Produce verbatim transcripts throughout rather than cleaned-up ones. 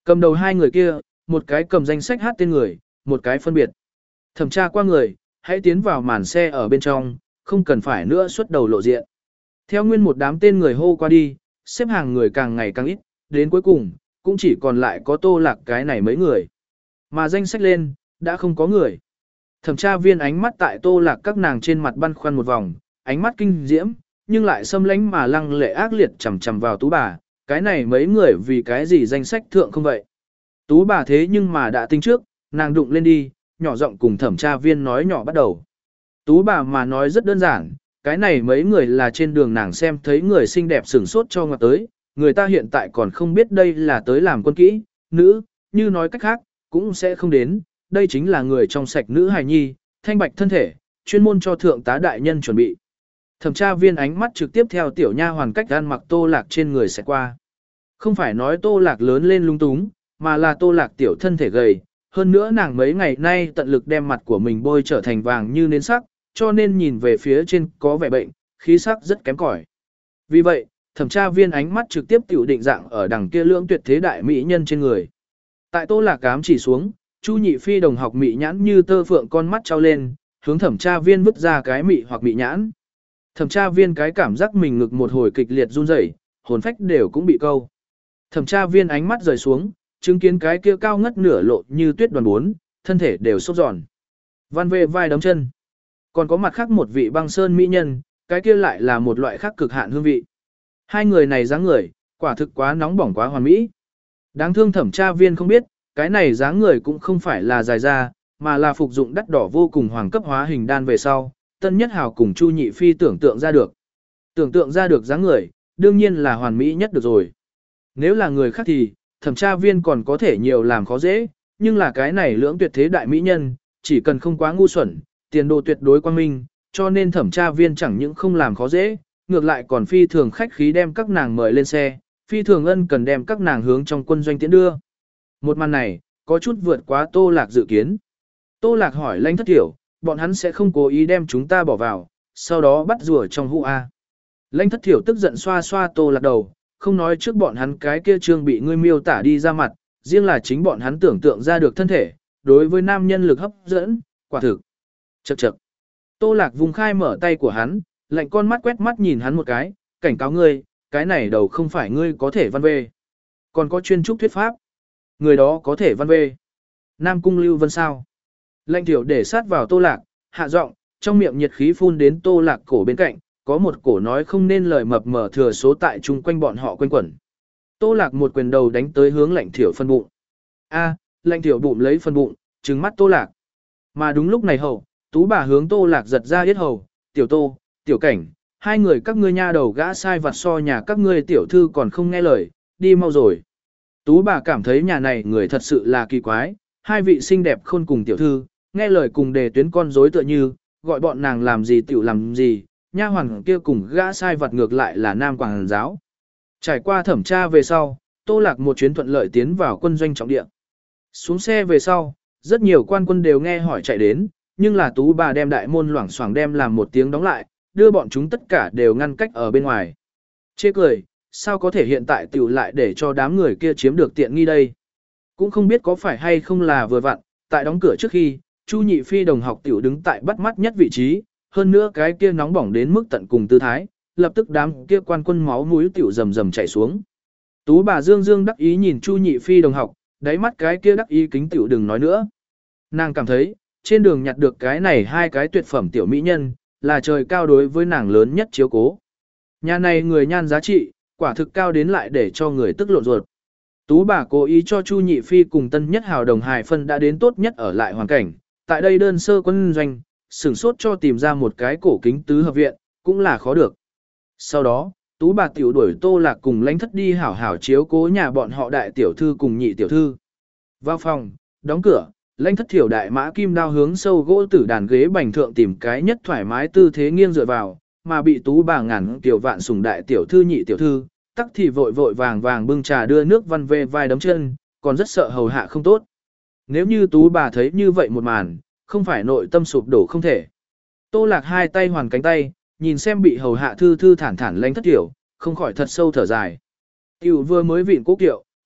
Cầm đầu hai người kia, một cái cầm danh sách hát tên người, một cái phân biệt. Thẩm tra qua người, hãy tiến vào màn xe ở bên trong, không cần phải nữa xuất đầu lộ diện. Theo nguyên một đám tên người hô qua đi, xếp hàng người càng ngày càng ít, đến cuối cùng, cũng chỉ còn lại có Tô Lạc cái này mấy người. Mà danh sách lên, đã không có người. Thẩm tra viên ánh mắt tại Tô Lạc các nàng trên mặt băn khoăn một vòng, ánh mắt kinh diễm, nhưng lại xâm lánh mà lăng lệ ác liệt chầm chầm vào Tú bà, cái này mấy người vì cái gì danh sách thượng không vậy. Tú bà thế nhưng mà đã tính trước, nàng đụng lên đi, nhỏ giọng cùng thẩm tra viên nói nhỏ bắt đầu. Tú bà mà nói rất đơn giản, cái này mấy người là trên đường nàng xem thấy người xinh đẹp sửng sốt cho ngoặt tới, người ta hiện tại còn không biết đây là tới làm quân kỹ, nữ, như nói cách khác, cũng sẽ không đến, đây chính là người trong sạch nữ hài nhi, thanh bạch thân thể, chuyên môn cho thượng tá đại nhân chuẩn bị. Thẩm tra viên ánh mắt trực tiếp theo tiểu nha hoàn cách ăn mặc Tô Lạc trên người sẽ qua. Không phải nói Tô Lạc lớn lên lung túng, mà là Tô Lạc tiểu thân thể gầy, hơn nữa nàng mấy ngày nay tận lực đem mặt của mình bôi trở thành vàng như nến sắc, cho nên nhìn về phía trên có vẻ bệnh, khí sắc rất kém cỏi. Vì vậy, thẩm tra viên ánh mắt trực tiếp tiểu định dạng ở đằng kia lưỡng tuyệt thế đại mỹ nhân trên người. Tại Tô Lạc cám chỉ xuống, Chu Nhị Phi đồng học mị nhãn như tơ phượng con mắt trao lên, hướng thẩm tra viên vứt ra cái mị hoặc mị nhãn. Thẩm tra viên cái cảm giác mình ngực một hồi kịch liệt run rẩy, hồn phách đều cũng bị câu. Thẩm tra viên ánh mắt rời xuống, chứng kiến cái kia cao ngất nửa lộ như tuyết đoàn bốn, thân thể đều sốt giòn. Văn về vai đấm chân. Còn có mặt khác một vị băng sơn mỹ nhân, cái kia lại là một loại khác cực hạn hương vị. Hai người này dáng người, quả thực quá nóng bỏng quá hoàn mỹ. Đáng thương thẩm tra viên không biết, cái này dáng người cũng không phải là dài ra, mà là phục dụng đắt đỏ vô cùng hoàng cấp hóa hình đan về sau, Tân Nhất Hào cùng Chu Nhị Phi tưởng tượng ra được. Tưởng tượng ra được dáng người, đương nhiên là hoàn mỹ nhất được rồi. Nếu là người khác thì, thẩm tra viên còn có thể nhiều làm khó dễ, nhưng là cái này lưỡng tuyệt thế đại mỹ nhân, chỉ cần không quá ngu xuẩn, tiền đồ tuyệt đối quang minh, cho nên thẩm tra viên chẳng những không làm khó dễ, ngược lại còn phi thường khách khí đem các nàng mời lên xe, phi thường ân cần đem các nàng hướng trong quân doanh tiễn đưa. Một màn này, có chút vượt quá Tô Lạc dự kiến. Tô Lạc hỏi Lãnh Thất Thiểu, bọn hắn sẽ không cố ý đem chúng ta bỏ vào, sau đó bắt rùa trong hũ A. Lãnh Thất Thiểu tức giận xoa xoa Tô Lạc đầu, không nói trước bọn hắn cái kia trương bị ngươi miêu tả đi ra mặt, riêng là chính bọn hắn tưởng tượng ra được thân thể, đối với nam nhân lực hấp dẫn, quả thực. Chậc chậc. Tô Lạc vùng khai mở tay của hắn, lạnh con mắt quét mắt nhìn hắn một cái, cảnh cáo ngươi, cái này đầu không phải ngươi có thể văn về. Còn có chuyên trúc thuyết pháp. Người đó có thể văn về. Nam Cung Lưu Vân sao? Lãnh Thiểu để sát vào Tô Lạc, hạ giọng, trong miệng nhiệt khí phun đến Tô Lạc cổ bên cạnh, có một cổ nói không nên lời mập mờ thừa số tại chung quanh bọn họ quanh quẩn. Tô Lạc một quyền đầu đánh tới hướng Lãnh Thiểu phân bụng. A, Lãnh Thiểu bụng lấy phân bụng, trừng mắt Tô Lạc. Mà đúng lúc này hậu, Tú bà hướng Tô Lạc giật ra yết hầu, "Tiểu Tô, Tiểu Cảnh, hai người các ngươi nha đầu gã sai vặt so nhà các ngươi tiểu thư còn không nghe lời, đi mau rồi." Tú bà cảm thấy nhà này người thật sự là kỳ quái, hai vị xinh đẹp khôn cùng tiểu thư, nghe lời cùng đề tuyến con rối tựa như, gọi bọn nàng làm gì tiểu làm gì, nha hoàn kia cùng gã sai vặt ngược lại là nam quảng giáo. Trải qua thẩm tra về sau, Tô Lạc một chuyến thuận lợi tiến vào quân doanh trọng địa. Xuống xe về sau, rất nhiều quan quân đều nghe hỏi chạy đến, nhưng là Tú bà đem đại môn loảng xoảng đem làm một tiếng đóng lại, đưa bọn chúng tất cả đều ngăn cách ở bên ngoài. Chê cười, sao có thể hiện tại tiểu lại để cho đám người kia chiếm được tiện nghi đây? Cũng không biết có phải hay không là vừa vặn, tại đóng cửa trước khi, Chu Nhị Phi đồng học tiểu đứng tại bắt mắt nhất vị trí, hơn nữa cái kia nóng bỏng đến mức tận cùng tư thái, lập tức đám kia quan quân máu mũi tiểu rầm rầm chảy xuống. Tú bà Dương Dương đắc ý nhìn Chu Nhị Phi đồng học, đáy mắt cái kia đắc ý kính tiểu đừng nói nữa. Nàng cảm thấy, trên đường nhặt được cái này hai cái tuyệt phẩm tiểu mỹ nhân, là trời cao đối với nàng lớn nhất chiếu cố. Nhà này người nhan giá trị, quả thực cao đến lại để cho người tức lộn ruột. Tú bà cố ý cho Chu Nhị Phi cùng Tân Nhất Hào đồng hài phân đã đến tốt nhất ở lại hoàn cảnh, tại đây đơn sơ quân doanh, sửng sốt cho tìm ra một cái cổ kính tứ hợp viện, cũng là khó được. Sau đó, Tú bà tiểu đuổi Tô Lạc cùng Lãnh Thất đi hảo hảo chiếu cố nhà bọn họ đại tiểu thư cùng nhị tiểu thư. Vào phòng, đóng cửa, Lãnh Thất thiểu đại mã kim đao hướng sâu gỗ tử đàn ghế bành thượng tìm cái nhất thoải mái tư thế nghiêng dựa vào, mà bị Tú bà ngàn tiểu vạn sủng đại tiểu thư nhị tiểu thư, tắc thì vội vội vàng vàng bưng trà đưa nước văn về vai đấm chân, còn rất sợ hầu hạ không tốt. Nếu như Tú bà thấy như vậy một màn, không phải nội tâm sụp đổ không thể. Tô Lạc hai tay hoàn cánh tay, nhìn xem bị hầu hạ thư thư thản thản Lãnh Thất tiểu, không khỏi thật sâu thở dài. Tiểu vừa mới vịn cố kiệu,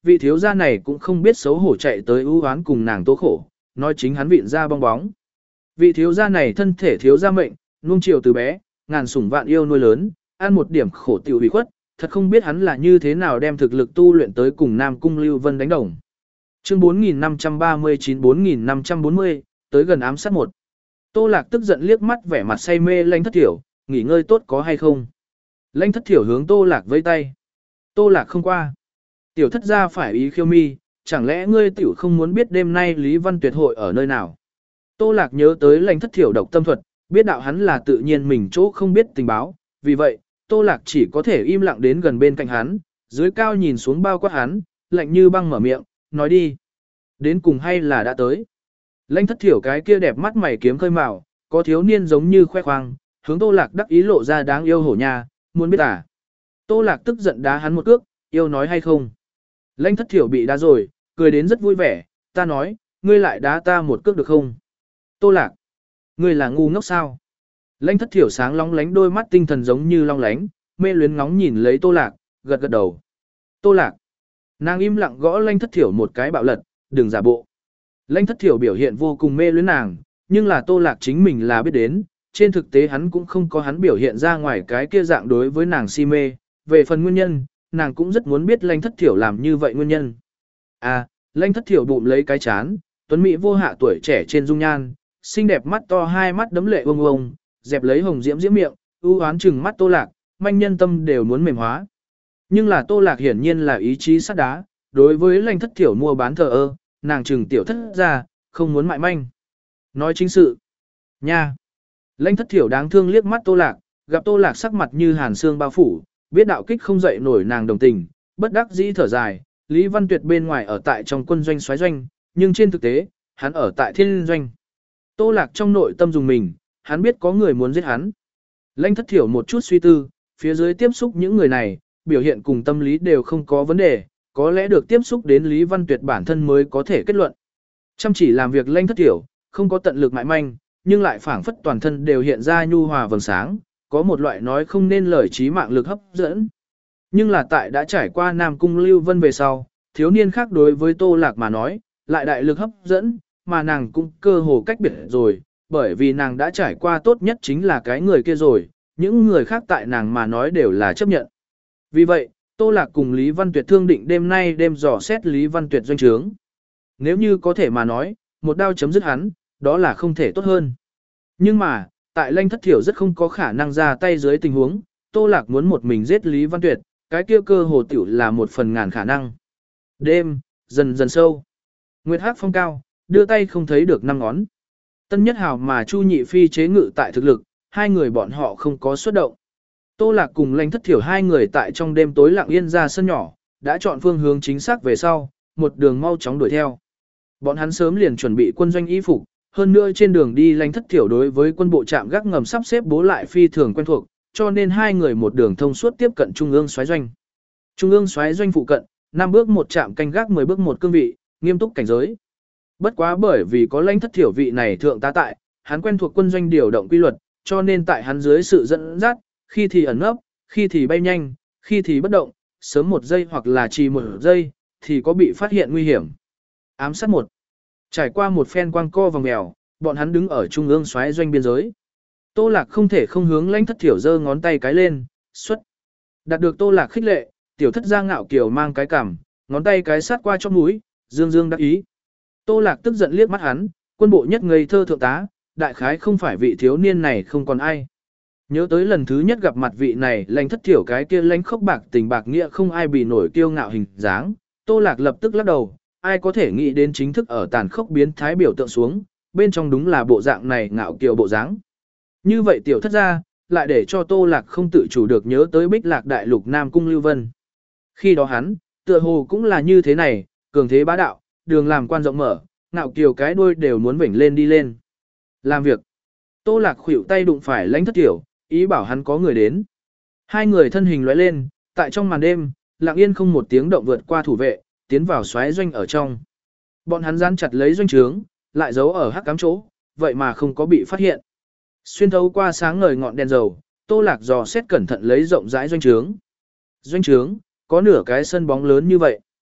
vị thiếu gia này cũng không biết xấu hổ chạy tới ưu oán cùng nàng tố khổ, nói chính hắn vịn ra bong bóng. Vị thiếu gia này thân thể thiếu gia mệnh, nuông chiều từ bé, ngàn sủng vạn yêu nuôi lớn, ăn một điểm khổ tiểu hủy khuất, thật không biết hắn là như thế nào đem thực lực tu luyện tới cùng Nam Cung Lưu Vân đánh đồng. Chương bốn nghìn năm trăm ba mươi chín bốn nghìn năm trăm bốn mươi, tới gần ám sát một. Tô Lạc tức giận liếc mắt vẻ mặt say mê Lãnh Thất Thiểu, nghỉ ngơi tốt có hay không? Lãnh Thất Thiểu hướng Tô Lạc vẫy tay. Tô Lạc không qua. Tiểu thất gia phải ý khiêu mi, chẳng lẽ ngươi tiểu không muốn biết đêm nay Lý Văn Tuyệt hội ở nơi nào? Tô Lạc nhớ tới Lãnh Thất Thiểu độc tâm thuật, biết đạo hắn là tự nhiên mình chỗ không biết tình báo, vì vậy, Tô Lạc chỉ có thể im lặng đến gần bên cạnh hắn, dưới cao nhìn xuống bao quát hắn, lạnh như băng mở miệng, nói đi. Đến cùng hay là đã tới. Lãnh Thất Thiểu cái kia đẹp mắt mày kiếm khơi mào, có thiếu niên giống như khoe khoang, hướng Tô Lạc đắc ý lộ ra đáng yêu hổ nha, muốn biết à. Tô Lạc tức giận đá hắn một cước, yêu nói hay không. Lãnh Thất Thiểu bị đá rồi, cười đến rất vui vẻ, ta nói, ngươi lại đá ta một cước được không? Tô Lạc, ngươi là ngu ngốc sao? Lãnh Thất Thiểu sáng long lánh đôi mắt tinh thần giống như long lánh, mê luyến ngóng nhìn lấy Tô Lạc, gật gật đầu. Tô Lạc, nàng im lặng gõ Lãnh Thất Thiểu một cái bạo lật, đừng giả bộ. Lãnh Thất Thiểu biểu hiện vô cùng mê luyến nàng, nhưng là Tô Lạc chính mình là biết đến, trên thực tế hắn cũng không có hắn biểu hiện ra ngoài cái kia dạng đối với nàng si mê, về phần nguyên nhân, nàng cũng rất muốn biết Lãnh Thất Thiểu làm như vậy nguyên nhân. À, Lãnh Thất Thiểu bụng lấy cái chán, tuấn mỹ vô hạ tuổi trẻ trên dung nhan, xinh đẹp mắt to hai mắt đấm lệ ông ông, dẹp lấy hồng diễm diễm miệng, ưu hoán chừng mắt Tô Lạc, manh nhân tâm đều muốn mềm hóa. Nhưng là Tô Lạc hiển nhiên là ý chí sắt đá, đối với Lãnh Thất Thiểu mua bán thờ ơ, nàng trừng tiểu thất ra, không muốn mại manh. Nói chính sự. Nha. Lãnh Thất Thiểu đáng thương liếc mắt Tô Lạc, gặp Tô Lạc sắc mặt như hàn xương bao phủ, biết đạo kích không dậy nổi nàng đồng tình, bất đắc dĩ thở dài, Lý Văn Tuyệt bên ngoài ở tại trong quân doanh soái doanh, nhưng trên thực tế, hắn ở tại thiên doanh. Tô Lạc trong nội tâm dùng mình, hắn biết có người muốn giết hắn. Lãnh Thất Thiểu một chút suy tư, phía dưới tiếp xúc những người này, biểu hiện cùng tâm lý đều không có vấn đề, có lẽ được tiếp xúc đến Lý Văn Tuyệt bản thân mới có thể kết luận. Chăm chỉ làm việc Lãnh Thất Thiểu, không có tận lực mại manh, nhưng lại phảng phất toàn thân đều hiện ra nhu hòa vầng sáng, có một loại nói không nên lời trí mạng lực hấp dẫn. Nhưng là tại đã trải qua Nam Cung Lưu Vân về sau, thiếu niên khác đối với Tô Lạc mà nói, lại đại lực hấp dẫn, mà nàng cũng cơ hồ cách biệt rồi, bởi vì nàng đã trải qua tốt nhất chính là cái người kia rồi, những người khác tại nàng mà nói đều là chấp nhận. Vì vậy, Tô Lạc cùng Lý Văn Tuyệt thương định đêm nay đêm dò xét Lý Văn Tuyệt doanh trướng. Nếu như có thể mà nói, một đao chấm dứt hắn, đó là không thể tốt hơn. Nhưng mà, tại Lãnh Thất Thiểu rất không có khả năng ra tay dưới tình huống, Tô Lạc muốn một mình giết Lý Văn Tuyệt, cái kia cơ hồ tiểu là một phần ngàn khả năng. Đêm, dần dần sâu. Nguyệt hắc phong cao, đưa tay không thấy được năm ngón. Tân Nhất Hào mà Chu Nhị Phi chế ngự tại thực lực, hai người bọn họ không có xuất động. Tô Lạc cùng Lãnh Thất Thiểu hai người tại trong đêm tối lặng yên ra sân nhỏ, đã chọn phương hướng chính xác về sau, một đường mau chóng đuổi theo. Bọn hắn sớm liền chuẩn bị quân doanh y phục, hơn nữa trên đường đi Lãnh Thất Thiểu đối với quân bộ trạm gác ngầm sắp xếp bố lại phi thường quen thuộc, cho nên hai người một đường thông suốt tiếp cận trung ương soái doanh. Trung ương soái doanh phụ cận, năm bước một trạm canh gác mười bước một cương vị, nghiêm túc cảnh giới. Bất quá bởi vì có Lãnh Thất Thiểu vị này thượng tá tại, hắn quen thuộc quân doanh điều động quy luật, cho nên tại hắn dưới sự dẫn dắt, khi thì ẩn nấp, khi thì bay nhanh, khi thì bất động, sớm một giây hoặc là chỉ một giây, thì có bị phát hiện nguy hiểm. Ám sát một. Trải qua một phen quang co vòng mèo, bọn hắn đứng ở trung ương soái doanh biên giới. Tô Lạc không thể không hướng Lãnh Thất Thiểu giơ ngón tay cái lên, xuất. Đạt được Tô Lạc khích lệ, tiểu thất gia ngạo kiều mang cái cằm, ngón tay cái sát qua chóp mũi, dương dương đắc ý. Tô Lạc tức giận liếc mắt hắn, quân bộ nhất ngây thơ thượng tá, đại khái không phải vị thiếu niên này không còn ai. Nhớ tới lần thứ nhất gặp mặt vị này, Lãnh Thất Thiểu cái kia lãnh khốc bạc tình bạc nghĩa không ai bị nổi kiêu ngạo hình dáng, Tô Lạc lập tức lắc đầu, ai có thể nghĩ đến chính thức ở tàn khốc biến thái biểu tượng xuống, bên trong đúng là bộ dạng này ngạo kiều bộ dáng. Như vậy tiểu thất ra, lại để cho Tô Lạc không tự chủ được nhớ tới Bích Lạc Đại Lục Nam Cung Lưu Vân. Khi đó hắn, tựa hồ cũng là như thế này, cường thế bá đạo, đường làm quan rộng mở, ngạo kiều cái đuôi đều muốn vểnh lên đi lên. Làm việc. Tô Lạc khuỷu tay đụng phải Lãnh Thất Thiểu, ý bảo hắn có người đến. Hai người thân hình lóe lên, tại trong màn đêm, lặng yên không một tiếng động vượt qua thủ vệ, tiến vào xoáy doanh ở trong. Bọn hắn dán chặt lấy doanh trướng, lại giấu ở hắc cám chỗ, vậy mà không có bị phát hiện. Xuyên thấu qua sáng ngời ngọn đèn dầu, Tô Lạc dò xét cẩn thận lấy rộng rãi doanh trướng. Doanh trướng, có nửa cái sân bóng lớn như vậy.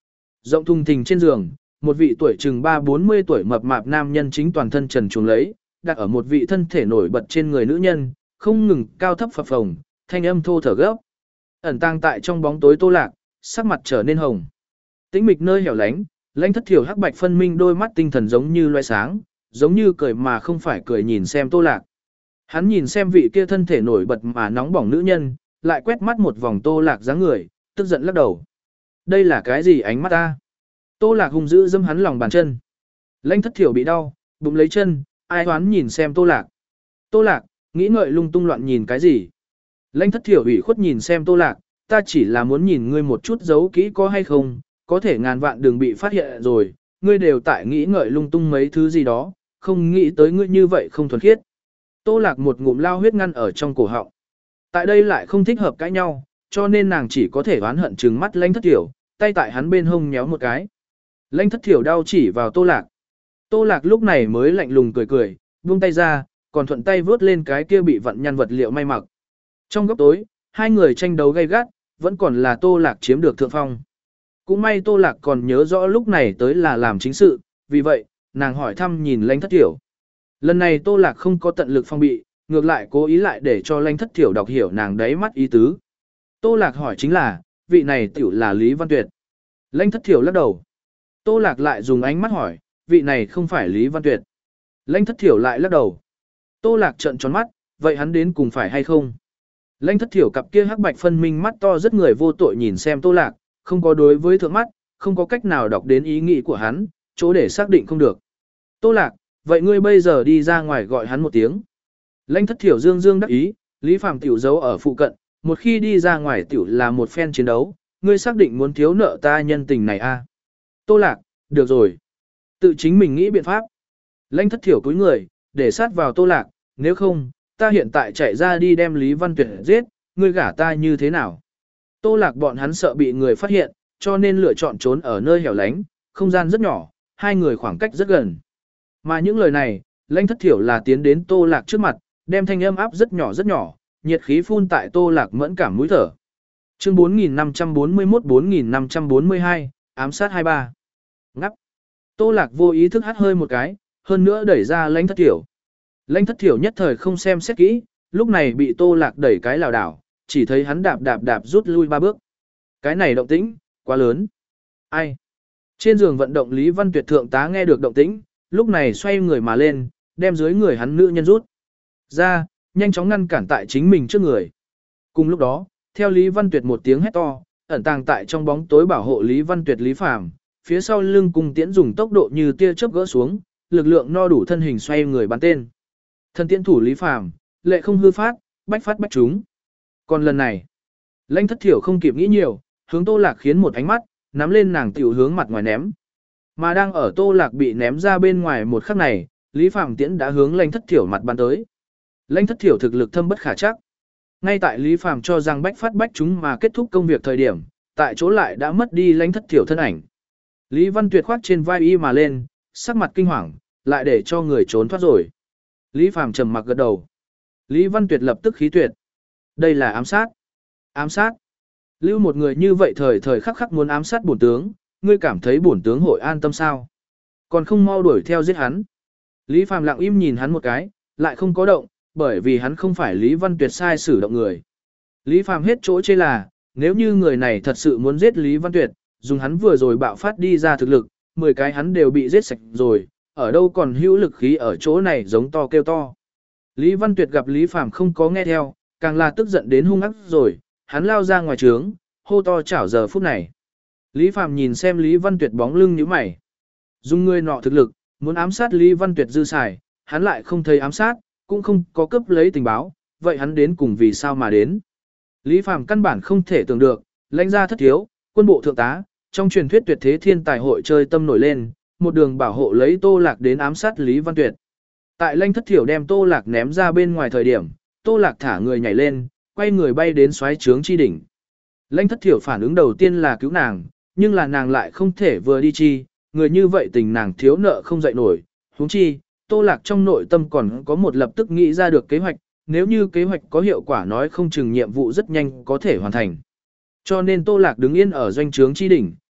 Rộng thùng thình trên giường, một vị tuổi chừng ba bốn mươi tuổi mập mạp nam nhân chính toàn thân trần truồng lấy, đặt ở một vị thân thể nổi bật trên người nữ nhân, không ngừng cao thấp phập phồng, thanh âm thô thở gấp. Ẩn tàng tại trong bóng tối Tô Lạc, sắc mặt trở nên hồng. Tĩnh mịch nơi hẻo lánh, Lãnh Thất Thiểu hắc bạch phân minh đôi mắt tinh thần giống như loé sáng, giống như cười mà không phải cười nhìn xem Tô Lạc. Hắn nhìn xem vị kia thân thể nổi bật mà nóng bỏng nữ nhân, lại quét mắt một vòng Tô Lạc dáng người, tức giận lắc đầu. Đây là cái gì ánh mắt ta? Tô Lạc hung dữ dâm hắn lòng bàn chân. Lãnh Thất Thiểu bị đau, bụng lấy chân, ai hoán nhìn xem Tô Lạc. Tô Lạc, nghĩ ngợi lung tung loạn nhìn cái gì? Lãnh Thất Thiểu ủy khuất nhìn xem Tô Lạc, ta chỉ là muốn nhìn ngươi một chút giấu kỹ có hay không, có thể ngàn vạn đừng bị phát hiện rồi, ngươi đều tại nghĩ ngợi lung tung mấy thứ gì đó, không nghĩ tới ngươi như vậy không thuần khiết. Tô Lạc một ngụm lao huyết ngăn ở trong cổ họng. Tại đây lại không thích hợp cãi nhau, cho nên nàng chỉ có thể oán hận trừng mắt Lãnh Thất Thiểu, tay tại hắn bên hông nhéo một cái. Lãnh Thất Thiểu đau chỉ vào Tô Lạc. Tô Lạc lúc này mới lạnh lùng cười cười, buông tay ra, còn thuận tay vớt lên cái kia bị vặn nhăn vật liệu may mặc. Trong góc tối, hai người tranh đấu gay gắt, vẫn còn là Tô Lạc chiếm được thượng phong. Cũng may Tô Lạc còn nhớ rõ lúc này tới là làm chính sự, vì vậy, nàng hỏi thăm nhìn Lãnh Thất Thiểu. Lần này Tô Lạc không có tận lực phong bị, ngược lại cố ý lại để cho Lãnh Thất Thiểu đọc hiểu nàng đáy mắt ý tứ. Tô Lạc hỏi chính là, vị này tiểu là Lý Văn Tuyệt. Lãnh Thất Thiểu lắc đầu. Tô Lạc lại dùng ánh mắt hỏi, vị này không phải Lý Văn Tuyệt. Lãnh Thất Thiểu lại lắc đầu. Tô Lạc trợn tròn mắt, vậy hắn đến cùng phải hay không? Lãnh Thất Thiểu cặp kia hắc bạch phân minh mắt to rất người vô tội nhìn xem Tô Lạc, không có đối với thượng mắt, không có cách nào đọc đến ý nghĩ của hắn, chỗ để xác định không được. Tô Lạc, vậy ngươi bây giờ đi ra ngoài gọi hắn một tiếng. Lãnh Thất Thiểu dương dương đắc ý, Lý Phàm tiểu giấu ở phụ cận, một khi đi ra ngoài tiểu là một phen chiến đấu, ngươi xác định muốn thiếu nợ ta nhân tình này a? À? Tô Lạc, được rồi. Tự chính mình nghĩ biện pháp. Lãnh Thất Thiểu cúi người, để sát vào Tô Lạc, nếu không, ta hiện tại chạy ra đi đem Lý Văn Tuyệt giết, ngươi gả ta như thế nào? Tô Lạc bọn hắn sợ bị người phát hiện, cho nên lựa chọn trốn ở nơi hẻo lánh, không gian rất nhỏ, hai người khoảng cách rất gần. Mà những lời này, Lãnh Thất Thiểu là tiến đến Tô Lạc trước mặt, đem thanh âm áp rất nhỏ rất nhỏ, nhiệt khí phun tại Tô Lạc mẫn cảm mũi thở. Chương bốn nghìn năm trăm bốn mươi mốt bốn nghìn năm trăm bốn mươi hai, ám sát hai ba. Ngắp. Tô Lạc vô ý thức hắt hơi một cái, hơn nữa đẩy ra Lãnh Thất Thiểu. Lãnh Thất Thiểu nhất thời không xem xét kỹ, lúc này bị Tô Lạc đẩy cái lảo đảo, chỉ thấy hắn đạp đạp đạp rút lui ba bước. Cái này động tĩnh, quá lớn. Ai? Trên giường vận động Lý Văn Tuyệt thượng tá nghe được động tĩnh, lúc này xoay người mà lên, đem dưới người hắn nữ nhân rút ra, nhanh chóng ngăn cản tại chính mình trước người. Cùng lúc đó, theo Lý Văn Tuyệt một tiếng hét to, ẩn tàng tại trong bóng tối bảo hộ Lý Văn Tuyệt Lý Phàm, phía sau lưng cung tiễn dùng tốc độ như tia chớp gỡ xuống, lực lượng no đủ thân hình xoay người bắn tên. Thân tiễn thủ Lý Phàm, lệ không hư phát, bách phát bách trúng. Còn lần này, Lãnh Thất Thiểu không kịp nghĩ nhiều, hướng Tô Lạc khiến một ánh mắt, nắm lên nàng tiểu hướng mặt ngoài ném. Mà đang ở Tô Lạc bị ném ra bên ngoài một khắc này, Lý Phàm tiễn đã hướng Lãnh Thất Thiểu mặt bắn tới. Lãnh Thất Thiểu thực lực thâm bất khả trắc. Ngay tại Lý Phàm cho rằng bách phát bách trúng mà kết thúc công việc thời điểm, tại chỗ lại đã mất đi Lãnh Thất Thiểu thân ảnh. Lý Văn Tuyệt khoác trên vai y mà lên, sắc mặt kinh hoàng, lại để cho người trốn thoát rồi. Lý Phàm trầm mặc gật đầu. Lý Văn Tuyệt lập tức khí tuyệt. Đây là ám sát. Ám sát. Lưu một người như vậy thời thời khắc khắc muốn ám sát bổn tướng, ngươi cảm thấy bổn tướng hội an tâm sao? Còn không mau đuổi theo giết hắn. Lý Phàm lặng im nhìn hắn một cái, lại không có động, bởi vì hắn không phải Lý Văn Tuyệt sai sử động người. Lý Phàm hết chỗ chê là, nếu như người này thật sự muốn giết Lý Văn Tuyệt, dùng hắn vừa rồi bạo phát đi ra thực lực, mười cái hắn đều bị giết sạch rồi, ở đâu còn hữu lực khí ở chỗ này giống to kêu to. Lý Văn Tuyệt gặp Lý Phàm không có nghe theo, càng là tức giận đến hung ác rồi, hắn lao ra ngoài trướng, hô to chảo giờ phút này. Lý Phàm nhìn xem Lý Văn Tuyệt bóng lưng nhíu mày. Dùng người nọ thực lực, muốn ám sát Lý Văn Tuyệt dư xài, hắn lại không thấy ám sát, cũng không có cấp lấy tình báo, vậy hắn đến cùng vì sao mà đến. Lý Phàm căn bản không thể tưởng được, lãnh gia thất thiếu, quân bộ thượng tá, trong truyền thuyết tuyệt thế thiên tài hội chơi tâm nổi lên, một đường bảo hộ lấy Tô Lạc đến ám sát Lý Văn Tuyệt. Tại Lãnh Thất Thiểu đem Tô Lạc ném ra bên ngoài thời điểm, Tô Lạc thả người nhảy lên, quay người bay đến xoáy trướng chi đỉnh. Lãnh Thất Thiểu phản ứng đầu tiên là cứu nàng, nhưng là nàng lại không thể vừa đi chi, người như vậy tình nàng thiếu nợ không dậy nổi, huống chi, Tô Lạc trong nội tâm còn có một lập tức nghĩ ra được kế hoạch, nếu như kế hoạch có hiệu quả nói không chừng nhiệm vụ rất nhanh có thể hoàn thành. Cho nên Tô Lạc đứng yên ở doanh trướng chi đỉnh,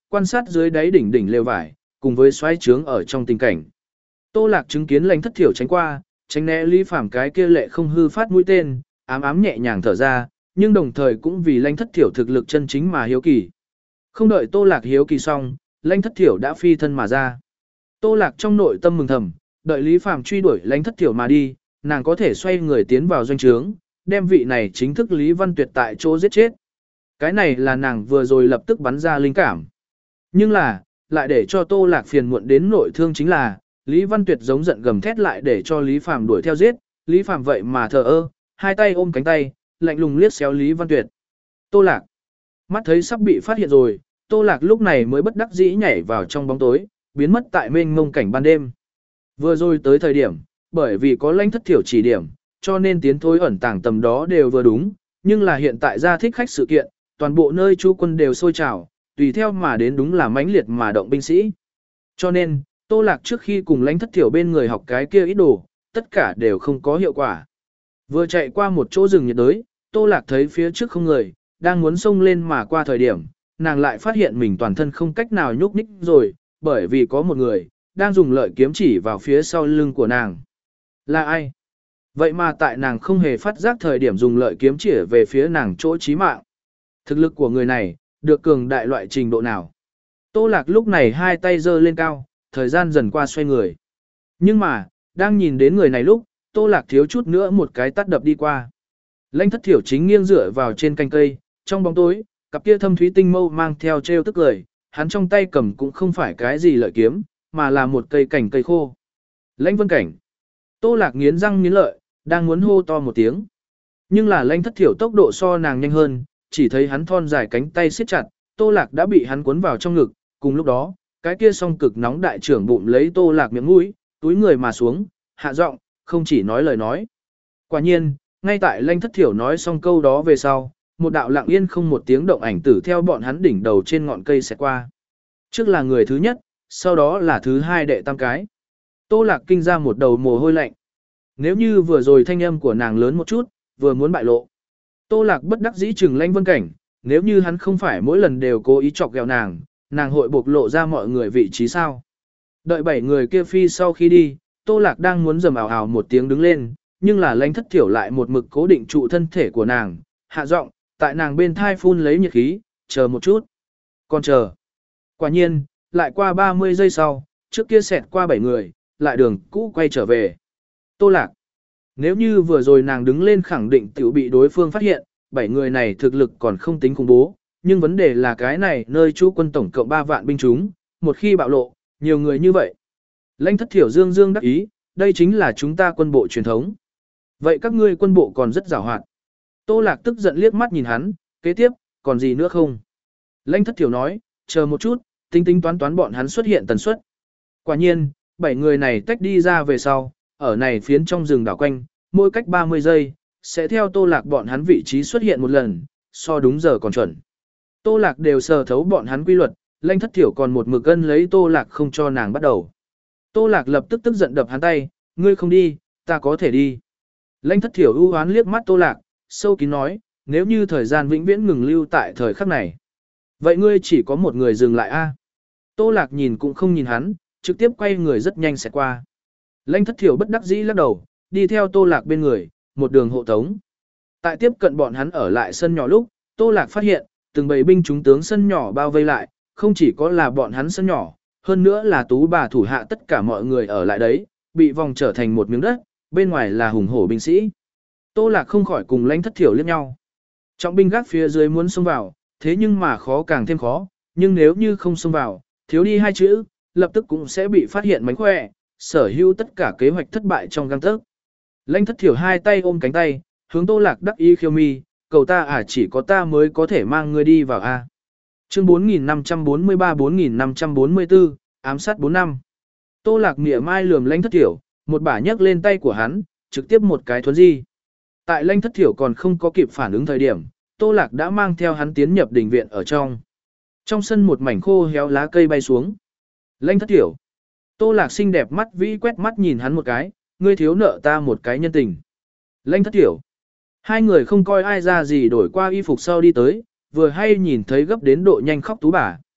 quan sát dưới đáy đỉnh đỉnh lều vải, cùng với xoáy trướng ở trong tình cảnh. Tô Lạc chứng kiến Lãnh Thất Thiểu tránh qua, tránh né Lý Phàm cái kia lệ không hư phát mũi tên, ám ám nhẹ nhàng thở ra, nhưng đồng thời cũng vì Lãnh Thất Thiểu thực lực chân chính mà hiếu kỳ. Không đợi Tô Lạc hiếu kỳ xong, Lãnh Thất Thiểu đã phi thân mà ra. Tô Lạc trong nội tâm mừng thầm, đợi Lý Phàm truy đuổi Lãnh Thất Thiểu mà đi, nàng có thể xoay người tiến vào doanh trướng, đem vị này chính thức Lý Văn Tuyệt tại chỗ giết chết. Cái này là nàng vừa rồi lập tức bắn ra linh cảm. Nhưng là, lại để cho Tô Lạc phiền muộn đến nội thương chính là, Lý Văn Tuyệt giống giận gầm thét lại để cho Lý Phàm đuổi theo giết, Lý Phàm vậy mà thờ ơ, hai tay ôm cánh tay, lạnh lùng liếc xéo Lý Văn Tuyệt. Tô Lạc, mắt thấy sắp bị phát hiện rồi, Tô Lạc lúc này mới bất đắc dĩ nhảy vào trong bóng tối, biến mất tại mênh mông cảnh ban đêm. Vừa rồi tới thời điểm, bởi vì có Lãnh Thất Thiểu chỉ điểm, cho nên tiến thối ẩn tàng tầm đó đều vừa đúng, nhưng là hiện tại ra thích khách sự kiện, toàn bộ nơi chú quân đều sôi trào, tùy theo mà đến đúng là mãnh liệt mà động binh sĩ. Cho nên, Tô Lạc trước khi cùng Lãnh Thất Thiểu bên người học cái kia ít đồ, tất cả đều không có hiệu quả. Vừa chạy qua một chỗ rừng nhiệt đới, Tô Lạc thấy phía trước không người, đang muốn xông lên mà qua thời điểm, nàng lại phát hiện mình toàn thân không cách nào nhúc nhích rồi, bởi vì có một người, đang dùng lợi kiếm chỉ vào phía sau lưng của nàng. Là ai? Vậy mà tại nàng không hề phát giác thời điểm dùng lợi kiếm chỉ về phía nàng chỗ chí mạng. Thực lực của người này, được cường đại loại trình độ nào? Tô Lạc lúc này hai tay giơ lên cao, thời gian dần qua xoay người. Nhưng mà, đang nhìn đến người này lúc, Tô Lạc thiếu chút nữa một cái tát đập đi qua. Lãnh Thất Thiểu chính nghiêng dựa vào trên cành cây, trong bóng tối, cặp kia thâm thúy tinh mâu mang theo trêu tức cười, hắn trong tay cầm cũng không phải cái gì lợi kiếm, mà là một cây cành cây khô. Lãnh Vân Cảnh. Tô Lạc nghiến răng nghiến lợi, đang muốn hô to một tiếng. Nhưng là Lãnh Thất Thiểu tốc độ so nàng nhanh hơn, chỉ thấy hắn thon dài cánh tay siết chặt, Tô Lạc đã bị hắn cuốn vào trong ngực, cùng lúc đó, cái kia song cực nóng đại trưởng bụng lấy Tô Lạc miệng mũi, túi người mà xuống, hạ giọng, không chỉ nói lời nói. Quả nhiên, ngay tại Lãnh Thất Thiểu nói xong câu đó về sau, một đạo lặng yên không một tiếng động ảnh tử theo bọn hắn đỉnh đầu trên ngọn cây xẹt qua. Trước là người thứ nhất, sau đó là thứ hai đệ tam cái. Tô Lạc kinh ra một đầu mồ hôi lạnh. Nếu như vừa rồi thanh âm của nàng lớn một chút, vừa muốn bại lộ. Tô Lạc bất đắc dĩ chừng Lãnh Vân Cảnh, nếu như hắn không phải mỗi lần đều cố ý chọc ghẹo nàng, nàng hội bộc lộ ra mọi người vị trí sao. Đợi bảy người kia phi sau khi đi, Tô Lạc đang muốn rầm ào ào một tiếng đứng lên, nhưng là Lãnh Thất Thiểu lại một mực cố định trụ thân thể của nàng, hạ giọng, tại nàng bên thai phun lấy nhiệt khí, chờ một chút. Còn chờ. Quả nhiên, lại qua ba mươi giây sau, trước kia xẹt qua bảy người, lại đường cũ quay trở về. Tô Lạc. Nếu như vừa rồi nàng đứng lên khẳng định tiểu bị đối phương phát hiện, bảy người này thực lực còn không tính khủng bố, nhưng vấn đề là cái này nơi chú quân tổng cộng ba vạn binh chúng, một khi bạo lộ, nhiều người như vậy. Lãnh Thất Thiểu dương dương đắc ý, đây chính là chúng ta quân bộ truyền thống. Vậy các ngươi quân bộ còn rất giàu hoạt. Tô Lạc tức giận liếc mắt nhìn hắn, kế tiếp, còn gì nữa không? Lãnh Thất Thiểu nói, chờ một chút, tính tính toán toán bọn hắn xuất hiện tần suất. Quả nhiên, bảy người này tách đi ra về sau, ở này phiến trong rừng đảo quanh, mỗi cách ba mươi giây, sẽ theo Tô Lạc bọn hắn vị trí xuất hiện một lần, so đúng giờ còn chuẩn. Tô Lạc đều sờ thấu bọn hắn quy luật, Lãnh Thất Thiểu còn một mực cân lấy Tô Lạc không cho nàng bắt đầu. Tô Lạc lập tức tức giận đập hắn tay, ngươi không đi, ta có thể đi. Lãnh Thất Thiểu ưu hoán liếc mắt Tô Lạc, sâu kín nói, nếu như thời gian vĩnh viễn ngừng lưu tại thời khắc này. Vậy ngươi chỉ có một người dừng lại a? Tô Lạc nhìn cũng không nhìn hắn, trực tiếp quay người rất nhanh sẽ qua. Lãnh Thất Thiểu bất đắc dĩ lắc đầu, đi theo Tô Lạc bên người, một đường hộ tống. Tại tiếp cận bọn hắn ở lại sân nhỏ lúc, Tô Lạc phát hiện, từng bầy binh chúng tướng sân nhỏ bao vây lại, không chỉ có là bọn hắn sân nhỏ, hơn nữa là tú bà thủ hạ tất cả mọi người ở lại đấy, bị vòng trở thành một miếng đất, bên ngoài là hùng hổ binh sĩ. Tô Lạc không khỏi cùng Lãnh Thất Thiểu liếc nhau. Trọng binh gác phía dưới muốn xông vào, thế nhưng mà khó càng thêm khó, nhưng nếu như không xông vào, thiếu đi hai chữ, lập tức cũng sẽ bị phát hiện mánh khỏe, sở hữu tất cả kế hoạch thất bại trong gang tấc. Lãnh Thất Thiểu hai tay ôm cánh tay, hướng Tô Lạc đắc ý khiêu mi, cầu ta à, chỉ có ta mới có thể mang ngươi đi vào a. Chương bốn nghìn năm trăm bốn mươi ba bốn nghìn năm trăm bốn mươi tư, ám sát bốn năm. Tô Lạc mỉa mai lườm Lãnh Thất Thiểu, một bả nhấc lên tay của hắn, trực tiếp một cái thuấn di. Tại Lãnh Thất Thiểu còn không có kịp phản ứng thời điểm, Tô Lạc đã mang theo hắn tiến nhập đình viện ở trong. Trong sân một mảnh khô héo lá cây bay xuống. Lãnh Thất Thiểu. Tô Lạc xinh đẹp mắt vĩ quét mắt nhìn hắn một cái, ngươi thiếu nợ ta một cái nhân tình. Lãnh Thất Thiểu. Hai người không coi ai ra gì đổi qua y phục sau đi tới, vừa hay nhìn thấy gấp đến độ nhanh khóc tú bà.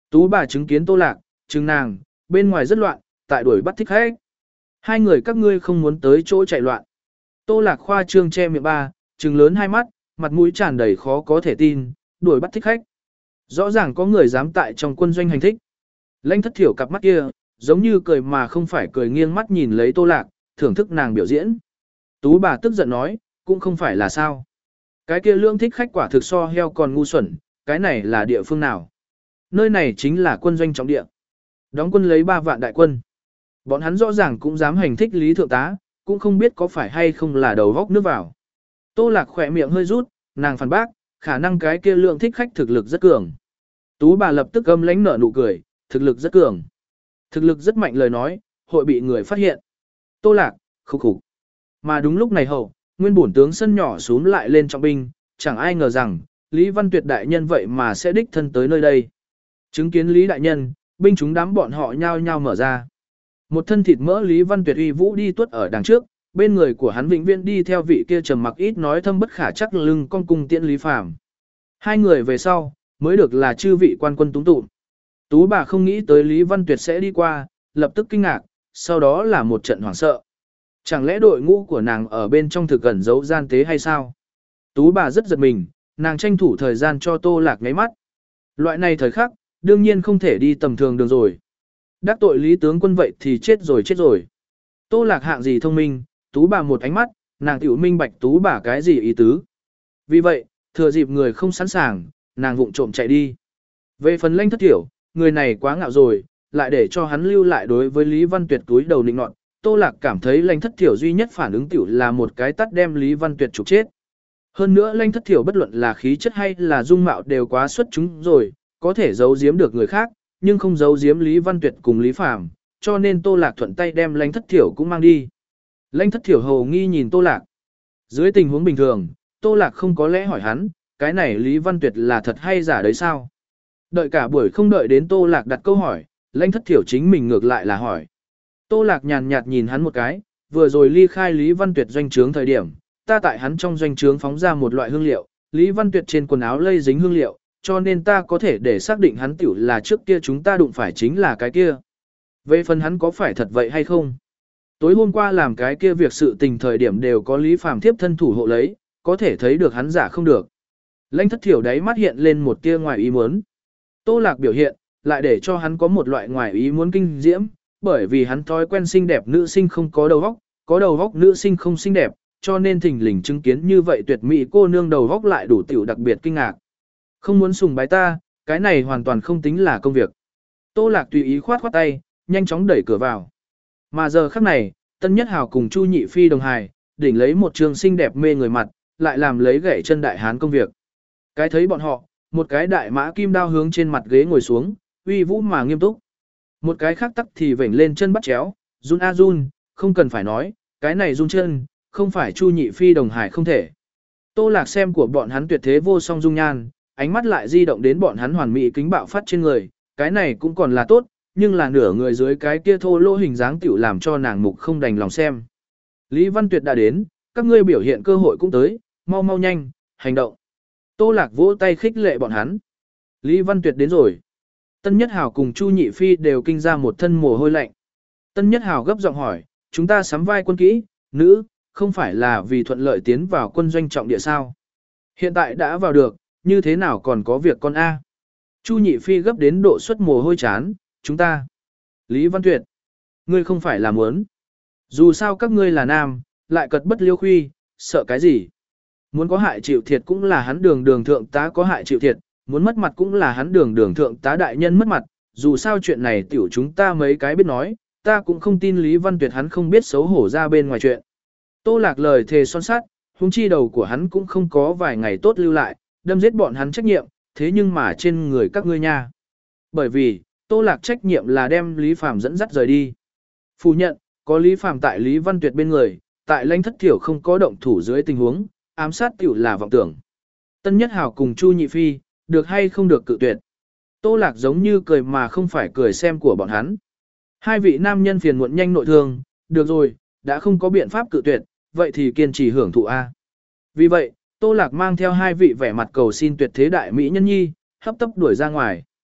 Tú bà chứng kiến Tô Lạc, chứng nàng, bên ngoài rất loạn, tại đuổi bắt thích khách. Hai người các ngươi không muốn tới chỗ chạy loạn. Tô Lạc khoa trương che miệng ba, trừng lớn hai mắt, mặt mũi tràn đầy khó có thể tin, đuổi bắt thích khách. Rõ ràng có người dám tại trong quân doanh hành thích. Lãnh Thất Thiểu cặp mắt kia, giống như cười mà không phải cười, nghiêng mắt nhìn lấy Tô Lạc, thưởng thức nàng biểu diễn. Tú bà tức giận nói, cũng không phải là sao. Cái kia lương thích khách quả thực so heo còn ngu xuẩn, cái này là địa phương nào? Nơi này chính là quân doanh trọng địa. Đóng quân lấy ba vạn đại quân. Bọn hắn rõ ràng cũng dám hành thích Lý Thượng tá, cũng không biết có phải hay không là đầu góc nước vào. Tô Lạc khỏe miệng hơi rút, nàng phản bác, khả năng cái kia lượng thích khách thực lực rất cường. Tú bà lập tức âm lãnh nở nụ cười, thực lực rất cường. Thực lực rất mạnh lời nói, hội bị người phát hiện. Tô Lạc, khục khục. Mà đúng lúc này hậu, nguyên bổn tướng sân nhỏ xuống lại lên trọng binh, chẳng ai ngờ rằng, Lý Văn Tuyệt đại nhân vậy mà sẽ đích thân tới nơi đây. Chứng kiến Lý đại nhân, binh chúng đám bọn họ nhao nhao mở ra. Một thân thịt mỡ Lý Văn Tuyệt uy vũ đi tuốt ở đằng trước, bên người của hắn vĩnh viễn đi theo vị kia trầm mặc ít nói thâm bất khả chắc lưng con cung tiễn Lý Phàm. Hai người về sau, mới được là chư vị quan quân túng tụm. Tú bà không nghĩ tới Lý Văn Tuyệt sẽ đi qua, lập tức kinh ngạc, sau đó là một trận hoảng sợ. Chẳng lẽ đội ngũ của nàng ở bên trong thực gần giấu gian tế hay sao? Tú bà rất giật mình, nàng tranh thủ thời gian cho Tô Lạc ngáy mắt. Loại này thời khắc, đương nhiên không thể đi tầm thường đường rồi. Đắc tội Lý tướng quân vậy thì chết rồi chết rồi. Tô Lạc hạng gì thông minh, Tú bà một ánh mắt, nàng tiểu minh bạch Tú bà cái gì ý tứ. Vì vậy, thừa dịp người không sẵn sàng, nàng vụng trộm chạy đi. Về phần Lãnh Thất Thiểu, người này quá ngạo rồi, lại để cho hắn lưu lại đối với Lý Văn Tuyệt túi đầu nịnh nọt. Tô Lạc cảm thấy Lãnh Thất Thiểu duy nhất phản ứng tiểu là một cái tắt đem Lý Văn Tuyệt trục chết. Hơn nữa Lãnh Thất Thiểu bất luận là khí chất hay là dung mạo đều quá xuất chúng rồi, có thể giấu giếm được người khác, nhưng không giấu giếm Lý Văn Tuyệt cùng Lý Phàm, cho nên Tô Lạc thuận tay đem Lãnh Thất Thiểu cũng mang đi. Lãnh Thất Thiểu hầu nghi nhìn Tô Lạc. Dưới tình huống bình thường, Tô Lạc không có lẽ hỏi hắn, cái này Lý Văn Tuyệt là thật hay giả đấy sao? Đợi cả buổi không đợi đến Tô Lạc đặt câu hỏi, Lãnh Thất Thiểu chính mình ngược lại là hỏi. Tô Lạc nhàn nhạt nhìn hắn một cái, vừa rồi ly khai Lý Văn Tuyệt doanh trướng thời điểm, ta tại hắn trong doanh trướng phóng ra một loại hương liệu, Lý Văn Tuyệt trên quần áo lây dính hương liệu, cho nên ta có thể để xác định hắn tiểu là trước kia chúng ta đụng phải chính là cái kia. Về phần hắn có phải thật vậy hay không? Tối hôm qua làm cái kia việc sự tình thời điểm đều có Lý Phàm thiếp thân thủ hộ lấy, có thể thấy được hắn giả không được. Lãnh Thất Thiểu đáy mắt hiện lên một tia ngoài ý muốn. Tô Lạc biểu hiện, lại để cho hắn có một loại ngoài ý muốn kinh diễm, bởi vì hắn thói quen xinh đẹp nữ sinh không có đầu óc, có đầu óc nữ sinh không xinh đẹp, cho nên thình lình chứng kiến như vậy tuyệt mỹ cô nương đầu óc lại đủ tiểu đặc biệt kinh ngạc. Không muốn sùng bái ta, cái này hoàn toàn không tính là công việc. Tô Lạc tùy ý khoát khoát tay, nhanh chóng đẩy cửa vào. Mà giờ khắc này, Tân Nhất Hào cùng Chu Nhị Phi đồng hài, đỉnh lấy một trường xinh đẹp mê người mặt, lại làm lấy gãy chân đại hán công việc. Cái thấy bọn họ, một cái đại mã kim đao hướng trên mặt ghế ngồi xuống, uy vũ mà nghiêm túc. Một cái khác tắc thì vểnh lên chân bắt chéo, run a run, không cần phải nói, cái này run chân, không phải Chu Nhị Phi đồng hải không thể. Tô Lạc xem của bọn hắn tuyệt thế vô song dung nhan, ánh mắt lại di động đến bọn hắn hoàn mỹ kính bạo phát trên người, cái này cũng còn là tốt, nhưng là nửa người dưới cái kia thô lỗ hình dáng tiểu làm cho nàng mục không đành lòng xem. Lý Văn Tuyệt đã đến, các ngươi biểu hiện cơ hội cũng tới, mau mau nhanh, hành động. Tô Lạc vỗ tay khích lệ bọn hắn. Lý Văn Tuyệt đến rồi. Tân Nhất Hào cùng Chu Nhị Phi đều kinh ra một thân mồ hôi lạnh. Tân Nhất Hào gấp giọng hỏi, chúng ta sắm vai quân kỹ, nữ, không phải là vì thuận lợi tiến vào quân doanh trọng địa sao? Hiện tại đã vào được, như thế nào còn có việc con A? Chu Nhị Phi gấp đến độ suất mồ hôi chán, chúng ta. Lý Văn Tuyệt, ngươi không phải là muốn. Dù sao các ngươi là nam, lại cật bất liêu khuy, sợ cái gì? Muốn có hại chịu thiệt cũng là hắn đường đường thượng tá có hại chịu thiệt, muốn mất mặt cũng là hắn đường đường thượng tá đại nhân mất mặt, dù sao chuyện này tiểu chúng ta mấy cái biết nói, ta cũng không tin Lý Văn Tuyệt hắn không biết xấu hổ ra bên ngoài chuyện. Tô Lạc lời thề son sắt, huống chi đầu của hắn cũng không có vài ngày tốt lưu lại, đâm giết bọn hắn trách nhiệm, thế nhưng mà trên người các ngươi nha. Bởi vì, Tô Lạc trách nhiệm là đem Lý Phàm dẫn dắt rời đi. Phủ nhận, có Lý Phàm tại Lý Văn Tuyệt bên người, tại Lãnh Thất Thiểu không có động thủ dưới tình huống, ám sát tiểu là vọng tưởng. Tân Nhất Hào cùng Chu Nhị Phi, được hay không được cự tuyệt. Tô Lạc giống như cười mà không phải cười xem của bọn hắn. Hai vị nam nhân phiền muộn nhanh nội thương, được rồi, đã không có biện pháp cự tuyệt, vậy thì kiên trì hưởng thụ A. Vì vậy, Tô Lạc mang theo hai vị vẻ mặt cầu xin tuyệt thế đại mỹ nhân nhi, hấp tấp đuổi ra ngoài.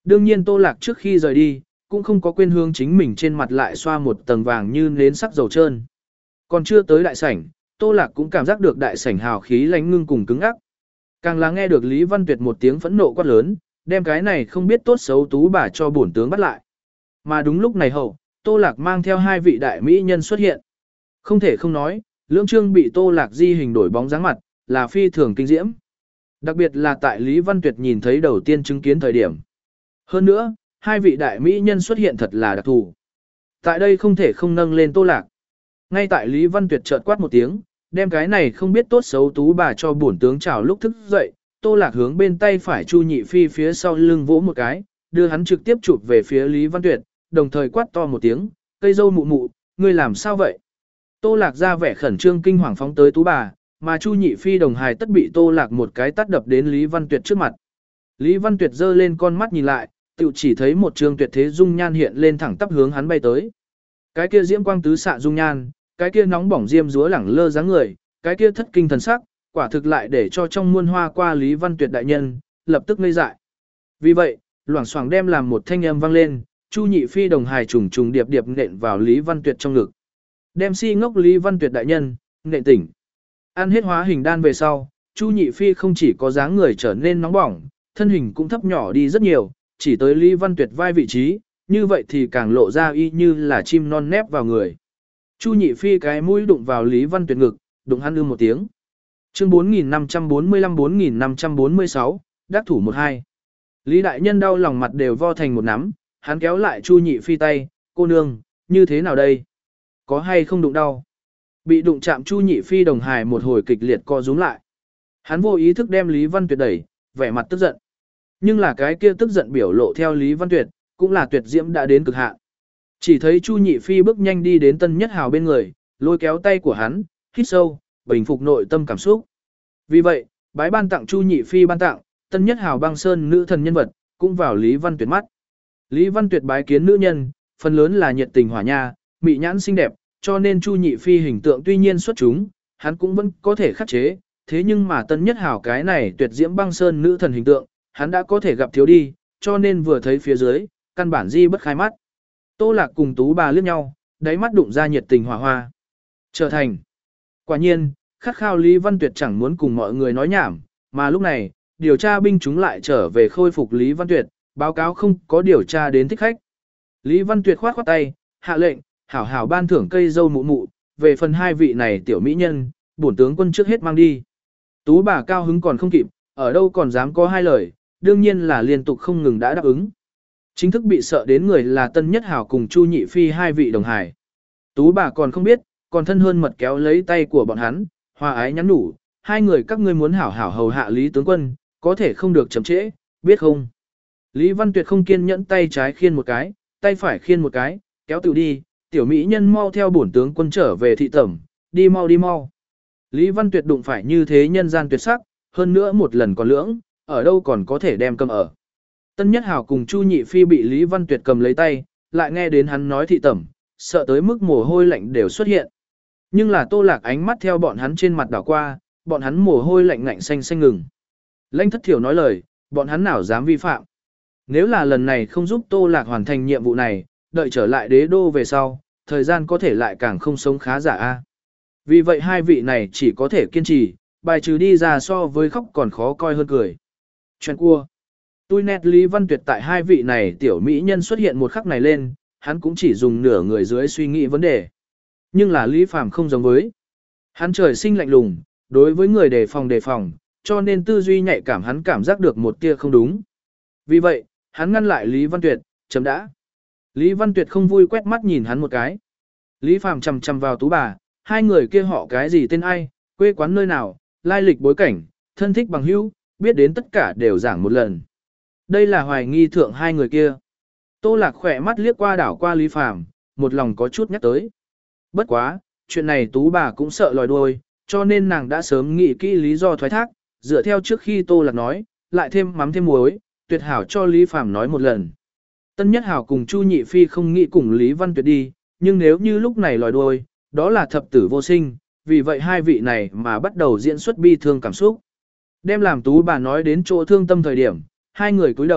Đương nhiên Tô Lạc trước khi rời đi, cũng không có quên hướng chính mình trên mặt lại xoa một tầng vàng như nến sắc dầu trơn. Còn chưa tới đại sảnh, Tô Lạc cũng cảm giác được đại sảnh hào khí lánh ngưng cùng cứng ắc. Càng là nghe được Lý Văn Tuyệt một tiếng phẫn nộ quát lớn, đem cái này không biết tốt xấu tú bà cho bổn tướng bắt lại. Mà đúng lúc này hậu, Tô Lạc mang theo hai vị đại mỹ nhân xuất hiện. Không thể không nói, lưỡng trương bị Tô Lạc di hình đổi bóng dáng mặt, là phi thường kinh diễm. Đặc biệt là tại Lý Văn Tuyệt nhìn thấy đầu tiên chứng kiến thời điểm. Hơn nữa, hai vị đại mỹ nhân xuất hiện thật là đặc thù. Tại đây không thể không nâng lên Tô Lạc. Ngay tại Lý Văn Tuyệt chợt quát một tiếng, đem cái này không biết tốt xấu tú bà cho bổn tướng chào lúc thức dậy, Tô Lạc hướng bên tay phải Chu Nhị Phi phía sau lưng vỗ một cái, đưa hắn trực tiếp chụp về phía Lý Văn Tuyệt, đồng thời quát to một tiếng, cây dâu mụ mụ, ngươi làm sao vậy? Tô Lạc ra vẻ khẩn trương kinh hoàng phóng tới tú bà, mà Chu Nhị Phi đồng hài tất bị Tô Lạc một cái tát đập đến Lý Văn Tuyệt trước mặt. Lý Văn Tuyệt giơ lên con mắt nhìn lại, tự chỉ thấy một trường tuyệt thế dung nhan hiện lên thẳng tắp hướng hắn bay tới. Cái kia diễm quang tứ xạ dung nhan, cái kia nóng bỏng diêm dúa lẳng lơ dáng người, cái kia thất kinh thần sắc, quả thực lại để cho trong muôn hoa qua Lý Văn Tuyệt đại nhân, lập tức ngây dại. Vì vậy, loảng xoảng đem làm một thanh âm vang lên, Chu Nhị Phi đồng hài trùng trùng điệp điệp nện vào Lý Văn Tuyệt trong ngực. Đem si ngốc Lý Văn Tuyệt đại nhân, nện tỉnh. Ăn hết hóa hình đan về sau, Chu Nhị Phi không chỉ có dáng người trở nên nóng bỏng, thân hình cũng thấp nhỏ đi rất nhiều, chỉ tới Lý Văn Tuyệt vai vị trí, như vậy thì càng lộ ra y như là chim non nép vào người. Chu Nhị Phi cái mũi đụng vào Lý Văn Tuyệt ngực, đụng hắn ư một tiếng. Chương bốn nghìn năm trăm bốn mươi lăm bốn nghìn năm trăm bốn mươi sáu, đắc thủ một hai. Lý đại nhân đau lòng mặt đều vo thành một nắm, hắn kéo lại Chu Nhị Phi tay, cô nương, như thế nào đây? Có hay không đụng đau? Bị đụng chạm Chu Nhị Phi đồng hài một hồi kịch liệt co rúm lại. Hắn vô ý thức đem Lý Văn Tuyệt đẩy, vẻ mặt tức giận. Nhưng là cái kia tức giận biểu lộ theo Lý Văn Tuyệt, cũng là tuyệt diễm đã đến cực hạn. Chỉ thấy Chu Nhị Phi bước nhanh đi đến Tân Nhất Hào bên người, lôi kéo tay của hắn, hít sâu, bình phục nội tâm cảm xúc. Vì vậy, bái ban tặng Chu Nhị Phi ban tặng, Tân Nhất Hào băng sơn nữ thần nhân vật, cũng vào Lý Văn Tuyệt mắt. Lý Văn Tuyệt bái kiến nữ nhân, phần lớn là nhiệt tình hỏa nha, mị nhãn xinh đẹp, cho nên Chu Nhị Phi hình tượng tuy nhiên xuất chúng, hắn cũng vẫn có thể khắc chế, thế nhưng mà Tân Nhất Hào cái này tuyệt diễm băng sơn nữ thần hình tượng, hắn đã có thể gặp thiếu đi, cho nên vừa thấy phía dưới, căn bản di bất khai mắt. Tô Lạc cùng tú bà liếc nhau, đáy mắt đụng ra nhiệt tình hỏa hoa. Trở thành. Quả nhiên, khát khao Lý Văn Tuyệt chẳng muốn cùng mọi người nói nhảm, mà lúc này, điều tra binh chúng lại trở về khôi phục Lý Văn Tuyệt, báo cáo không có điều tra đến thích khách. Lý Văn Tuyệt khoát khoát tay, hạ lệnh, hảo hảo ban thưởng cây dâu mụ mụ, về phần hai vị này tiểu mỹ nhân, bổn tướng quân trước hết mang đi. Tú bà cao hứng còn không kịp, ở đâu còn dám có hai lời, đương nhiên là liên tục không ngừng đã đáp ứng. Chính thức bị sợ đến người là Tân Nhất Hào cùng Chu Nhị Phi hai vị đồng hải. Tú bà còn không biết, còn thân hơn mật kéo lấy tay của bọn hắn, hòa ái nhắn nhủ, hai người các ngươi muốn hảo hảo hầu hạ Lý tướng quân, có thể không được chậm trễ, biết không? Lý Văn Tuyệt không kiên nhẫn tay trái khiên một cái, tay phải khiên một cái, kéo tự đi, tiểu mỹ nhân mau theo bổn tướng quân trở về thị tẩm, đi mau đi mau. Lý Văn Tuyệt đụng phải như thế nhân gian tuyệt sắc, hơn nữa một lần còn lưỡng, ở đâu còn có thể đem cầm ở. Tân Nhất Hào cùng Chu Nhị Phi bị Lý Văn Tuyệt cầm lấy tay, lại nghe đến hắn nói thị tẩm, sợ tới mức mồ hôi lạnh đều xuất hiện. Nhưng là Tô Lạc ánh mắt theo bọn hắn trên mặt đảo qua, bọn hắn mồ hôi lạnh ngạnh xanh xanh ngừng. Lãnh Thất Thiểu nói lời, bọn hắn nào dám vi phạm. Nếu là lần này không giúp Tô Lạc hoàn thành nhiệm vụ này, đợi trở lại đế đô về sau, thời gian có thể lại càng không sống khá giả a. Vì vậy hai vị này chỉ có thể kiên trì, bài trừ đi ra so với khóc còn khó coi hơn cười. Chuyện cua. Tôi nét Lý Văn Tuyệt tại hai vị này tiểu mỹ nhân xuất hiện một khắc này lên, hắn cũng chỉ dùng nửa người dưới suy nghĩ vấn đề. Nhưng là Lý Phàm không giống với. Hắn trời sinh lạnh lùng, đối với người đề phòng đề phòng, cho nên tư duy nhạy cảm hắn cảm giác được một tia không đúng. Vì vậy, hắn ngăn lại Lý Văn Tuyệt, chấm đã. Lý Văn Tuyệt không vui quét mắt nhìn hắn một cái. Lý Phàm chằm chằm vào tú bà, hai người kia họ cái gì tên ai, quê quán nơi nào, lai lịch bối cảnh, thân thích bằng hữu, biết đến tất cả đều giảng một lần. Đây là hoài nghi thượng hai người kia. Tô Lạc khỏe mắt liếc qua đảo qua Lý Phàm, một lòng có chút nhắc tới. Bất quá, chuyện này tú bà cũng sợ lòi đuôi, cho nên nàng đã sớm nghĩ kỹ lý do thoái thác, dựa theo trước khi Tô Lạc nói, lại thêm mắm thêm muối, tuyệt hảo cho Lý Phàm nói một lần. Tân Nhất Hảo cùng Chu Nhị Phi không nghĩ cùng Lý Văn Tuyệt đi, nhưng nếu như lúc này lòi đuôi, đó là thập tử vô sinh, vì vậy hai vị này mà bắt đầu diễn xuất bi thương cảm xúc. Đem làm tú bà nói đến chỗ thương tâm thời điểm, hai người cúi đầu,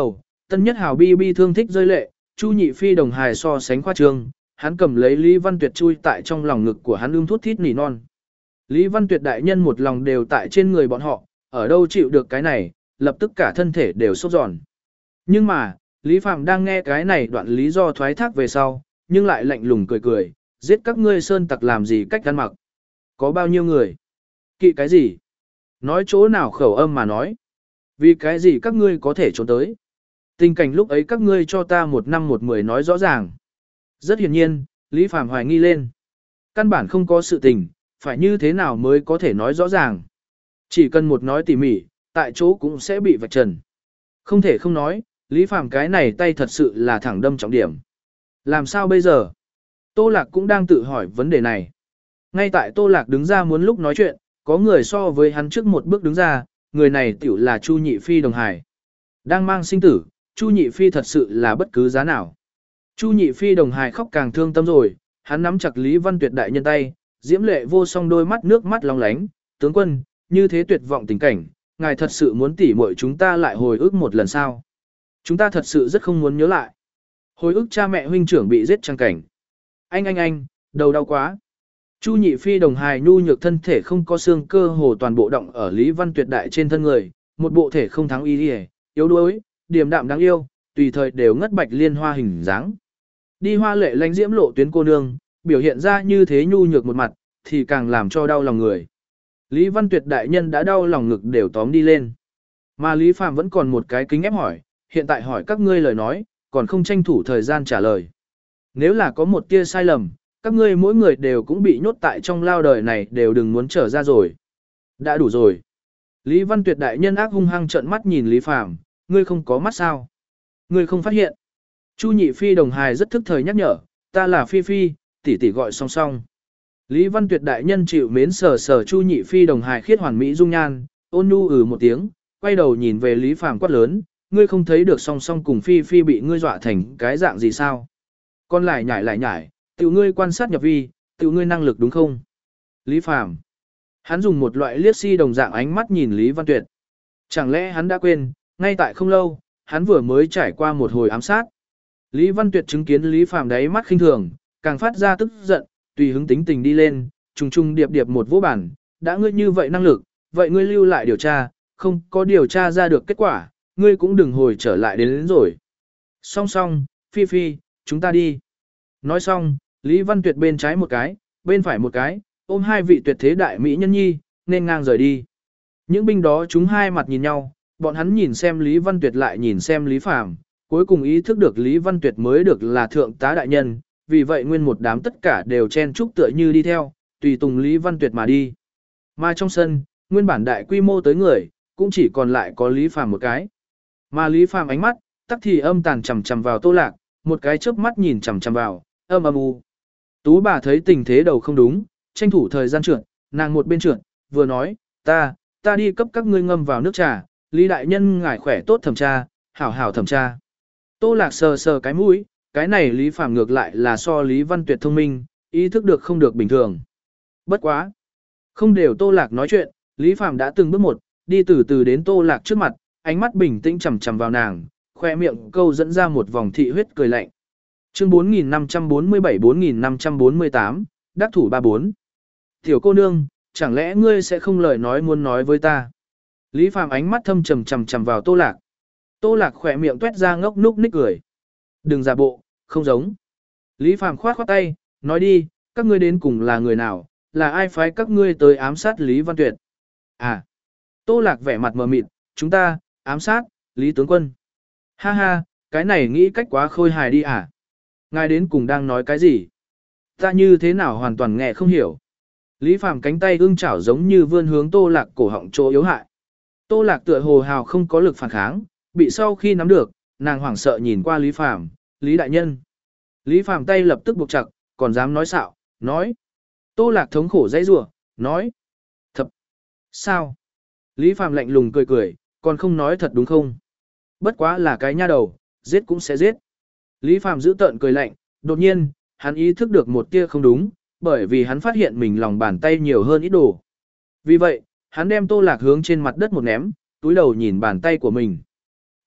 Tân Nhất Hào bi bi thương thích rơi lệ, Chu Nhị Phi đồng hài so sánh khoa trương, hắn cầm lấy Lý Văn Tuyệt chui tại trong lòng ngực của hắn ưm thút thít nỉ non. Lý Văn Tuyệt đại nhân một lòng đều tại trên người bọn họ, ở đâu chịu được cái này, lập tức cả thân thể đều sốt giòn. Nhưng mà, Lý Phạm đang nghe cái này đoạn lý do thoái thác về sau, nhưng lại lạnh lùng cười cười, giết các ngươi sơn tặc làm gì cách ăn mặc. Có bao nhiêu người? Kỵ cái gì? Nói chỗ nào khẩu âm mà nói. Vì cái gì các ngươi có thể trốn tới? Tình cảnh lúc ấy các ngươi cho ta một năm một mười nói rõ ràng. Rất hiển nhiên, Lý Phạm hoài nghi lên. Căn bản không có sự tình, phải như thế nào mới có thể nói rõ ràng. Chỉ cần một nói tỉ mỉ, tại chỗ cũng sẽ bị vạch trần. Không thể không nói, Lý Phạm cái này tay thật sự là thẳng đâm trọng điểm. Làm sao bây giờ? Tô Lạc cũng đang tự hỏi vấn đề này. Ngay tại Tô Lạc đứng ra muốn lúc nói chuyện, có người so với hắn trước một bước đứng ra, người này tiểu là Chu Nhị Phi đồng hải. Đang mang sinh tử, Chu Nhị Phi thật sự là bất cứ giá nào. Chu Nhị Phi đồng hài khóc càng thương tâm rồi, hắn nắm chặt Lý Văn Tuyệt đại nhân tay, diễm lệ vô song đôi mắt nước mắt long lánh, tướng quân, như thế tuyệt vọng tình cảnh, ngài thật sự muốn tỉ muội chúng ta lại hồi ức một lần sao? Chúng ta thật sự rất không muốn nhớ lại. Hồi ức cha mẹ huynh trưởng bị giết trang cảnh. Anh anh anh, đầu đau quá. Chu Nhị Phi đồng hài nhu nhược thân thể không có xương cơ hồ toàn bộ động ở Lý Văn Tuyệt đại trên thân người, một bộ thể không thắng y đi, yếu đuối, điềm đạm đáng yêu, tùy thời đều ngất bạch liên hoa hình dáng. Đi hoa lệ lánh diễm lộ tuyến cô nương, biểu hiện ra như thế nhu nhược một mặt, thì càng làm cho đau lòng người. Lý Văn Tuyệt đại nhân đã đau lòng ngực đều tóm đi lên. Mà Lý Phạm vẫn còn một cái kính ép hỏi, hiện tại hỏi các ngươi lời nói, còn không tranh thủ thời gian trả lời. Nếu là có một tia sai lầm, các ngươi mỗi người đều cũng bị nhốt tại trong lao đời này đều đừng muốn trở ra rồi. Đã đủ rồi. Lý Văn Tuyệt đại nhân ác hung hăng trợn mắt nhìn Lý Phạm, ngươi không có mắt sao? Ngươi không phát hiện. Chu Nhị Phi đồng hài rất thức thời nhắc nhở, ta là Phi Phi, tỷ tỷ gọi song song. Lý Văn Tuyệt đại nhân chịu mến sờ sờ Chu Nhị Phi đồng hài khiết hoàn mỹ dung nhan, ôn nhu ừ một tiếng, quay đầu nhìn về Lý Phàm quát lớn, ngươi không thấy được song song cùng Phi Phi bị ngươi dọa thành cái dạng gì sao? Con lại nhảy lại nhảy, tiểu ngươi quan sát nhập vi, tiểu ngươi năng lực đúng không? Lý Phàm. Hắn dùng một loại liếc si đồng dạng ánh mắt nhìn Lý Văn Tuyệt. Chẳng lẽ hắn đã quên, ngay tại không lâu, hắn vừa mới trải qua một hồi ám sát. Lý Văn Tuyệt chứng kiến Lý Phàm đáy mắt khinh thường, càng phát ra tức giận, tùy hứng tính tình đi lên, trùng trùng điệp điệp một vỗ bản, đã ngươi như vậy năng lực, vậy ngươi lưu lại điều tra, không có điều tra ra được kết quả, ngươi cũng đừng hồi trở lại đến, đến rồi. Song song, Phi Phi, chúng ta đi. Nói xong, Lý Văn Tuyệt bên trái một cái, bên phải một cái, ôm hai vị tuyệt thế đại mỹ nhân nhi, nên ngang rời đi. Những binh đó chúng hai mặt nhìn nhau, bọn hắn nhìn xem Lý Văn Tuyệt lại nhìn xem Lý Phàm, cuối cùng ý thức được Lý Văn Tuyệt mới được là thượng tá đại nhân, vì vậy nguyên một đám tất cả đều chen chúc tựa như đi theo, tùy tùng Lý Văn Tuyệt mà đi. Mà trong sân, nguyên bản đại quy mô tới người, cũng chỉ còn lại có Lý Phàm một cái. Mà Lý Phàm ánh mắt, tắc thì âm tàn chằm chằm vào Tô Lạc, một cái chớp mắt nhìn chằm chằm vào, âm âm u. Tú bà thấy tình thế đầu không đúng, tranh thủ thời gian trượt, nàng một bên trượt, vừa nói, ta, ta đi cấp các ngươi ngâm vào nước trà, Lý đại nhân ngài khỏe tốt thẩm tra, hảo hảo thẩm tra. Tô Lạc sờ sờ cái mũi, cái này Lý Phàm ngược lại là so Lý Văn Tuyệt thông minh, ý thức được không được bình thường. Bất quá. Không đều Tô Lạc nói chuyện, Lý Phàm đã từng bước một, đi từ từ đến Tô Lạc trước mặt, ánh mắt bình tĩnh chằm chằm vào nàng, khoe miệng câu dẫn ra một vòng thị huyết cười lạnh. Chương bốn nghìn năm trăm bốn mươi bảy bốn nghìn năm trăm bốn mươi tám, đắc thủ ba bốn. Tiểu cô nương, chẳng lẽ ngươi sẽ không lời nói muốn nói với ta? Lý Phàm ánh mắt thâm trầm chằm chằm vào Tô Lạc. Tô Lạc khỏe miệng tuét ra ngốc núc ních cười. Đừng giả bộ, không giống. Lý Phàm khoát khoát tay, nói đi, các ngươi đến cùng là người nào, là ai phái các ngươi tới ám sát Lý Văn Tuyệt? À, Tô Lạc vẻ mặt mờ mịt, chúng ta, ám sát, Lý tướng quân. Ha ha, cái này nghĩ cách quá khôi hài đi à? Ngài đến cùng đang nói cái gì? Ta như thế nào hoàn toàn nghe không hiểu. Lý Phàm cánh tay ưng chảo giống như vươn hướng Tô Lạc cổ họng chỗ yếu hại. Tô Lạc tựa hồ hào không có lực phản kháng, bị sau khi nắm được, nàng hoảng sợ nhìn qua Lý Phàm, Lý đại nhân. Lý Phàm tay lập tức buộc chặt, còn dám nói xạo, nói. Tô Lạc thống khổ dãy rủa, nói. Thập. Sao? Lý Phàm lạnh lùng cười cười, còn không nói thật đúng không? Bất quá là cái nha đầu, giết cũng sẽ giết. Lý Phàm giữ tợn cười lạnh, đột nhiên, hắn ý thức được một tia không đúng, bởi vì hắn phát hiện mình lòng bàn tay nhiều hơn ít đồ. Vì vậy, hắn đem Tô Lạc hướng trên mặt đất một ném, túi đầu nhìn bàn tay của mình.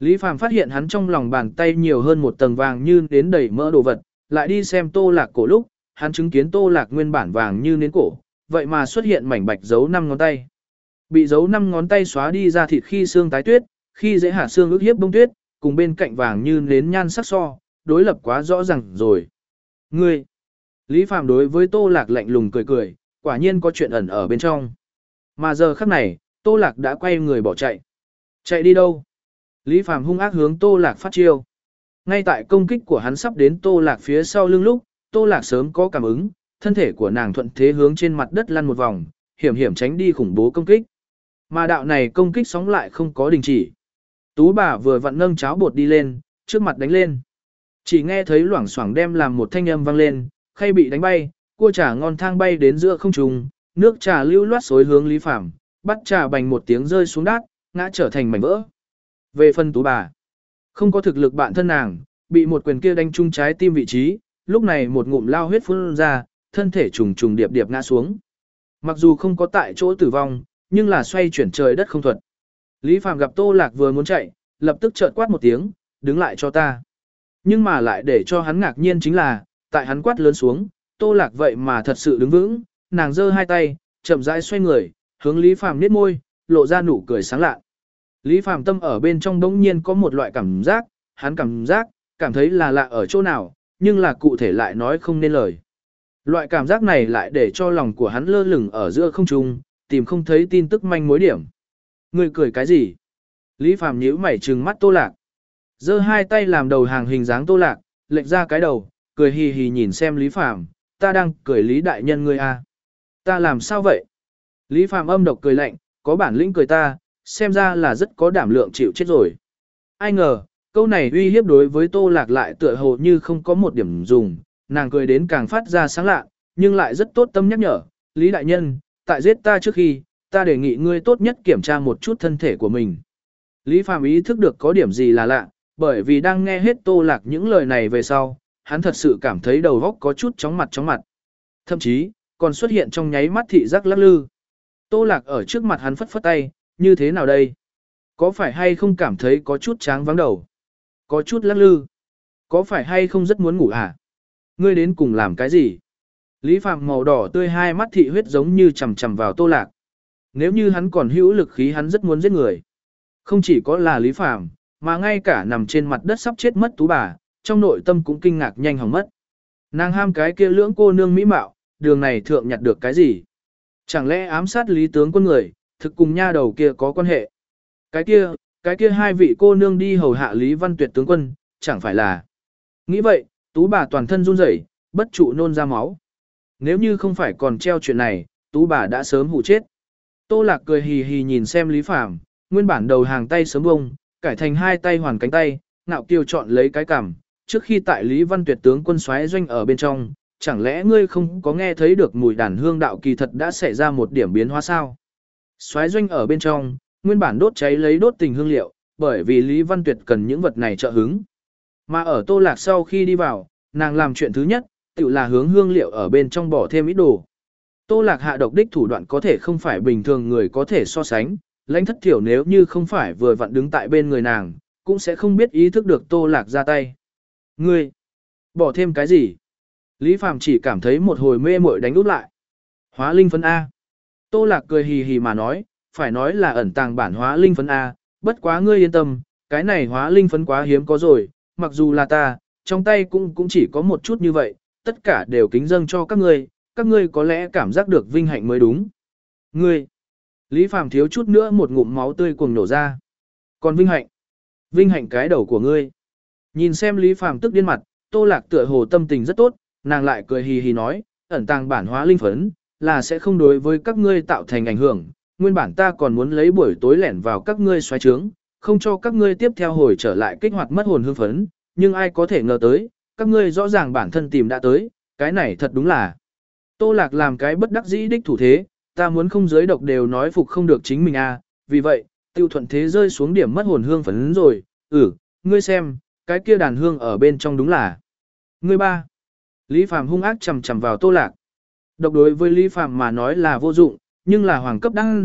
Lý Phàm phát hiện hắn trong lòng bàn tay nhiều hơn một tầng vàng như đến đầy mỡ đồ vật, lại đi xem Tô Lạc cổ lúc, hắn chứng kiến Tô Lạc nguyên bản vàng như nến cổ, vậy mà xuất hiện mảnh bạch dấu năm ngón tay. Bị dấu năm ngón tay xóa đi ra thịt khi xương tái tuyết, khi dễ hạ xương ức hiếp bông tuyết, cùng bên cạnh vàng như nến nhan sắc so, đối lập quá rõ ràng rồi. Ngươi! Lý Phàm đối với Tô Lạc lạnh lùng cười cười, quả nhiên có chuyện ẩn ở bên trong. Mà giờ khắc này, Tô Lạc đã quay người bỏ chạy. Chạy đi đâu? Lý Phàm hung ác hướng Tô Lạc phát chiêu. Ngay tại công kích của hắn sắp đến Tô Lạc phía sau lưng lúc, Tô Lạc sớm có cảm ứng, thân thể của nàng thuận thế hướng trên mặt đất lăn một vòng, hiểm hiểm tránh đi khủng bố công kích. Mà đạo này công kích sóng lại không có đình chỉ. Tú bà vừa vặn nâng cháo bột đi lên, trước mặt đánh lên. Chỉ nghe thấy loảng xoảng đem làm một thanh âm vang lên, khay bị đánh bay, cua trà ngon thang bay đến giữa không trung, nước trà lưu loát xối hướng Lý Phàm, bắt trà bành một tiếng rơi xuống đát, ngã trở thành mảnh vỡ. Về phần Tú bà, không có thực lực bạn thân nàng, bị một quyền kia đánh trúng trái tim vị trí, lúc này một ngụm lao huyết phun ra, thân thể trùng trùng điệp điệp ngã xuống. Mặc dù không có tại chỗ tử vong, nhưng là xoay chuyển trời đất không thuật. Lý Phàm gặp Tô Lạc vừa muốn chạy, lập tức chợt quát một tiếng, đứng lại cho ta. Nhưng mà lại để cho hắn ngạc nhiên chính là, tại hắn quát lớn xuống, Tô Lạc vậy mà thật sự đứng vững, nàng giơ hai tay, chậm rãi xoay người, hướng Lý Phàm nhếch môi, lộ ra nụ cười sáng lạ. Lý Phàm tâm ở bên trong đống nhiên có một loại cảm giác, hắn cảm giác, cảm thấy là lạ ở chỗ nào, nhưng là cụ thể lại nói không nên lời. Loại cảm giác này lại để cho lòng của hắn lơ lửng ở giữa không trung, tìm không thấy tin tức manh mối điểm. Ngươi cười cái gì? Lý Phàm nhíu mày trừng mắt Tô Lạc. Giơ hai tay làm đầu hàng hình dáng Tô Lạc, lệch ra cái đầu, cười hì hì nhìn xem Lý Phàm, ta đang cười Lý đại nhân ngươi à? Ta làm sao vậy? Lý Phàm âm độc cười lạnh, có bản lĩnh cười ta, xem ra là rất có đảm lượng chịu chết rồi. Ai ngờ, câu này uy hiếp đối với Tô Lạc lại tựa hồ như không có một điểm dùng, nàng cười đến càng phát ra sáng lạ, nhưng lại rất tốt tâm nhắc nhở, Lý đại nhân, tại giết ta trước khi, ta đề nghị ngươi tốt nhất kiểm tra một chút thân thể của mình. Lý Phàm ý thức được có điểm gì là lạ, bởi vì đang nghe hết Tô Lạc những lời này về sau, hắn thật sự cảm thấy đầu óc có chút chóng mặt chóng mặt. Thậm chí, còn xuất hiện trong nháy mắt thị giác lắc lư. Tô Lạc ở trước mặt hắn phất phất tay, như thế nào đây? Có phải hay không cảm thấy có chút tráng vắng đầu? Có chút lắc lư? Có phải hay không rất muốn ngủ hả? Ngươi đến cùng làm cái gì? Lý Phàm màu đỏ tươi hai mắt thị huyết giống như chằm chằm vào Tô Lạc. Nếu như hắn còn hữu lực khí hắn rất muốn giết người. Không chỉ có là Lý Phàm, mà ngay cả nằm trên mặt đất sắp chết mất Tú bà, trong nội tâm cũng kinh ngạc nhanh hỏng mất. Nàng ham cái kia lưỡng cô nương mỹ mạo, đường này thượng nhặt được cái gì? Chẳng lẽ ám sát Lý tướng quân người, thực cùng nha đầu kia có quan hệ? Cái kia, cái kia hai vị cô nương đi hầu hạ Lý Văn Tuyệt tướng quân, chẳng phải là... Nghĩ vậy, Tú bà toàn thân run rẩy, bất trụ nôn ra máu. Nếu như không phải còn treo chuyện này, Tú bà đã sớm hụ chết. Tô Lạc cười hì hì nhìn xem Lý Phàm, nguyên bản đầu hàng tay sớm bông, cải thành hai tay hoàn cánh tay, ngạo kiều chọn lấy cái cằm. Trước khi tại Lý Văn Tuyệt tướng quân soái doanh ở bên trong, chẳng lẽ ngươi không có nghe thấy được mùi đàn hương đạo kỳ thật đã xảy ra một điểm biến hóa sao? Soái doanh ở bên trong, nguyên bản đốt cháy lấy đốt tình hương liệu, bởi vì Lý Văn Tuyệt cần những vật này trợ hứng. Mà ở Tô Lạc sau khi đi vào, nàng làm chuyện thứ nhất, tự là hướng hương liệu ở bên trong bỏ thêm ít đồ. Tô Lạc hạ độc đích thủ đoạn có thể không phải bình thường người có thể so sánh, lãnh thất thiểu nếu như không phải vừa vặn đứng tại bên người nàng, cũng sẽ không biết ý thức được Tô Lạc ra tay. Ngươi, bỏ thêm cái gì? Lý Phàm chỉ cảm thấy một hồi mê muội đánh úp lại. Hóa linh phấn A. Tô Lạc cười hì hì mà nói, phải nói là ẩn tàng bản hóa linh phấn A, bất quá ngươi yên tâm, cái này hóa linh phấn quá hiếm có rồi, mặc dù là ta, trong tay cũng cũng chỉ có một chút như vậy, tất cả đều kính dâng cho các ngươi, các ngươi có lẽ cảm giác được vinh hạnh mới đúng. Ngươi, Lý Phàm thiếu chút nữa một ngụm máu tươi cuồng nổ ra. Còn vinh hạnh? Vinh hạnh cái đầu của ngươi. Nhìn xem Lý Phàm tức điên mặt, Tô Lạc tựa hồ tâm tình rất tốt, nàng lại cười hì hì nói, ẩn tàng bản hóa linh phấn, là sẽ không đối với các ngươi tạo thành ảnh hưởng, nguyên bản ta còn muốn lấy buổi tối lẻn vào các ngươi xoáy trướng, không cho các ngươi tiếp theo hồi trở lại kích hoạt mất hồn hương phấn, nhưng ai có thể ngờ tới, các ngươi rõ ràng bản thân tìm đã tới, cái này thật đúng là. Tô Lạc làm cái bất đắc dĩ đích thủ thế, ta muốn không giới độc đều nói phục không được chính mình à, vì vậy, tiêu thuận thế rơi xuống điểm mất hồn hương phấn rồi, ừ, ngươi xem, cái kia đàn hương ở bên trong đúng là. Ngươi ba. Lý Phàm hung ác chầm chầm vào Tô Lạc. Độc đối với Lý Phàm mà nói là vô dụng, nhưng là hoàng cấp đan dược,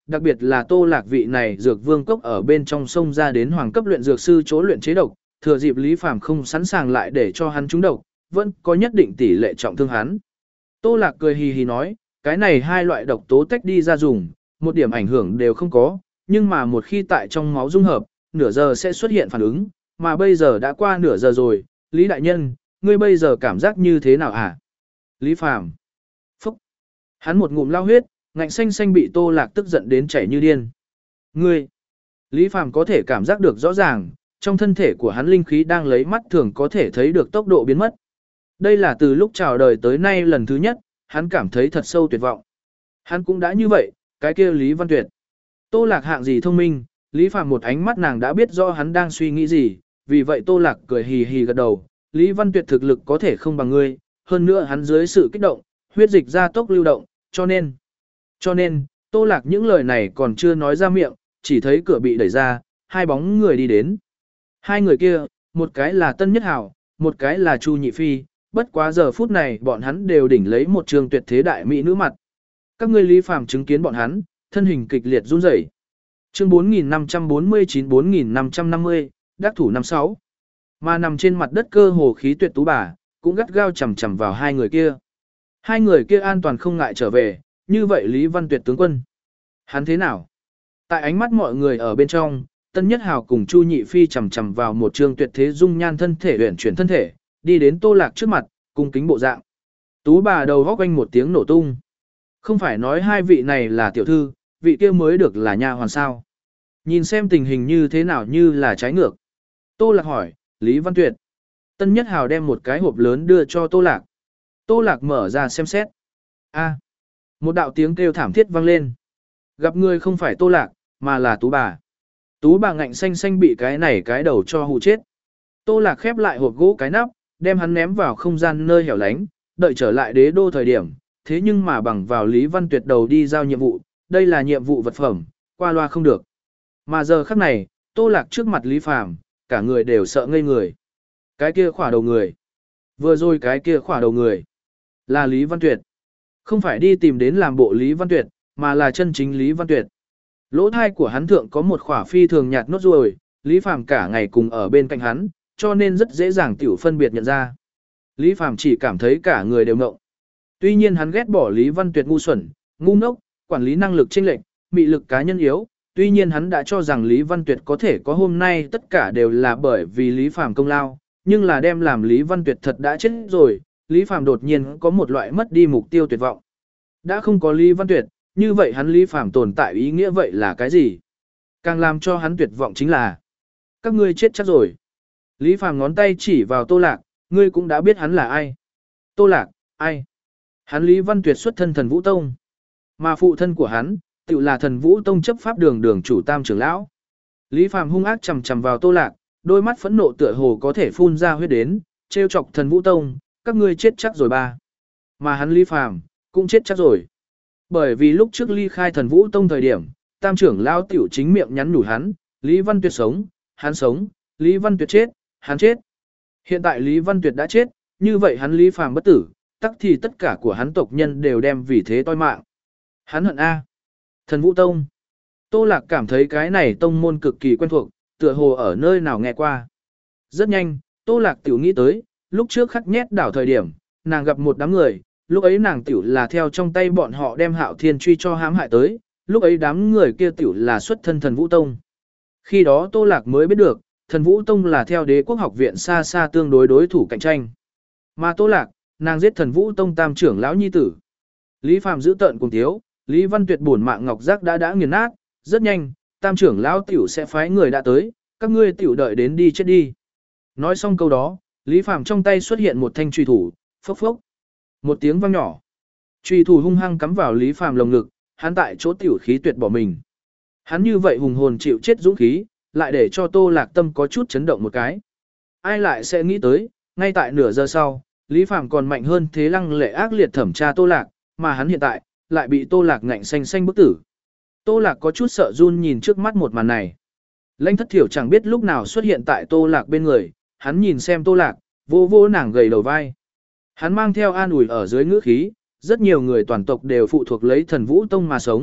đặc biệt là Tô Lạc vị này dược vương cốc ở bên trong sông ra đến hoàng cấp luyện dược sư chỗ luyện chế độc, thừa dịp Lý Phàm không sẵn sàng lại để cho hắn trúng độc, vẫn có nhất định tỷ lệ trọng thương hắn. Tô Lạc cười hì hì nói, cái này hai loại độc tố tách đi ra dùng, một điểm ảnh hưởng đều không có, nhưng mà một khi tại trong máu dung hợp, nửa giờ sẽ xuất hiện phản ứng, mà bây giờ đã qua nửa giờ rồi, Lý đại nhân, ngươi bây giờ cảm giác như thế nào hả? Lý Phàm. Phúc. Hắn một ngụm lao huyết, ngạnh xanh xanh bị Tô Lạc tức giận đến chảy như điên. Ngươi. Lý Phàm có thể cảm giác được rõ ràng, trong thân thể của hắn linh khí đang lấy mắt thường có thể thấy được tốc độ biến mất. Đây là từ lúc chào đời tới nay lần thứ nhất, hắn cảm thấy thật sâu tuyệt vọng. Hắn cũng đã như vậy, cái kia Lý Văn Tuyệt. Tô Lạc hạng gì thông minh, Lý Phàm một ánh mắt nàng đã biết rõ hắn đang suy nghĩ gì, vì vậy Tô Lạc cười hì hì gật đầu, Lý Văn Tuyệt thực lực có thể không bằng ngươi, hơn nữa hắn dưới sự kích động, huyết dịch ra tốc lưu động, cho nên, cho nên, Tô Lạc những lời này còn chưa nói ra miệng, chỉ thấy cửa bị đẩy ra, hai bóng người đi đến. Hai người kia, một cái là Tân Nhất Hảo, một cái là Chu Nhị Phi, bất quá giờ phút này bọn hắn đều đỉnh lấy một trường tuyệt thế đại mỹ nữ mặt. Các ngươi Lý Phàm chứng kiến bọn hắn, thân hình kịch liệt run rẩy. Chương bốn nghìn năm trăm bốn mươi chín bốn nghìn năm trăm năm mươi, đắc thủ năm sáu. Mà nằm trên mặt đất cơ hồ khí tuyệt tú bà, cũng gắt gao chầm chầm vào hai người kia. Hai người kia an toàn không ngại trở về, như vậy Lý Văn Tuyệt tướng quân. Hắn thế nào? Tại ánh mắt mọi người ở bên trong, Tân Nhất Hào cùng Chu Nhị Phi chầm chầm vào một trương tuyệt thế dung nhan thân thể uyển chuyển thân thể, đi đến Tô Lạc trước mặt, cung kính bộ dạng. Tú bà đầu góc quanh một tiếng nổ tung. Không phải nói hai vị này là tiểu thư, vị kia mới được là nha hoàn sao? Nhìn xem tình hình như thế nào như là trái ngược. Tô Lạc hỏi, Lý Văn Tuyệt. Tân Nhất Hào đem một cái hộp lớn đưa cho Tô Lạc. Tô Lạc mở ra xem xét. A. Một đạo tiếng kêu thảm thiết vang lên. Gặp người không phải Tô Lạc, mà là Tú bà. Tú bà ngạnh xanh xanh bị cái này cái đầu cho hù chết. Tô Lạc khép lại hộp gỗ cái nắp, đem hắn ném vào không gian nơi hẻo lánh, đợi trở lại đế đô thời điểm. Thế nhưng mà bằng vào Lý Văn Tuyệt đầu đi giao nhiệm vụ, đây là nhiệm vụ vật phẩm, qua loa không được. Mà giờ khắc này, Tô Lạc trước mặt Lý Phàm, cả người đều sợ ngây người. Cái kia khỏa đầu người. Vừa rồi cái kia khỏa đầu người. Là Lý Văn Tuyệt. Không phải đi tìm đến làm bộ Lý Văn Tuyệt, mà là chân chính Lý Văn Tuyệt. Lỗ thai của hắn thượng có một khỏa phi thường nhạt nốt ruồi, Lý Phàm cả ngày cùng ở bên cạnh hắn, cho nên rất dễ dàng tiểu phân biệt nhận ra. Lý Phàm chỉ cảm thấy cả người đều ngộng. Tuy nhiên hắn ghét bỏ Lý Văn Tuyệt ngu xuẩn, ngu ngốc, quản lý năng lực chênh lệch, mị lực cá nhân yếu, tuy nhiên hắn đã cho rằng Lý Văn Tuyệt có thể có hôm nay tất cả đều là bởi vì Lý Phàm công lao, nhưng là đem làm Lý Văn Tuyệt thật đã chết rồi, Lý Phàm đột nhiên có một loại mất đi mục tiêu tuyệt vọng. Đã không có Lý Văn Tuyệt, như vậy hắn Lý Phàm tồn tại ý nghĩa vậy là cái gì? Càng làm cho hắn tuyệt vọng chính là các ngươi chết chắc rồi. Lý Phàm ngón tay chỉ vào Tô Lạc, ngươi cũng đã biết hắn là ai. Tô Lạc, ai? Hắn Lý Văn Tuyệt xuất thân Thần Vũ Tông, mà phụ thân của hắn tự là Thần Vũ Tông chấp pháp đường đường chủ Tam trưởng lão. Lý Phàm hung ác chằm chằm vào Tô Lạc, đôi mắt phẫn nộ tựa hồ có thể phun ra huyết đến, trêu chọc Thần Vũ Tông, các ngươi chết chắc rồi ba. Mà hắn Lý Phàm cũng chết chắc rồi. Bởi vì lúc trước ly khai Thần Vũ Tông thời điểm, Tam trưởng lão tiểu chính miệng nhắn nhủ hắn, Lý Văn Tuyệt sống, hắn sống, Lý Văn Tuyệt chết, hắn chết. Hiện tại Lý Văn Tuyệt đã chết, như vậy hắn Lý Phàm bất tử, tắc thì tất cả của hắn tộc nhân đều đem vì thế toi mạng. Hắn hận A. Thần Vũ Tông. Tô Lạc cảm thấy cái này tông môn cực kỳ quen thuộc, tựa hồ ở nơi nào nghe qua. Rất nhanh, Tô Lạc tiểu nghĩ tới, lúc trước khắc nhét đảo thời điểm, nàng gặp một đám người, lúc ấy nàng tiểu là theo trong tay bọn họ đem Hạo Thiên truy cho hãm hại tới, lúc ấy đám người kia tiểu là xuất thân Thần Vũ Tông. Khi đó Tô Lạc mới biết được, Thần Vũ Tông là theo Đế Quốc Học viện xa xa tương đối đối thủ cạnh tranh. Mà Tô Lạc, nàng giết Thần Vũ Tông tam trưởng lão nhi tử. Lý Phàm giữ tợn cùng thiếu, Lý Văn Tuyệt buồn mạng ngọc giác đã đã nghiền nát, rất nhanh, tam trưởng lão tiểu sẽ phái người đã tới, các ngươi tiểu đợi đến đi chết đi. Nói xong câu đó, Lý Phàm trong tay xuất hiện một thanh truy thủ, phốc phốc. Một tiếng vang nhỏ. Truy thủ hung hăng cắm vào Lý Phàm lồng ngực, hắn tại chỗ tiểu khí tuyệt bỏ mình. Hắn như vậy hùng hồn chịu chết dũng khí, lại để cho Tô Lạc tâm có chút chấn động một cái. Ai lại sẽ nghĩ tới, ngay tại nửa giờ sau, Lý Phàm còn mạnh hơn thế lăng lệ ác liệt thẩm tra Tô Lạc, mà hắn hiện tại lại bị Tô Lạc ngạnh xanh xanh bức tử. Tô Lạc có chút sợ run nhìn trước mắt một màn này. Lãnh Thất Thiểu chẳng biết lúc nào xuất hiện tại Tô Lạc bên người, hắn nhìn xem Tô Lạc, vô vô nàng gầy đầu vai. Hắn mang theo an ủi ở dưới ngữ khí, rất nhiều người toàn tộc đều phụ thuộc lấy Thần Vũ Tông mà sống,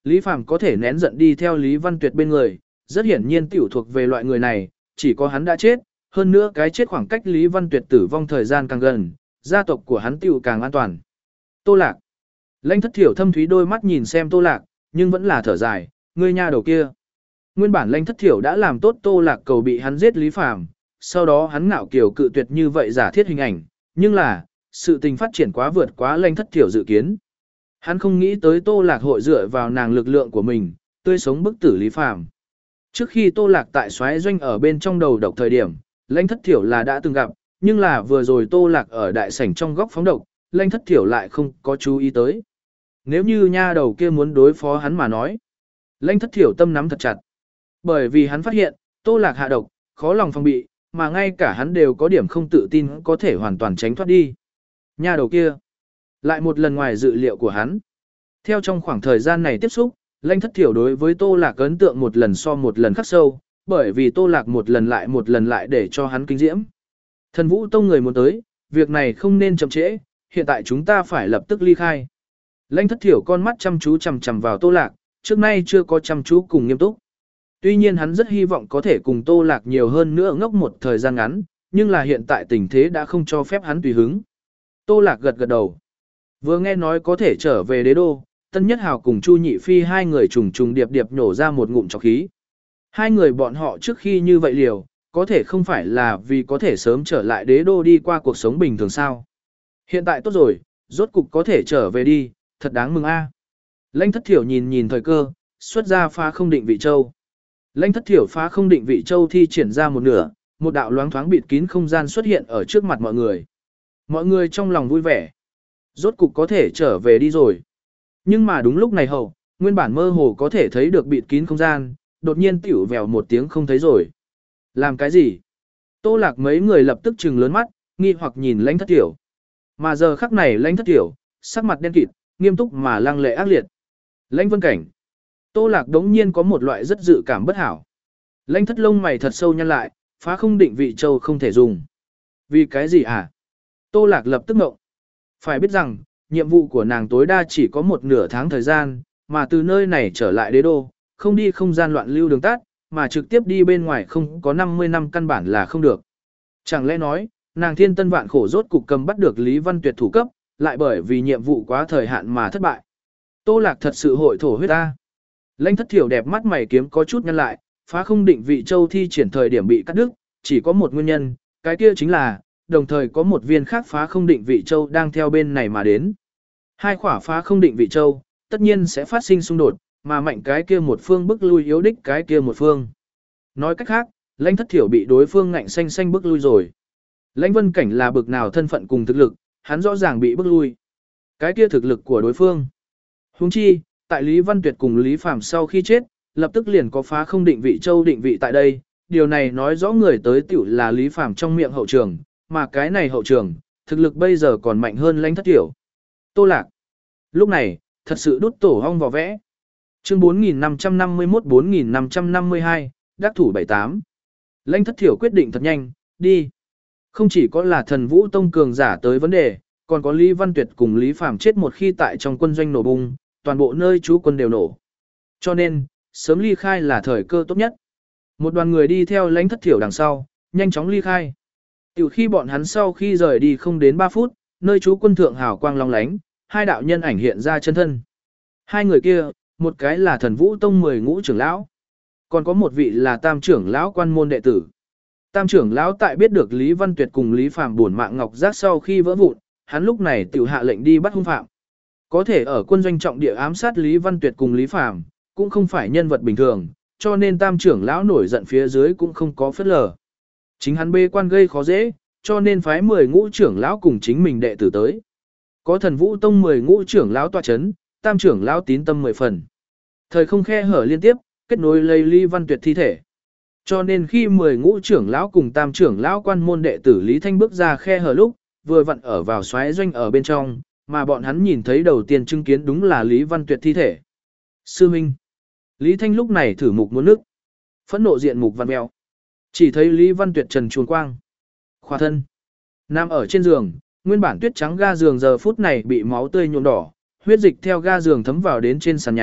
Lý Phàm có thể nén giận đi theo Lý Văn Tuyệt bên người, rất hiển nhiên tiểu thuộc về loại người này, chỉ có hắn đã chết, hơn nữa cái chết khoảng cách Lý Văn Tuyệt tử vong thời gian càng gần, gia tộc của hắn tiểu càng an toàn. Tô Lạc. Lãnh Thất Thiểu thâm thúy đôi mắt nhìn xem Tô Lạc, nhưng vẫn là thở dài, ngươi nha đầu kia. Nguyên bản Lãnh Thất Thiểu đã làm tốt Tô Lạc cầu bị hắn giết Lý Phàm, sau đó hắn ngạo kiều cự tuyệt như vậy giả thiết hình ảnh, nhưng là, sự tình phát triển quá vượt quá Lãnh Thất Thiểu dự kiến. Hắn không nghĩ tới Tô Lạc hội dựa vào nàng lực lượng của mình, tươi sống bức tử Lý Phàm. Trước khi Tô Lạc tại xoáy doanh ở bên trong đầu độc thời điểm, Lãnh Thất Thiểu là đã từng gặp, nhưng là vừa rồi Tô Lạc ở đại sảnh trong góc phóng độc, Lãnh Thất Thiểu lại không có chú ý tới. Nếu như nha đầu kia muốn đối phó hắn mà nói, Lãnh Thất Thiểu tâm nắm thật chặt. Bởi vì hắn phát hiện, Tô Lạc hạ độc, khó lòng phòng bị, mà ngay cả hắn đều có điểm không tự tin có thể hoàn toàn tránh thoát đi. Nha đầu kia, lại một lần ngoài dự liệu của hắn. Theo trong khoảng thời gian này tiếp xúc, Lãnh Thất Thiểu đối với Tô Lạc ấn tượng một lần so một lần khắc sâu, bởi vì Tô Lạc một lần lại một lần lại để cho hắn kinh diễm. Thần Vũ Tông người muốn tới, việc này không nên chậm trễ, hiện tại chúng ta phải lập tức ly khai. Lãnh Thất Thiểu con mắt chăm chú chằm chằm vào Tô Lạc, trước nay chưa có chăm chú cùng nghiêm túc. Tuy nhiên hắn rất hy vọng có thể cùng Tô Lạc nhiều hơn nữa ngốc một thời gian ngắn, nhưng là hiện tại tình thế đã không cho phép hắn tùy hứng. Tô Lạc gật gật đầu. Vừa nghe nói có thể trở về đế đô, Tân Nhất Hào cùng Chu Nhị Phi hai người trùng trùng điệp điệp nổ ra một ngụm trọc khí. Hai người bọn họ trước khi như vậy liều, có thể không phải là vì có thể sớm trở lại đế đô đi qua cuộc sống bình thường sao. Hiện tại tốt rồi, rốt cục có thể trở về đi, thật đáng mừng a. Lãnh Thất Thiểu nhìn nhìn thời cơ, xuất ra phá không định vị châu. Lãnh Thất Thiểu phá không định vị châu thi triển ra một nửa, một đạo loáng thoáng bịt kín không gian xuất hiện ở trước mặt mọi người. Mọi người trong lòng vui vẻ. Rốt cục có thể trở về đi rồi. Nhưng mà đúng lúc này hậu, nguyên bản mơ hồ có thể thấy được bịt kín không gian, đột nhiên tiểu vèo một tiếng không thấy rồi. Làm cái gì? Tô Lạc mấy người lập tức trừng lớn mắt, nghi hoặc nhìn Lãnh Thất Thiểu. Mà giờ khắc này Lãnh Thất Thiểu, sắc mặt đen kịt, nghiêm túc mà lăng lệ ác liệt. Lãnh Vân Cảnh. Tô Lạc đống nhiên có một loại rất dự cảm bất hảo. Lãnh Thất lông mày thật sâu nhăn lại, phá không định vị châu không thể dùng. Vì cái gì hả? Tô Lạc lập tức ngộng. Phải biết rằng, nhiệm vụ của nàng tối đa chỉ có một nửa tháng thời gian, mà từ nơi này trở lại đế đô, không đi không gian loạn lưu đường tắt, mà trực tiếp đi bên ngoài không có năm mươi năm căn bản là không được. Chẳng lẽ nói, nàng thiên tân vạn khổ rốt cục cầm bắt được Lý Văn Tuyệt thủ cấp, lại bởi vì nhiệm vụ quá thời hạn mà thất bại. Tô Lạc thật sự hội thổ huyết ta. Lãnh Thất Thiểu đẹp mắt mày kiếm có chút nhăn lại, phá không định vị châu thi triển thời điểm bị cắt đứt, chỉ có một nguyên nhân, cái kia chính là, đồng thời có một viên khác phá không định vị châu đang theo bên này mà đến. Hai khỏa phá không định vị châu, tất nhiên sẽ phát sinh xung đột, mà mạnh cái kia một phương bức lui yếu đích cái kia một phương. Nói cách khác, Lãnh Thất Thiểu bị đối phương ngạnh xanh xanh bức lui rồi. Lãnh Vân Cảnh là bực nào thân phận cùng thực lực, hắn rõ ràng bị bức lui. Cái kia thực lực của đối phương. Huống chi, tại Lý Văn Tuyệt cùng Lý Phàm sau khi chết, lập tức liền có phá không định vị châu định vị tại đây, điều này nói rõ người tới tiểu là Lý Phàm trong miệng hậu trường, mà cái này hậu trường, thực lực bây giờ còn mạnh hơn Lãnh Thất Thiểu. Tô Lạc. Lúc này, thật sự đút tổ hong vỏ vẽ. Chương bốn nghìn năm trăm năm mươi mốt bốn nghìn năm trăm năm mươi hai, đắc thủ bảy tám. Lãnh Thất Thiểu quyết định thật nhanh, đi. Không chỉ có là Thần Vũ Tông cường giả tới vấn đề, còn có Lý Văn Tuyệt cùng Lý Phàm chết một khi tại trong quân doanh nổ bung, toàn bộ nơi trú quân đều nổ. Cho nên, sớm ly khai là thời cơ tốt nhất. Một đoàn người đi theo Lãnh Thất Thiểu đằng sau, nhanh chóng ly khai. Tiểu khi bọn hắn sau khi rời đi không đến ba phút, nơi trú quân thượng hào quang long lánh, hai đạo nhân ảnh hiện ra chân thân. Hai người kia, một cái là Thần Vũ Tông mười ngũ trưởng lão, còn có một vị là Tam trưởng lão quan môn đệ tử. Tam trưởng lão tại biết được Lý Văn Tuyệt cùng Lý Phàm buồn mạng ngọc giác sau khi vỡ vụn, hắn lúc này tiểu hạ lệnh đi bắt hung phạm. Có thể ở quân doanh trọng địa ám sát Lý Văn Tuyệt cùng Lý Phàm, cũng không phải nhân vật bình thường, cho nên Tam trưởng lão nổi giận phía dưới cũng không có phất lờ. Chính hắn bê quan gây khó dễ, cho nên phái mười ngũ trưởng lão cùng chính mình đệ tử tới. Có Thần Vũ Tông mười ngũ trưởng lão tọa chấn, Tam trưởng lão tín tâm mười phần. Thời không khe hở liên tiếp, kết nối lấy Lý Văn Tuyệt thi thể. Cho nên khi mười ngũ trưởng lão cùng Tam trưởng lão quan môn đệ tử Lý Thanh bước ra khe hở lúc, vừa vặn ở vào xoáy doanh ở bên trong, mà bọn hắn nhìn thấy đầu tiên chứng kiến đúng là Lý Văn Tuyệt thi thể. Sư Minh. Lý Thanh lúc này thử mục muốn nước. Phẫn nộ diện mục văn mèo. Chỉ thấy Lý Văn Tuyệt trần truồng quang. Khỏa thân. Nằm ở trên giường, nguyên bản tuyết trắng ga giường giờ phút này bị máu tươi nhuộm đỏ, huyết dịch theo ga giường thấm vào đến trên sàn nhà,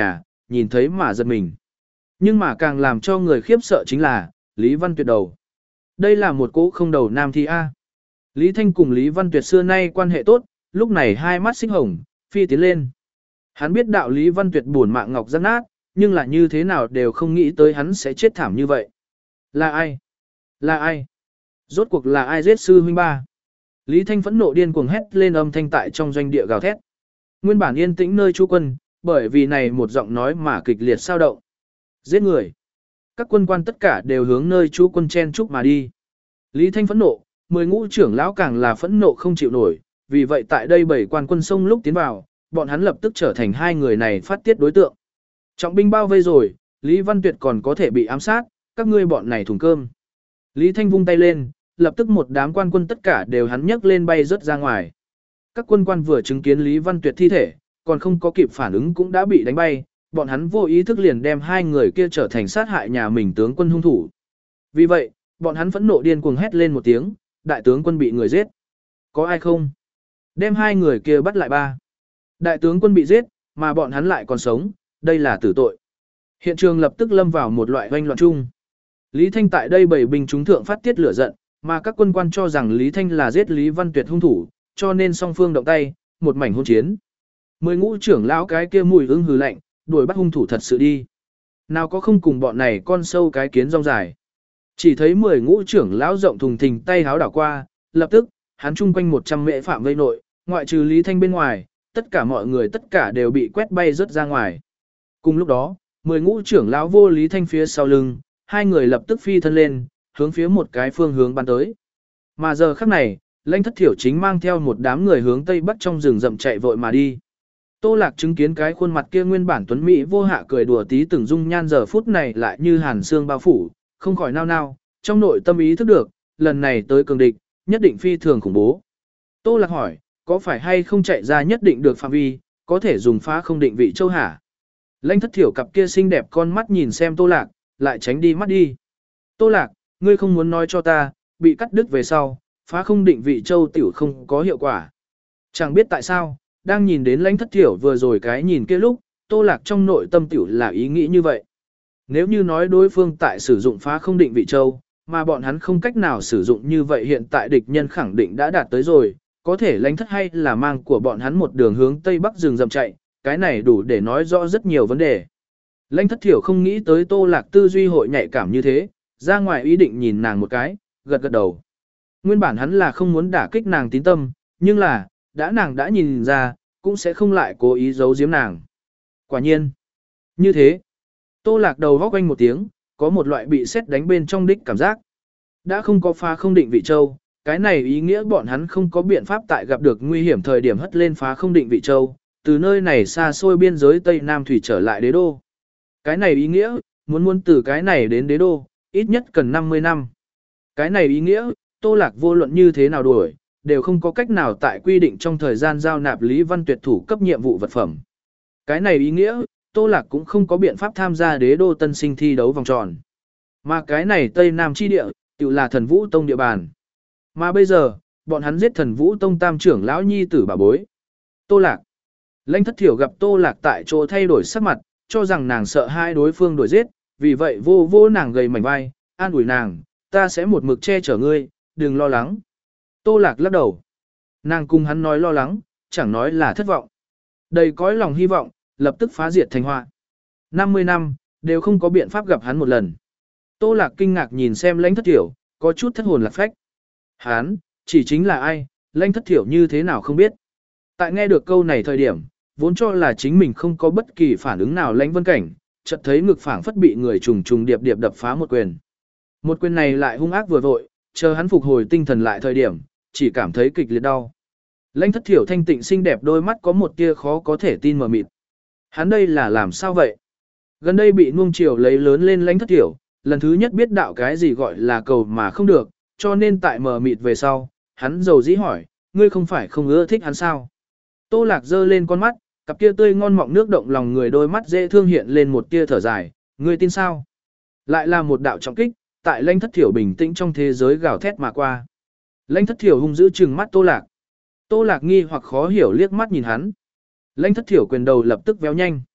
nhìn thấy mà giật mình. Nhưng mà càng làm cho người khiếp sợ chính là, Lý Văn Tuyệt đầu. Đây là một cỗ không đầu nam thi A. Lý Thanh cùng Lý Văn Tuyệt xưa nay quan hệ tốt, lúc này hai mắt xích hồng, phi tiến lên. Hắn biết đạo Lý Văn Tuyệt buồn mạng ngọc rất nát, nhưng là như thế nào đều không nghĩ tới hắn sẽ chết thảm như vậy. Là ai? Là ai? Rốt cuộc là ai giết sư huynh ba? Lý Thanh phẫn nộ điên cuồng hét lên, âm thanh tại trong doanh địa gào thét. Nguyên bản yên tĩnh nơi trú quân, bởi vì này một giọng nói mà kịch liệt sao động. Giết người. Các quân quan tất cả đều hướng nơi trú quân chen chúc mà đi. Lý Thanh phẫn nộ, mười ngũ trưởng lão càng là phẫn nộ không chịu nổi, vì vậy tại đây bảy quan quân sông lúc tiến vào, bọn hắn lập tức trở thành hai người này phát tiết đối tượng. Trọng binh bao vây rồi, Lý Văn Tuyệt còn có thể bị ám sát, các ngươi bọn này thùng cơm. Lý Thanh vung tay lên, lập tức một đám quan quân tất cả đều hắn nhấc lên bay rớt ra ngoài. Các quân quan vừa chứng kiến Lý Văn Tuyệt thi thể, còn không có kịp phản ứng cũng đã bị đánh bay, bọn hắn vô ý thức liền đem hai người kia trở thành sát hại nhà mình tướng quân hung thủ. Vì vậy, bọn hắn phẫn nộ điên cuồng hét lên một tiếng, đại tướng quân bị người giết. Có ai không? Đem hai người kia bắt lại ba. Đại tướng quân bị giết, mà bọn hắn lại còn sống, đây là tử tội. Hiện trường lập tức lâm vào một loại hoanh loạn chung. Lý Thanh tại đây bảy binh chúng thượng phát tiết lửa giận, mà các quân quan cho rằng Lý Thanh là giết Lý Văn Tuyệt hung thủ, cho nên song phương động tay, một mảnh hôn chiến. Mười ngũ trưởng lão cái kia mùi ưng hừ lạnh, đuổi bắt hung thủ thật sự đi. Nào có không cùng bọn này con sâu cái kiến rong dài. Chỉ thấy mười ngũ trưởng lão rộng thùng thình tay háo đảo qua, lập tức, hắn chung quanh một trăm mễ phạm vây nội, ngoại trừ Lý Thanh bên ngoài, tất cả mọi người tất cả đều bị quét bay rớt ra ngoài. Cùng lúc đó, mười ngũ trưởng lão vô Lý Thanh phía sau lưng, hai người lập tức phi thân lên, hướng phía một cái phương hướng bắn tới. Mà giờ khắc này, Lãnh Thất Thiểu chính mang theo một đám người hướng tây bắc trong rừng rậm chạy vội mà đi. Tô Lạc chứng kiến cái khuôn mặt kia nguyên bản tuấn mỹ vô hạ cười đùa tí từng dung nhan giờ phút này lại như hàn xương bao phủ, không khỏi nao nao, trong nội tâm ý thức được, lần này tới cường địch, nhất định phi thường khủng bố. Tô Lạc hỏi, có phải hay không chạy ra nhất định được phạm vi, có thể dùng phá không định vị châu hả? Lãnh Thất Thiểu cặp kia xinh đẹp con mắt nhìn xem Tô Lạc, lại tránh đi mắt đi. Tô Lạc, ngươi không muốn nói cho ta, bị cắt đứt về sau, phá không định vị châu tiểu không có hiệu quả. Chẳng biết tại sao, đang nhìn đến Lãnh Thất Thiểu vừa rồi cái nhìn kia lúc, Tô Lạc trong nội tâm tiểu là ý nghĩ như vậy. Nếu như nói đối phương tại sử dụng phá không định vị châu, mà bọn hắn không cách nào sử dụng như vậy, hiện tại địch nhân khẳng định đã đạt tới rồi, có thể Lãnh Thất hay là mang của bọn hắn một đường hướng tây bắc rừng rậm chạy, cái này đủ để nói rõ rất nhiều vấn đề. Lãnh Thất Thiểu không nghĩ tới Tô Lạc tư duy hội nhạy cảm như thế, ra ngoài ý định nhìn nàng một cái, gật gật đầu. Nguyên bản hắn là không muốn đả kích nàng tín tâm, nhưng là, đã nàng đã nhìn ra, cũng sẽ không lại cố ý giấu giếm nàng. Quả nhiên. Như thế, Tô Lạc đầu góc quanh một tiếng, có một loại bị sét đánh bên trong đích cảm giác. Đã không có phá không định vị châu, cái này ý nghĩa bọn hắn không có biện pháp tại gặp được nguy hiểm thời điểm hất lên phá không định vị châu, từ nơi này xa xôi biên giới Tây Nam Thủy trở lại đế đô. Cái này ý nghĩa, muốn muốn từ cái này đến đế đô, ít nhất cần năm mươi năm. Cái này ý nghĩa, Tô Lạc vô luận như thế nào đuổi, đều không có cách nào tại quy định trong thời gian giao nạp Lý Văn Tuyệt thủ cấp nhiệm vụ vật phẩm. Cái này ý nghĩa, Tô Lạc cũng không có biện pháp tham gia đế đô tân sinh thi đấu vòng tròn. Mà cái này Tây Nam chi địa, tự là Thần Vũ Tông địa bàn. Mà bây giờ, bọn hắn giết Thần Vũ Tông tam trưởng lão nhi tử bà bối. Tô Lạc. Lãnh Thất Thiểu gặp Tô Lạc tại chỗ thay đổi sắc mặt, cho rằng nàng sợ hai đối phương đuổi giết, vì vậy vô vô nàng gầy mảnh vai, an ủi nàng, ta sẽ một mực che chở ngươi, đừng lo lắng. Tô Lạc lắc đầu. Nàng cùng hắn nói lo lắng, chẳng nói là thất vọng. Đầy cõi lòng hy vọng, lập tức phá diệt thành họa. năm mươi năm, đều không có biện pháp gặp hắn một lần. Tô Lạc kinh ngạc nhìn xem Lãnh Thất Thiểu, có chút thất hồn lạc phách. Hắn, chỉ chính là ai, Lãnh Thất Thiểu như thế nào không biết. Tại nghe được câu này thời điểm, vốn cho là chính mình không có bất kỳ phản ứng nào Lãnh Vân Cảnh, chợt thấy ngực phảng phất bị người trùng trùng điệp điệp đập phá một quyền. Một quyền này lại hung ác vừa vội, chờ hắn phục hồi tinh thần lại thời điểm, chỉ cảm thấy kịch liệt đau. Lãnh Thất Thiểu thanh tịnh xinh đẹp đôi mắt có một tia khó có thể tin mờ mịt. Hắn đây là làm sao vậy? Gần đây bị nuông chiều lấy lớn lên Lãnh Thất Thiểu, lần thứ nhất biết đạo cái gì gọi là cầu mà không được, cho nên tại mờ mịt về sau, hắn dầu dĩ hỏi, ngươi không phải không ưa thích hắn sao? Tô Lạc giơ lên con mắt, cặp kia tươi ngon mọng nước động lòng người đôi mắt dễ thương hiện lên một tia thở dài, ngươi tin sao? Lại là một đạo trọng kích, tại Lãnh Thất Thiểu bình tĩnh trong thế giới gào thét mà qua. Lãnh Thất Thiểu hung dữ trừng mắt Tô Lạc. Tô Lạc nghi hoặc khó hiểu liếc mắt nhìn hắn. Lãnh Thất Thiểu quyền đầu lập tức véo nhanh.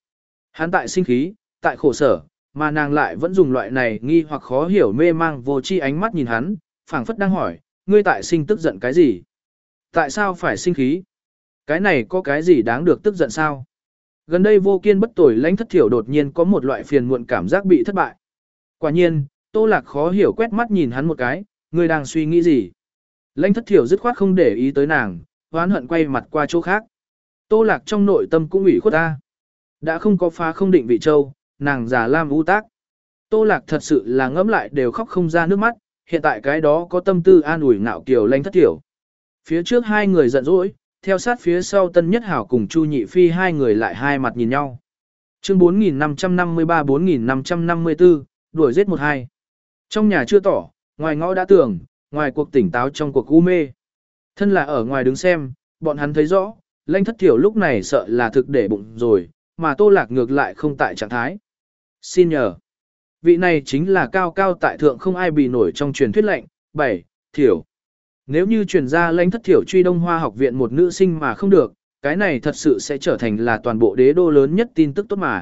Hắn tại sinh khí, tại khổ sở, mà nàng lại vẫn dùng loại này nghi hoặc khó hiểu mê mang vô tri ánh mắt nhìn hắn, phảng phất đang hỏi, ngươi tại sinh tức giận cái gì? Tại sao phải sinh khí? Cái này có cái gì đáng được tức giận sao? Gần đây vô kiên bất tồi Lãnh Thất Thiểu đột nhiên có một loại phiền muộn cảm giác bị thất bại. Quả nhiên, Tô Lạc khó hiểu quét mắt nhìn hắn một cái, ngươi đang suy nghĩ gì? Lãnh Thất Thiểu dứt khoát không để ý tới nàng, oán hận quay mặt qua chỗ khác. Tô Lạc trong nội tâm cũng ủy khuất ta. Đã không có phá không định vị châu, nàng già lam u tác. Tô Lạc thật sự là ngẫm lại đều khóc không ra nước mắt, hiện tại cái đó có tâm tư an ủi ngạo kiều Lãnh Thất Thiểu. Phía trước hai người giận dỗi, theo sát phía sau Tân Nhất Hảo cùng Chu Nhị Phi hai người lại hai mặt nhìn nhau. Chương bốn nghìn năm trăm năm mươi ba bốn nghìn năm trăm năm mươi tư, đuổi giết một hai. Trong nhà chưa tỏ, ngoài ngõ đã tưởng, ngoài cuộc tỉnh táo trong cuộc u mê. Thân là ở ngoài đứng xem, bọn hắn thấy rõ, Lãnh Thất Thiểu lúc này sợ là thực để bụng rồi, mà Tô Lạc ngược lại không tại trạng thái. Xin nhờ. Vị này chính là cao cao tại thượng không ai bị nổi trong truyền thuyết lệnh. bảy. Thiểu. Nếu như truyền ra Lãnh Thất Thiểu truy Đông Hoa học viện một nữ sinh mà không được, cái này thật sự sẽ trở thành là toàn bộ đế đô lớn nhất tin tức tốt mà.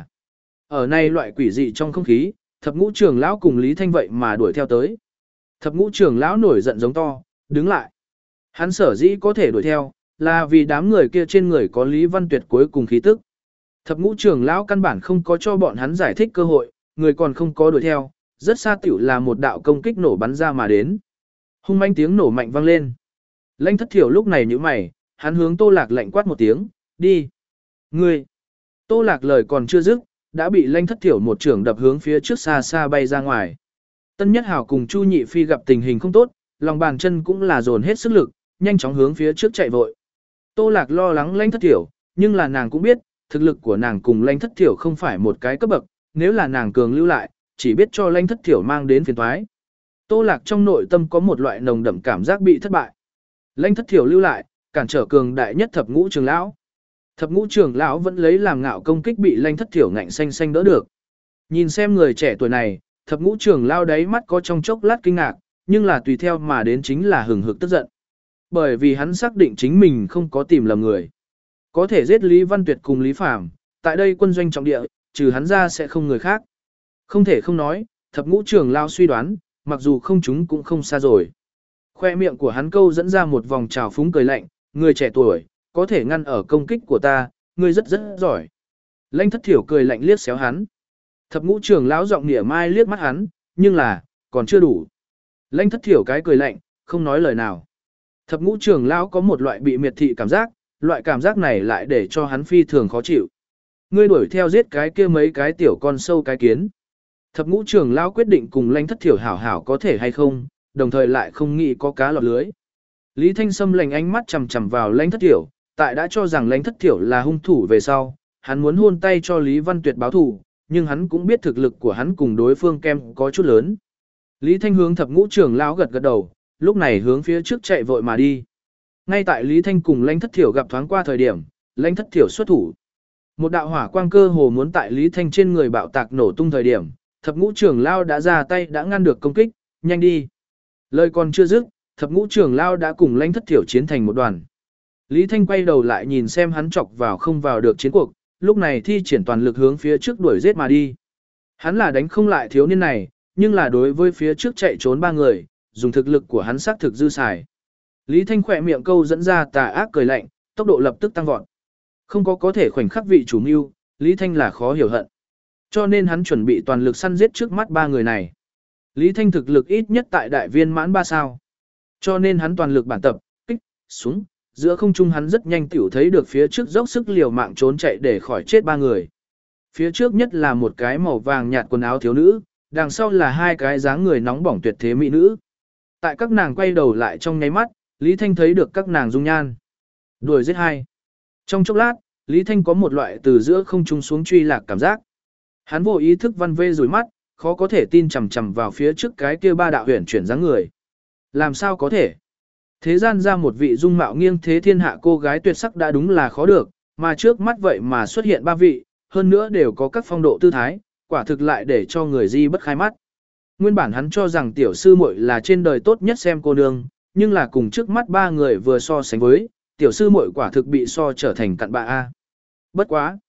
Ở này loại quỷ dị trong không khí, thập ngũ trưởng lão cùng Lý Thanh vậy mà đuổi theo tới. Thập ngũ trưởng lão nổi giận giống to, đứng lại. Hắn sở dĩ có thể đuổi theo, là vì đám người kia trên người có Lý Văn Tuyệt cuối cùng khí tức. Thập ngũ trưởng lão căn bản không có cho bọn hắn giải thích cơ hội, người còn không có đuổi theo, rất xa tiểu là một đạo công kích nổ bắn ra mà đến. Hung manh tiếng nổ mạnh vang lên. Lãnh Thất Thiểu lúc này nhíu mày, hắn hướng Tô Lạc lạnh quát một tiếng, đi. Ngươi. Tô Lạc lời còn chưa dứt, đã bị Lãnh Thất Thiểu một trưởng đập hướng phía trước xa xa bay ra ngoài. Tân Nhất Hảo cùng Chu Nhị Phi gặp tình hình không tốt, lòng bàn chân cũng là dồn hết sức lực, nhanh chóng hướng phía trước chạy vội. Tô Lạc lo lắng Lãnh Thất Thiểu, nhưng là nàng cũng biết, thực lực của nàng cùng Lãnh Thất Thiểu không phải một cái cấp bậc, nếu là nàng cường lưu lại, chỉ biết cho Lãnh Thất Thiểu mang đến phiền toái. Tô Lạc trong nội tâm có một loại nồng đậm cảm giác bị thất bại. Lãnh Thất Thiểu lưu lại, cản trở cường đại nhất thập ngũ trưởng lão. Thập ngũ trưởng lão vẫn lấy làm ngạo công kích bị Lãnh Thất Thiểu ngạnh xanh xanh đỡ được. Nhìn xem người trẻ tuổi này, thập ngũ trưởng lão đáy mắt có trong chốc lát kinh ngạc, nhưng là tùy theo mà đến chính là hừng hực tức giận. Bởi vì hắn xác định chính mình không có tìm lầm người. Có thể giết Lý Văn Tuyệt cùng Lý Phàm, tại đây quân doanh trọng địa, trừ hắn ra sẽ không người khác. Không thể không nói, thập ngũ trưởng lão suy đoán, mặc dù không chúng cũng không xa rồi. Khoe miệng của hắn câu dẫn ra một vòng trào phúng cười lạnh, người trẻ tuổi, có thể ngăn ở công kích của ta, ngươi rất rất giỏi. Lãnh Thất Thiểu cười lạnh liếc xéo hắn. Thập ngũ trưởng lão giọng nịa mai liếc mắt hắn, nhưng là, còn chưa đủ. Lãnh Thất Thiểu cái cười lạnh, không nói lời nào. Thập ngũ trưởng lão có một loại bị miệt thị cảm giác, loại cảm giác này lại để cho hắn phi thường khó chịu. Ngươi đuổi theo giết cái kia mấy cái tiểu con sâu cái kiến. Thập ngũ trưởng lão quyết định cùng Lãnh Thất Thiểu hảo hảo có thể hay không, đồng thời lại không nghĩ có cá lọt lưới. Lý Thanh Sâm lạnh ánh mắt chằm chằm vào Lãnh Thất Thiểu, tại đã cho rằng Lãnh Thất Thiểu là hung thủ về sau, hắn muốn hôn tay cho Lý Văn Tuyệt báo thù, nhưng hắn cũng biết thực lực của hắn cùng đối phương kem có chút lớn. Lý Thanh hướng thập ngũ trưởng lão gật gật đầu, lúc này hướng phía trước chạy vội mà đi. Ngay tại Lý Thanh cùng Lãnh Thất Thiểu gặp thoáng qua thời điểm, Lãnh Thất Thiểu xuất thủ. Một đạo hỏa quang cơ hồ muốn tại Lý Thanh trên người bạo tạc nổ tung thời điểm, thập ngũ trưởng lão đã ra tay đã ngăn được công kích, nhanh đi. Lời còn chưa dứt, thập ngũ trưởng lão đã cùng Lãnh Thất Thiểu chiến thành một đoàn. Lý Thanh quay đầu lại nhìn xem hắn chọc vào không vào được chiến cuộc, lúc này thi triển toàn lực hướng phía trước đuổi giết mà đi. Hắn là đánh không lại thiếu niên này, nhưng là đối với phía trước chạy trốn ba người, dùng thực lực của hắn xác thực dư xài. Lý Thanh khỏe miệng câu dẫn ra tà ác cười lạnh, tốc độ lập tức tăng vọt. Không có có thể khoảnh khắc vị chủ mưu, Lý Thanh là khó hiểu hận. Cho nên hắn chuẩn bị toàn lực săn giết trước mắt ba người này. Lý Thanh thực lực ít nhất tại đại viên mãn ba sao. Cho nên hắn toàn lực bản tập, kích, xuống, giữa không trung hắn rất nhanh tiểu thấy được phía trước dốc sức liều mạng trốn chạy để khỏi chết ba người. Phía trước nhất là một cái màu vàng nhạt quần áo thiếu nữ, đằng sau là hai cái dáng người nóng bỏng tuyệt thế mỹ nữ. Tại các nàng quay đầu lại trong nháy mắt, Lý Thanh thấy được các nàng dung nhan. Đuổi giết hai. Trong chốc lát, Lý Thanh có một loại từ giữa không trung xuống truy lạc cảm giác. Hắn vô ý thức văn vê rủi mắt, khó có thể tin chằm chằm vào phía trước cái kia ba đạo huyền chuyển dáng người. Làm sao có thể? Thế gian ra một vị dung mạo nghiêng thế thiên hạ cô gái tuyệt sắc đã đúng là khó được, mà trước mắt vậy mà xuất hiện ba vị, hơn nữa đều có các phong độ tư thái, quả thực lại để cho người di bất khai mắt. Nguyên bản hắn cho rằng tiểu sư muội là trên đời tốt nhất xem cô nương, nhưng là cùng trước mắt ba người vừa so sánh với, tiểu sư muội quả thực bị so trở thành cặn bạ a. Bất quá,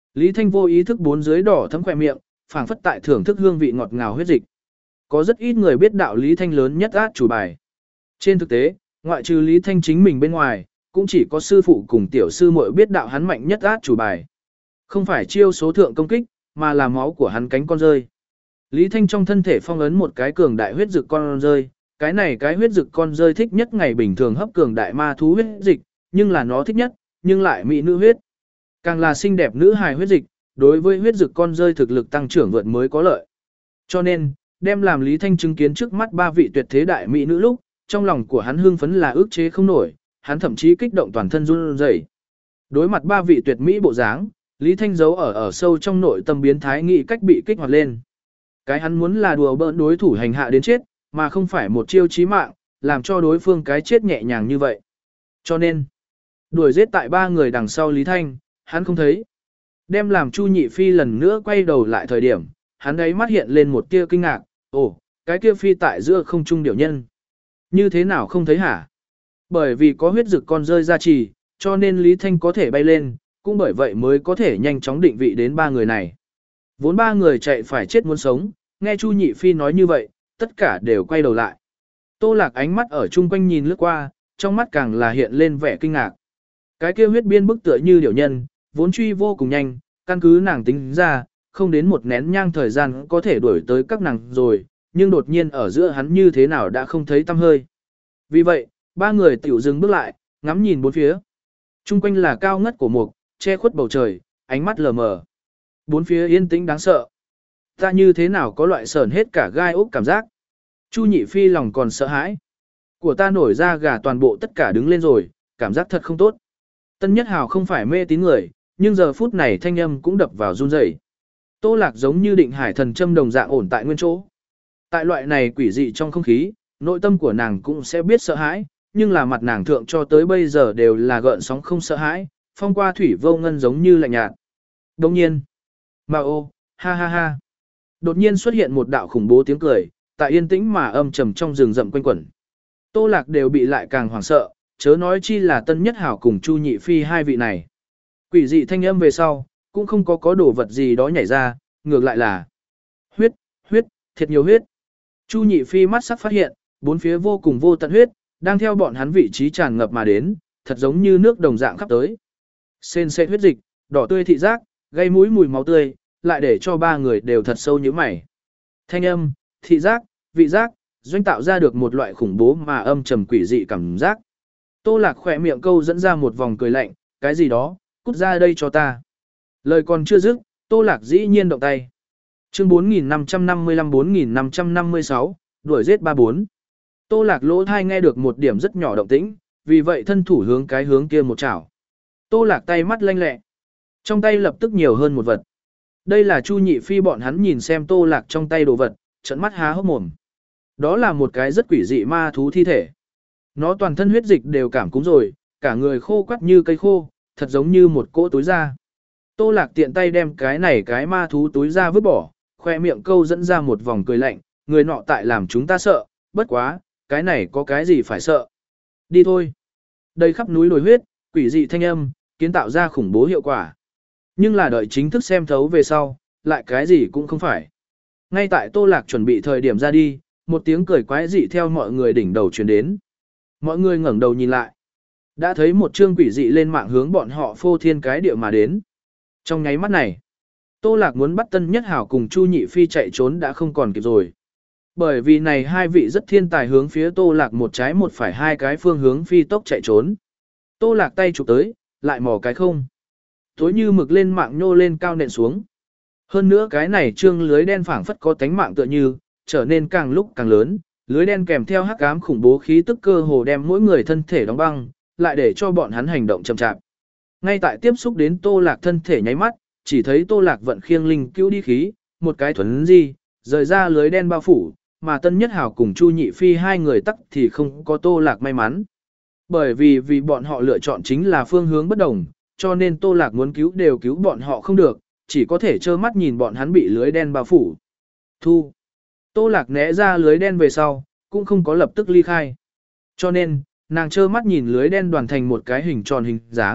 Lý Thanh vô ý thức bốn dưới đỏ thấm khỏe miệng, phảng phất tại thưởng thức hương vị ngọt ngào huyết dịch. Có rất ít người biết đạo Lý Thanh lớn nhất át chủ bài. Trên thực tế, ngoại trừ Lý Thanh chính mình bên ngoài, cũng chỉ có sư phụ cùng tiểu sư muội biết đạo hắn mạnh nhất át chủ bài. Không phải chiêu số thượng công kích, mà là máu của hắn cánh con rơi. Lý Thanh trong thân thể phong ấn một cái cường đại huyết dực con rơi, cái này cái huyết dực con rơi thích nhất ngày bình thường hấp cường đại ma thú huyết dịch, nhưng là nó thích nhất, nhưng lại mỹ nữ huyết. Càng là xinh đẹp nữ hài huyết dịch, đối với huyết dực con rơi thực lực tăng trưởng vượt mới có lợi. Cho nên, đem làm Lý Thanh chứng kiến trước mắt ba vị tuyệt thế đại mỹ nữ lúc, trong lòng của hắn hưng phấn là ức chế không nổi, hắn thậm chí kích động toàn thân run rẩy. Đối mặt ba vị tuyệt mỹ bộ dáng, Lý Thanh giấu ở ở sâu trong nội tâm biến thái nghĩ cách bị kích hoạt lên. Cái hắn muốn là đùa bỡn đối thủ hành hạ đến chết, mà không phải một chiêu chí mạng, làm cho đối phương cái chết nhẹ nhàng như vậy. Cho nên, đuổi giết tại ba người đằng sau Lý Thanh, hắn không thấy. Đem làm Chu Nhị Phi lần nữa quay đầu lại thời điểm, hắn ấy mắt hiện lên một tia kinh ngạc, ồ, cái kia phi tại giữa không trung điểu nhân. Như thế nào không thấy hả? Bởi vì có huyết dực con rơi ra trì, cho nên Lý Thanh có thể bay lên, cũng bởi vậy mới có thể nhanh chóng định vị đến ba người này. Vốn ba người chạy phải chết muốn sống, nghe Chu Nhị Phi nói như vậy, tất cả đều quay đầu lại. Tô Lạc ánh mắt ở chung quanh nhìn lướt qua, trong mắt càng là hiện lên vẻ kinh ngạc. Cái kia huyết biên bức tựa như điểu nhân, vốn truy vô cùng nhanh, căn cứ nàng tính ra, không đến một nén nhang thời gian có thể đuổi tới các nàng rồi, nhưng đột nhiên ở giữa hắn như thế nào đã không thấy tăm hơi. Vì vậy, ba người tiểu dừng bước lại, ngắm nhìn bốn phía. Chung quanh là cao ngất của mục, che khuất bầu trời, ánh mắt lờ mờ. Bốn phía yên tĩnh đáng sợ. Ta như thế nào có loại sờn hết cả gai ốc cảm giác. Chu Nhị Phi lòng còn sợ hãi. Của ta nổi ra gà toàn bộ tất cả đứng lên rồi, cảm giác thật không tốt. Tân Nhất Hào không phải mê tín người, nhưng giờ phút này thanh âm cũng đập vào run rẩy. Tô Lạc giống như định hải thần châm đồng dạng ổn tại nguyên chỗ. Tại loại này quỷ dị trong không khí, nội tâm của nàng cũng sẽ biết sợ hãi, nhưng là mặt nàng thượng cho tới bây giờ đều là gợn sóng không sợ hãi, phong qua thủy vô ngân giống như lạnh nhạt. Đồng nhiên, mà ô, ha ha ha. Đột nhiên xuất hiện một đạo khủng bố tiếng cười, tại yên tĩnh mà âm trầm trong rừng rậm quanh quẩn. Tô Lạc đều bị lại càng hoảng sợ, chớ nói chi là Tân Nhất Hảo cùng Chu Nhị Phi hai vị này. Quỷ dị thanh âm về sau, cũng không có có đồ vật gì đó nhảy ra, ngược lại là huyết, huyết, thiệt nhiều huyết. Chu Nhị Phi mắt sắc phát hiện, bốn phía vô cùng vô tận huyết, đang theo bọn hắn vị trí tràn ngập mà đến, thật giống như nước đồng dạng khắp tới. Sên sệt huyết dịch, đỏ tươi thị giác, gây mũi mùi máu tươi, lại để cho ba người đều thật sâu như mày. Thanh âm, thị giác, vị giác, doanh tạo ra được một loại khủng bố mà âm trầm quỷ dị cảm giác. Tô Lạc khỏe miệng câu dẫn ra một vòng cười lạnh, cái gì đó, cút ra đây cho ta. Lời còn chưa dứt, Tô Lạc dĩ nhiên động tay. Chương bốn nghìn năm trăm năm mươi lăm bốn nghìn năm trăm năm mươi sáu, đuổi giết ba bốn. Tô Lạc lỗ thai nghe được một điểm rất nhỏ động tĩnh, vì vậy thân thủ hướng cái hướng kia một chảo. Tô Lạc tay mắt lanh lẹ. Trong tay lập tức nhiều hơn một vật. Đây là Chu Nhị Phi bọn hắn nhìn xem Tô Lạc trong tay đồ vật, trợn mắt há hốc mồm. Đó là một cái rất quỷ dị ma thú thi thể. Nó toàn thân huyết dịch đều cảm cúm rồi, cả người khô quắt như cây khô, thật giống như một cỗ túi da. Tô Lạc tiện tay đem cái này cái ma thú túi da vứt bỏ, khoe miệng câu dẫn ra một vòng cười lạnh, người nọ tại làm chúng ta sợ, bất quá, cái này có cái gì phải sợ. Đi thôi. Đây khắp núi đồi huyết, quỷ dị thanh âm, kiến tạo ra khủng bố hiệu quả. Nhưng là đợi chính thức xem thấu về sau, lại cái gì cũng không phải. Ngay tại Tô Lạc chuẩn bị thời điểm ra đi, một tiếng cười quái dị theo mọi người đỉnh đầu truyền đến. Mọi người ngẩng đầu nhìn lại. Đã thấy một chương quỷ dị lên mạng hướng bọn họ phô thiên cái địa mà đến. Trong nháy mắt này, Tô Lạc muốn bắt Tân Nhất Hảo cùng Chu Nhị Phi chạy trốn đã không còn kịp rồi. Bởi vì này hai vị rất thiên tài hướng phía Tô Lạc một trái một phải hai cái phương hướng phi tốc chạy trốn. Tô Lạc tay chụp tới, lại mò cái không. Tối như mực lên mạng nhô lên cao nện xuống. Hơn nữa cái này trương lưới đen phảng phất có tánh mạng tựa như, trở nên càng lúc càng lớn, lưới đen kèm theo hắc ám khủng bố khí tức cơ hồ đem mỗi người thân thể đóng băng, lại để cho bọn hắn hành động chậm chạp. Ngay tại tiếp xúc đến Tô Lạc thân thể nháy mắt, chỉ thấy Tô Lạc vận khiêng linh cứu đi khí, một cái thuấn di, rời ra lưới đen bao phủ, mà Tân Nhất Hảo cùng Chu Nhị Phi hai người tắc thì không có Tô Lạc may mắn. Bởi vì vì bọn họ lựa chọn chính là phương hướng bất đồng, cho nên Tô Lạc muốn cứu đều cứu bọn họ không được, chỉ có thể trơ mắt nhìn bọn hắn bị lưới đen bao phủ. Thu. Tô Lạc né ra lưới đen về sau, cũng không có lập tức ly khai. Cho nên, nàng trơ mắt nhìn lưới đen đoàn thành một cái hình tròn hình dáng,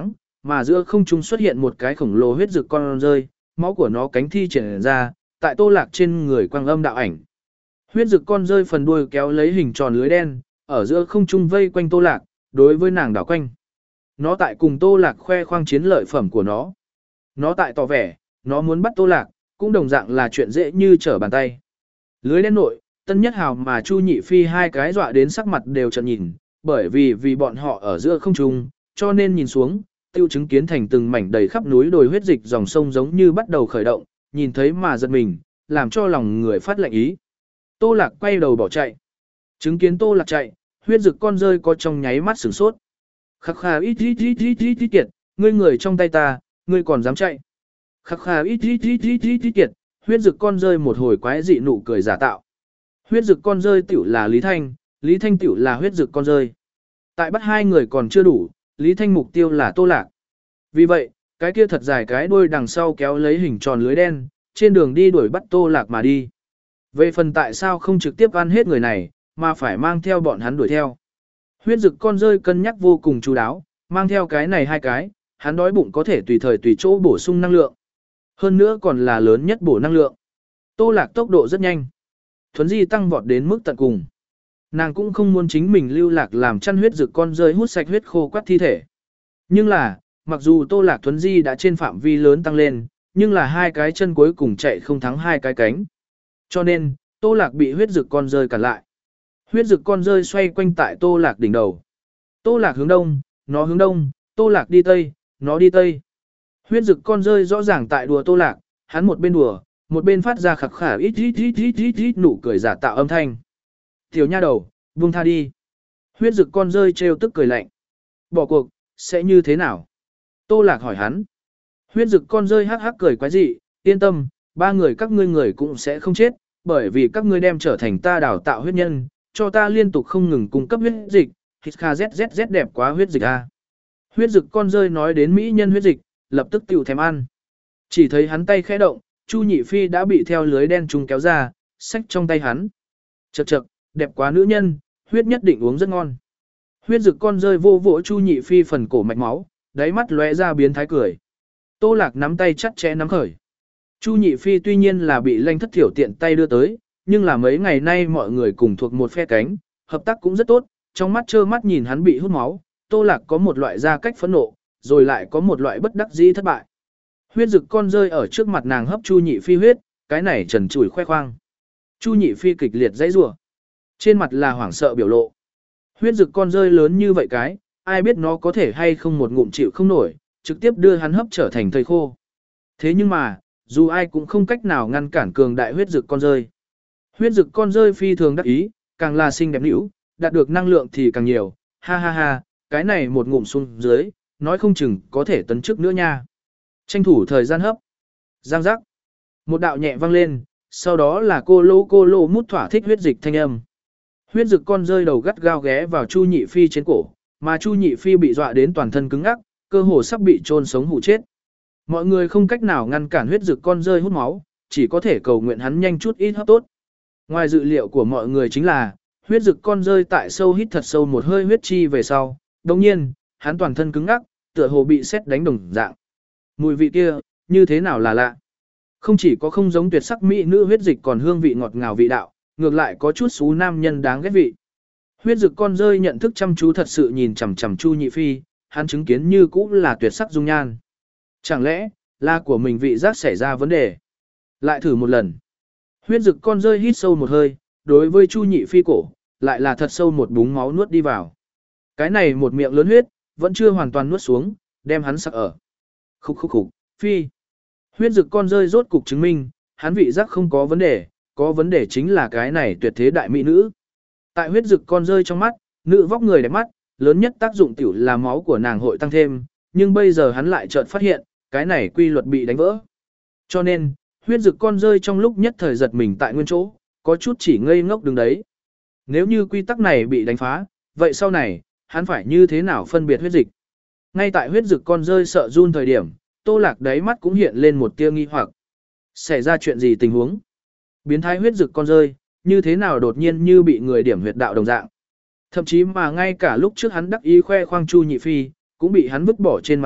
mà giữa không trung xuất hiện một cái khổng lồ huyết dực con rơi, máu của nó cánh thi triển ra, tại Tô Lạc trên người quang âm đạo ảnh. Huyết dực con rơi phần đuôi kéo lấy hình tròn lưới đen, ở giữa không trung vây quanh Tô Lạc, đối với nàng đảo quanh. Nó tại cùng Tô Lạc khoe khoang chiến lợi phẩm của nó. Nó tại tỏ vẻ, nó muốn bắt Tô Lạc, cũng đồng dạng là chuyện dễ như trở bàn tay. Lưới đen nội, Tân Nhất Hào mà Chu Nhị Phi hai cái dọa đến sắc mặt đều trợn nhìn, bởi vì vì bọn họ ở giữa không trung, cho nên nhìn xuống, tiêu chứng kiến thành từng mảnh đầy khắp núi đồi huyết dịch dòng sông giống như bắt đầu khởi động, nhìn thấy mà giật mình, làm cho lòng người phát lạnh ý. Tô Lạc quay đầu bỏ chạy. Chứng kiến Tô Lạc chạy, huyết dực con rơi có trong nháy mắt sửng sốt. Khắc khà ít ít ít ít ít ít kiệt, ngươi người trong tay ta, ngươi còn dám chạy. Khắc khà ít ít ít ít ít ít kiệt, huyết dực con rơi một hồi quái dị nụ cười giả tạo. Huyết dực con rơi tiểu là Lý Thanh, Lý Thanh tiểu là huyết dực con rơi. Tại bắt hai người còn chưa đủ, Lý Thanh mục tiêu là Tô Lạc. Vì vậy, cái kia thật dài cái đuôi đằng sau kéo lấy hình tròn lưới đen, trên đường đi đuổi bắt Tô Lạc mà đi. Về phần tại sao không trực tiếp ăn hết người này, mà phải mang theo bọn hắn đuổi theo. Huyết dực con rơi cân nhắc vô cùng chú đáo, mang theo cái này hai cái, hắn đói bụng có thể tùy thời tùy chỗ bổ sung năng lượng. Hơn nữa còn là lớn nhất bổ năng lượng. Tô Lạc tốc độ rất nhanh. Thuấn di tăng vọt đến mức tận cùng. Nàng cũng không muốn chính mình lưu lạc làm chăn huyết dực con rơi hút sạch huyết khô quắt thi thể. Nhưng là, mặc dù Tô Lạc thuấn di đã trên phạm vi lớn tăng lên, nhưng là hai cái chân cuối cùng chạy không thắng hai cái cánh. Cho nên, Tô Lạc bị huyết dực con rơi cản lại. Huyết dực con rơi xoay quanh tại Tô Lạc đỉnh đầu. Tô Lạc hướng đông, nó hướng đông, Tô Lạc đi tây, nó đi tây. Huyết dực con rơi rõ ràng tại đùa Tô Lạc, hắn một bên đùa, một bên phát ra khặc khả ít ít ít ít ít ít nụ cười giả tạo âm thanh. Tiểu nha đầu, buông tha đi. Huyết dực con rơi trêu tức cười lạnh. Bỏ cuộc, sẽ như thế nào? Tô Lạc hỏi hắn. Huyết dực con rơi hắc hắc cười quái dị, yên tâm, ba người các ngươi người cũng sẽ không chết, bởi vì các ngươi đem trở thành ta đào tạo huyết nhân, cho ta liên tục không ngừng cung cấp huyết dịch. Hít kha zzz đẹp quá huyết dịch a. Huyết dực con rơi nói đến mỹ nhân huyết dịch, lập tức tiểu thèm ăn. Chỉ thấy hắn tay khẽ động, Chu Nhị Phi đã bị theo lưới đen trùng kéo ra, xách trong tay hắn. Chậc chậc, đẹp quá nữ nhân, huyết nhất định uống rất ngon. Huyết dực con rơi vô vỗ Chu Nhị Phi phần cổ mạch máu, đáy mắt lóe ra biến thái cười. Tô Lạc nắm tay chặt chẽ nắm khởi. Chu Nhị Phi tuy nhiên là bị Lanh Thất Thiểu tiện tay đưa tới, nhưng là mấy ngày nay mọi người cùng thuộc một phe cánh, hợp tác cũng rất tốt, trong mắt trơ mắt nhìn hắn bị hút máu, Tô Lạc có một loại ra cách phẫn nộ, rồi lại có một loại bất đắc dĩ thất bại. Huyết dực con rơi ở trước mặt nàng hấp Chu Nhị Phi huyết, cái này trần trụi khoe khoang. Chu Nhị Phi kịch liệt dãy rủa, trên mặt là hoảng sợ biểu lộ. Huyết dực con rơi lớn như vậy cái, ai biết nó có thể hay không một ngụm chịu không nổi, trực tiếp đưa hắn hấp trở thành thây khô. Thế nhưng mà, dù ai cũng không cách nào ngăn cản cường đại huyết dực con rơi. Huyết dực con rơi phi thường đắc ý, càng là xinh đẹp nữ, đạt được năng lượng thì càng nhiều, ha ha ha, cái này một ngụm xuống dưới, nói không chừng có thể tấn chức nữa nha. Tranh thủ thời gian hấp. Giang giác. Một đạo nhẹ vang lên, sau đó là cô lô cô lô mút thỏa thích huyết dịch thanh âm. Huyết dực con rơi đầu gắt gao ghé vào Chu Nhị Phi trên cổ, mà Chu Nhị Phi bị dọa đến toàn thân cứng ngắc, cơ hồ sắp bị chôn sống hụ chết. Mọi người không cách nào ngăn cản huyết dực con rơi hút máu, chỉ có thể cầu nguyện hắn nhanh chút ít hấp tốt. Ngoài dự liệu của mọi người chính là, huyết dực con rơi tại sâu hít thật sâu một hơi huyết chi về sau, đồng nhiên, hắn toàn thân cứng ngắc, tựa hồ bị sét đánh đồng dạng. Mùi vị kia, như thế nào là lạ. Không chỉ có không giống tuyệt sắc mỹ nữ huyết dịch còn hương vị ngọt ngào vị đạo, ngược lại có chút xú nam nhân đáng ghét vị. Huyết dực con rơi nhận thức chăm chú thật sự nhìn chằm chằm Chu Nhị Phi, hắn chứng kiến như cũ là tuyệt sắc dung nhan. Chẳng lẽ, là của mình vị giác xảy ra vấn đề? Lại thử một lần. Huyết dực con rơi hít sâu một hơi, đối với Chu Nhị Phi cổ, lại là thật sâu một búng máu nuốt đi vào. Cái này một miệng lớn huyết, vẫn chưa hoàn toàn nuốt xuống, đem hắn sặc ở. Khúc khúc khúc, Phi. Huyết dực con rơi rốt cục chứng minh, hắn vị giác không có vấn đề, có vấn đề chính là cái này tuyệt thế đại mỹ nữ. Tại huyết dực con rơi trong mắt, nữ vóc người đẹp mắt, lớn nhất tác dụng tiểu là máu của nàng hội tăng thêm, nhưng bây giờ hắn lại chợt phát hiện, cái này quy luật bị đánh vỡ. Cho nên, huyết dực con rơi trong lúc nhất thời giật mình tại nguyên chỗ, có chút chỉ ngây ngốc đứng đấy. Nếu như quy tắc này bị đánh phá, vậy sau này, hắn phải như thế nào phân biệt huyết dịch? Ngay tại huyết dực con rơi sợ run thời điểm, Tô Lạc đáy mắt cũng hiện lên một tia nghi hoặc. Xảy ra chuyện gì tình huống? Biến thái huyết dực con rơi, như thế nào đột nhiên như bị người điểm huyệt đạo đồng dạng. Thậm chí mà ngay cả lúc trước hắn đắc ý khoe khoang Chu Nhị Phi, cũng bị hắn vứt bỏ trên mặt đất,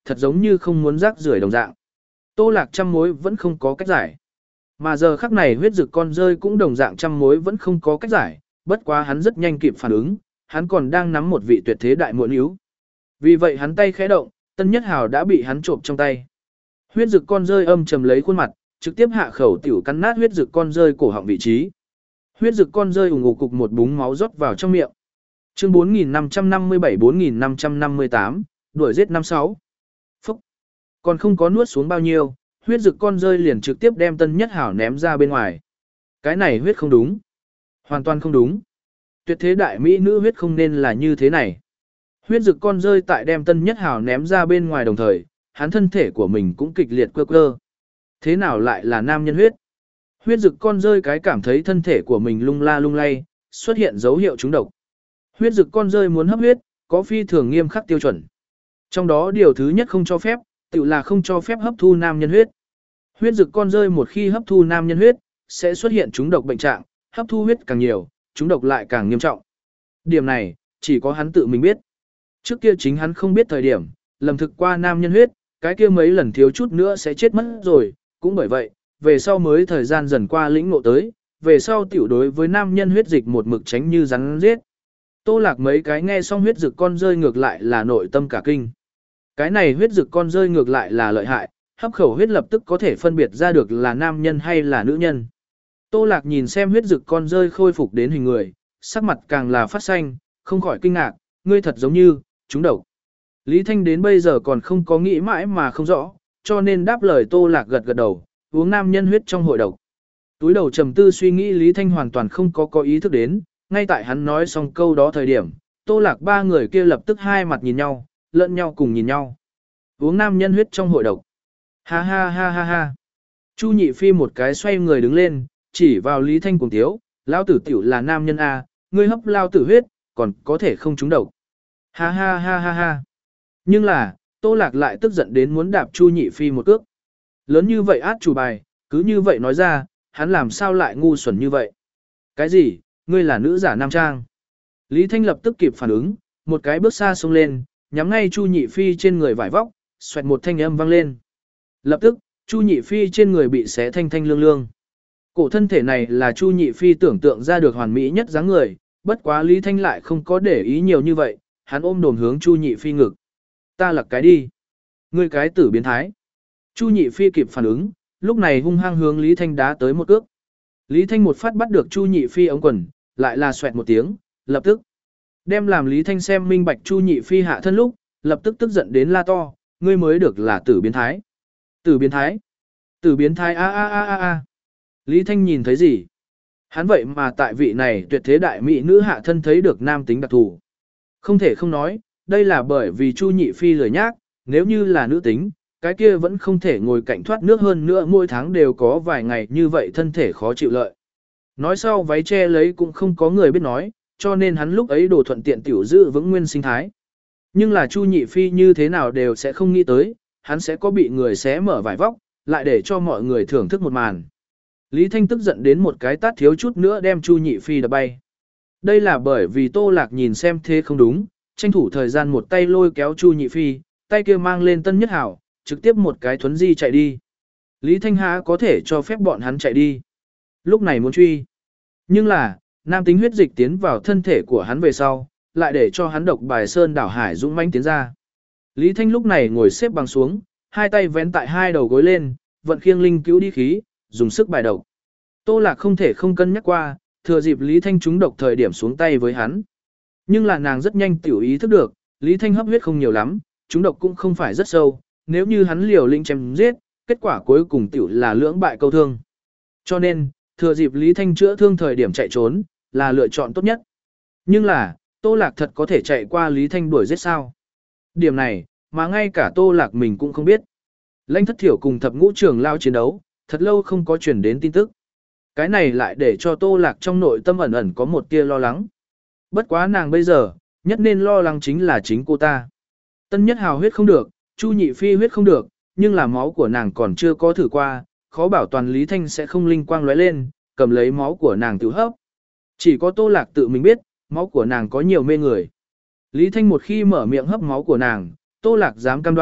thật giống như không muốn rác rưởi đồng dạng. Tô Lạc trăm mối vẫn không có cách giải. Mà giờ khắc này huyết dực con rơi cũng đồng dạng trăm mối vẫn không có cách giải, bất quá hắn rất nhanh kịp phản ứng, hắn còn đang nắm một vị tuyệt thế đại muội níu. Vì vậy hắn tay khẽ động, Tân Nhất Hào đã bị hắn trộm trong tay. Huyết dực con rơi âm trầm lấy khuôn mặt, trực tiếp hạ khẩu tiểu cắn nát huyết dực con rơi cổ họng vị trí. Huyết dực con rơi ủng ục cục một búng máu rót vào trong miệng. Chương bốn nghìn năm trăm năm mươi bảy bốn nghìn năm trăm năm mươi tám, đuổi giết năm sáu. Phúc. Còn không có nuốt xuống bao nhiêu, huyết dực con rơi liền trực tiếp đem Tân Nhất Hảo ném ra bên ngoài. Cái này huyết không đúng. Hoàn toàn không đúng. Tuyệt thế đại mỹ nữ huyết không nên là như thế này. Huyết dực con rơi tại đem Tân Nhất Hảo ném ra bên ngoài đồng thời, hắn thân thể của mình cũng kịch liệt quơ quơ. Thế nào lại là nam nhân huyết? Huyết dực con rơi cái cảm thấy thân thể của mình lung la lung lay, xuất hiện dấu hiệu trúng độc. Huyết dực con rơi muốn hấp huyết, có phi thường nghiêm khắc tiêu chuẩn. Trong đó điều thứ nhất không cho phép, tự là không cho phép hấp thu nam nhân huyết. Huyết dực con rơi một khi hấp thu nam nhân huyết, sẽ xuất hiện trúng độc bệnh trạng, hấp thu huyết càng nhiều, trúng độc lại càng nghiêm trọng. Điểm này, chỉ có hắn tự mình biết. Trước kia chính hắn không biết thời điểm, lầm thực qua nam nhân huyết, cái kia mấy lần thiếu chút nữa sẽ chết mất rồi, cũng bởi vậy, về sau mới thời gian dần qua lĩnh ngộ tới, về sau tiểu đối với nam nhân huyết dịch một mực tránh như rắn giết. Tô Lạc mấy cái nghe xong huyết dực con rơi ngược lại là nội tâm cả kinh. Cái này huyết dực con rơi ngược lại là lợi hại, hấp khẩu huyết lập tức có thể phân biệt ra được là nam nhân hay là nữ nhân. Tô Lạc nhìn xem huyết dực con rơi khôi phục đến hình người, sắc mặt càng là phát xanh, không khỏi kinh ngạc, ngươi thật giống như, trúng độc. Lý Thanh đến bây giờ còn không có nghĩ mãi mà không rõ, cho nên đáp lời Tô Lạc gật gật đầu, uống nam nhân huyết trong hội độc. Túi đầu trầm tư suy nghĩ Lý Thanh hoàn toàn không có có ý thức đến, ngay tại hắn nói xong câu đó thời điểm, Tô Lạc ba người kia lập tức hai mặt nhìn nhau, lẫn nhau cùng nhìn nhau. Uống nam nhân huyết trong hội độc. Ha ha ha ha ha. Chu Nhị Phi một cái xoay người đứng lên, chỉ vào Lý Thanh cùng tiếu, lao tử tiểu là nam nhân A, ngươi hấp lao tử huyết, còn có thể không trúng độc. Ha ha ha ha ha. Nhưng là, Tô Lạc lại tức giận đến muốn đạp Chu Nhị Phi một cước. Lớn như vậy át chủ bài, cứ như vậy nói ra, hắn làm sao lại ngu xuẩn như vậy. Cái gì, ngươi là nữ giả nam trang. Lý Thanh lập tức kịp phản ứng, một cái bước xa xông lên, nhắm ngay Chu Nhị Phi trên người vải vóc, xoẹt một thanh âm vang lên. Lập tức, Chu Nhị Phi trên người bị xé thanh thanh lương lương. Cổ thân thể này là Chu Nhị Phi tưởng tượng ra được hoàn mỹ nhất dáng người, bất quá Lý Thanh lại không có để ý nhiều như vậy, hắn ôm đồm hướng Chu Nhị Phi ngực. Ta lặc cái đi. Ngươi cái tử biến thái. Chu Nhị Phi kịp phản ứng, lúc này hung hăng hướng Lý Thanh đá tới một cước. Lý Thanh một phát bắt được Chu Nhị Phi ống quần, lại là xoẹt một tiếng, lập tức đem làm Lý Thanh xem minh bạch Chu Nhị Phi hạ thân lúc, lập tức tức giận đến la to, ngươi mới được là tử biến thái. Tử biến thái. Tử biến thái a a a a a. Lý Thanh nhìn thấy gì? Hắn vậy mà tại vị này tuyệt thế đại mỹ nữ hạ thân thấy được nam tính đặc thù. Không thể không nói, đây là bởi vì Chu Nhị Phi lười nhác, nếu như là nữ tính, cái kia vẫn không thể ngồi cạnh thoát nước hơn nữa mỗi tháng đều có vài ngày như vậy thân thể khó chịu lợi. Nói sau váy che lấy cũng không có người biết nói, cho nên hắn lúc ấy đồ thuận tiện tiểu giữ vững nguyên sinh thái. Nhưng là Chu Nhị Phi như thế nào đều sẽ không nghĩ tới, hắn sẽ có bị người xé mở vải vóc, lại để cho mọi người thưởng thức một màn. Lý Thanh tức giận đến một cái tát thiếu chút nữa đem Chu Nhị Phi đập bay. Đây là bởi vì Tô Lạc nhìn xem thế không đúng, tranh thủ thời gian một tay lôi kéo Chu Nhị Phi, tay kia mang lên Tân Nhất Hảo, trực tiếp một cái thuấn di chạy đi. Lý Thanh há có thể cho phép bọn hắn chạy đi. Lúc này muốn truy. Nhưng là, nam tính huyết dịch tiến vào thân thể của hắn về sau, lại để cho hắn độc bài sơn đảo hải dũng mãnh tiến ra. Lý Thanh lúc này ngồi xếp bằng xuống, hai tay vén tại hai đầu gối lên, vận khiêng linh cứu đi khí, dùng sức bài độc. Tô Lạc không thể không cân nhắc qua, thừa dịp Lý Thanh trúng độc thời điểm xuống tay với hắn. Nhưng là nàng rất nhanh tiểu ý thức được, Lý Thanh hấp huyết không nhiều lắm, trúng độc cũng không phải rất sâu, nếu như hắn liều lĩnh chém giết, kết quả cuối cùng tiểu là lưỡng bại câu thương. Cho nên, thừa dịp Lý Thanh chữa thương thời điểm chạy trốn, là lựa chọn tốt nhất. Nhưng là, Tô Lạc thật có thể chạy qua Lý Thanh đuổi giết sao? Điểm này, mà ngay cả Tô Lạc mình cũng không biết. Lãnh Thất Thiểu cùng thập ngũ trưởng lao chiến đấu, thật lâu không có truyền đến tin tức. Cái này lại để cho Tô Lạc trong nội tâm ẩn ẩn có một tia lo lắng. Bất quá nàng bây giờ, nhất nên lo lắng chính là chính cô ta. Tân Nhất Hào huyết không được, Chu Nhị Phi huyết không được, nhưng là máu của nàng còn chưa có thử qua, khó bảo toàn Lý Thanh sẽ không linh quang lóe lên, cầm lấy máu của nàng tự hấp. Chỉ có Tô Lạc tự mình biết, máu của nàng có nhiều mê người. Lý Thanh một khi mở miệng hấp máu của nàng, Tô Lạc dám cam đoan,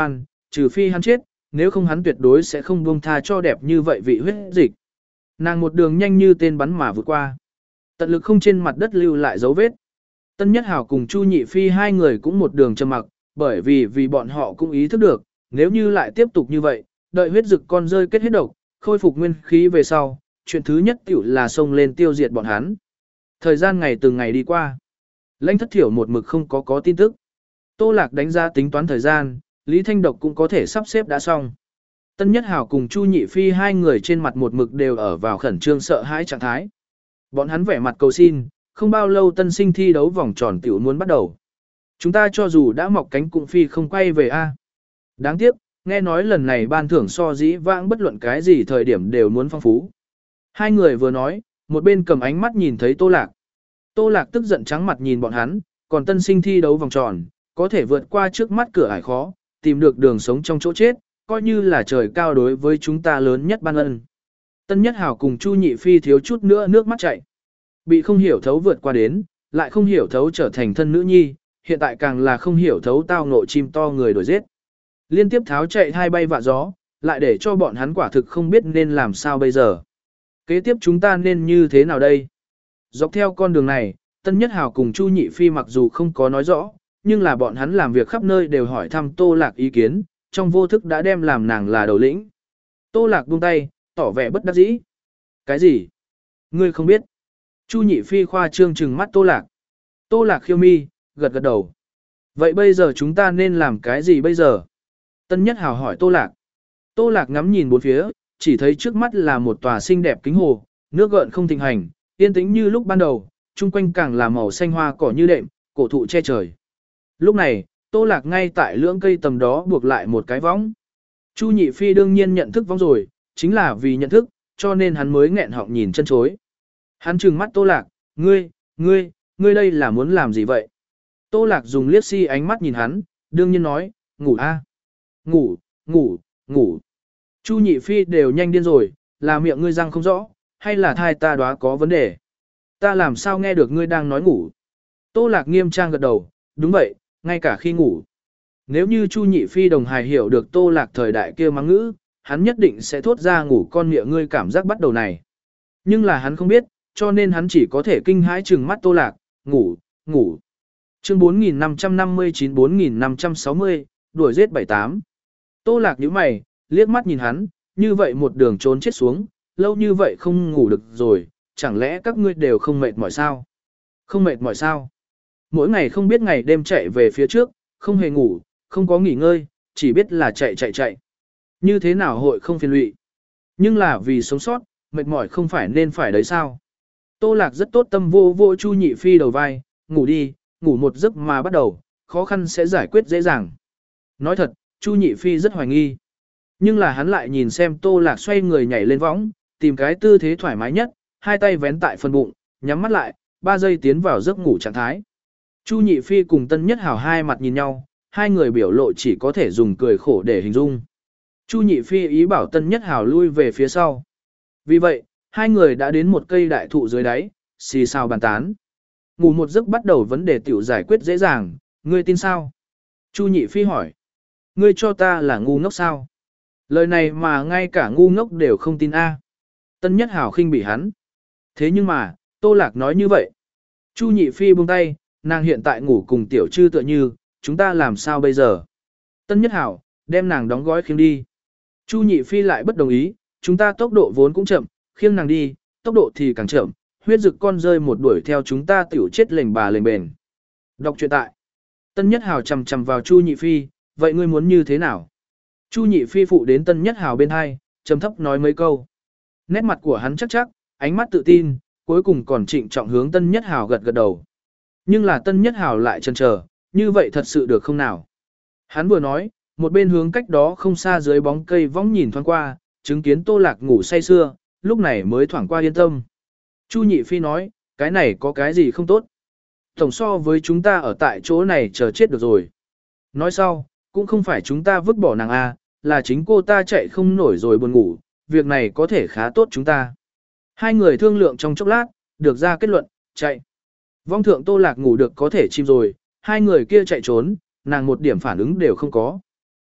trừ phi hắn chết, nếu không hắn tuyệt đối sẽ không buông tha cho đẹp như vậy vị huyết dịch. Nàng một đường nhanh như tên bắn mà vượt qua. Tận lực không trên mặt đất lưu lại dấu vết. Tân Nhất Hảo cùng Chu Nhị Phi hai người cũng một đường trầm mặc, bởi vì vì bọn họ cũng ý thức được, nếu như lại tiếp tục như vậy, đợi huyết dực con rơi kết hết độc, khôi phục nguyên khí về sau, chuyện thứ nhất tiểu là xông lên tiêu diệt bọn hắn. Thời gian ngày từng ngày đi qua. Lãnh Thất Thiểu một mực không có có tin tức. Tô Lạc đánh giá tính toán thời gian, Lý Thanh Độc cũng có thể sắp xếp đã xong. Tân Nhất Hảo cùng Chu Nhị Phi hai người trên mặt một mực đều ở vào khẩn trương sợ hãi trạng thái. Bọn hắn vẻ mặt cầu xin, không bao lâu tân sinh thi đấu vòng tròn tiểu muốn bắt đầu. Chúng ta cho dù đã mọc cánh cũng phi không quay về a. Đáng tiếc, nghe nói lần này ban thưởng so dĩ vãng bất luận cái gì thời điểm đều muốn phong phú. Hai người vừa nói, một bên cầm ánh mắt nhìn thấy Tô Lạc. Tô Lạc tức giận trắng mặt nhìn bọn hắn, còn tân sinh thi đấu vòng tròn, có thể vượt qua trước mắt cửa ải khó, tìm được đường sống trong chỗ chết, coi như là trời cao đối với chúng ta lớn nhất ban ân. Tân Nhất Hảo cùng Chu Nhị Phi thiếu chút nữa nước mắt chảy. Bị không hiểu thấu vượt qua đến, lại không hiểu thấu trở thành thân nữ nhi, hiện tại càng là không hiểu thấu tao ngộ chim to người đuổi giết. Liên tiếp tháo chạy hai bay vạ gió, lại để cho bọn hắn quả thực không biết nên làm sao bây giờ. Kế tiếp chúng ta nên như thế nào đây? Dọc theo con đường này, Tân Nhất Hảo cùng Chu Nhị Phi mặc dù không có nói rõ, nhưng là bọn hắn làm việc khắp nơi đều hỏi thăm Tô Lạc ý kiến, trong vô thức đã đem làm nàng là đầu lĩnh. Tô Lạc buông tay, tỏ vẻ bất đắc dĩ. Cái gì? Ngươi không biết. Chu Nhị Phi khoa trương trừng mắt Tô Lạc. Tô Lạc khiêu mi, gật gật đầu. Vậy bây giờ chúng ta nên làm cái gì bây giờ? Tân Nhất Hảo hỏi Tô Lạc. Tô Lạc ngắm nhìn bốn phía, chỉ thấy trước mắt là một tòa xinh đẹp kính hồ, nước gợn không thịnh hành, yên tĩnh như lúc ban đầu, chung quanh càng là màu xanh hoa cỏ như đệm, cổ thụ che trời. Lúc này, Tô Lạc ngay tại lưỡng cây tầm đó buộc lại một cái võng. Chu Nhị Phi đương nhiên nhận thức võng rồi, chính là vì nhận thức, cho nên hắn mới nghẹn họng nhìn chân chối. Hắn trừng mắt Tô Lạc, ngươi, ngươi, ngươi đây là muốn làm gì vậy? Tô Lạc dùng liếc si ánh mắt nhìn hắn, đương nhiên nói, ngủ a, ngủ, ngủ, ngủ. Chu Nhị Phi đều nhanh điên rồi, là miệng ngươi răng không rõ, hay là thai ta đoá có vấn đề? Ta làm sao nghe được ngươi đang nói ngủ? Tô Lạc nghiêm trang gật đầu, đúng vậy, ngay cả khi ngủ. Nếu như Chu Nhị Phi đồng hài hiểu được Tô Lạc thời đại kia mắng ngữ, hắn nhất định sẽ thốt ra ngủ con miệng ngươi cảm giác bắt đầu này. Nhưng là hắn không biết, cho nên hắn chỉ có thể kinh hãi trừng mắt Tô Lạc, ngủ, ngủ. Chương bốn nghìn năm trăm năm mươi chín bốn nghìn năm trăm sáu mươi, đuổi giết bảy tám. Tô Lạc nhíu mày, liếc mắt nhìn hắn, như vậy một đường trốn chết xuống, lâu như vậy không ngủ được rồi, chẳng lẽ các ngươi đều không mệt mỏi sao? Không mệt mỏi sao? Mỗi ngày không biết ngày đêm chạy về phía trước, không hề ngủ, không có nghỉ ngơi, chỉ biết là chạy chạy chạy. Như thế nào hội không phiền lụy? Nhưng là vì sống sót, mệt mỏi không phải nên phải đấy sao? Tô Lạc rất tốt tâm vô vô Chu Nhị Phi đầu vai, ngủ đi, ngủ một giấc mà bắt đầu, khó khăn sẽ giải quyết dễ dàng. Nói thật, Chu Nhị Phi rất hoài nghi. Nhưng là hắn lại nhìn xem Tô Lạc xoay người nhảy lên võng, tìm cái tư thế thoải mái nhất, hai tay vén tại phần bụng, nhắm mắt lại, ba giây tiến vào giấc ngủ trạng thái. Chu Nhị Phi cùng Tân Nhất Hảo hai mặt nhìn nhau, hai người biểu lộ chỉ có thể dùng cười khổ để hình dung. Chu Nhị Phi ý bảo Tân Nhất Hảo lui về phía sau. Vì vậy, hai người đã đến một cây đại thụ dưới đáy, xì xào bàn tán. Ngủ một giấc bắt đầu vấn đề tiểu giải quyết dễ dàng, ngươi tin sao? Chu Nhị Phi hỏi. Ngươi cho ta là ngu ngốc sao? Lời này mà ngay cả ngu ngốc đều không tin a. Tân Nhất Hảo khinh bỉ hắn. Thế nhưng mà, Tô Lạc nói như vậy. Chu Nhị Phi buông tay, nàng hiện tại ngủ cùng tiểu trư tựa như, chúng ta làm sao bây giờ? Tân Nhất Hảo, đem nàng đóng gói khiêng đi. Chu Nhị Phi lại bất đồng ý, chúng ta tốc độ vốn cũng chậm, khiêng nàng đi, tốc độ thì càng chậm, huyết dực con rơi một đuổi theo chúng ta tiểu chết lềnh bà lềnh bền. Đọc truyện tại. Tân Nhất Hảo chầm chầm vào Chu Nhị Phi, vậy ngươi muốn như thế nào? Chu Nhị Phi phụ đến Tân Nhất Hảo bên hai, trầm thấp nói mấy câu. Nét mặt của hắn chắc chắc, ánh mắt tự tin, cuối cùng còn trịnh trọng hướng Tân Nhất Hảo gật gật đầu. Nhưng là Tân Nhất Hảo lại chần chờ, như vậy thật sự được không nào? Hắn vừa nói, một bên hướng cách đó không xa dưới bóng cây võng nhìn thoáng qua, chứng kiến Tô Lạc ngủ say sưa, lúc này mới thoảng qua yên tâm. Chu Nhị Phi nói, cái này có cái gì không tốt? Tổng so với chúng ta ở tại chỗ này chờ chết được rồi. Nói sau, cũng không phải chúng ta vứt bỏ nàng A, là chính cô ta chạy không nổi rồi buồn ngủ, việc này có thể khá tốt chúng ta. Hai người thương lượng trong chốc lát, được ra kết luận, chạy. Vong thượng Tô Lạc ngủ được có thể chim rồi, hai người kia chạy trốn, nàng một điểm phản ứng đều không có.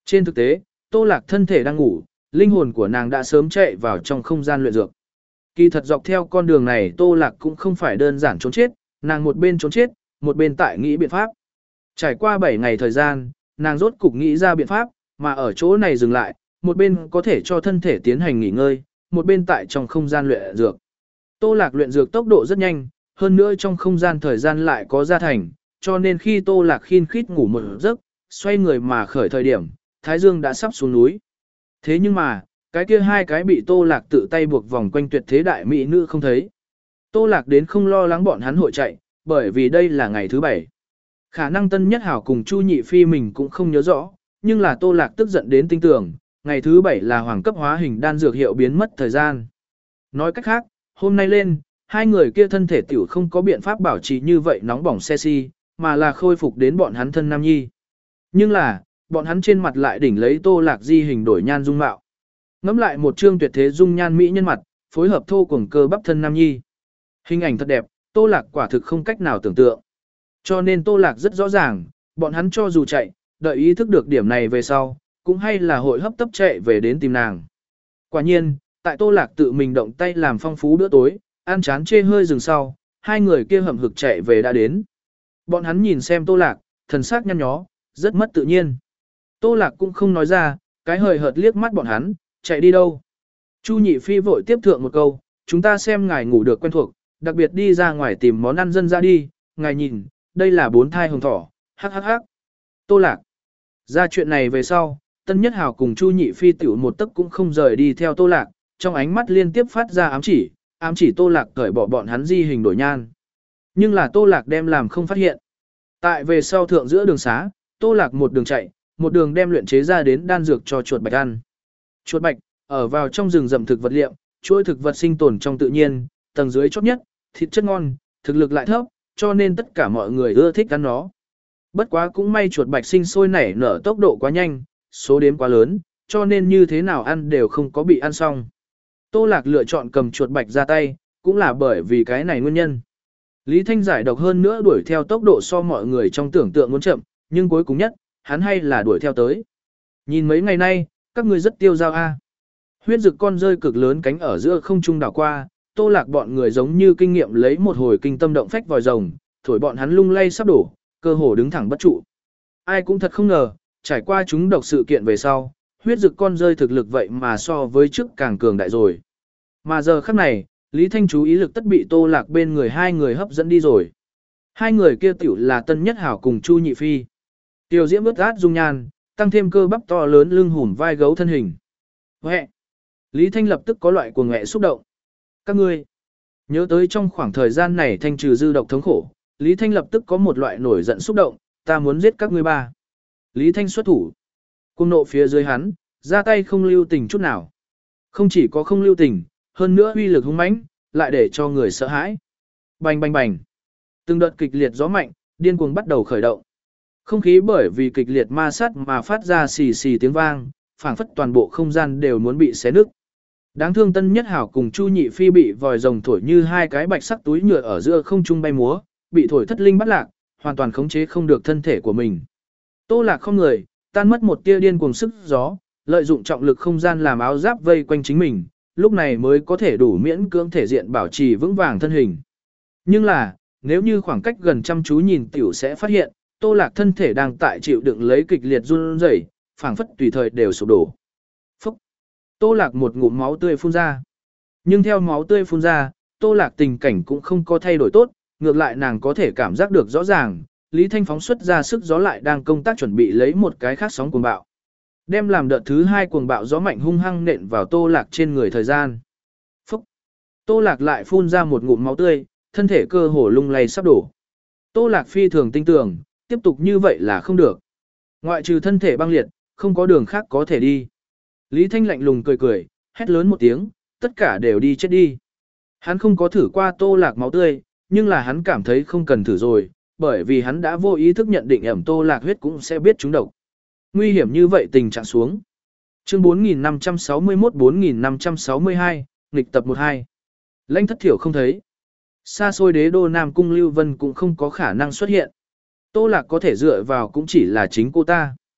Trên thực tế, Tô Lạc thân thể đang ngủ, linh hồn của nàng đã sớm chạy vào trong không gian luyện dược. Kỳ thật dọc theo con đường này Tô Lạc cũng không phải đơn giản trốn chết, nàng một bên trốn chết, một bên tại nghĩ biện pháp. Trải qua bảy ngày thời gian, nàng rốt cục nghĩ ra biện pháp, mà ở chỗ này dừng lại, một bên có thể cho thân thể tiến hành nghỉ ngơi, một bên tại trong không gian luyện dược. Tô Lạc luyện dược tốc độ rất nhanh, hơn nữa trong không gian thời gian lại có gia thành, cho nên khi Tô Lạc khiên khít ngủ một giấc, xoay người mà khởi thời điểm, Thái Dương đã sắp xuống núi. Thế nhưng mà, cái kia hai cái bị Tô Lạc tự tay buộc vòng quanh tuyệt thế đại mỹ nữ không thấy. Tô Lạc đến không lo lắng bọn hắn hội chạy, bởi vì đây là ngày thứ bảy. Khả năng Tân Nhất Hảo cùng Chu Nhị Phi mình cũng không nhớ rõ, nhưng là Tô Lạc tức giận đến tinh tưởng, ngày thứ bảy là hoàng cấp hóa hình đan dược hiệu biến mất thời gian. Nói cách khác, hôm nay lên, hai người kia thân thể tiểu không có biện pháp bảo trì như vậy nóng bỏng xe si, mà là khôi phục đến bọn hắn thân nam nhi. Nhưng là, bọn hắn trên mặt lại đỉnh lấy Tô Lạc di hình đổi nhan dung mạo. Ngắm lại một trương tuyệt thế dung nhan mỹ nhân mặt, phối hợp thô cuồng cơ bắp thân nam nhi. Hình ảnh thật đẹp, Tô Lạc quả thực không cách nào tưởng tượng. Cho nên Tô Lạc rất rõ ràng, bọn hắn cho dù chạy, đợi ý thức được điểm này về sau, cũng hay là hội hấp tấp chạy về đến tìm nàng. Quả nhiên, tại Tô Lạc tự mình động tay làm phong phú bữa tối, ăn chán chê hơi dừng sau, hai người kia hậm hực chạy về đã đến. Bọn hắn nhìn xem Tô Lạc, thần sắc nhăn nhó, rất mất tự nhiên. Tô Lạc cũng không nói ra, cái hời hợt liếc mắt bọn hắn, chạy đi đâu. Chu Nhị Phi vội tiếp thượng một câu, chúng ta xem ngài ngủ được quen thuộc, đặc biệt đi ra ngoài tìm món ăn dân ra đi, ngài nhìn, đây là bốn thai hồng thỏ, hắc hắc hắc. Tô Lạc. Ra chuyện này về sau, Tân Nhất Hào cùng Chu Nhị Phi tiểu một tấc cũng không rời đi theo Tô Lạc, trong ánh mắt liên tiếp phát ra ám chỉ, ám chỉ Tô Lạc cởi bỏ bọn hắn di hình đổi nhan. Nhưng là Tô Lạc đem làm không phát hiện. Tại về sau thượng giữa đường xá, Tô Lạc một đường chạy, một đường đem luyện chế ra đến đan dược cho chuột bạch ăn. Chuột bạch, ở vào trong rừng rậm thực vật liệu, chuỗi thực vật sinh tồn trong tự nhiên, tầng dưới chót nhất, thịt chất ngon, thực lực lại thấp, cho nên tất cả mọi người ưa thích ăn nó. Bất quá cũng may chuột bạch sinh sôi nảy nở tốc độ quá nhanh, số đếm quá lớn, cho nên như thế nào ăn đều không có bị ăn xong. Tô Lạc lựa chọn cầm chuột bạch ra tay, cũng là bởi vì cái này nguyên nhân. Lý Thanh giải độc hơn nữa đuổi theo tốc độ so mọi người trong tưởng tượng muốn chậm, nhưng cuối cùng nhất, hắn hay là đuổi theo tới. Nhìn mấy ngày nay, các ngươi rất tiêu dao a. Huyết dực con rơi cực lớn cánh ở giữa không trung đảo qua, Tô Lạc bọn người giống như kinh nghiệm lấy một hồi kinh tâm động phách vòi rồng, thổi bọn hắn lung lay sắp đổ, cơ hồ đứng thẳng bất trụ. Ai cũng thật không ngờ, trải qua chúng độc sự kiện về sau, huyết dực con rơi thực lực vậy mà so với trước càng cường đại rồi. Mà giờ khắc này, Lý Thanh chú ý lực tất bị Tô Lạc bên người hai người hấp dẫn đi rồi. Hai người kia tiểu là Tân Nhất Hảo cùng Chu Nhị Phi. Tiểu diễm ướt át dung nhan, tăng thêm cơ bắp to lớn lưng hùm vai gấu thân hình. Huệ! Lý Thanh lập tức có loại cuồng ngẹ xúc động. Các ngươi, nhớ tới trong khoảng thời gian này thanh trừ dư độc thống khổ, Lý Thanh lập tức có một loại nổi giận xúc động, ta muốn giết các ngươi ba. Lý Thanh xuất thủ. Cung nộ phía dưới hắn, ra tay không lưu tình chút nào. Không chỉ có không lưu tình, hơn nữa uy lực hung mãnh, lại để cho người sợ hãi. Bành bành bành. Từng đợt kịch liệt gió mạnh, điên cuồng bắt đầu khởi động. Không khí bởi vì kịch liệt ma sát mà phát ra xì xì tiếng vang, phảng phất toàn bộ không gian đều muốn bị xé nứt. Đáng thương Tân Nhất Hảo cùng Chu Nhị Phi bị vòi rồng thổi như hai cái bạch sắc túi nhựa ở giữa không trung bay múa, bị thổi thất linh bắt lạc, hoàn toàn khống chế không được thân thể của mình. Tô Lạc không người, tan mất một tia điên cuồng sức gió, lợi dụng trọng lực không gian làm áo giáp vây quanh chính mình, lúc này mới có thể đủ miễn cưỡng thể diện bảo trì vững vàng thân hình. Nhưng là, nếu như khoảng cách gần chăm chú nhìn tiểu sẽ phát hiện, Tô Lạc thân thể đang tại chịu đựng lấy kịch liệt run rẩy, phảng phất tùy thời đều sụp đổ. Phúc! Tô Lạc một ngụm máu tươi phun ra. Nhưng theo máu tươi phun ra, Tô Lạc tình cảnh cũng không có thay đổi tốt, ngược lại nàng có thể cảm giác được rõ ràng, Lý Thanh phóng xuất ra sức gió lại đang công tác chuẩn bị lấy một cái khác sóng cuồng bạo. Đem làm đợt thứ hai cuồng bạo gió mạnh hung hăng nện vào Tô Lạc trên người thời gian. Phúc! Tô Lạc lại phun ra một ngụm máu tươi, thân thể cơ hồ lung lay sắp đổ. Tô Lạc phi thường tinh tường, tiếp tục như vậy là không được. Ngoại trừ thân thể băng liệt, không có đường khác có thể đi. Lý Thanh lạnh lùng cười cười, hét lớn một tiếng, tất cả đều đi chết đi. Hắn không có thử qua Tô Lạc máu tươi, nhưng là hắn cảm thấy không cần thử rồi, bởi vì hắn đã vô ý thức nhận định ẩm Tô Lạc huyết cũng sẽ biết trúng độc. Nguy hiểm như vậy tình trạng xuống. Chương bốn nghìn năm trăm sáu mươi mốt bốn nghìn năm trăm sáu mươi hai, nghịch tập mười hai. Lãnh Thất Thiểu không thấy. Xa xôi đế đô Nam Cung Lưu Vân cũng không có khả năng xuất hiện. Tô Lạc có thể dựa vào cũng chỉ là chính cô ta.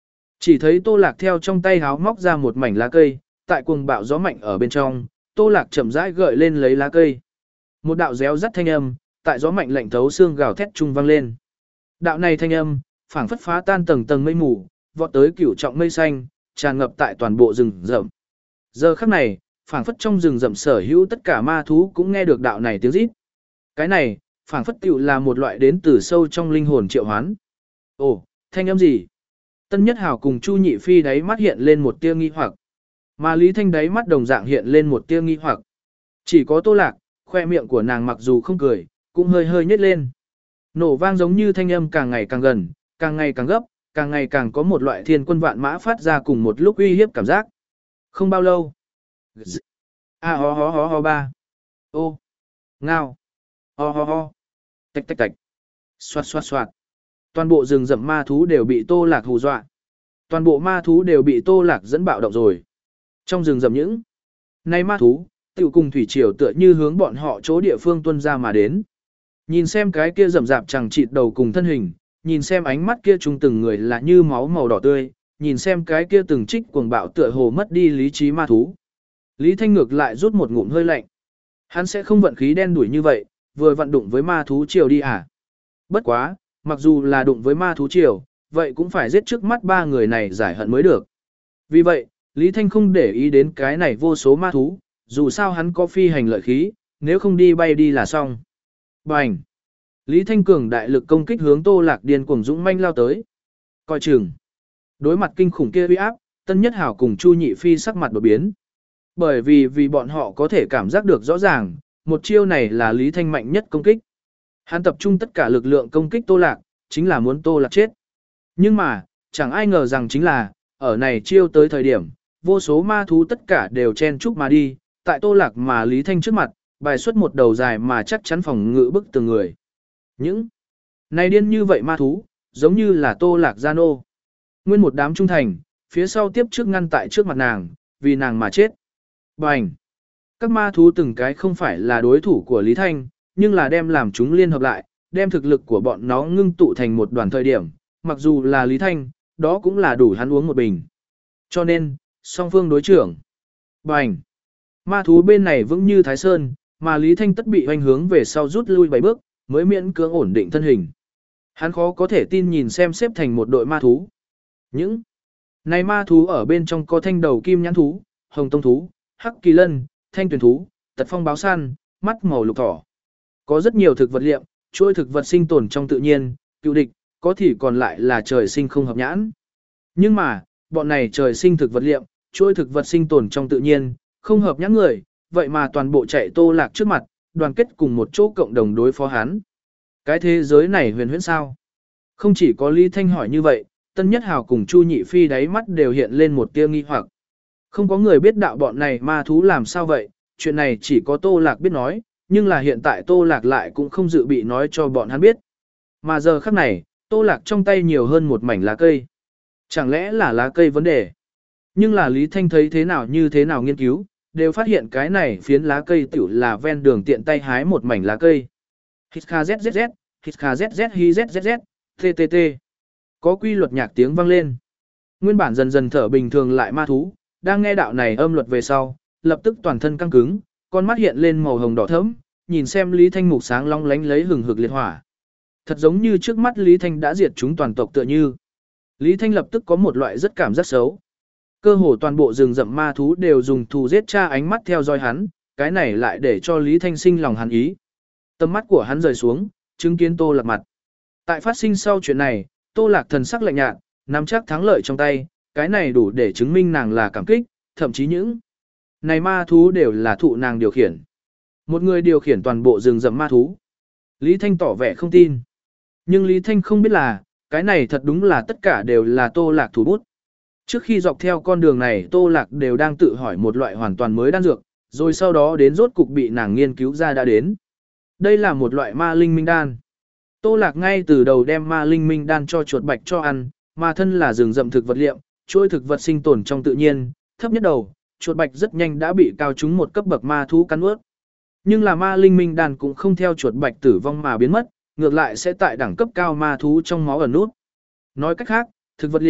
Chỉ thấy Tô Lạc theo trong tay háo móc ra một mảnh lá cây, tại cuồng bạo gió mạnh ở bên trong, Tô Lạc chậm rãi gợi lên lấy lá cây. Một đạo réo rắt thanh âm, tại gió mạnh lạnh thấu xương gào thét trung vang lên. Đạo này thanh âm, phảng phất phá tan tầng tầng mây mù, vọt tới cửu trọng mây xanh, tràn ngập tại toàn bộ rừng rậm. Giờ khắc này, phảng phất trong rừng rậm sở hữu tất cả ma thú cũng nghe được đạo này tiếng rít. Cái này, phảng phất tựu là một loại đến từ sâu trong linh hồn triệu hoán. Ồ, thanh âm gì? Tân Nhất Hào cùng Chu Nhị Phi đáy mắt hiện lên một tia nghi hoặc. Mà Lý Thanh đáy mắt đồng dạng hiện lên một tia nghi hoặc. Chỉ có Tô Lạc, khoe miệng của nàng mặc dù không cười, cũng hơi hơi nhếch lên. Nổ vang giống như thanh âm càng ngày càng gần, càng ngày càng gấp, càng ngày càng có một loại thiên quân vạn mã phát ra cùng một lúc uy hiếp cảm giác. Không bao lâu. A ho ho ho ho ba. Ô. Ngao. Ho ho ho. Tạch tạch tạch. Xoạt xoạt xoạt. Toàn bộ rừng rậm ma thú đều bị Tô Lạc hù dọa. Toàn bộ ma thú đều bị Tô Lạc dẫn bạo động rồi. Trong rừng rậm những này ma thú, tiểu cùng thủy triều tựa như hướng bọn họ chỗ địa phương tuân ra mà đến. Nhìn xem cái kia rậm rạp chẳng chịt đầu cùng thân hình, nhìn xem ánh mắt kia trung từng người là như máu màu đỏ tươi, nhìn xem cái kia từng trích cuồng bạo tựa hồ mất đi lý trí ma thú. Lý Thanh ngược lại rút một ngụm hơi lạnh. Hắn sẽ không vận khí đen đuổi như vậy, vừa vận đụng với ma thú triều đi à. Bất quá, mặc dù là đụng với ma thú triều, vậy cũng phải giết trước mắt ba người này giải hận mới được. Vì vậy, Lý Thanh không để ý đến cái này vô số ma thú, dù sao hắn có phi hành lợi khí, nếu không đi bay đi là xong. Bành! Lý Thanh cường đại lực công kích hướng Tô Lạc điên cuồng dũng manh lao tới. Coi chừng! Đối mặt kinh khủng kia uy áp, Tân Nhất Hảo cùng Chu Nhị Phi sắc mặt đột biến. Bởi vì vì bọn họ có thể cảm giác được rõ ràng, một chiêu này là Lý Thanh mạnh nhất công kích. Hắn tập trung tất cả lực lượng công kích Tô Lạc, chính là muốn Tô Lạc chết. Nhưng mà, chẳng ai ngờ rằng chính là, ở này chiêu tới thời điểm, vô số ma thú tất cả đều chen chúc mà đi, tại Tô Lạc mà Lý Thanh trước mặt, bài xuất một đầu dài mà chắc chắn phòng ngự bức từng người. Những này điên như vậy ma thú, giống như là Tô Lạc Gia Nô. Nguyên một đám trung thành, phía sau tiếp trước ngăn tại trước mặt nàng, vì nàng mà chết. Bành! Các ma thú từng cái không phải là đối thủ của Lý Thanh, nhưng là đem làm chúng liên hợp lại, đem thực lực của bọn nó ngưng tụ thành một đoàn thời điểm, mặc dù là Lý Thanh, đó cũng là đủ hắn uống một bình. Cho nên, song phương đối trưởng. Bành! Ma thú bên này vững như Thái Sơn, mà Lý Thanh tất bị hoành hướng về sau rút lui bảy bước, mới miễn cưỡng ổn định thân hình. Hắn khó có thể tin nhìn xem xếp thành một đội ma thú. Những này ma thú ở bên trong có thanh đầu kim nhãn thú, hồng tông thú, hắc kỳ lân, thanh tuyền thú, tật phong báo săn, mắt màu lục thỏ. Có rất nhiều thực vật liệm, chuỗi thực vật sinh tồn trong tự nhiên, cựu địch, có thì còn lại là trời sinh không hợp nhãn. Nhưng mà, bọn này trời sinh thực vật liệm, chuỗi thực vật sinh tồn trong tự nhiên, không hợp nhãn người, vậy mà toàn bộ chạy Tô Lạc trước mặt, đoàn kết cùng một chỗ cộng đồng đối phó hắn. Cái thế giới này huyền huyễn sao? Không chỉ có Lý Thanh hỏi như vậy, Tân Nhất Hào cùng Chu Nhị Phi đáy mắt đều hiện lên một tia nghi hoặc. Không có người biết đạo bọn này ma thú làm sao vậy, chuyện này chỉ có Tô Lạc biết nói, nhưng là hiện tại Tô Lạc lại cũng không dự bị nói cho bọn hắn biết. Mà giờ khắc này, Tô Lạc trong tay nhiều hơn một mảnh lá cây. Chẳng lẽ là lá cây vấn đề? Nhưng là Lý Thanh thấy thế nào như thế nào nghiên cứu, đều phát hiện cái này phiến lá cây tiểu là ven đường tiện tay hái một mảnh lá cây. Hít kha zzz, hít kha zz hi zzz, ttt. Có quy luật nhạc tiếng vang lên. Nguyên bản dần dần thở bình thường lại ma thú, đang nghe đạo này âm luật về sau, lập tức toàn thân căng cứng, con mắt hiện lên màu hồng đỏ thẫm, nhìn xem Lý Thanh mục sáng long lánh lấy hừng hực liệt hỏa. Thật giống như trước mắt Lý Thanh đã diệt chúng toàn tộc tựa như. Lý Thanh lập tức có một loại rất cảm giác xấu. Cơ hồ toàn bộ rừng rậm ma thú đều dùng thù giết cha ánh mắt theo dõi hắn, cái này lại để cho Lý Thanh sinh lòng hắn ý. Tầm mắt của hắn rời xuống, chứng kiến Tô Lạc mặt. Tại phát sinh sau chuyện này, Tô Lạc thần sắc lạnh nhạt, nắm chắc thắng lợi trong tay, cái này đủ để chứng minh nàng là cảm kích, thậm chí những này ma thú đều là thụ nàng điều khiển. Một người điều khiển toàn bộ rừng rậm ma thú. Lý Thanh tỏ vẻ không tin. Nhưng Lý Thanh không biết là, cái này thật đúng là tất cả đều là Tô Lạc thủ bút. Trước khi dọc theo con đường này Tô Lạc đều đang tự hỏi một loại hoàn toàn mới đan dược, rồi sau đó đến rốt cục bị nàng nghiên cứu ra đã đến. Đây là một loại ma linh minh đan. Tô Lạc ngay từ đầu đem ma linh minh đan cho chuột bạch cho ăn, mà thân là rừng rậm thực vật liệm, chuỗi thực vật sinh tồn trong tự nhiên, thấp nhất đầu, chuột bạch rất nhanh đã bị cao trúng một cấp bậc ma thú cắn nuốt. Nhưng là ma linh minh đan cũng không theo chuột bạch tử vong mà biến mất, ngược lại sẽ tại đẳng cấp cao ma thú trong máu ẩn nút. Nói cách khác, thực vật liệm,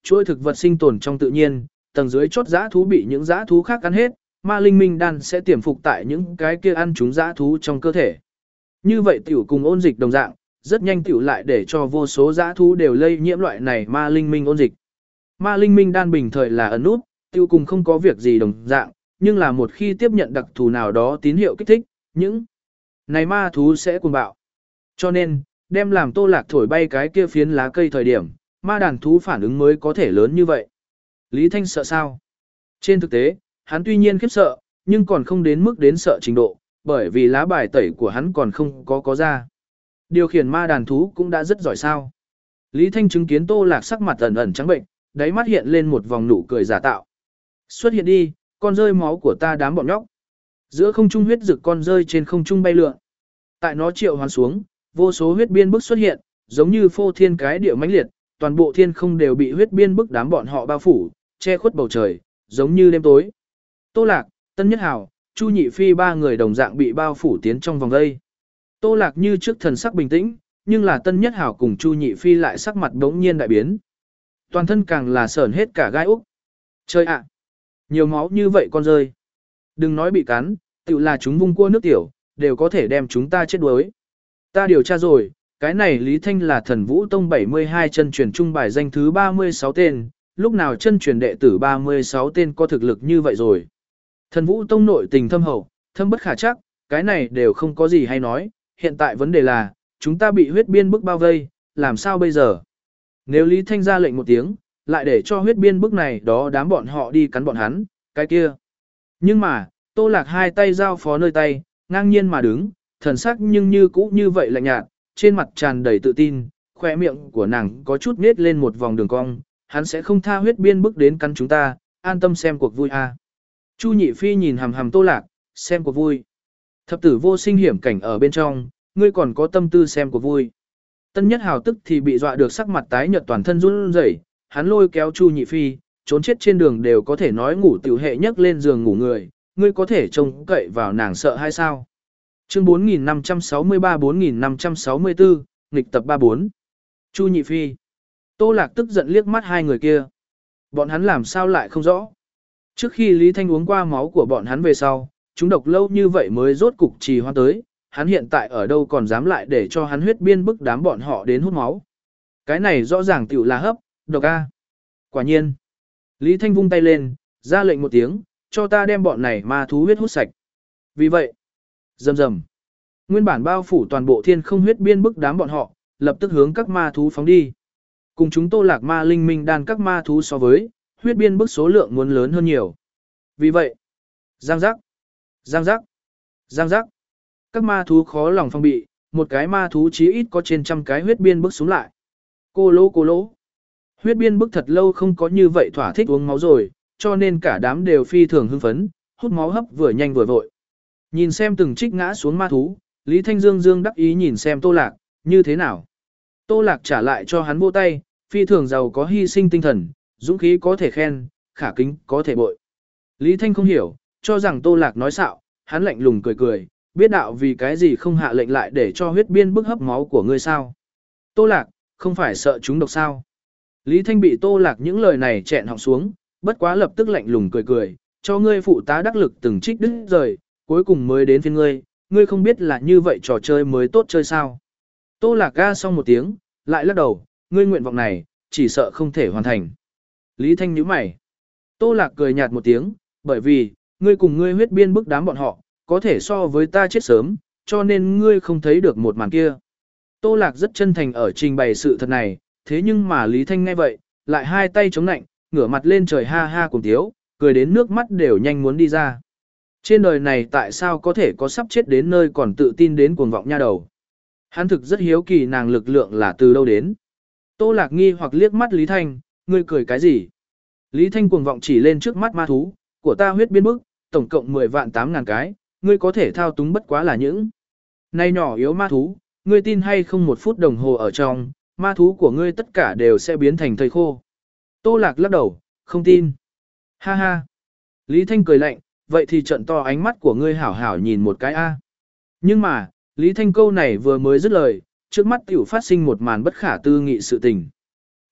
chuỗi thực vật sinh tồn trong tự nhiên, tầng dưới chót dã thú bị những dã thú khác ăn hết, ma linh minh đan sẽ tiềm phục tại những cái kia ăn chúng dã thú trong cơ thể. Như vậy tiểu cùng ôn dịch đồng dạng, rất nhanh tiểu lại để cho vô số dã thú đều lây nhiễm loại này ma linh minh ôn dịch. Ma linh minh đan bình thời là ẩn nút, tiểu cùng không có việc gì đồng dạng, nhưng là một khi tiếp nhận đặc thù nào đó tín hiệu kích thích, những này ma thú sẽ cuồng bạo. Cho nên, đem làm Tô Lạc thổi bay cái kia phiến lá cây thời điểm, ma đàn thú phản ứng mới có thể lớn như vậy. Lý Thanh sợ sao? Trên thực tế, hắn tuy nhiên khiếp sợ, nhưng còn không đến mức đến sợ trình độ, bởi vì lá bài tẩy của hắn còn không có có ra. Điều khiển ma đàn thú cũng đã rất giỏi sao. Lý Thanh chứng kiến Tô Lạc sắc mặt ẩn ẩn trắng bệnh, đáy mắt hiện lên một vòng nụ cười giả tạo. Xuất hiện đi, con rơi máu của ta đám bọn nhóc. Giữa không trung huyết rực con rơi trên không trung bay lượn. Tại nó triệu hoán xuống, vô số huyết biên bức xuất hiện, giống như phô thiên cái địa mãnh liệt, toàn bộ thiên không đều bị huyết biên bức đám bọn họ bao phủ, che khuất bầu trời, giống như đêm tối. Tô Lạc, Tân Nhất Hào, Chu Nhị Phi ba người đồng dạng bị bao phủ tiến trong vòng vây. Tô Lạc như trước thần sắc bình tĩnh, nhưng là Tân Nhất Hào cùng Chu Nhị Phi lại sắc mặt đống nhiên đại biến. Toàn thân càng là sởn hết cả gai úc. Trời ạ! Nhiều máu như vậy con rơi. Đừng nói bị cắn, tự là chúng vung cua nước tiểu, đều có thể đem chúng ta chết đuối. Ta điều tra rồi, cái này Lý Thanh là thần Vũ Tông bảy mươi hai chân truyền trung bài danh thứ ba mươi sáu tên, lúc nào chân truyền đệ tử ba mươi sáu tên có thực lực như vậy rồi. Thần Vũ Tông nội tình thâm hậu, thâm bất khả chắc, cái này đều không có gì hay nói, hiện tại vấn đề là, chúng ta bị huyết biên bức bao vây, làm sao bây giờ? Nếu Lý Thanh ra lệnh một tiếng, lại để cho huyết biên bức này đó đám bọn họ đi cắn bọn hắn, cái kia. Nhưng mà, Tô Lạc hai tay giao phó nơi tay, ngang nhiên mà đứng, thần sắc nhưng như cũ như vậy lạnh nhạt, trên mặt tràn đầy tự tin, khóe miệng của nàng có chút nết lên một vòng đường cong, hắn sẽ không tha huyết biên bức đến cắn chúng ta, an tâm xem cuộc vui a. Chu Nhị Phi nhìn hằm hằm Tô Lạc, xem cuộc vui. Thập tử vô sinh hiểm cảnh ở bên trong, ngươi còn có tâm tư xem cuộc vui. Tân Nhất Hào tức thì bị dọa được sắc mặt tái nhợt toàn thân run rẩy, hắn lôi kéo Chu Nhị Phi, trốn chết trên đường đều có thể nói ngủ tiểu hệ nhấc lên giường ngủ người, ngươi có thể trông cậy vào nàng sợ hay sao? Chương bốn nghìn năm trăm sáu mươi ba bốn nghìn năm trăm sáu mươi tư, nghịch tập ba bốn. Chu Nhị Phi. Tô Lạc tức giận liếc mắt hai người kia. Bọn hắn làm sao lại không rõ? Trước khi Lý Thanh uống qua máu của bọn hắn về sau, chúng độc lâu như vậy mới rốt cục trì hoãn tới, hắn hiện tại ở đâu còn dám lại để cho hắn huyết biên bức đám bọn họ đến hút máu. Cái này rõ ràng tiểu là hấp, độc a. Quả nhiên. Lý Thanh vung tay lên, ra lệnh một tiếng, cho ta đem bọn này ma thú huyết hút sạch. Vì vậy, rầm rầm. Nguyên bản bao phủ toàn bộ thiên không huyết biên bức đám bọn họ, lập tức hướng các ma thú phóng đi. Cùng chúng Tô Lạc ma linh minh đan các ma thú so với, huyết biên bức số lượng muốn lớn hơn nhiều. Vì vậy, giang giác, giang giác, giang giác. Các ma thú khó lòng phòng bị, một cái ma thú chí ít có trên trăm cái huyết biên bức xuống lại. Cô lỗ cô lỗ. Huyết biên bức thật lâu không có như vậy thỏa thích uống máu rồi, cho nên cả đám đều phi thường hưng phấn, hút máu hấp vừa nhanh vừa vội. Nhìn xem từng trích ngã xuống ma thú, Lý Thanh Dương dương đắc ý nhìn xem Tô Lạc, như thế nào. Tô Lạc trả lại cho hắn vỗ tay, phi thường giàu có hy sinh tinh thần, dũng khí có thể khen, khả kính có thể bội. Lý Thanh không hiểu, cho rằng Tô Lạc nói xạo, hắn lạnh lùng cười cười, biết đạo vì cái gì không hạ lệnh lại để cho huyết biên bức hấp máu của ngươi sao. Tô Lạc, không phải sợ chúng độc sao. Lý Thanh bị Tô Lạc những lời này chẹn họng xuống, bất quá lập tức lạnh lùng cười cười, cho ngươi phụ tá đắc lực từng trích đứt rời, cuối cùng mới đến phiên ngươi, ngươi không biết là như vậy trò chơi mới tốt chơi sao. Tô Lạc ga xong một tiếng, lại lắc đầu, ngươi nguyện vọng này, chỉ sợ không thể hoàn thành. Lý Thanh nhíu mày. Tô Lạc cười nhạt một tiếng, bởi vì, ngươi cùng ngươi huyết biên bức đám bọn họ, có thể so với ta chết sớm, cho nên ngươi không thấy được một màn kia. Tô Lạc rất chân thành ở trình bày sự thật này, thế nhưng mà Lý Thanh nghe vậy, lại hai tay chống nạnh, ngửa mặt lên trời ha ha cùng tiếu, cười đến nước mắt đều nhanh muốn đi ra. Trên đời này tại sao có thể có sắp chết đến nơi còn tự tin đến cuồng vọng nha đầu. Hắn thực rất hiếu kỳ nàng lực lượng là từ đâu đến. Tô Lạc nghi hoặc liếc mắt Lý Thanh, ngươi cười cái gì? Lý Thanh cuồng vọng chỉ lên trước mắt ma thú, của ta huyết biên bức, tổng cộng mười vạn tám ngàn cái, ngươi có thể thao túng bất quá là những. Này nhỏ yếu ma thú, ngươi tin hay không một phút đồng hồ ở trong, ma thú của ngươi tất cả đều sẽ biến thành thây khô. Tô Lạc lắc đầu, không tin. Ha ha. Lý Thanh cười lạnh, vậy thì trận to ánh mắt của ngươi hảo hảo nhìn một cái a. Nhưng mà, Lý Thanh câu này vừa mới dứt lời, trước mắt tiểu phát sinh một màn bất khả tư nghị sự tình.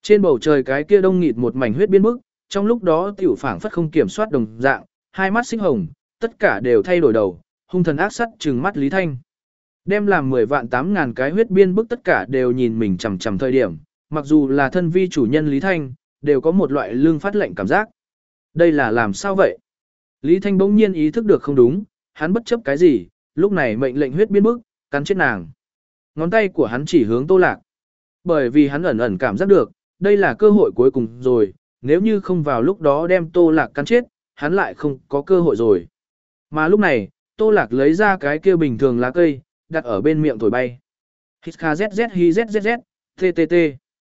Trên bầu trời cái kia đông nghịt một mảnh huyết biên bức, trong lúc đó tiểu phảng phất không kiểm soát đồng dạng, hai mắt xích hồng, tất cả đều thay đổi đầu, hung thần ác sắt trừng mắt Lý Thanh. Đem làm mười vạn tám ngàn cái huyết biên bức tất cả đều nhìn mình chằm chằm thời điểm, mặc dù là thân vi chủ nhân Lý Thanh, đều có một loại lương phát lệnh cảm giác. Đây là làm sao vậy? Lý Thanh bỗng nhiên ý thức được không đúng, hắn bất chấp cái gì, lúc này mệnh lệnh huyết biên bức, cắn chết nàng. Ngón tay của hắn chỉ hướng Tô Lạc. Bởi vì hắn ẩn ẩn cảm giác được, đây là cơ hội cuối cùng rồi, nếu như không vào lúc đó đem Tô Lạc cắn chết, hắn lại không có cơ hội rồi. Mà lúc này, Tô Lạc lấy ra cái kia bình thường lá cây, đặt ở bên miệng thổi bay. Hít kha zz hi zzz, ttt.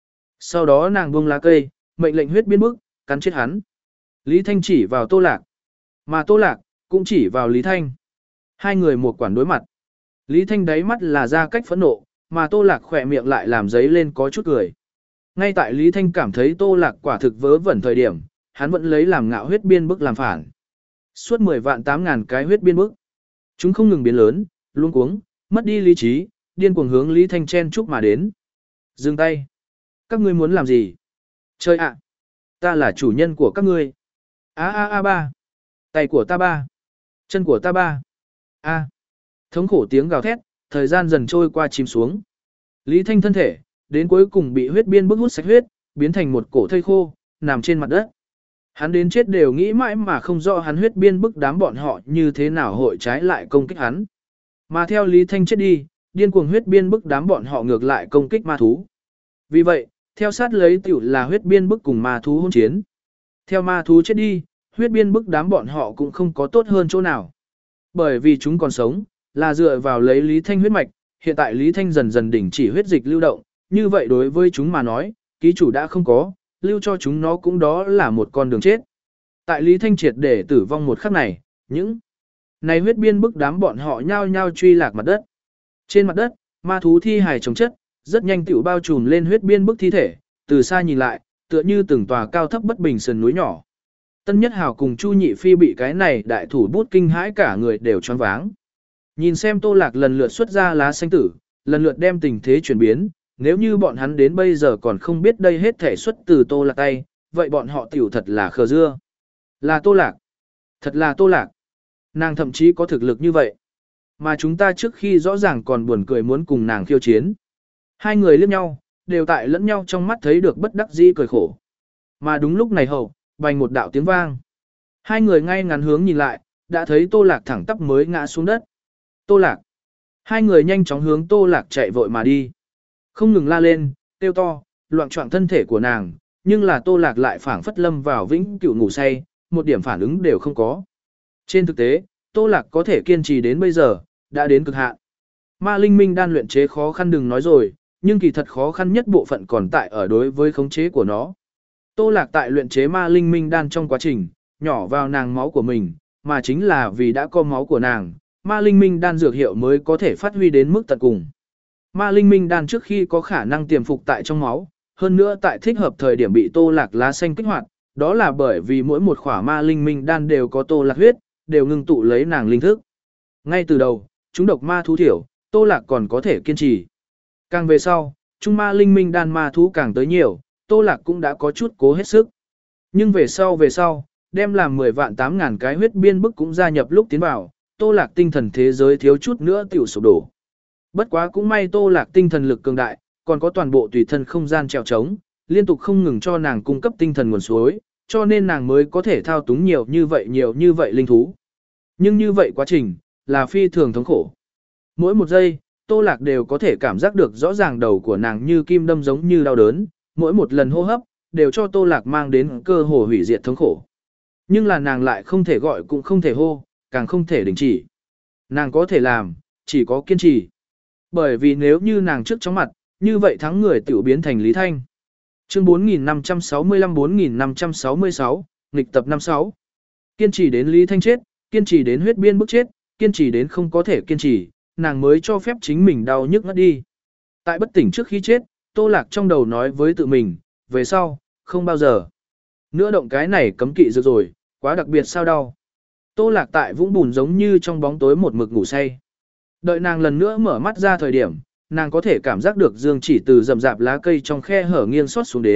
Sau đó nàng buông lá cây, mệnh lệnh huyết biên bức, cắn chết hắn. Lý Thanh chỉ vào Tô Lạc, mà Tô Lạc cũng chỉ vào Lý Thanh. Hai người một quản đối mặt. Lý Thanh đáy mắt là ra cách phẫn nộ, mà Tô Lạc khỏe miệng lại làm giấy lên có chút cười. Ngay tại Lý Thanh cảm thấy Tô Lạc quả thực vớ vẩn thời điểm, hắn vẫn lấy làm ngạo huyết biên bức làm phản. Suốt mười vạn tám ngàn cái huyết biên bức. Chúng không ngừng biến lớn, luống cuống, mất đi lý trí, điên cuồng hướng Lý Thanh chen chúc mà đến. Dừng tay. Các ngươi muốn làm gì? Chơi ạ. Ta là chủ nhân của các ngươi. A a a ba. Tay của ta ba. Chân của ta ba. A. Thống khổ tiếng gào thét, thời gian dần trôi qua chìm xuống. Lý Thanh thân thể, đến cuối cùng bị huyết biên bức hút sạch huyết, biến thành một cổ thây khô, nằm trên mặt đất. Hắn đến chết đều nghĩ mãi mà không rõ hắn huyết biên bức đám bọn họ như thế nào hội trái lại công kích hắn. Mà theo Lý Thanh chết đi, điên cuồng huyết biên bức đám bọn họ ngược lại công kích ma thú. Vì vậy, theo sát lấy tiểu là huyết biên bức cùng ma thú hôn chiến. Theo ma thú chết đi, huyết biên bức đám bọn họ cũng không có tốt hơn chỗ nào. Bởi vì chúng còn sống, là dựa vào lấy Lý Thanh huyết mạch, hiện tại Lý Thanh dần dần đỉnh chỉ huyết dịch lưu động, như vậy đối với chúng mà nói, ký chủ đã không có, lưu cho chúng nó cũng đó là một con đường chết. Tại Lý Thanh triệt để tử vong một khắc này, những này huyết biên bức đám bọn họ nhao nhao truy lạc mặt đất. Trên mặt đất, ma thú thi hài chồng chất, rất nhanh tiểu bao trùm lên huyết biên bức thi thể, từ xa nhìn lại, tựa như từng tòa cao thấp bất bình sườn núi nhỏ. Tân Nhất Hào cùng Chu Nhị Phi bị cái này đại thủ bút kinh hãi cả người đều choáng váng. Nhìn xem Tô Lạc lần lượt xuất ra lá xanh tử, lần lượt đem tình thế chuyển biến, nếu như bọn hắn đến bây giờ còn không biết đây hết thể xuất từ Tô Lạc tay, vậy bọn họ tiểu thật là khờ dưa. Là Tô Lạc. Thật là Tô Lạc. Nàng thậm chí có thực lực như vậy. Mà chúng ta trước khi rõ ràng còn buồn cười muốn cùng nàng khiêu chiến. Hai người liếc nhau, đều tại lẫn nhau trong mắt thấy được bất đắc dĩ cười khổ. Mà đúng lúc này hậu, bành một đạo tiếng vang. Hai người ngay ngắn hướng nhìn lại, đã thấy Tô Lạc thẳng tắp mới ngã xuống đất. Tô Lạc. Hai người nhanh chóng hướng Tô Lạc chạy vội mà đi. Không ngừng la lên, kêu to, loạn trọng thân thể của nàng, nhưng là Tô Lạc lại phảng phất lâm vào vĩnh cửu ngủ say, một điểm phản ứng đều không có. Trên thực tế, Tô Lạc có thể kiên trì đến bây giờ, đã đến cực hạn. Ma linh minh đan luyện chế khó khăn đừng nói rồi, nhưng kỳ thật khó khăn nhất bộ phận còn tại ở đối với khống chế của nó. Tô Lạc tại luyện chế ma linh minh đan trong quá trình, nhỏ vào nàng máu của mình, mà chính là vì đã có máu của nàng, ma linh minh đan dược hiệu mới có thể phát huy đến mức tận cùng. Ma linh minh đan trước khi có khả năng tiềm phục tại trong máu, hơn nữa tại thích hợp thời điểm bị Tô Lạc lá xanh kích hoạt, đó là bởi vì mỗi một khỏa ma linh minh đan đều có Tô Lạc huyết, đều ngưng tụ lấy nàng linh thức. Ngay từ đầu, chúng độc ma thú thiểu, Tô Lạc còn có thể kiên trì. Càng về sau, trung ma linh minh đan ma thú càng tới nhiều, Tô Lạc cũng đã có chút cố hết sức. Nhưng về sau về sau, đem làm mười vạn tám ngàn cái huyết biên bức cũng gia nhập lúc tiến vào, Tô Lạc tinh thần thế giới thiếu chút nữa tiểu sụp đổ. Bất quá cũng may Tô Lạc tinh thần lực cường đại, còn có toàn bộ tùy thân không gian trèo trống, liên tục không ngừng cho nàng cung cấp tinh thần nguồn suối, cho nên nàng mới có thể thao túng nhiều như vậy nhiều như vậy linh thú. Nhưng như vậy quá trình, là phi thường thống khổ. Mỗi một giây, Tô Lạc đều có thể cảm giác được rõ ràng đầu của nàng như kim đâm giống như đau đớn, mỗi một lần hô hấp, đều cho Tô Lạc mang đến cơ hồ hủy diệt thống khổ. Nhưng là nàng lại không thể gọi cũng không thể hô, càng không thể đình chỉ. Nàng có thể làm, chỉ có kiên trì. Bởi vì nếu như nàng trước chóng mặt, như vậy thắng người tiểu biến thành Lý Thanh. Chương bốn nghìn năm trăm sáu mươi lăm bốn nghìn năm trăm sáu mươi sáu, nghịch tập năm sáu. Kiên trì đến Lý Thanh chết, kiên trì đến huyết biên bức chết, kiên trì đến không có thể kiên trì, nàng mới cho phép chính mình đau nhức ngất đi. Tại bất tỉnh trước khi chết, Tô Lạc trong đầu nói với tự mình, về sau, không bao giờ nữa động cái này cấm kỵ dược rồi, quá đặc biệt sao đau. Tô Lạc tại vũng bùn giống như trong bóng tối một mực ngủ say. Đợi nàng lần nữa mở mắt ra thời điểm, nàng có thể cảm giác được dương chỉ từ rậm rạp lá cây trong khe hở nghiêng xót xuống đến,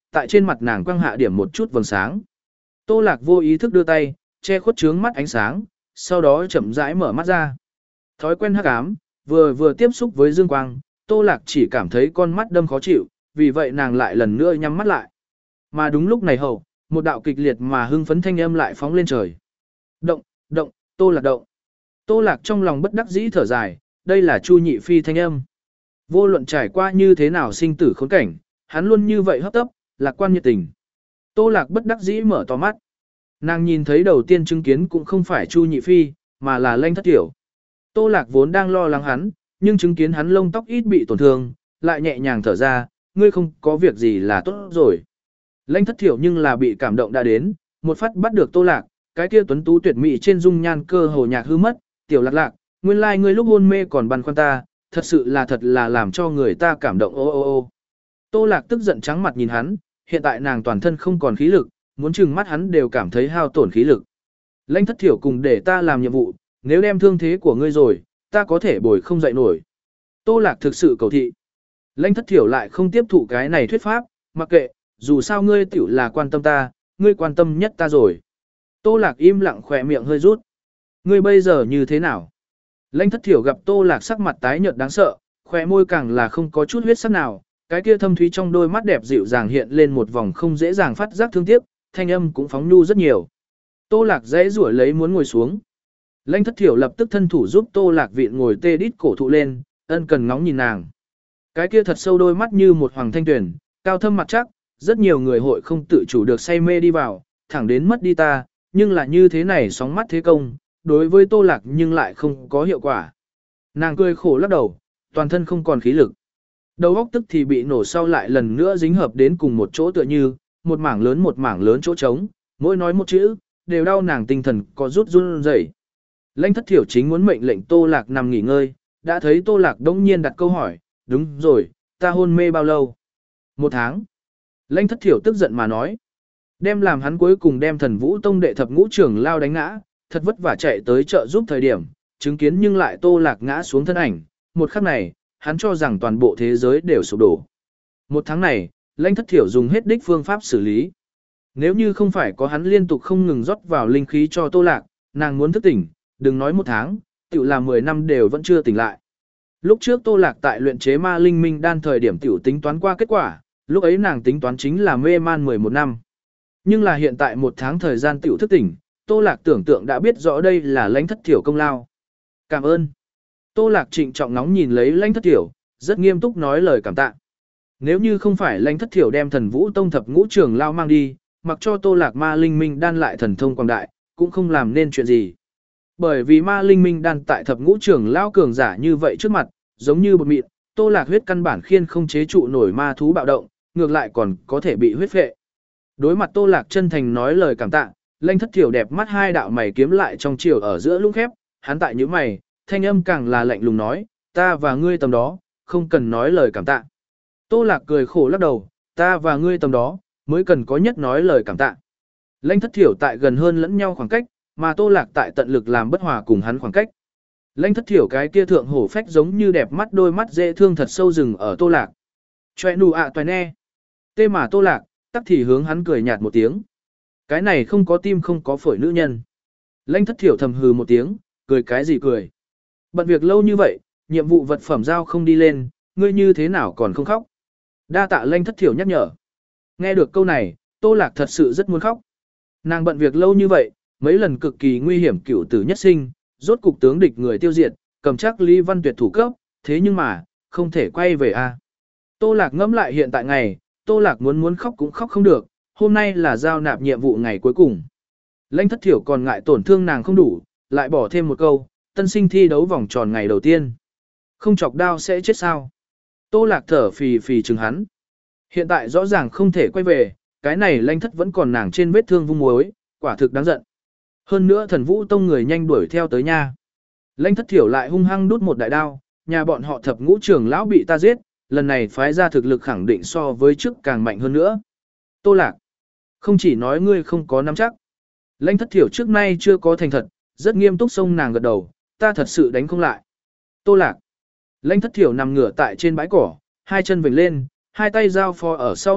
tại trên mặt nàng quăng hạ điểm một chút vầng sáng. Tô Lạc vô ý thức đưa tay, che khuất trướng mắt ánh sáng, sau đó chậm rãi mở mắt ra. Thói quen hắc ám, vừa vừa tiếp xúc với dương quang, Tô Lạc chỉ cảm thấy con mắt đâm khó chịu, vì vậy nàng lại lần nữa nhắm mắt lại. Mà đúng lúc này hậu, một đạo kịch liệt mà hưng phấn thanh âm lại phóng lên trời. Động, động, Tô Lạc động. Tô Lạc trong lòng bất đắc dĩ thở dài, đây là Chu Nhị Phi thanh âm. Vô luận trải qua như thế nào sinh tử khốn cảnh, hắn luôn như vậy hấp tấp, lạc quan nhiệt tình. Tô Lạc bất đắc dĩ mở to mắt. Nàng nhìn thấy đầu tiên chứng kiến cũng không phải Chu Nhị Phi, mà là Lanh Thất Thiểu. Tô Lạc vốn đang lo lắng hắn, nhưng chứng kiến hắn lông tóc ít bị tổn thương, lại nhẹ nhàng thở ra, ngươi không có việc gì là tốt rồi. Lanh Thất Thiểu nhưng là bị cảm động đã đến, một phát bắt được Tô Lạc, cái kia tuấn tú tuyệt mỹ trên dung nhan cơ hồ nhạc hư mất, tiểu Lạc Lạc, nguyên lai like ngươi lúc hôn mê còn băn khoăn ta, thật sự là thật là làm cho người ta cảm động ô ô ô. Tô Lạc tức giận trắng mặt nhìn hắn, hiện tại nàng toàn thân không còn khí lực, muốn chừng mắt hắn đều cảm thấy hao tổn khí lực. Lanh Thất Thiểu cùng để ta làm nhiệm vụ, nếu đem thương thế của ngươi rồi, ta có thể bồi không dậy nổi. Tô Lạc thực sự cầu thị. Lanh Thất Thiểu lại không tiếp thụ cái này thuyết pháp, mặc kệ, dù sao ngươi tiểu là quan tâm ta, ngươi quan tâm nhất ta rồi. Tô Lạc im lặng khỏe miệng hơi rút. Ngươi bây giờ như thế nào? Lanh Thất Thiểu gặp Tô Lạc sắc mặt tái nhợt đáng sợ, khỏe môi càng là không có chút huyết sắc nào, cái kia thâm thúy trong đôi mắt đẹp dịu dàng hiện lên một vòng không dễ dàng phát giác thương tiếc, thanh âm cũng phóng nhu rất nhiều. Tô Lạc dễ rủi lấy muốn ngồi xuống. Lanh Thất Thiểu lập tức thân thủ giúp Tô Lạc vịn ngồi tê đít cổ thụ lên, ân cần ngóng nhìn nàng. Cái kia thật sâu đôi mắt như một hoàng thanh tuyển, cao thâm mặt chắc, rất nhiều người hội không tự chủ được say mê đi vào, thẳng đến mất đi ta, nhưng là như thế này sóng mắt thế công, đối với Tô Lạc nhưng lại không có hiệu quả. Nàng cười khổ lắc đầu, toàn thân không còn khí lực. Đầu óc tức thì bị nổ sau lại lần nữa dính hợp đến cùng một chỗ tựa như, một mảng lớn một mảng lớn chỗ trống, mỗi nói một chữ, đều đau nàng tinh thần có rút run rẩy. Lanh Thất Thiểu chính muốn mệnh lệnh Tô Lạc nằm nghỉ ngơi, đã thấy Tô Lạc đông nhiên đặt câu hỏi, đúng rồi, ta hôn mê bao lâu? Một tháng. Lanh Thất Thiểu tức giận mà nói, đem làm hắn cuối cùng đem Thần Vũ Tông đệ thập ngũ trưởng lao đánh ngã, thật vất vả chạy tới chợ giúp thời điểm, chứng kiến nhưng lại Tô Lạc ngã xuống thân ảnh, một khắc này, hắn cho rằng toàn bộ thế giới đều sụp đổ. Một tháng này, Lanh Thất Thiểu dùng hết đích phương pháp xử lý. Nếu như không phải có hắn liên tục không ngừng rót vào linh khí cho Tô Lạc, nàng muốn thức tỉnh, đừng nói một tháng, tiểu là mười năm đều vẫn chưa tỉnh lại. Lúc trước Tô Lạc tại luyện chế ma linh minh đan thời điểm tiểu tính toán qua kết quả, lúc ấy nàng tính toán chính là mê man mười một năm. Nhưng là hiện tại một tháng thời gian tiểu thức tỉnh, Tô Lạc tưởng tượng đã biết rõ đây là Lanh Thất Thiểu công lao. Cảm ơn. Tô Lạc trịnh trọng ngóng nhìn lấy Lanh Thất Thiểu, rất nghiêm túc nói lời cảm tạ. Nếu như không phải Lanh Thất Thiểu đem Thần Vũ Tông thập ngũ trưởng lao mang đi, mặc cho Tô Lạc ma linh minh đan lại thần thông quảng đại, cũng không làm nên chuyện gì. Bởi vì ma linh minh đan tại thập ngũ trưởng lao cường giả như vậy trước mặt, giống như bột mịn, Tô Lạc huyết căn bản khiên không chế trụ nổi ma thú bạo động, ngược lại còn có thể bị huyết phệ. Đối mặt Tô Lạc chân thành nói lời cảm tạ, Lanh Thất Thiểu đẹp mắt hai đạo mày kiếm lại trong chiều ở giữa lúc khép, hắn tại những mày, thanh âm càng là lạnh lùng nói, ta và ngươi tầm đó, không cần nói lời cảm tạ. Tô Lạc cười khổ lắc đầu, ta và ngươi tầm đó, mới cần có nhất nói lời cảm tạ. Lanh Thất Thiểu tại gần hơn lẫn nhau khoảng cách, mà Tô Lạc tại tận lực làm bất hòa cùng hắn khoảng cách. Lanh Thất Thiểu cái kia thượng hổ phách giống như đẹp mắt đôi mắt dễ thương thật sâu rừng ở Tô Lạc. Choe nụ ạ toài nè. Tê mà Tô Lạc, tắc thì hướng hắn cười nhạt một tiếng. Cái này không có tim không có phổi nữ nhân. Lanh Thất Thiểu thầm hừ một tiếng, cười cái gì cười. Bận việc lâu như vậy, nhiệm vụ vật phẩm giao không đi lên, ngươi như thế nào còn không khóc. Đa tạ Lanh Thất Thiểu nhắc nhở. Nghe được câu này, Tô Lạc thật sự rất muốn khóc. Nàng bận việc lâu như vậy, mấy lần cực kỳ nguy hiểm cửu tử nhất sinh, rốt cục tướng địch người tiêu diệt, cầm chắc Lý Văn Tuyệt thủ cấp, thế nhưng mà, không thể quay về a. Tô Lạc ngẫm lại hiện tại ngày, Tô Lạc muốn muốn khóc cũng khóc không được, hôm nay là giao nạp nhiệm vụ ngày cuối cùng. Lanh Thất Thiểu còn ngại tổn thương nàng không đủ, lại bỏ thêm một câu, tân sinh thi đấu vòng tròn ngày đầu tiên. Không chọc đao sẽ chết sao. Tô Lạc thở phì phì chừng hắn. Hiện tại rõ ràng không thể quay về, cái này Lanh Thất vẫn còn nàng trên vết thương vung muối, quả thực đáng giận. Hơn nữa Thần Vũ Tông người nhanh đuổi theo tới nha. Lanh Thất Thiểu lại hung hăng đút một đại đao, nhà bọn họ thập ngũ trưởng lão bị ta giết, lần này phái ra thực lực khẳng định so với trước càng mạnh hơn nữa. Tô Lạc, không chỉ nói ngươi không có nắm chắc. Lanh Thất Thiểu trước nay chưa có thành thật, rất nghiêm túc xông nàng gật đầu, ta thật sự đánh không lại. Tô Lạc, Lanh Thất Thiểu nằm ngửa tại trên bãi cỏ, hai chân vểnh lên, hai tay giao phó ở sau,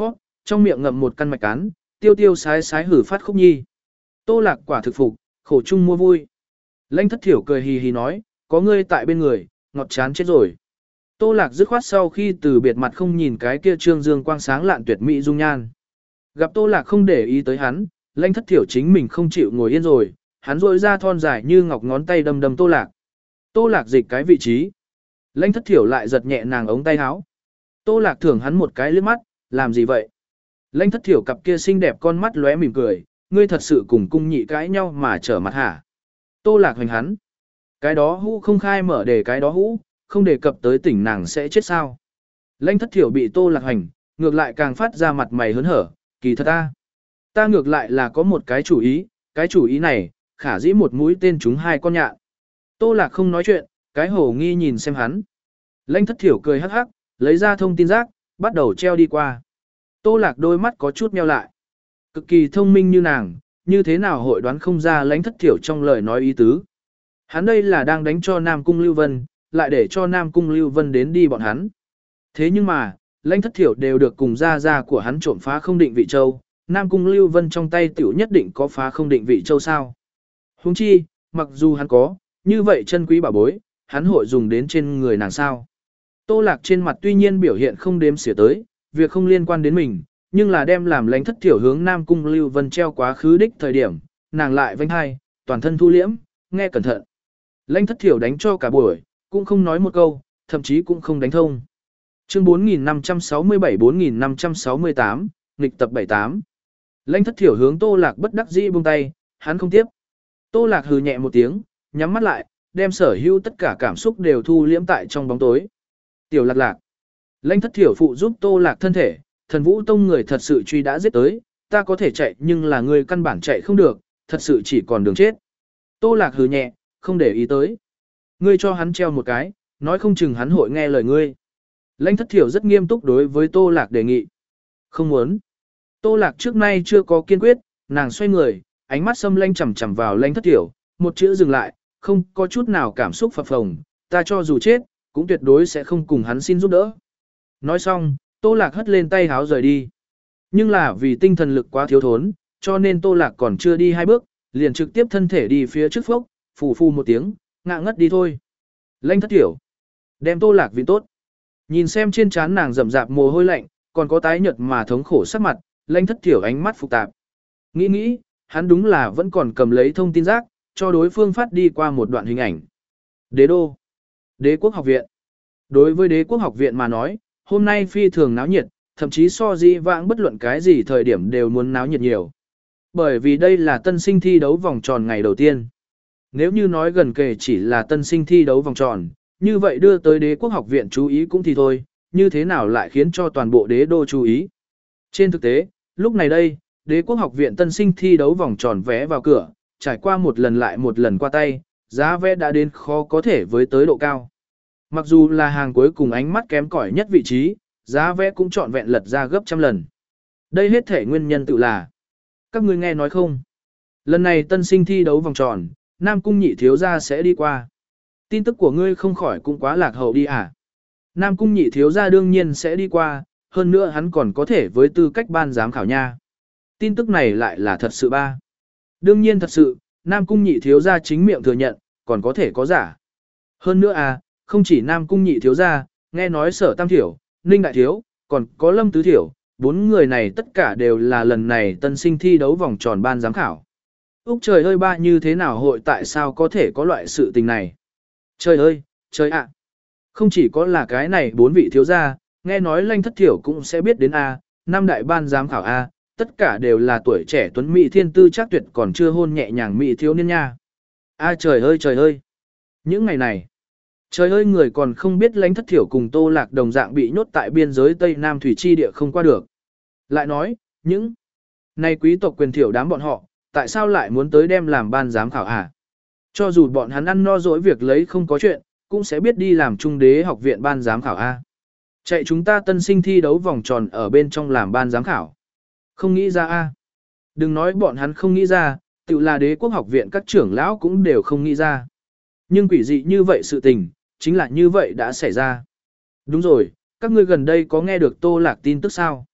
trong miệng ngậm một căn mạch cán, tiêu tiêu sái sái hử phát khúc nhi. Tô Lạc quả thực phục, khổ chung mua vui. Lãnh Thất Thiểu cười hì hì nói, có ngươi tại bên người, ngọt chán chết rồi. Tô Lạc dứt khoát sau khi từ biệt mặt không nhìn cái kia trương dương quang sáng lạn tuyệt mỹ dung nhan. Gặp Tô Lạc không để ý tới hắn, Lãnh Thất Thiểu chính mình không chịu ngồi yên rồi, hắn rỗi ra thon dài như ngọc ngón tay đâm đâm Tô Lạc. Tô Lạc dịch cái vị trí. Lãnh Thất Thiểu lại giật nhẹ nàng ống tay áo. Tô Lạc thưởng hắn một cái liếc mắt, làm gì vậy? Lãnh Thất Thiểu cặp kia xinh đẹp con mắt lóe mỉm cười, ngươi thật sự cùng cung nhị cãi nhau mà trở mặt hả? Tô Lạc hoành hắn. Cái đó hũ không khai mở để cái đó hũ, không đề cập tới tỉnh nàng sẽ chết sao? Lãnh Thất Thiểu bị Tô Lạc hoành, ngược lại càng phát ra mặt mày hớn hở, kỳ thật ta. Ta ngược lại là có một cái chủ ý, cái chủ ý này, khả dĩ một mũi tên trúng hai con nhạn. Tô Lạc không nói chuyện, cái hồ nghi nhìn xem hắn. Lãnh Thất Thiểu cười hắc hắc, lấy ra thông tin rác, bắt đầu treo đi qua. Tô Lạc đôi mắt có chút meo lại. Cực kỳ thông minh như nàng, như thế nào hội đoán không ra Lãnh Thất Thiểu trong lời nói ý tứ. Hắn đây là đang đánh cho Nam Cung Lưu Vân, lại để cho Nam Cung Lưu Vân đến đi bọn hắn. Thế nhưng mà, Lãnh Thất Thiểu đều được cùng gia gia của hắn trộm phá không định vị châu, Nam Cung Lưu Vân trong tay tiểu nhất định có phá không định vị châu sao. Huống chi, mặc dù hắn có, như vậy chân quý bảo bối, hắn hội dùng đến trên người nàng sao. Tô Lạc trên mặt tuy nhiên biểu hiện không đếm xỉa tới, việc không liên quan đến mình, nhưng là đem làm Lãnh Thất Thiểu hướng Nam Cung Lưu Vân treo quá khứ đích thời điểm, nàng lại vênh hai, toàn thân thu liễm, nghe cẩn thận. Lãnh Thất Thiểu đánh cho cả buổi, cũng không nói một câu, thậm chí cũng không đánh thông. Chương bốn nghìn năm trăm sáu mươi bảy bốn nghìn năm trăm sáu mươi tám, nghịch tập bảy mươi tám. Lãnh Thất Thiểu hướng Tô Lạc bất đắc dĩ buông tay, hắn không tiếp. Tô Lạc hừ nhẹ một tiếng, nhắm mắt lại, đem sở hữu tất cả cảm xúc đều thu liễm tại trong bóng tối. Tiểu Lạc Lạc. Lãnh Thất Thiểu phụ giúp Tô Lạc thân thể, Thần Vũ Tông người thật sự truy đã giết tới, ta có thể chạy nhưng là người căn bản chạy không được, thật sự chỉ còn đường chết. Tô Lạc hừ nhẹ, không để ý tới. Ngươi cho hắn treo một cái, nói không chừng hắn hội nghe lời ngươi. Lãnh Thất Thiểu rất nghiêm túc đối với Tô Lạc đề nghị. Không muốn. Tô Lạc trước nay chưa có kiên quyết, nàng xoay người, ánh mắt xâm lanh chằm chằm vào Lãnh Thất Thiểu, một chữ dừng lại, không có chút nào cảm xúc phập phồng, ta cho dù chết, cũng tuyệt đối sẽ không cùng hắn xin giúp đỡ. Nói xong, Tô Lạc hất lên tay háo rời đi. Nhưng là vì tinh thần lực quá thiếu thốn, cho nên Tô Lạc còn chưa đi hai bước, liền trực tiếp thân thể đi phía trước phốc, phù phù một tiếng, ngã ngất đi thôi. Lãnh Thất Thiểu. Đem Tô Lạc viện tốt. Nhìn xem trên trán nàng rậm rạp mồ hôi lạnh, còn có tái nhợt mà thống khổ sắc mặt, Lãnh Thất Thiểu ánh mắt phức tạp. Nghĩ nghĩ, hắn đúng là vẫn còn cầm lấy thông tin rác, cho đối phương phát đi qua một đoạn hình ảnh. Đế đô. Đế quốc học viện. Đối với đế quốc học viện mà nói, hôm nay phi thường náo nhiệt, thậm chí so dĩ vãng bất luận cái gì thời điểm đều muốn náo nhiệt nhiều. Bởi vì đây là tân sinh thi đấu vòng tròn ngày đầu tiên. Nếu như nói gần kề chỉ là tân sinh thi đấu vòng tròn, như vậy đưa tới đế quốc học viện chú ý cũng thì thôi, như thế nào lại khiến cho toàn bộ đế đô chú ý. Trên thực tế, lúc này đây, đế quốc học viện tân sinh thi đấu vòng tròn vé vào cửa, trải qua một lần lại một lần qua tay, giá vé đã đến khó có thể với tới độ cao. Mặc dù là hàng cuối cùng ánh mắt kém cỏi nhất vị trí, giá vé cũng trọn vẹn lật ra gấp trăm lần. Đây hết thể nguyên nhân tự là, các ngươi nghe nói không? Lần này tân sinh thi đấu vòng tròn, Nam Cung nhị thiếu gia sẽ đi qua. Tin tức của ngươi không khỏi cũng quá lạc hậu đi à? Nam Cung nhị thiếu gia đương nhiên sẽ đi qua, hơn nữa hắn còn có thể với tư cách ban giám khảo nha. Tin tức này lại là thật sự ba. Đương nhiên thật sự, Nam Cung nhị thiếu gia chính miệng thừa nhận, còn có thể có giả. Hơn nữa à, không chỉ Nam Cung nhị thiếu gia, nghe nói Sở Tam Thiểu, Ninh Đại Thiếu, còn có Lâm Tứ Thiểu, bốn người này tất cả đều là lần này tân sinh thi đấu vòng tròn ban giám khảo. Úc trời ơi ba, như thế nào hội tại sao có thể có loại sự tình này? Trời ơi, trời ạ! Không chỉ có là cái này bốn vị thiếu gia, nghe nói Lãnh Thất Thiểu cũng sẽ biết đến A, năm đại ban giám khảo A, tất cả đều là tuổi trẻ tuấn mỹ thiên tư chắc tuyệt còn chưa hôn nhẹ nhàng mỹ thiếu niên nha. A trời ơi trời ơi! Những ngày này, trời ơi người còn không biết Lãnh Thất Thiểu cùng Tô Lạc đồng dạng bị nhốt tại biên giới Tây Nam Thủy Chi địa không qua được. Lại nói, những này quý tộc quyền thiểu đám bọn họ, tại sao lại muốn tới đem làm ban giám khảo à? Cho dù bọn hắn ăn no dỗi việc lấy không có chuyện, cũng sẽ biết đi làm trung đế học viện ban giám khảo A. Chạy chúng ta tân sinh thi đấu vòng tròn ở bên trong làm ban giám khảo. Không nghĩ ra A. Đừng nói bọn hắn không nghĩ ra, tự là đế quốc học viện các trưởng lão cũng đều không nghĩ ra. Nhưng quỷ dị như vậy sự tình, chính là như vậy đã xảy ra. Đúng rồi, các ngươi gần đây có nghe được Tô Lạc tin tức sao?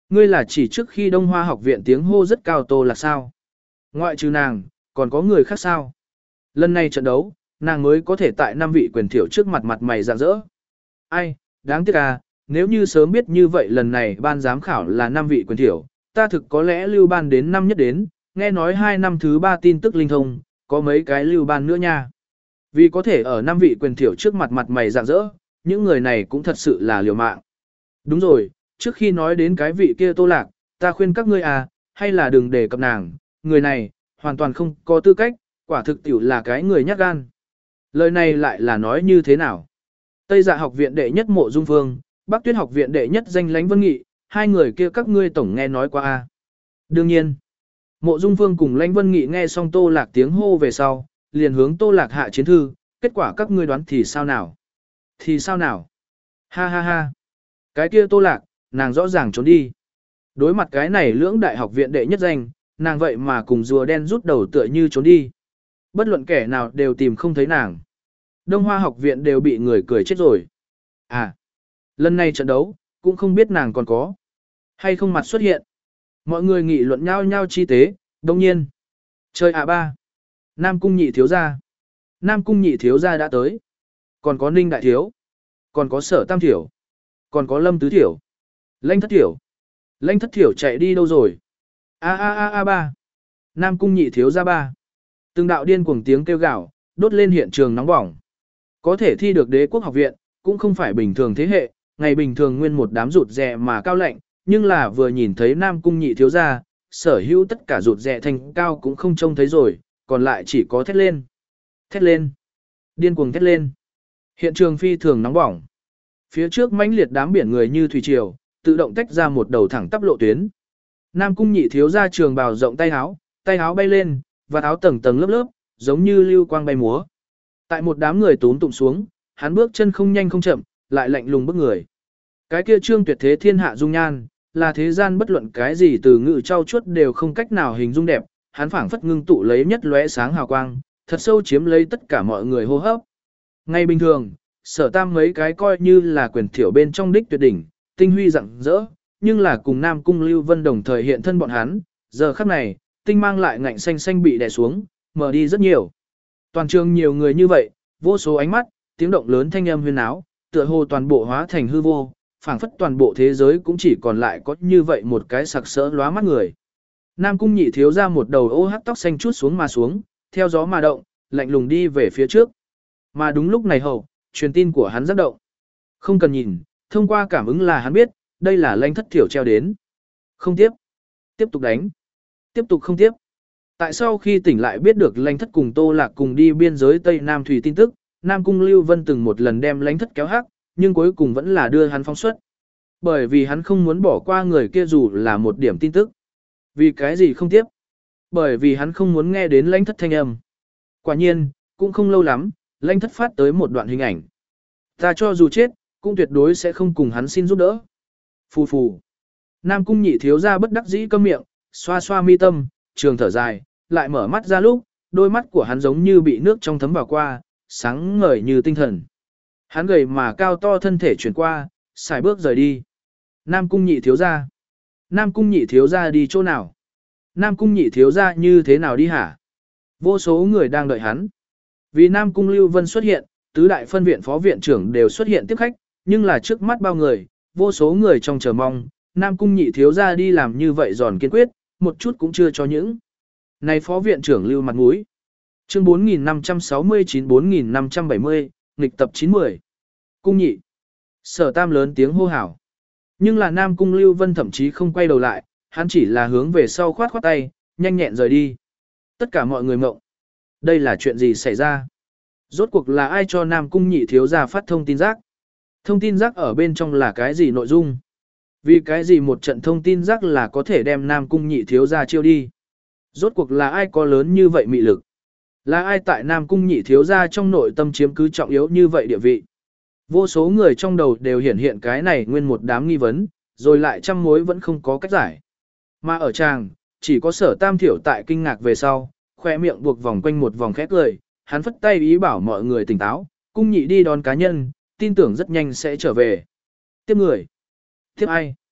Ngươi là chỉ trước khi Đông Hoa học viện tiếng hô rất cao Tô Lạc sao? Ngoại trừ nàng, còn có người khác sao? Lần này trận đấu, nàng mới có thể tại năm vị quyền thiểu trước mặt mặt mày rạng rỡ. Ai, đáng tiếc à, nếu như sớm biết như vậy lần này ban giám khảo là năm vị quyền thiểu, ta thực có lẽ lưu ban đến năm nhất đến, nghe nói hai năm thứ ba tin tức linh thông, có mấy cái lưu ban nữa nha. Vì có thể ở năm vị quyền thiểu trước mặt mặt mày rạng rỡ, những người này cũng thật sự là liều mạng. Đúng rồi, trước khi nói đến cái vị kia Tô Lạc, ta khuyên các ngươi à, hay là đừng để cập nàng, người này, hoàn toàn không có tư cách, quả thực tiểu là cái người nhát gan. Lời này lại là nói như thế nào? Tây Dạ học viện đệ nhất Mộ Dung Phương, Bắc Tuyết học viện đệ nhất danh Lánh Vân Nghị, hai người kia các ngươi tổng nghe nói qua a. Đương nhiên, Mộ Dung Phương cùng Lánh Vân Nghị nghe xong Tô Lạc tiếng hô về sau, liền hướng Tô Lạc hạ chiến thư, kết quả các ngươi đoán thì sao nào? Thì sao nào? Ha ha ha. Cái kia Tô Lạc, nàng rõ ràng trốn đi. Đối mặt cái này lưỡng đại học viện đệ nhất danh, nàng vậy mà cùng rùa đen rút đầu tựa như trốn đi. Bất luận kẻ nào đều tìm không thấy nàng. Đông Hoa học viện đều bị người cười chết rồi. À, lần này trận đấu, cũng không biết nàng còn có hay không mặt xuất hiện. Mọi người nghị luận nhau nhau chi tế, đồng nhiên. Chơi à ba. Nam cung nhị thiếu gia. Nam cung nhị thiếu gia đã tới. Còn có Ninh đại thiếu. Còn có Sở tam thiểu. Còn có Lâm tứ thiểu. Lanh thất thiểu. Lanh thất thiểu chạy đi đâu rồi? A a a a ba. Nam cung nhị thiếu gia ba. Từng đạo điên cuồng tiếng kêu gào, đốt lên hiện trường nóng bỏng. Có thể thi được Đế quốc học viện, cũng không phải bình thường thế hệ, ngày bình thường nguyên một đám rụt rè mà cao lạnh, nhưng là vừa nhìn thấy Nam cung nhị thiếu gia, sở hữu tất cả rụt rè thành cao cũng không trông thấy rồi, còn lại chỉ có thét lên. Thét lên. Điên cuồng thét lên. Hiện trường phi thường nóng bỏng. Phía trước mãnh liệt đám biển người như thủy triều, tự động tách ra một đầu thẳng tắp lộ tuyến. Nam cung nhị thiếu gia trường bào rộng tay áo, tay áo bay lên, và áo tầng tầng lớp lớp, giống như lưu quang bay múa. Tại một đám người túm tụng xuống, hắn bước chân không nhanh không chậm, lại lạnh lùng bước người. Cái kia trương tuyệt thế thiên hạ dung nhan, là thế gian bất luận cái gì từ ngữ trau chuốt đều không cách nào hình dung đẹp, hắn phảng phất ngưng tụ lấy nhất lóe sáng hào quang, thật sâu chiếm lấy tất cả mọi người hô hấp. Ngay bình thường, Sở tam mấy cái coi như là quyền thiểu bên trong đích tuyệt đỉnh, tinh huy rạng rỡ, nhưng là cùng Nam cung Lưu Vân đồng thời hiện thân bọn hắn, giờ khắc này, tinh mang lại ngạnh xanh xanh bị đè xuống, mở đi rất nhiều. Toàn trường nhiều người như vậy, vô số ánh mắt, tiếng động lớn thanh âm huyên áo, tựa hồ toàn bộ hóa thành hư vô, phảng phất toàn bộ thế giới cũng chỉ còn lại có như vậy một cái sặc sỡ lóa mắt người. Nam cung nhị thiếu ra một đầu ô hắc tóc xanh chút xuống mà xuống, theo gió mà động, lạnh lùng đi về phía trước. Mà đúng lúc này hầu, truyền tin của hắn giác động. Không cần nhìn, thông qua cảm ứng là hắn biết, đây là Lanh thất thiểu treo đến. Không tiếp. Tiếp tục đánh. Tiếp tục không tiếp. Tại sau khi tỉnh lại biết được Lanh thất cùng Tô Lạc cùng đi biên giới Tây Nam Thủy tin tức, Nam cung Lưu Vân từng một lần đem Lanh thất kéo hắc, nhưng cuối cùng vẫn là đưa hắn phóng xuất. Bởi vì hắn không muốn bỏ qua người kia dù là một điểm tin tức. Vì cái gì không tiếp? Bởi vì hắn không muốn nghe đến Lanh thất thanh âm. Quả nhiên, cũng không lâu lắm, Lanh thất phát tới một đoạn hình ảnh. Ta cho dù chết, cũng tuyệt đối sẽ không cùng hắn xin giúp đỡ. Phù phù. Nam cung nhị thiếu ra bất đắc dĩ câm miệng, xoa xoa mi tâm, trường thở dài, lại mở mắt ra lúc, đôi mắt của hắn giống như bị nước trong thấm vào qua, sáng ngời như tinh thần. Hắn gầy mà cao to thân thể chuyển qua, xài bước rời đi. Nam cung nhị thiếu ra. Nam cung nhị thiếu ra đi chỗ nào? Nam cung nhị thiếu ra như thế nào đi hả? Vô số người đang đợi hắn. Vì Nam cung Lưu Vân xuất hiện, tứ đại phân viện phó viện trưởng đều xuất hiện tiếp khách, nhưng là trước mắt bao người, vô số người trong chờ mong, Nam cung nhị thiếu ra đi làm như vậy giòn kiên quyết, một chút cũng chưa cho những. Này phó viện trưởng lưu mặt mũi. Chương bốn nghìn năm trăm sáu mươi chín bốn nghìn năm trăm bảy mươi, nghịch tập chín mươi. Cung nhị. Sở tam lớn tiếng hô hào. Nhưng là Nam cung Lưu Vân thậm chí không quay đầu lại, hắn chỉ là hướng về sau khoát khoát tay, nhanh nhẹn rời đi. Tất cả mọi người mộng. Đây là chuyện gì xảy ra? Rốt cuộc là ai cho Nam cung nhị thiếu gia phát thông tin rác? Thông tin rác ở bên trong là cái gì nội dung? Vì cái gì một trận thông tin rác là có thể đem Nam cung nhị thiếu gia chiêu đi? Rốt cuộc là ai có lớn như vậy mị lực? Là ai tại Nam cung nhị thiếu gia trong nội tâm chiếm cứ trọng yếu như vậy địa vị? Vô số người trong đầu đều hiển hiện cái này nguyên một đám nghi vấn, rồi lại trăm mối vẫn không có cách giải. Mà ở tràng, chỉ có Sở tam thiểu tại kinh ngạc về sau, khoe miệng buộc vòng quanh một vòng khét cười, hắn phất tay ý bảo mọi người tỉnh táo, cung nhị đi đón cá nhân, tin tưởng rất nhanh sẽ trở về. Tiếp người. Tiếp ai?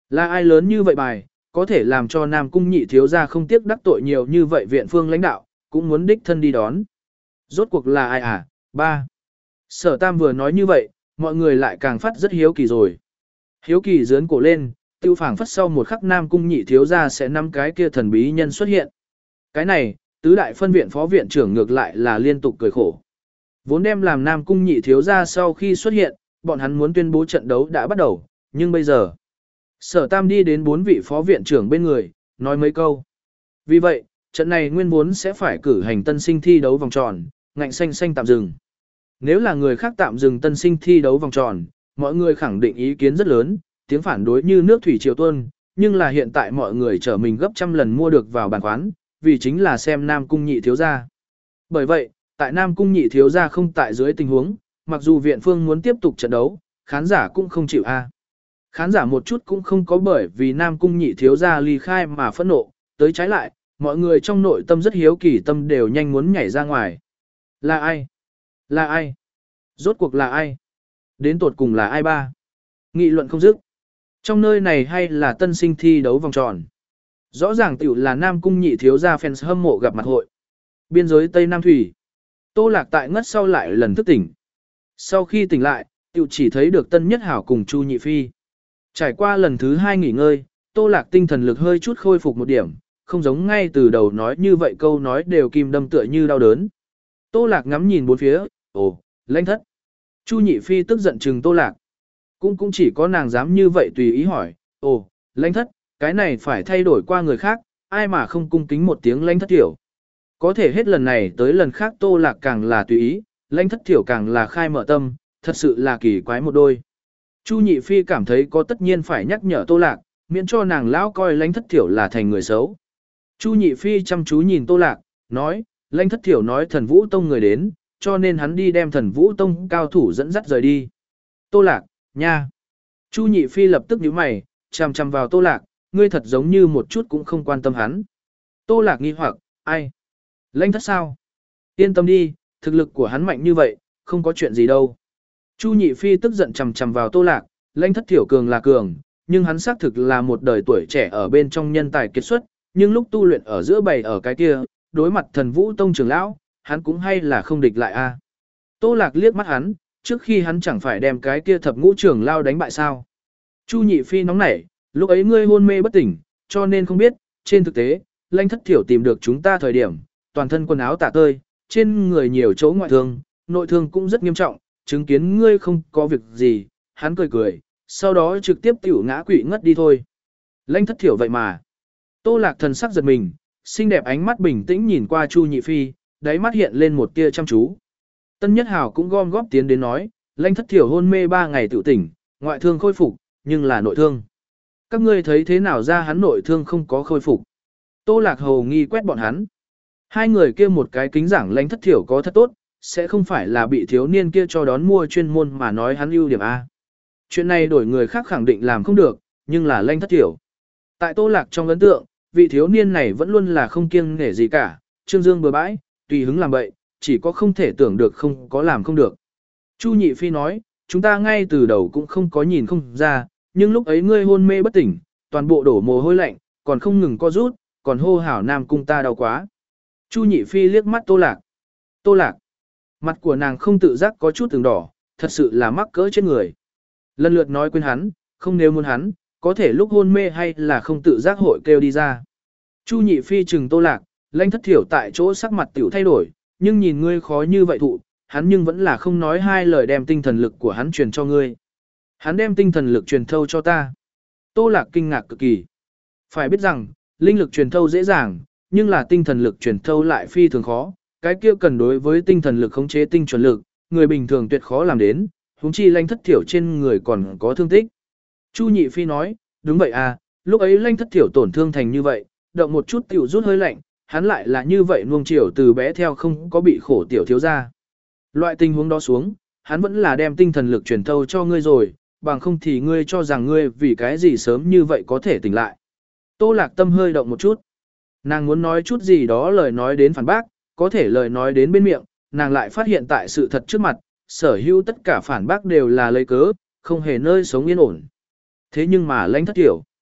Là ai lớn như vậy bài, có thể làm cho Nam Cung nhị thiếu gia không tiếc đắc tội nhiều như vậy viện phương lãnh đạo, cũng muốn đích thân đi đón. Rốt cuộc là ai à? Ba. Sở Tam vừa nói như vậy, mọi người lại càng phát rất hiếu kỳ rồi. Hiếu kỳ dướn cổ lên, tiêu phảng phất sau một khắc Nam Cung nhị thiếu gia sẽ năm cái kia thần bí nhân xuất hiện. Cái này, tứ đại phân viện phó viện trưởng ngược lại là liên tục cười khổ. Vốn đem làm Nam Cung nhị thiếu gia sau khi xuất hiện, bọn hắn muốn tuyên bố trận đấu đã bắt đầu, nhưng bây giờ, Sở Tam đi đến bốn vị phó viện trưởng bên người, nói mấy câu. Vì vậy, trận này nguyên vốn sẽ phải cử hành tân sinh thi đấu vòng tròn, ngạnh xanh xanh tạm dừng. Nếu là người khác tạm dừng tân sinh thi đấu vòng tròn, mọi người khẳng định ý kiến rất lớn, tiếng phản đối như nước thủy triều tuôn, nhưng là hiện tại mọi người trở mình gấp trăm lần mua được vào bàn khoán, vì chính là xem Nam Cung nhị thiếu gia. Bởi vậy, tại Nam Cung nhị thiếu gia không tại dưới tình huống, mặc dù viện phương muốn tiếp tục trận đấu, khán giả cũng không chịu a. Khán giả một chút cũng không có bởi vì Nam Cung nhị thiếu gia ly khai mà phẫn nộ, tới trái lại, mọi người trong nội tâm rất hiếu kỳ tâm đều nhanh muốn nhảy ra ngoài. Là ai? Là ai? Rốt cuộc là ai? Đến tột cùng là ai ba? Nghị luận không dứt. Trong nơi này hay là tân sinh thi đấu vòng tròn? Rõ ràng tiểu là Nam Cung nhị thiếu gia fans hâm mộ gặp mặt hội. Biên giới Tây Nam Thủy. Tô Lạc tại ngất sau lại lần thức tỉnh. Sau khi tỉnh lại, tiểu chỉ thấy được Tân Nhất Hảo cùng Chu Nhị Phi. Trải qua lần thứ hai nghỉ ngơi, Tô Lạc tinh thần lực hơi chút khôi phục một điểm, không giống ngay từ đầu nói như vậy câu nói đều kim đâm tựa như đau đớn. Tô Lạc ngắm nhìn bốn phía, ồ, Lãnh Thất. Chu Nhị Phi tức giận chừng Tô Lạc. Cũng cũng chỉ có nàng dám như vậy tùy ý hỏi, ồ, Lãnh Thất, cái này phải thay đổi qua người khác, ai mà không cung kính một tiếng Lãnh Thất tiểu. Có thể hết lần này tới lần khác Tô Lạc càng là tùy ý, Lãnh Thất tiểu càng là khai mở tâm, thật sự là kỳ quái một đôi. Chu Nhị Phi cảm thấy có tất nhiên phải nhắc nhở Tô Lạc, miễn cho nàng lão coi Lãnh Thất tiểu là thành người xấu. Chu Nhị Phi chăm chú nhìn Tô Lạc, nói, Lãnh Thất tiểu nói Thần Vũ Tông người đến, cho nên hắn đi đem Thần Vũ Tông cao thủ dẫn dắt rời đi. Tô Lạc, nha. Chu Nhị Phi lập tức nhíu mày, chằm chằm vào Tô Lạc, ngươi thật giống như một chút cũng không quan tâm hắn. Tô Lạc nghi hoặc, ai? Lãnh Thất sao? Yên tâm đi, thực lực của hắn mạnh như vậy, không có chuyện gì đâu. Chu Nhị Phi tức giận chằm chằm vào Tô Lạc, Lãnh Thất thiểu cường là cường, nhưng hắn xác thực là một đời tuổi trẻ ở bên trong nhân tài kiệt xuất, nhưng lúc tu luyện ở giữa bầy ở cái kia, đối mặt Thần Vũ Tông trưởng lão, hắn cũng hay là không địch lại a. Tô Lạc liếc mắt hắn, trước khi hắn chẳng phải đem cái kia thập ngũ trưởng lao đánh bại sao? Chu Nhị Phi nóng nảy, lúc ấy ngươi hôn mê bất tỉnh, cho nên không biết, trên thực tế, Lãnh Thất thiểu tìm được chúng ta thời điểm, toàn thân quần áo tả tơi, trên người nhiều chỗ ngoại thương, nội thương cũng rất nghiêm trọng, chứng kiến ngươi không có việc gì, hắn cười cười, sau đó trực tiếp tiểu ngã quỵ ngất đi thôi. Lãnh Thất thiểu vậy mà. Tô Lạc thần sắc giật mình, xinh đẹp ánh mắt bình tĩnh nhìn qua Chu Nhị Phi, đáy mắt hiện lên một tia chăm chú. Tân Nhất Hảo cũng gom góp tiến đến nói, Lãnh Thất thiểu hôn mê ba ngày tự tỉnh, ngoại thương khôi phục, nhưng là nội thương. Các ngươi thấy thế nào ra hắn nội thương không có khôi phục? Tô Lạc hầu nghi quét bọn hắn. Hai người kia một cái kính giảng Lãnh Thất thiểu có thật tốt, sẽ không phải là bị thiếu niên kia cho đón mua chuyên môn mà nói hắn ưu điểm A. Chuyện này đổi người khác khẳng định làm không được, nhưng là Lãnh Thất thiểu. Tại Tô Lạc trong ấn tượng, vị thiếu niên này vẫn luôn là không kiêng nể gì cả, trương dương bừa bãi, tùy hứng làm bậy, chỉ có không thể tưởng được không có làm không được. Chu Nhị Phi nói, chúng ta ngay từ đầu cũng không có nhìn không ra, nhưng lúc ấy ngươi hôn mê bất tỉnh, toàn bộ đổ mồ hôi lạnh, còn không ngừng co rút, còn hô hào Nam Cung ta đau quá. Chu Nhị Phi liếc mắt Tô Lạc. Tô Lạc. Mặt của nàng không tự giác có chút từng đỏ, thật sự là mắc cỡ trên người. Lần lượt nói quên hắn, không nếu muốn hắn, có thể lúc hôn mê hay là không tự giác hội kêu đi ra. Chu Nhị Phi trừng Tô Lạc, Lãnh Thất thiểu tại chỗ sắc mặt tiểu thay đổi, nhưng nhìn ngươi khó như vậy thụ, hắn nhưng vẫn là không nói hai lời đem tinh thần lực của hắn truyền cho ngươi. Hắn đem tinh thần lực truyền thâu cho ta. Tô Lạc kinh ngạc cực kỳ. Phải biết rằng, linh lực truyền thâu dễ dàng, nhưng là tinh thần lực truyền thâu lại phi thường khó, cái kia cần đối với tinh thần lực khống chế tinh chuẩn lực, người bình thường tuyệt khó làm đến, huống chi Lãnh Thất thiểu trên người còn có thương tích. Chu Nhị Phi nói, đúng vậy à, lúc ấy Lãnh Thất thiểu tổn thương thành như vậy, động một chút tiểu rút hơi lạnh, hắn lại là như vậy nuông chiều từ bé theo không có bị khổ tiểu thiếu gia. Loại tình huống đó xuống, hắn vẫn là đem tinh thần lực truyền thâu cho ngươi rồi, bằng không thì ngươi cho rằng ngươi vì cái gì sớm như vậy có thể tỉnh lại. Tô Lạc tâm hơi động một chút. Nàng muốn nói chút gì đó lời nói đến phản bác, có thể lời nói đến bên miệng, nàng lại phát hiện tại sự thật trước mặt, sở hữu tất cả phản bác đều là lấy cớ, không hề nơi sống yên ổn. Thế nhưng mà Lãnh Thất thiểu,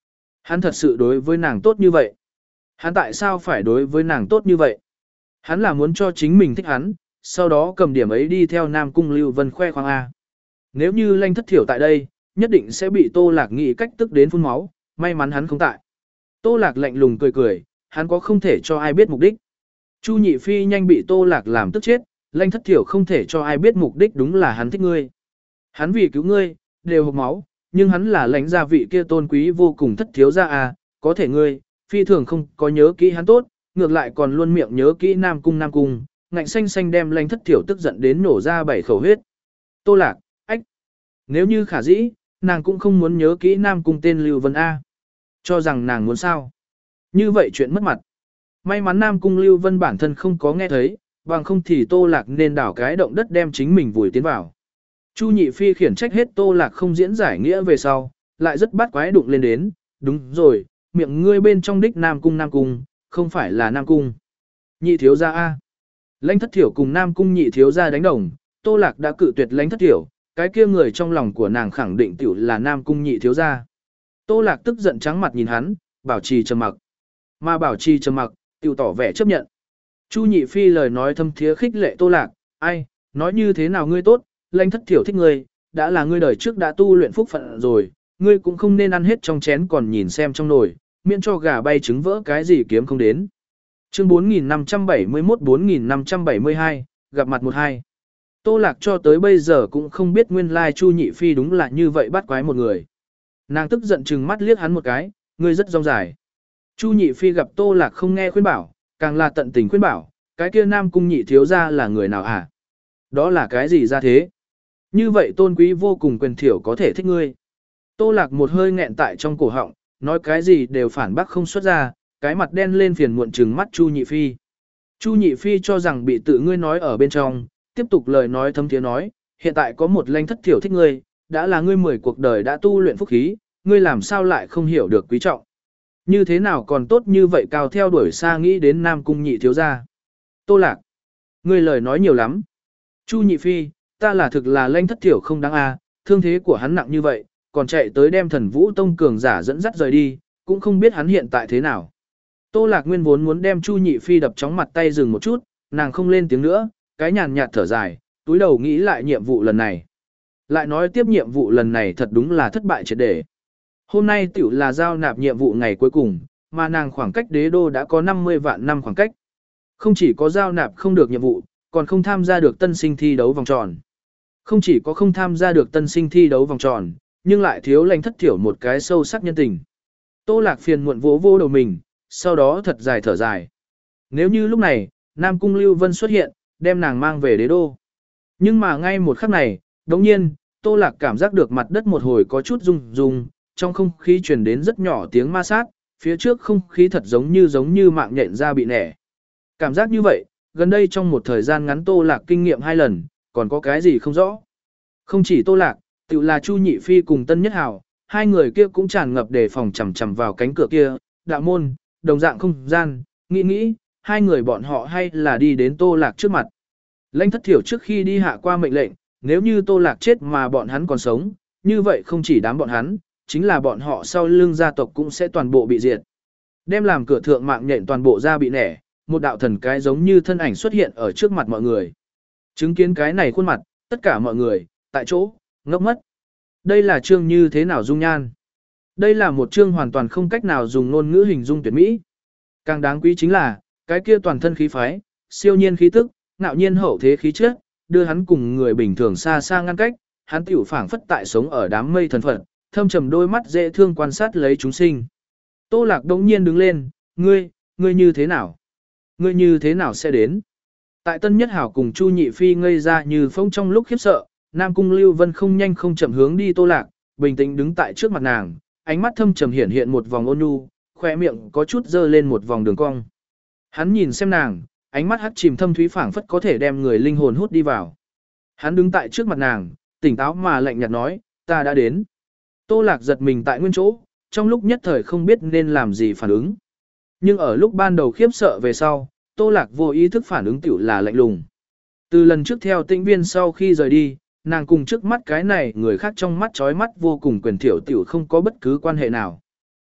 Hắn thật sự đối với nàng tốt như vậy. Hắn tại sao phải đối với nàng tốt như vậy? Hắn là muốn cho chính mình thích hắn, sau đó cầm điểm ấy đi theo Nam Cung Lưu Vân khoe khoang A. Nếu như Lanh Thất Thiểu tại đây, nhất định sẽ bị Tô Lạc nghĩ cách tức đến phun máu, may mắn hắn không tại. Tô Lạc lạnh lùng cười cười, hắn có không thể cho ai biết mục đích. Chu Nhị Phi nhanh bị Tô Lạc làm tức chết, Lanh Thất Thiểu không thể cho ai biết mục đích đúng là hắn thích ngươi. Hắn vì cứu ngươi, đều hộc máu, nhưng hắn là lãnh gia vị kia tôn quý vô cùng thất thiếu gia à, có thể ngươi, phi thường không có nhớ kỹ hắn tốt, ngược lại còn luôn miệng nhớ kỹ Nam Cung Nam Cung, ngạnh xanh xanh đem Lanh Thất Thiểu tức giận đến nổ ra bảy khẩu huyết. Tô Lạc, ách, nếu như khả dĩ, nàng cũng không muốn nhớ kỹ Nam Cung tên Lưu Vân A. Cho rằng nàng muốn sao. Như vậy chuyện mất mặt. May mắn Nam Cung Lưu Vân bản thân không có nghe thấy, bằng không thì Tô Lạc nên đảo cái động đất đem chính mình vùi tiến vào. Chu Nhị Phi khiển trách hết Tô Lạc không diễn giải nghĩa về sau, lại rất bắt quái đụng lên đến, đúng rồi, miệng ngươi bên trong đích Nam Cung Nam Cung, không phải là Nam Cung. Nhị thiếu gia A. Lãnh Thất Thiểu cùng Nam Cung nhị thiếu gia đánh đồng, Tô Lạc đã cự tuyệt Lãnh Thất Thiểu, cái kia người trong lòng của nàng khẳng định tiểu là Nam Cung nhị thiếu gia. Tô Lạc tức giận trắng mặt nhìn hắn, bảo trì trầm mặc. Mà bảo trì trầm mặc, tiểu tỏ vẻ chấp nhận. Chu Nhị Phi lời nói thâm thiế khích lệ Tô Lạc, ai, nói như thế nào ngươi tốt, Lãnh Thất Thiểu thích ngươi, đã là ngươi đời trước đã tu luyện phúc phận rồi, ngươi cũng không nên ăn hết trong chén còn nhìn xem trong nồi, miễn cho gà bay trứng vỡ cái gì kiếm không đến. Chương bốn nghìn năm trăm bảy mươi mốt bốn nghìn năm trăm bảy mươi hai, gặp mặt một hai. Tô Lạc cho tới bây giờ cũng không biết nguyên lai Chu Nhị Phi đúng là như vậy bắt quái một người. Nàng tức giận chừng mắt liếc hắn một cái, ngươi rất rong dài. Chu Nhị Phi gặp Tô Lạc không nghe khuyên bảo, càng là tận tình khuyên bảo, cái kia Nam Cung nhị thiếu gia là người nào hả? Đó là cái gì ra thế? Như vậy tôn quý vô cùng quyền thiểu có thể thích ngươi. Tô Lạc một hơi nghẹn tại trong cổ họng, nói cái gì đều phản bác không xuất ra, cái mặt đen lên phiền muộn trừng mắt Chu Nhị Phi. Chu Nhị Phi cho rằng bị tự ngươi nói ở bên trong, tiếp tục lời nói thâm tiếng nói, hiện tại có một Lãnh Thất Thiểu thích ngươi, đã là ngươi mười cuộc đời đã tu luyện phúc khí, ngươi làm sao lại không hiểu được quý trọng. Như thế nào còn tốt như vậy cao theo đuổi xa nghĩ đến Nam Cung nhị thiếu gia. Tô Lạc, ngươi lời nói nhiều lắm. Chu Nhị Phi, ta là thực là Lãnh Thất Thiểu không đáng a, thương thế của hắn nặng như vậy, còn chạy tới đem Thần Vũ Tông cường giả dẫn dắt rời đi, cũng không biết hắn hiện tại thế nào. Tô Lạc nguyên vốn muốn đem Chu Nhị Phi đập chóng mặt tay dừng một chút, nàng không lên tiếng nữa, cái nhàn nhạt thở dài, túi đầu nghĩ lại nhiệm vụ lần này. Lại nói tiếp nhiệm vụ lần này thật đúng là thất bại triệt để. Hôm nay tiểu là giao nạp nhiệm vụ ngày cuối cùng, mà nàng khoảng cách đế đô đã có năm mươi vạn năm khoảng cách. Không chỉ có giao nạp không được nhiệm vụ, còn không tham gia được tân sinh thi đấu vòng tròn. Không chỉ có không tham gia được tân sinh thi đấu vòng tròn, nhưng lại thiếu Lãnh Thất Thiểu một cái sâu sắc nhân tình. Tô Lạc phiền muộn vỗ vô đầu mình, sau đó thật dài thở dài. Nếu như lúc này, Nam Cung Lưu Vân xuất hiện, đem nàng mang về đế đô. Nhưng mà ngay một khắc này, đồng nhiên, Tô Lạc cảm giác được mặt đất một hồi có chút rung rung, trong không khí truyền đến rất nhỏ tiếng ma sát, phía trước không khí thật giống như giống như mạng nhện ra bị nẻ. Cảm giác như vậy, gần đây trong một thời gian ngắn Tô Lạc kinh nghiệm hai lần, còn có cái gì không rõ. Không chỉ Tô Lạc, tự là Chu Nhị Phi cùng Tân Nhất Hào, hai người kia cũng tràn ngập đề phòng chằm chằm vào cánh cửa kia, đạo môn, đồng dạng không gian, nghĩ nghĩ, hai người bọn họ hay là đi đến Tô Lạc trước mặt. Lãnh Thất Thiểu trước khi đi hạ qua mệnh lệnh, nếu như Tô Lạc chết mà bọn hắn còn sống, như vậy không chỉ đám bọn hắn, chính là bọn họ sau lưng gia tộc cũng sẽ toàn bộ bị diệt. Đem làm cửa thượng mạng nhện toàn bộ ra bị nẻ, một đạo thần cái giống như thân ảnh xuất hiện ở trước mặt mọi người. Chứng kiến cái này khuôn mặt, tất cả mọi người, tại chỗ, ngốc mất. Đây là chương như thế nào dung nhan? Đây là một chương hoàn toàn không cách nào dùng ngôn ngữ hình dung tuyệt mỹ. Càng đáng quý chính là, cái kia toàn thân khí phái, siêu nhiên khí tức, ngạo nhiên hậu thế khí chất, đưa hắn cùng người bình thường xa xa ngăn cách, hắn tiểu phảng phất tại sống ở đám mây thần phật, thâm trầm đôi mắt dễ thương quan sát lấy chúng sinh. Tô Lạc đống nhiên đứng lên, ngươi, ngươi như thế nào? Ngươi như thế nào sẽ đến? Tại Tân Nhất Hảo cùng Chu Nhị Phi ngây ra như phông trong lúc khiếp sợ, Nam Cung Lưu Vân không nhanh không chậm hướng đi Tô Lạc, bình tĩnh đứng tại trước mặt nàng, ánh mắt thâm trầm hiển hiện một vòng ôn nhu, khóe miệng có chút dơ lên một vòng đường cong. Hắn nhìn xem nàng, ánh mắt hắt chìm thâm thúy phảng phất có thể đem người linh hồn hút đi vào. Hắn đứng tại trước mặt nàng, tỉnh táo mà lạnh nhạt nói, ta đã đến. Tô Lạc giật mình tại nguyên chỗ, trong lúc nhất thời không biết nên làm gì phản ứng. Nhưng ở lúc ban đầu khiếp sợ về sau, Tô Lạc vô ý thức phản ứng tiểu là lạnh lùng. Từ lần trước theo Tĩnh Viên sau khi rời đi, nàng cùng trước mắt cái này người khác trong mắt chói mắt vô cùng quyền thiểu tiểu không có bất cứ quan hệ nào.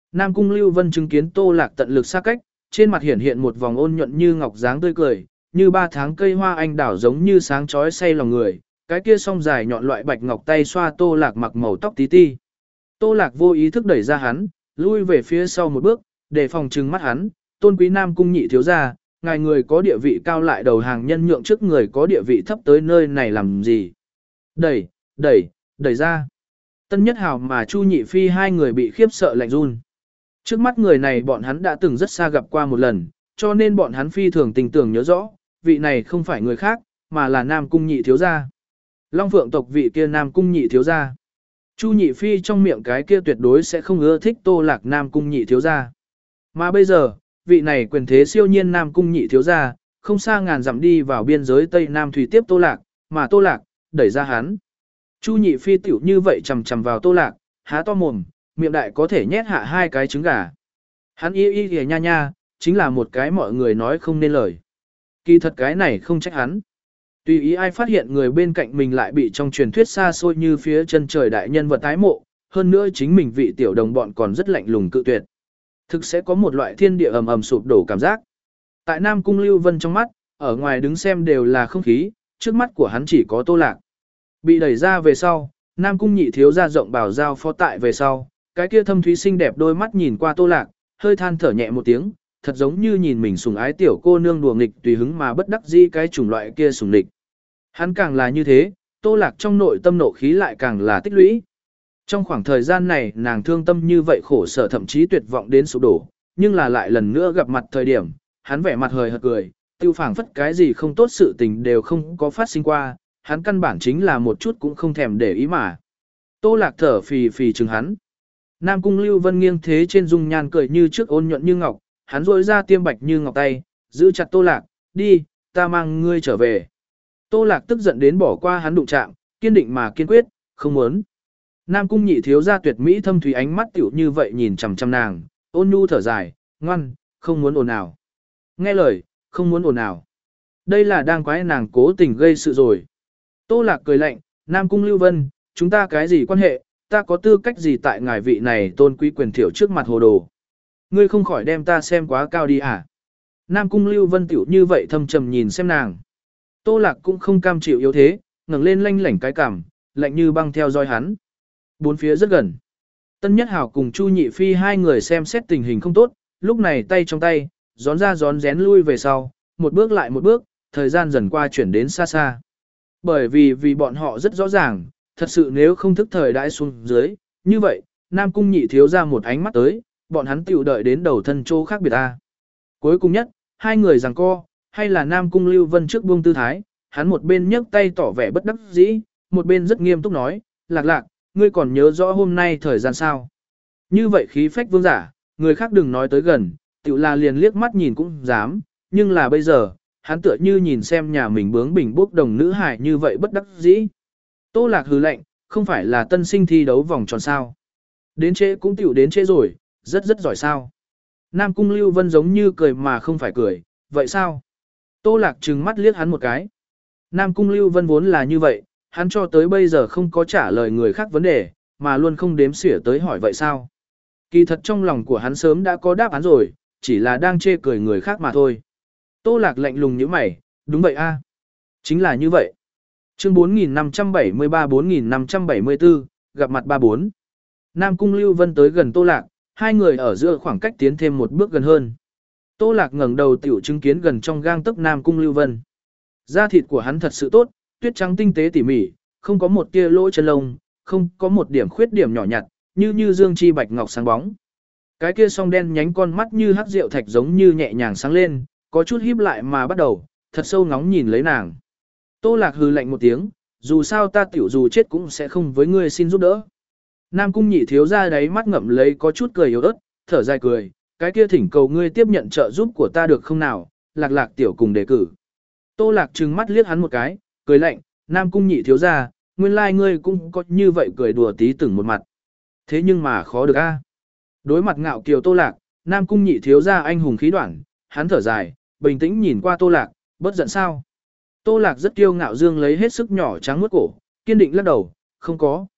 Nam Cung Lưu Vân chứng kiến Tô Lạc tận lực xa cách, trên mặt hiển hiện một vòng ôn nhuận như ngọc dáng tươi cười, như ba tháng cây hoa anh đào giống như sáng chói say lòng người, cái kia song dài nhọn loại bạch ngọc tay xoa Tô Lạc mặc màu tóc tí ti. Tô Lạc vô ý thức đẩy ra hắn, lui về phía sau một bước, để phòng trừng mắt hắn, tôn quý Nam Cung nhị thiếu gia, ngài người có địa vị cao lại đầu hàng nhân nhượng trước người có địa vị thấp tới nơi này làm gì. Đẩy, đẩy, đẩy ra. Tân Nhất Hào mà Chu Nhị Phi hai người bị khiếp sợ lạnh run. Trước mắt người này bọn hắn đã từng rất xa gặp qua một lần, cho nên bọn hắn phi thường tình tưởng nhớ rõ, vị này không phải người khác, mà là Nam Cung nhị thiếu gia. Long Phượng tộc vị kia Nam Cung nhị thiếu gia. Chu Nhị Phi trong miệng cái kia tuyệt đối sẽ không ưa thích Tô Lạc Nam Cung nhị thiếu gia. Mà bây giờ, vị này quyền thế siêu nhiên Nam Cung nhị thiếu gia, không xa ngàn dặm đi vào biên giới Tây Nam Thủy tiếp Tô Lạc, mà Tô Lạc, đẩy ra hắn. Chu Nhị Phi tiểu như vậy chầm chầm vào Tô Lạc, há to mồm, miệng đại có thể nhét hạ hai cái trứng gà. Hắn y y kìa nha nha, chính là một cái mọi người nói không nên lời. Kỳ thật cái này không trách hắn. Tùy ý ai phát hiện người bên cạnh mình lại bị trong truyền thuyết xa xôi như phía chân trời đại nhân vật tái mộ, hơn nữa chính mình vị tiểu đồng bọn còn rất lạnh lùng cự tuyệt. Thực sẽ có một loại thiên địa ầm ầm sụp đổ cảm giác. Tại Nam Cung Lưu Vân trong mắt, ở ngoài đứng xem đều là không khí, trước mắt của hắn chỉ có Tô Lạc. Bị đẩy ra về sau, Nam Cung nhị thiếu ra rộng bảo giao phó tại về sau, cái kia thâm thúy xinh đẹp đôi mắt nhìn qua Tô Lạc, hơi than thở nhẹ một tiếng, thật giống như nhìn mình sủng ái tiểu cô nương đùa nghịch tùy hứng mà bất đắc dĩ cái chủng loại kia sủng nghịch. Hắn càng là như thế, Tô Lạc trong nội tâm nộ khí lại càng là tích lũy. Trong khoảng thời gian này nàng thương tâm như vậy khổ sở thậm chí tuyệt vọng đến sụp đổ, nhưng là lại lần nữa gặp mặt thời điểm, hắn vẻ mặt hời hợt cười, tiêu phảng phất cái gì không tốt sự tình đều không có phát sinh qua, hắn căn bản chính là một chút cũng không thèm để ý mà. Tô Lạc thở phì phì chừng hắn. Nam Cung Lưu Vân nghiêng thế trên dung nhan cười như trước ôn nhuận như ngọc, hắn rỗi ra tiêm bạch như ngọc tay, giữ chặt Tô Lạc, đi, ta mang ngươi trở về. Tô Lạc tức giận đến bỏ qua hắn đụng chạm, kiên định mà kiên quyết, không muốn. Nam Cung nhị thiếu ra tuyệt mỹ thâm thủy ánh mắt tiểu như vậy nhìn chằm chằm nàng, ôn nhu thở dài, ngoan, không muốn ồn ào. Nghe lời, không muốn ồn ào. Đây là đang quái nàng cố tình gây sự rồi. Tô Lạc cười lạnh, Nam Cung Lưu Vân, chúng ta cái gì quan hệ, ta có tư cách gì tại ngài vị này tôn quý quyền thiểu trước mặt hồ đồ. Ngươi không khỏi đem ta xem quá cao đi à. Nam Cung Lưu Vân tiểu như vậy thâm trầm nhìn xem nàng. Tô Lạc cũng không cam chịu yếu thế, ngẩng lên lanh lảnh cái cằm, lạnh như băng theo dõi hắn. Bốn phía rất gần. Tân Nhất Hào cùng Chu Nhị Phi hai người xem xét tình hình không tốt, lúc này tay trong tay, gión ra gión rén lui về sau, một bước lại một bước, thời gian dần qua chuyển đến xa xa. Bởi vì vì bọn họ rất rõ ràng, thật sự nếu không thức thời đãi xuống dưới, như vậy, Nam Cung nhị thiếu ra một ánh mắt tới, bọn hắn tiểu đợi đến đầu thân chỗ khác biệt ta. Cuối cùng nhất, hai người giằng co, hay là Nam Cung Lưu Vân trước buông tư thái, hắn một bên nhấc tay tỏ vẻ bất đắc dĩ, một bên rất nghiêm túc nói, Lạc Lạc, ngươi còn nhớ rõ hôm nay thời gian sao? Như vậy khí phách vương giả, người khác đừng nói tới gần, tiểu là liền liếc mắt nhìn cũng dám, nhưng là bây giờ, hắn tựa như nhìn xem nhà mình bướng bỉnh bốc đồng nữ hài như vậy bất đắc dĩ. Tô Lạc hừ lạnh, không phải là tân sinh thi đấu vòng tròn sao? Đến trễ cũng tiểu đến trễ rồi, rất rất giỏi sao? Nam Cung Lưu Vân giống như cười mà không phải cười, vậy sao? Tô Lạc trừng mắt liếc hắn một cái. Nam Cung Lưu Vân vốn là như vậy, hắn cho tới bây giờ không có trả lời người khác vấn đề, mà luôn không đếm xỉa tới hỏi vậy sao? Kỳ thật trong lòng của hắn sớm đã có đáp án rồi, chỉ là đang chê cười người khác mà thôi. Tô Lạc lạnh lùng như mày, đúng vậy a, chính là như vậy. Chương bốn nghìn năm trăm bảy mươi ba bốn nghìn năm trăm bảy mươi tư, gặp mặt ba bốn. Nam Cung Lưu Vân tới gần Tô Lạc, hai người ở giữa khoảng cách tiến thêm một bước gần hơn. Tô Lạc ngẩng đầu tiểu chứng kiến gần trong gang tấc Nam Cung Lưu Vân. Da thịt của hắn thật sự tốt, tuyết trắng tinh tế tỉ mỉ, không có một tia lỗ chân lông, không có một điểm khuyết điểm nhỏ nhặt, như như dương chi bạch ngọc sáng bóng. Cái kia song đen nhánh con mắt như hắc rượu thạch giống như nhẹ nhàng sáng lên, có chút híp lại mà bắt đầu, thật sâu ngóng nhìn lấy nàng. Tô Lạc hừ lạnh một tiếng, dù sao ta tiểu dù chết cũng sẽ không với ngươi xin giúp đỡ. Nam Cung nhị thiếu ra đáy mắt ngậm lấy có chút cười yếu ớt, thở dài cười, cái kia thỉnh cầu ngươi tiếp nhận trợ giúp của ta được không nào, Lạc Lạc tiểu cùng đề cử. Tô Lạc trừng mắt liếc hắn một cái, cười lạnh, Nam Cung nhị thiếu ra, nguyên lai like ngươi cũng có như vậy cười đùa tí từng một mặt. Thế nhưng mà khó được a. Đối mặt ngạo kiều Tô Lạc, Nam Cung nhị thiếu ra anh hùng khí đoạn, hắn thở dài, bình tĩnh nhìn qua Tô Lạc, bất giận sao. Tô Lạc rất kiêu ngạo dương lấy hết sức nhỏ trắng mướt cổ, kiên định lắc đầu, không có.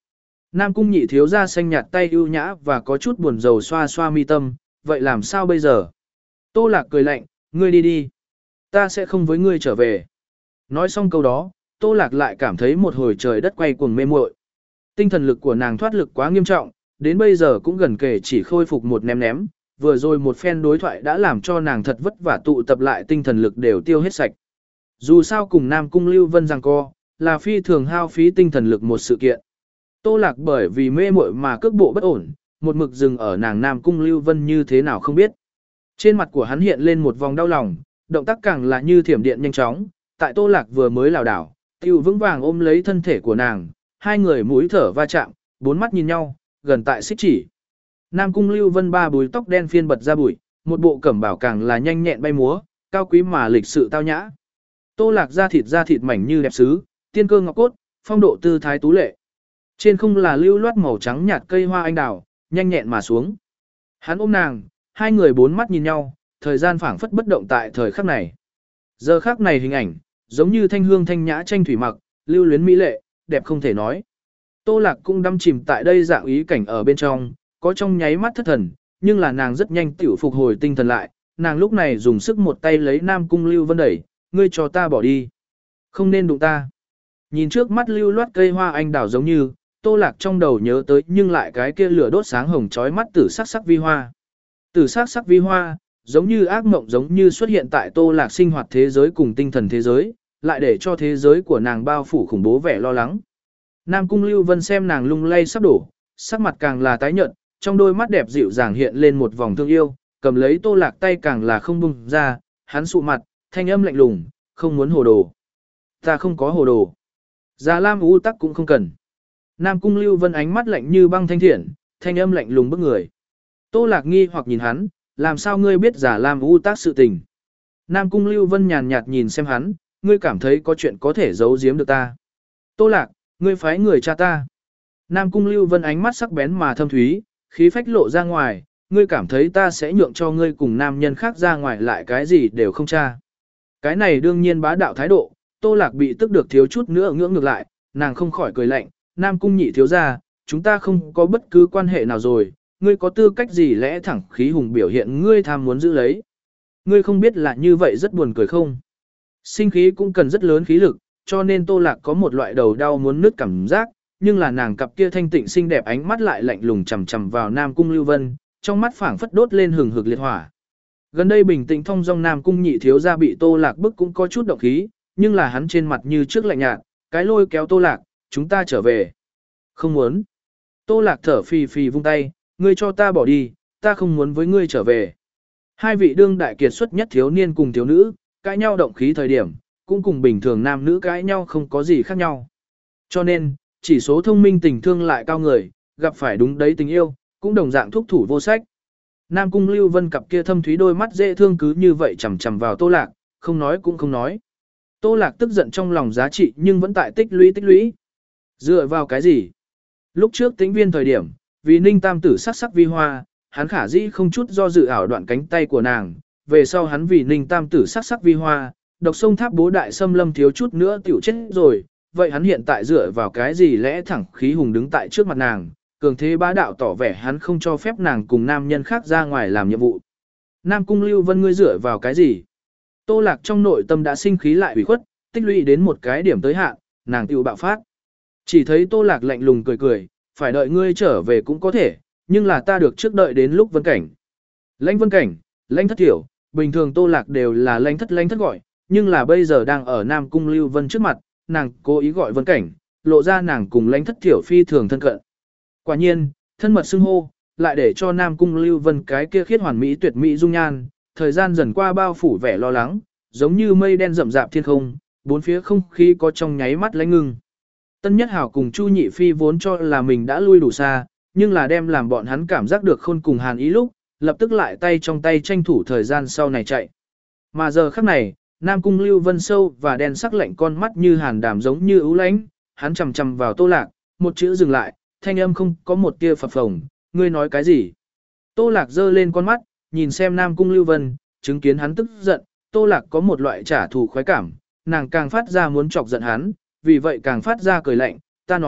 Nam cung nhị thiếu ra xanh nhạt tay ưu nhã và có chút buồn rầu xoa xoa mi tâm, vậy làm sao bây giờ? Tô Lạc cười lạnh, ngươi đi đi. Ta sẽ không với ngươi trở về. Nói xong câu đó, Tô Lạc lại cảm thấy một hồi trời đất quay cuồng mê muội. Tinh thần lực của nàng thoát lực quá nghiêm trọng, đến bây giờ cũng gần kể chỉ khôi phục một ném ném, vừa rồi một phen đối thoại đã làm cho nàng thật vất vả tụ tập lại tinh thần lực đều tiêu hết sạch. Dù sao cùng Nam Cung Lưu Vân giằng co, là phi thường hao phí tinh thần lực một sự kiện. Tô Lạc bởi vì mê muội mà cước bộ bất ổn, một mực dừng ở nàng Nam Cung Lưu Vân như thế nào không biết. Trên mặt của hắn hiện lên một vòng đau lòng, động tác càng là như thiểm điện nhanh chóng, tại Tô Lạc vừa mới lảo đảo, tiêu vững vàng ôm lấy thân thể của nàng, hai người mũi thở va chạm, bốn mắt nhìn nhau, gần tại xích chỉ. Nam Cung Lưu Vân ba búi tóc đen phiên bật ra bụi, một bộ cẩm bảo càng là nhanh nhẹn bay múa, cao quý mà lịch sự tao nhã. Tô Lạc da thịt da thịt mảnh như đẹp sứ, tiên cơ ngọc cốt, phong độ tư thái tú lệ. Trên không là lưu loát màu trắng nhạt cây hoa anh đào, nhanh nhẹn mà xuống. Hắn ôm nàng, hai người bốn mắt nhìn nhau, thời gian phảng phất bất động tại thời khắc này. Giờ khắc này hình ảnh, giống như thanh hương thanh nhã tranh thủy mặc, lưu luyến mỹ lệ, đẹp không thể nói. Tô Lạc cũng đắm chìm tại đây dạng ý cảnh ở bên trong, có trong nháy mắt thất thần, nhưng là nàng rất nhanh tiểu phục hồi tinh thần lại, nàng lúc này dùng sức một tay lấy Nam Cung Lưu Vân đẩy, ngươi cho ta bỏ đi. Không nên đụng ta. Nhìn trước mắt lưu loát cây hoa anh đào giống như, Tô Lạc trong đầu nhớ tới nhưng lại cái kia lửa đốt sáng hồng chói mắt tử sắc sắc vi hoa. Tử sắc sắc vi hoa, giống như ác mộng giống như xuất hiện tại Tô Lạc sinh hoạt thế giới cùng tinh thần thế giới, lại để cho thế giới của nàng bao phủ khủng bố vẻ lo lắng. Nam Cung Lưu Vân xem nàng lung lay sắp đổ, sắc mặt càng là tái nhợt, trong đôi mắt đẹp dịu dàng hiện lên một vòng thương yêu, cầm lấy Tô Lạc tay càng là không buông ra, hắn sụ mặt, thanh âm lạnh lùng, không muốn hồ đồ. Ta không có hồ đồ. Già Lam U Tắc cũng không cần. Nam Cung Lưu Vân ánh mắt lạnh như băng thanh thiện, thanh âm lạnh lùng bức người. Tô Lạc nghi hoặc nhìn hắn, làm sao ngươi biết Già Lam U Tắc sự tình? Nam Cung Lưu Vân nhàn nhạt nhìn xem hắn, ngươi cảm thấy có chuyện có thể giấu giếm được ta. Tô Lạc, ngươi phái người cha ta. Nam Cung Lưu Vân ánh mắt sắc bén mà thâm thúy, khí phách lộ ra ngoài, ngươi cảm thấy ta sẽ nhượng cho ngươi cùng nam nhân khác ra ngoài lại cái gì đều không tra. Cái này đương nhiên bá đạo thái độ, Tô Lạc bị tức được thiếu chút nữa ngưỡng ngược lại, nàng không khỏi cười lạnh, Nam Cung nhị thiếu gia, chúng ta không có bất cứ quan hệ nào rồi, ngươi có tư cách gì lẽ thẳng khí hùng biểu hiện ngươi tham muốn giữ lấy. Ngươi không biết là như vậy rất buồn cười không? Sinh khí cũng cần rất lớn khí lực, cho nên Tô Lạc có một loại đầu đau muốn nứt cảm giác, nhưng là nàng cặp kia thanh tịnh xinh đẹp ánh mắt lại lạnh lùng chằm chằm vào Nam Cung Lưu Vân, trong mắt phảng phất đốt lên hừng hực liệt hỏa. Gần đây bình tĩnh thong dong Nam Cung nhị thiếu gia bị Tô Lạc bức cũng có chút động khí, nhưng là hắn trên mặt như trước lạnh nhạt, cái lôi kéo Tô Lạc, chúng ta trở về. Không muốn. Tô Lạc thở phì phì vung tay, ngươi cho ta bỏ đi, ta không muốn với ngươi trở về. Hai vị đương đại kiệt xuất nhất thiếu niên cùng thiếu nữ, cãi nhau động khí thời điểm, cũng cùng bình thường nam nữ cãi nhau không có gì khác nhau. Cho nên, chỉ số thông minh tình thương lại cao người, gặp phải đúng đấy tình yêu, cũng đồng dạng thúc thủ vô sách. Nam Cung Lưu Vân cặp kia thâm thúy đôi mắt dễ thương cứ như vậy chằm chằm vào Tô Lạc, không nói cũng không nói. Tô Lạc tức giận trong lòng giá trị nhưng vẫn tại tích lũy tích lũy. Dựa vào cái gì? Lúc trước Tĩnh Viên thời điểm, vì Ninh Tam tử sắc sắc vi hoa, hắn khả dĩ không chút do dự ảo đoạn cánh tay của nàng, về sau hắn vì Ninh Tam tử sắc sắc vi hoa, độc sông tháp bố đại xâm lâm thiếu chút nữa tiểu chết rồi, vậy hắn hiện tại dựa vào cái gì lẽ thẳng khí hùng đứng tại trước mặt nàng, cường thế bá đạo tỏ vẻ hắn không cho phép nàng cùng nam nhân khác ra ngoài làm nhiệm vụ. Nam Cung Lưu Vân ngươi dựa vào cái gì? Tô Lạc trong nội tâm đã sinh khí lại ủy khuất, tích lũy đến một cái điểm tới hạn, nàng tiểu bạo phát. Chỉ thấy Tô Lạc lạnh lùng cười cười, phải đợi ngươi trở về cũng có thể, nhưng là ta được trước đợi đến lúc Vân Cảnh. Lãnh Vân Cảnh, Lãnh Thất Tiểu, bình thường Tô Lạc đều là Lãnh Thất Lãnh Thất gọi, nhưng là bây giờ đang ở Nam Cung Lưu Vân trước mặt, nàng cố ý gọi Vân Cảnh, lộ ra nàng cùng Lãnh Thất Tiểu phi thường thân cận. Quả nhiên, thân mật xưng hô, lại để cho Nam Cung Lưu Vân cái kia khiết hoàn mỹ tuyệt mỹ dung nhan, thời gian dần qua bao phủ vẻ lo lắng, giống như mây đen rậm rạp thiên không, bốn phía không khí có trong nháy mắt lãnh ngưng. Tân Nhất Hảo cùng Chu Nhị Phi vốn cho là mình đã lui đủ xa, nhưng là đem làm bọn hắn cảm giác được khôn cùng hàn ý lúc, lập tức lại tay trong tay tranh thủ thời gian sau này chạy. Mà giờ khắc này, Nam Cung Lưu Vân sâu và đen sắc lạnh con mắt như hàn đàm giống như ưu lãnh, hắn chầm chầm vào Tô Lạc, một chữ dừng lại, thanh âm không có một tia phập phồng, ngươi nói cái gì? Tô Lạc giơ lên con mắt, nhìn xem Nam Cung Lưu Vân, chứng kiến hắn tức giận, Tô Lạc có một loại trả thù khoái cảm, nàng càng phát ra muốn chọc giận hắn, vì vậy càng phát ra cười lạnh, ta nói,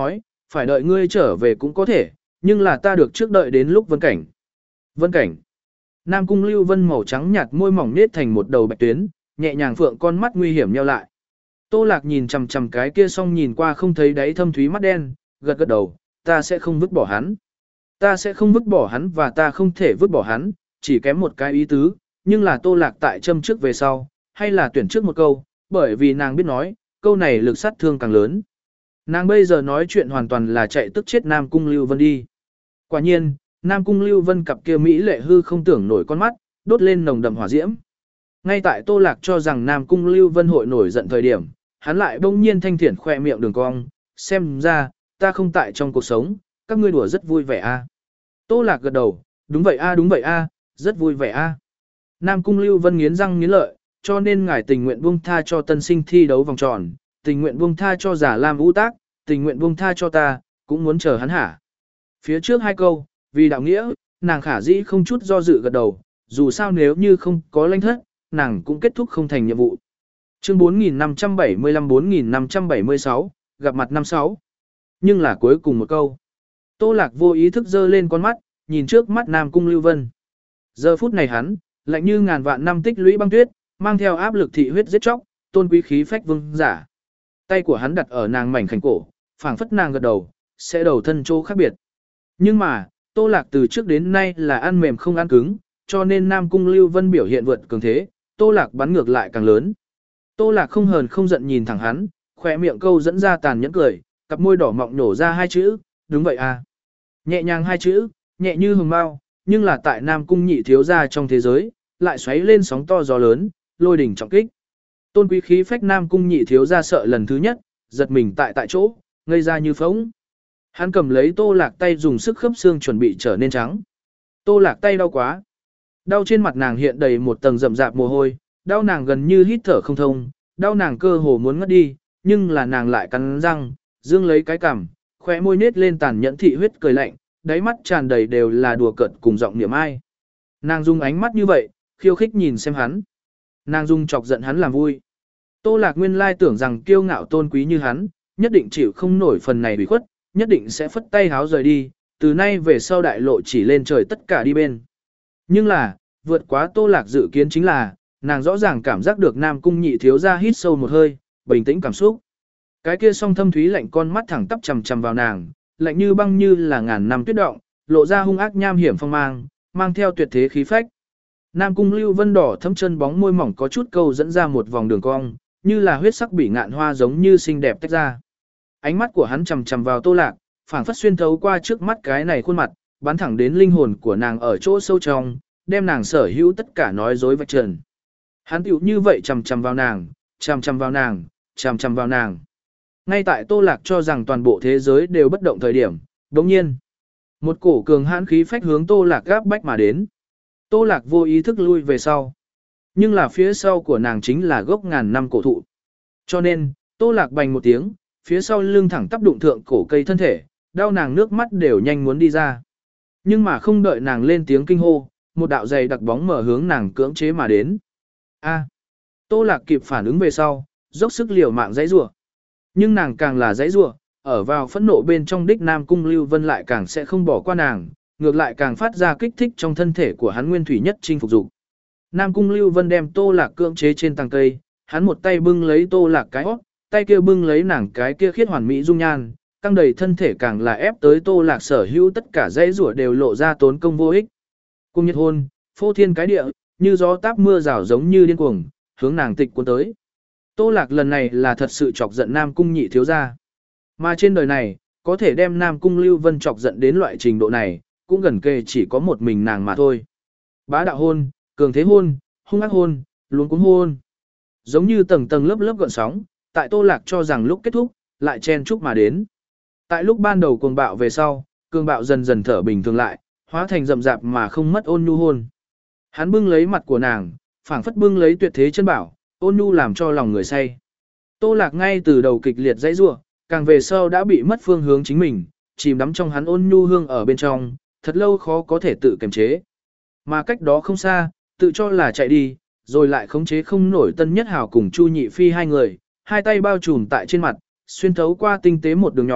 phải đợi ngươi trở về cũng có thể, nhưng là ta được trước đợi đến lúc Vân Cảnh. Vân Cảnh. Nam Cung Lưu Vân màu trắng nhạt môi mỏng nết thành một đầu bạch tuyến, nhẹ nhàng phượng con mắt nguy hiểm nheo lại. Tô Lạc nhìn chằm chằm cái kia xong nhìn qua không thấy đáy thâm thúy mắt đen, gật gật đầu, ta sẽ không vứt bỏ hắn. Ta sẽ không vứt bỏ hắn và ta không thể vứt bỏ hắn, chỉ kém một cái ý tứ, nhưng là Tô Lạc tại châm trước về sau, hay là tuyển trước một câu, bởi vì nàng biết nói, câu này lực sát thương càng lớn. Nàng bây giờ nói chuyện hoàn toàn là chạy tức chết Nam Cung Lưu Vân đi. Quả nhiên, Nam Cung Lưu Vân cặp kia Mỹ lệ hư không tưởng nổi con mắt, đốt lên nồng đậm hỏa diễm. Ngay tại Tô Lạc cho rằng Nam Cung Lưu Vân hội nổi giận thời điểm, hắn lại bỗng nhiên thanh thiển khoe miệng đường cong, xem ra, ta không tại trong cuộc sống, các ngươi đùa rất vui vẻ a. Tô Lạc gật đầu, đúng vậy a đúng vậy a, rất vui vẻ a. Nam Cung Lưu Vân nghiến răng nghiến lợi, cho nên ngài tình nguyện buông tha cho tân sinh thi đấu vòng tròn, tình nguyện buông tha cho giả lam vũ tác, tình nguyện buông tha cho ta, cũng muốn chờ hắn hả. Phía trước hai câu, vì đạo nghĩa, nàng khả dĩ không chút do dự gật đầu, dù sao nếu như không có lãnh thất, nàng cũng kết thúc không thành nhiệm vụ. Chương bốn nghìn năm trăm bảy mươi lăm bốn nghìn năm trăm bảy mươi sáu, gặp mặt năm sáu. Nhưng là cuối cùng một câu. Tô Lạc vô ý thức giơ lên con mắt, nhìn trước mắt Nam Cung Lưu Vân. Giờ phút này hắn, lạnh như ngàn vạn năm tích lũy băng tuyết, mang theo áp lực thị huyết giết chóc, tôn quý khí phách vương giả. Tay của hắn đặt ở nàng mảnh khảnh cổ, phảng phất nàng gật đầu, sẽ đầu thân chỗ khác biệt. Nhưng mà, Tô Lạc từ trước đến nay là ăn mềm không ăn cứng, cho nên Nam Cung Lưu Vân biểu hiện vượt cường thế, Tô Lạc bắn ngược lại càng lớn. Tô Lạc không hờn không giận nhìn thẳng hắn, khỏe miệng câu dẫn ra tàn nhẫn cười, cặp môi đỏ mọng nổ ra hai chữ, đúng vậy à. Nhẹ nhàng hai chữ, nhẹ như hồng bao, nhưng là tại Nam Cung nhị thiếu gia trong thế giới, lại xoáy lên sóng to gió lớn, lôi đỉnh trọng kích. Tôn quý khí phách Nam Cung nhị thiếu gia sợ lần thứ nhất, giật mình tại tại chỗ, ngây ra như phóng. Hắn cầm lấy Tô Lạc tay dùng sức khớp xương chuẩn bị trở nên trắng. Tô Lạc tay đau quá. Đau trên mặt nàng hiện đầy một tầng rậm rạp mồ hôi, đau nàng gần như hít thở không thông, đau nàng cơ hồ muốn ngất đi, nhưng là nàng lại cắn răng, dương lấy cái cằm, khóe môi nết lên tàn nhẫn thị huyết cười lạnh, đáy mắt tràn đầy đều là đùa cợt cùng giọng niệm ai. Nàng dùng ánh mắt như vậy, khiêu khích nhìn xem hắn. Nàng dùng chọc giận hắn làm vui. Tô Lạc nguyên lai tưởng rằng kiêu ngạo tôn quý như hắn, nhất định chịu không nổi phần này bị khuất, nhất định sẽ phất tay háo rời đi, từ nay về sau đại lộ chỉ lên trời tất cả đi bên. Nhưng là, vượt quá Tô Lạc dự kiến chính là, nàng rõ ràng cảm giác được Nam Cung nhị thiếu gia hít sâu một hơi, bình tĩnh cảm xúc. Cái kia song thâm thúy lạnh con mắt thẳng tắp chằm chằm vào nàng, lạnh như băng như là ngàn năm tuyết động, lộ ra hung ác nham hiểm phong mang, mang theo tuyệt thế khí phách. Nam Cung Lưu Vân đỏ thâm chân bóng môi mỏng có chút câu dẫn ra một vòng đường cong, như là huyết sắc bỉ ngạn hoa giống như xinh đẹp tách ra. Ánh mắt của hắn chằm chằm vào Tô Lạc, phảng phất xuyên thấu qua trước mắt cái này khuôn mặt, bắn thẳng đến linh hồn của nàng ở chỗ sâu trong, đem nàng sở hữu tất cả nói dối vạch trần. Hắn tiểu như vậy chằm chằm vào nàng, chằm chằm vào nàng, chằm chằm vào nàng. Ngay tại Tô Lạc cho rằng toàn bộ thế giới đều bất động thời điểm, đồng nhiên, một cổ cường hãn khí phách hướng Tô Lạc gáp bách mà đến. Tô Lạc vô ý thức lui về sau. Nhưng là phía sau của nàng chính là gốc ngàn năm cổ thụ. Cho nên, Tô Lạc bành một tiếng, phía sau lưng thẳng tắp đụng thượng cổ cây thân thể, đau nàng nước mắt đều nhanh muốn đi ra. Nhưng mà không đợi nàng lên tiếng kinh hô, một đạo dày đặc bóng mở hướng nàng cưỡng chế mà đến. A. Tô Lạc kịp phản ứng về sau, dốc sức liều mạng giãy giụa. Nhưng nàng càng là giãy giụa, ở vào phẫn nộ bên trong đích Nam Cung Lưu Vân lại càng sẽ không bỏ qua nàng, ngược lại càng phát ra kích thích trong thân thể của hắn nguyên thủy nhất chinh phục dục. Nam Cung Lưu Vân đem Tô Lạc cưỡng chế trên tầng cây, hắn một tay bưng lấy Tô Lạc cái hót, tay kia bưng lấy nàng cái kia khiết hoàn mỹ dung nhan, căng đầy thân thể càng là ép tới Tô Lạc sở hữu tất cả dãy rủa đều lộ ra tốn công vô ích. Cùng nhiệt hôn, phô thiên cái địa, như gió táp mưa rào giống như điên cuồng, hướng nàng tịch cuốn tới. Tô Lạc lần này là thật sự chọc giận Nam Cung nhị thiếu gia. Mà trên đời này, có thể đem Nam Cung Lưu Vân chọc giận đến loại trình độ này, cũng gần kề chỉ có một mình nàng mà thôi. Bá đạo hôn, cường thế hôn, hung ác hôn, luống cuống hôn. Giống như tầng tầng lớp lớp gợn sóng, tại Tô Lạc cho rằng lúc kết thúc, lại chen chúc mà đến. Tại lúc ban đầu cuồng bạo về sau, cường bạo dần dần thở bình thường lại, hóa thành rậm rạp mà không mất ôn nhu hôn. Hắn bưng lấy mặt của nàng, phảng phất bưng lấy tuyệt thế chân bảo, ôn nhu làm cho lòng người say. Tô Lạc ngay từ đầu kịch liệt dãy rủa, càng về sau đã bị mất phương hướng chính mình, chìm đắm trong hắn ôn nhu hương ở bên trong, thật lâu khó có thể tự kiềm chế. Mà cách đó không xa, tự cho là chạy đi, rồi lại khống chế không nổi Tân Nhất Hào cùng Chu Nhị Phi hai người, hai tay bao trùm tại trên mặt, xuyên thấu qua tinh tế một đường nhỏ,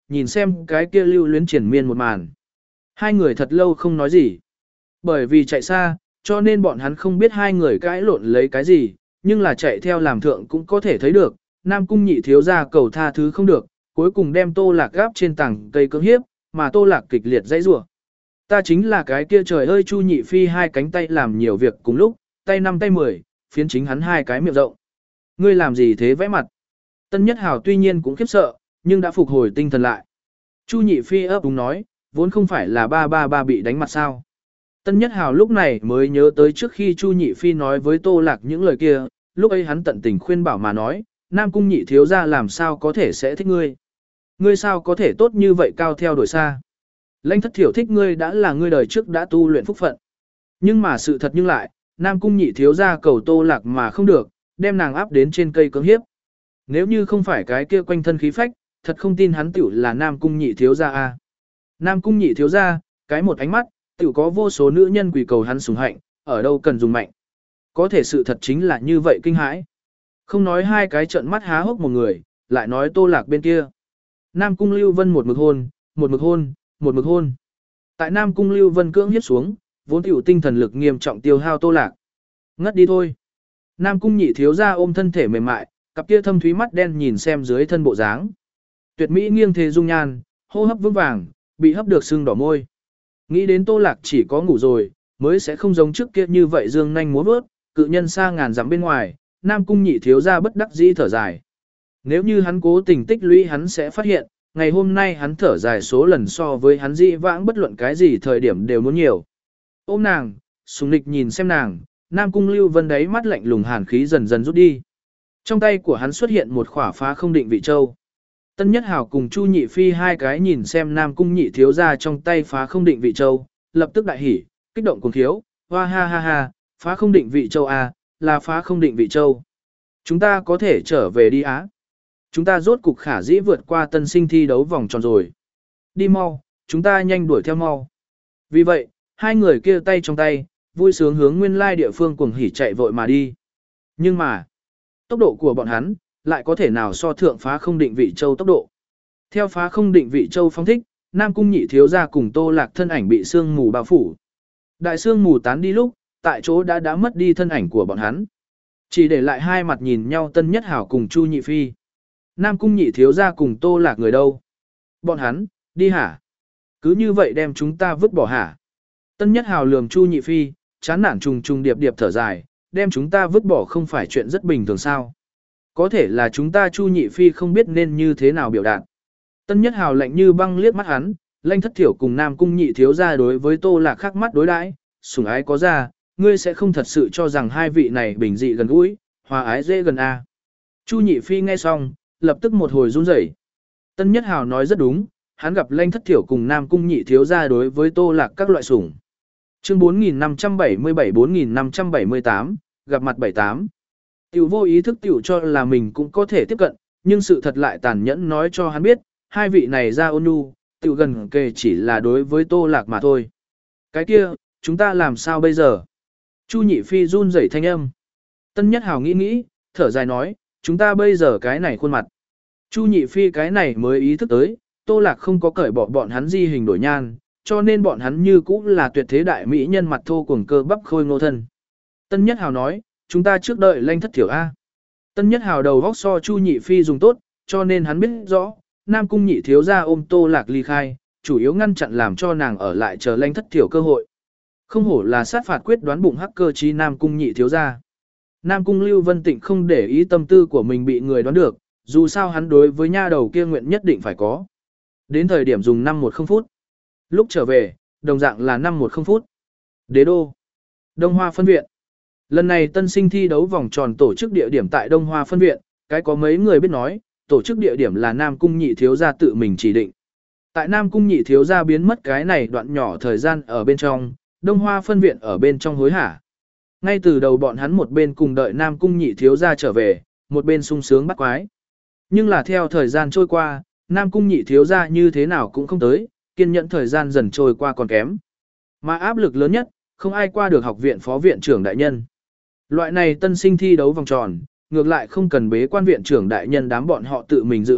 nhìn xem cái kia lưu luyến triển miên một màn. Hai người thật lâu không nói gì. Bởi vì chạy xa, cho nên bọn hắn không biết hai người cãi lộn lấy cái gì, nhưng là chạy theo làm thượng cũng có thể thấy được, Nam Cung Nhị thiếu gia cầu tha thứ không được, cuối cùng đem Tô Lạc gáp trên tảng cây cưỡng hiếp, mà Tô Lạc kịch liệt dãy rủa. Ta chính là cái kia trời ơi Chu Nhị Phi hai cánh tay làm nhiều việc cùng lúc, tay năm tay mười, phiến chính hắn hai cái miệng rộng. Ngươi làm gì thế vẽ mặt? Tân Nhất Hào tuy nhiên cũng khiếp sợ, nhưng đã phục hồi tinh thần lại. Chu Nhị Phi ấp úng nói, vốn không phải là ba ba ba bị đánh mặt sao. Tân Nhất Hào lúc này mới nhớ tới trước khi Chu Nhị Phi nói với Tô Lạc những lời kia, lúc ấy hắn tận tình khuyên bảo mà nói, Nam Cung Nhị thiếu gia làm sao có thể sẽ thích ngươi. Ngươi sao có thể tốt như vậy cao theo đuổi xa. Lãnh Thất Thiểu thích ngươi đã là ngươi đời trước đã tu luyện phúc phận. Nhưng mà sự thật nhưng lại, Nam Cung Nhị thiếu gia cầu Tô Lạc mà không được, đem nàng áp đến trên cây cưỡng hiếp. Nếu như không phải cái kia quanh thân khí phách, thật không tin hắn tiểu là Nam Cung Nhị thiếu gia a. Nam Cung Nhị thiếu gia, cái một ánh mắt, tiểu có vô số nữ nhân quỳ cầu hắn sủng hạnh, ở đâu cần dùng mạnh. Có thể sự thật chính là như vậy kinh hãi. Không nói hai cái trợn mắt há hốc một người, lại nói Tô Lạc bên kia. Nam Cung Lưu Vân một mực hôn, một mực hôn, một mực hôn. Tại Nam Cung Lưu Vân cưỡng hiếp xuống, vốn tiểu tinh thần lực nghiêm trọng tiêu hao Tô Lạc. Ngất đi thôi. Nam Cung Nhị thiếu gia ôm thân thể mềm mại, cặp kia thâm thúy mắt đen nhìn xem dưới thân bộ dáng. Tuyệt mỹ nghiêng thế dung nhan, hô hấp vững vàng, bị hấp được sưng đỏ môi. Nghĩ đến Tô Lạc chỉ có ngủ rồi, mới sẽ không giống trước kia như vậy dương nhanh múa vớt, cự nhân xa ngàn dặm bên ngoài, Nam Cung Nhị thiếu gia bất đắc dĩ thở dài. Nếu như hắn cố tình tích lũy hắn sẽ phát hiện, ngày hôm nay hắn thở dài số lần so với hắn dĩ vãng bất luận cái gì thời điểm đều muốn nhiều. Ôm nàng, sùng nịch nhìn xem nàng, Nam Cung Lưu Vân đáy mắt lạnh lùng hàn khí dần dần rút đi. Trong tay của hắn xuất hiện một khỏa phá không định vị châu. Tân Nhất Hào cùng Chu Nhị Phi hai cái nhìn xem Nam Cung Nhị thiếu gia trong tay phá không định vị châu, lập tức đại hỉ, kích động cuồng khiếu, hoa ha ha ha, phá không định vị châu à, là phá không định vị châu. Chúng ta có thể trở về đi Á. Chúng ta rốt cục khả dĩ vượt qua tân sinh thi đấu vòng tròn rồi. Đi mau, chúng ta nhanh đuổi theo mau. Vì vậy, hai người kia tay trong tay, vui sướng hướng nguyên lai địa phương cuồng hỉ chạy vội mà đi. Nhưng mà, tốc độ của bọn hắn, lại có thể nào so thượng phá không định vị châu tốc độ. Theo phá không định vị châu phóng thích, Nam Cung Nhị thiếu gia cùng Tô Lạc thân ảnh bị sương mù bao phủ. Đại sương mù tán đi lúc, tại chỗ đã đã mất đi thân ảnh của bọn hắn. Chỉ để lại hai mặt nhìn nhau Tân Nhất Hảo cùng Chu Nhị Phi. Nam Cung Nhị thiếu gia cùng Tô Lạc người đâu? Bọn hắn, đi hả? Cứ như vậy đem chúng ta vứt bỏ hả? Tân Nhất Hảo lườm Chu Nhị Phi, chán nản trùng trùng điệp điệp thở dài, đem chúng ta vứt bỏ không phải chuyện rất bình thường sao? Có thể là chúng ta Chu Nhị Phi không biết nên như thế nào biểu đạt. Tân Nhất Hào lạnh như băng liếc mắt hắn, Lãnh Thất Thiểu cùng Nam Cung Nhị thiếu gia đối với Tô Lạc khắc mắt đối đãi, sủng ái có ra, ngươi sẽ không thật sự cho rằng hai vị này bình dị gần gũi, hòa ái dễ gần a. Chu Nhị Phi nghe xong, lập tức một hồi run rẩy. Tân Nhất Hào nói rất đúng, hắn gặp Lãnh Thất Thiểu cùng Nam Cung Nhị thiếu gia đối với Tô Lạc các loại sủng. Chương bốn nghìn năm trăm bảy mươi bảy bốn nghìn năm trăm bảy mươi tám, gặp mặt bảy tám. Tiểu vô ý thức tiểu cho là mình cũng có thể tiếp cận, nhưng sự thật lại tàn nhẫn nói cho hắn biết, hai vị này ra ôn nhu, tiểu gần kề chỉ là đối với Tô Lạc mà thôi. Cái kia, chúng ta làm sao bây giờ? Chu Nhị Phi run rẩy thanh âm. Tân Nhất Hào nghĩ nghĩ, thở dài nói, chúng ta bây giờ cái này khuôn mặt. Chu Nhị Phi cái này mới ý thức tới, Tô Lạc không có cởi bỏ bọn hắn di hình đổi nhan, cho nên bọn hắn như cũ là tuyệt thế đại mỹ nhân mặt thô cuồng cơ bắp khôi ngô thân. Tân Nhất Hào nói, chúng ta trước đợi Lãnh Thất Thiểu A. Tân Nhất Hào đầu góc so Chu Nhị Phi dùng tốt, cho nên hắn biết rõ, Nam Cung Nhị thiếu gia ôm Tô Lạc ly khai, chủ yếu ngăn chặn làm cho nàng ở lại chờ Lãnh Thất Thiểu cơ hội. Không hổ là sát phạt quyết đoán bụng hacker chi Nam Cung Nhị thiếu gia. Nam Cung Lưu Vân Tịnh không để ý tâm tư của mình bị người đoán được, dù sao hắn đối với nha đầu kia nguyện nhất định phải có. Đến thời điểm dùng năm một không phút. Lúc trở về, đồng dạng là năm một không phút. Đế đô. Đông Hoa phân viện. Lần này tân sinh thi đấu vòng tròn tổ chức địa điểm tại Đông Hoa phân viện, cái có mấy người biết nói, tổ chức địa điểm là Nam Cung Nhị thiếu gia tự mình chỉ định. Tại Nam Cung Nhị thiếu gia biến mất cái này đoạn nhỏ thời gian ở bên trong, Đông Hoa phân viện ở bên trong hối hả. Ngay từ đầu bọn hắn một bên cùng đợi Nam Cung Nhị thiếu gia trở về, một bên sung sướng bắt quái. Nhưng là theo thời gian trôi qua, Nam Cung Nhị thiếu gia như thế nào cũng không tới, kiên nhẫn thời gian dần trôi qua còn kém. Mà áp lực lớn nhất, không ai qua được học viện phó viện trưởng đại nhân. Loại này tân sinh thi đấu vòng tròn, ngược lại không cần bế quan viện trưởng đại nhân đám bọn họ tự mình dự họp,